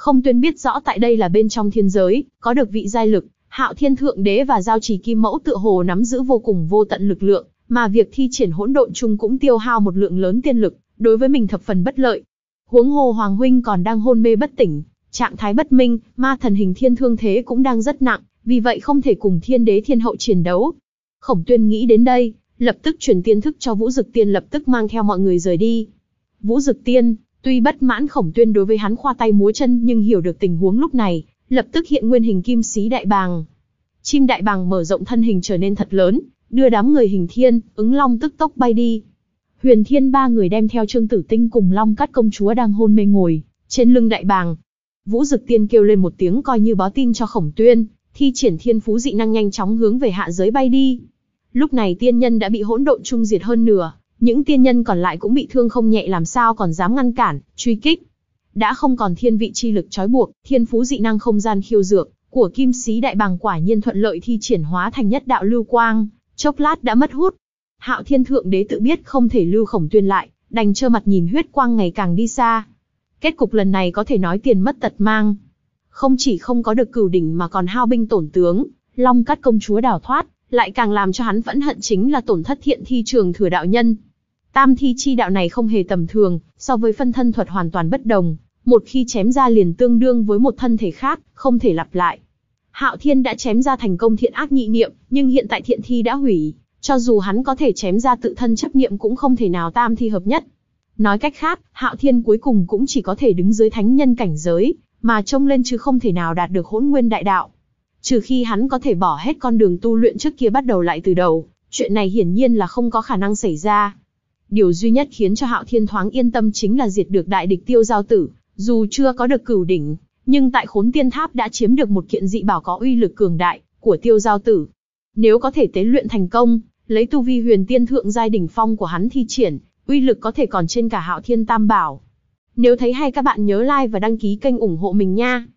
Không Tuyên biết rõ tại đây là bên trong thiên giới, có được vị giai lực, Hạo Thiên Thượng Đế và Giao Trì Kim Mẫu tựa hồ nắm giữ vô cùng vô tận lực lượng, mà việc thi triển hỗn độn chung cũng tiêu hao một lượng lớn tiên lực, đối với mình thập phần bất lợi. Huống hồ Hoàng huynh còn đang hôn mê bất tỉnh, trạng thái bất minh, ma thần Hình Thiên thương thế cũng đang rất nặng, vì vậy không thể cùng Thiên Đế Thiên Hậu chiến đấu. Khổng Tuyên nghĩ đến đây, lập tức truyền tiên thức cho Vũ Dực Tiên lập tức mang theo mọi người rời đi. Vũ Dực Tiên, tuy bất mãn Khổng Tuyên đối với hắn khoa tay múa chân nhưng hiểu được tình huống lúc này, lập tức hiện nguyên hình kim xí đại bàng. Chim đại bàng mở rộng thân hình trở nên thật lớn, đưa đám người Hình Thiên, Ứng Long tức tốc bay đi. Huyền Thiên ba người đem theo Trương Tử Tinh cùng Long Cát công chúa đang hôn mê ngồi trên lưng đại bàng. Vũ Dực Tiên kêu lên một tiếng coi như báo tin cho Khổng Tuyên, thi triển thiên phú dị năng nhanh chóng hướng về hạ giới bay đi. Lúc này tiên nhân đã bị hỗn độn chung diệt hơn nửa, những tiên nhân còn lại cũng bị thương không nhẹ, làm sao còn dám ngăn cản, truy kích. Đã không còn thiên vị chi lực trói buộc, thiên phú dị năng không gian khiêu dược của kim xí đại bàng quả nhiên thuận lợi thi triển hóa thành nhất đạo lưu quang, chốc lát đã mất hút. Hạo Thiên Thượng Đế tự biết không thể lưu Khổng Tuyên lại, đành trơ mặt nhìn huyết quang ngày càng đi xa. Kết cục lần này có thể nói tiền mất tật mang. Không chỉ không có được cửu đỉnh mà còn hao binh tổn tướng, Long Cát công chúa đào thoát, lại càng làm cho hắn phẫn hận chính là tổn thất Thiện Thi Trường Thừa đạo nhân. Tam thi chi đạo này không hề tầm thường, so với phân thân thuật hoàn toàn bất đồng, một khi chém ra liền tương đương với một thân thể khác, không thể lặp lại. Hạo Thiên đã chém ra thành công thiện ác nhị niệm, nhưng hiện tại thiện thi đã hủy, cho dù hắn có thể chém ra tự thân chấp niệm cũng không thể nào tam thi hợp nhất. Nói cách khác, Hạo Thiên cuối cùng cũng chỉ có thể đứng dưới thánh nhân cảnh giới, mà trông lên chứ không thể nào đạt được hỗn nguyên đại đạo. Trừ khi hắn có thể bỏ hết con đường tu luyện trước kia bắt đầu lại từ đầu, chuyện này hiển nhiên là không có khả năng xảy ra. Điều duy nhất khiến cho Hạo Thiên thoáng yên tâm chính là diệt được đại địch Tiêu Giao Tử, dù chưa có được cửu đỉnh, nhưng tại Khốn Tiên Tháp đã chiếm được một kiện dị bảo có uy lực cường đại của Tiêu Giao Tử. Nếu có thể tế luyện thành công, lấy tu vi huyền tiên thượng giai đỉnh phong của hắn thi triển, uy lực có thể còn trên cả Hạo Thiên Tam Bảo. Nếu thấy hay các bạn nhớ like và đăng ký kênh ủng hộ mình nha.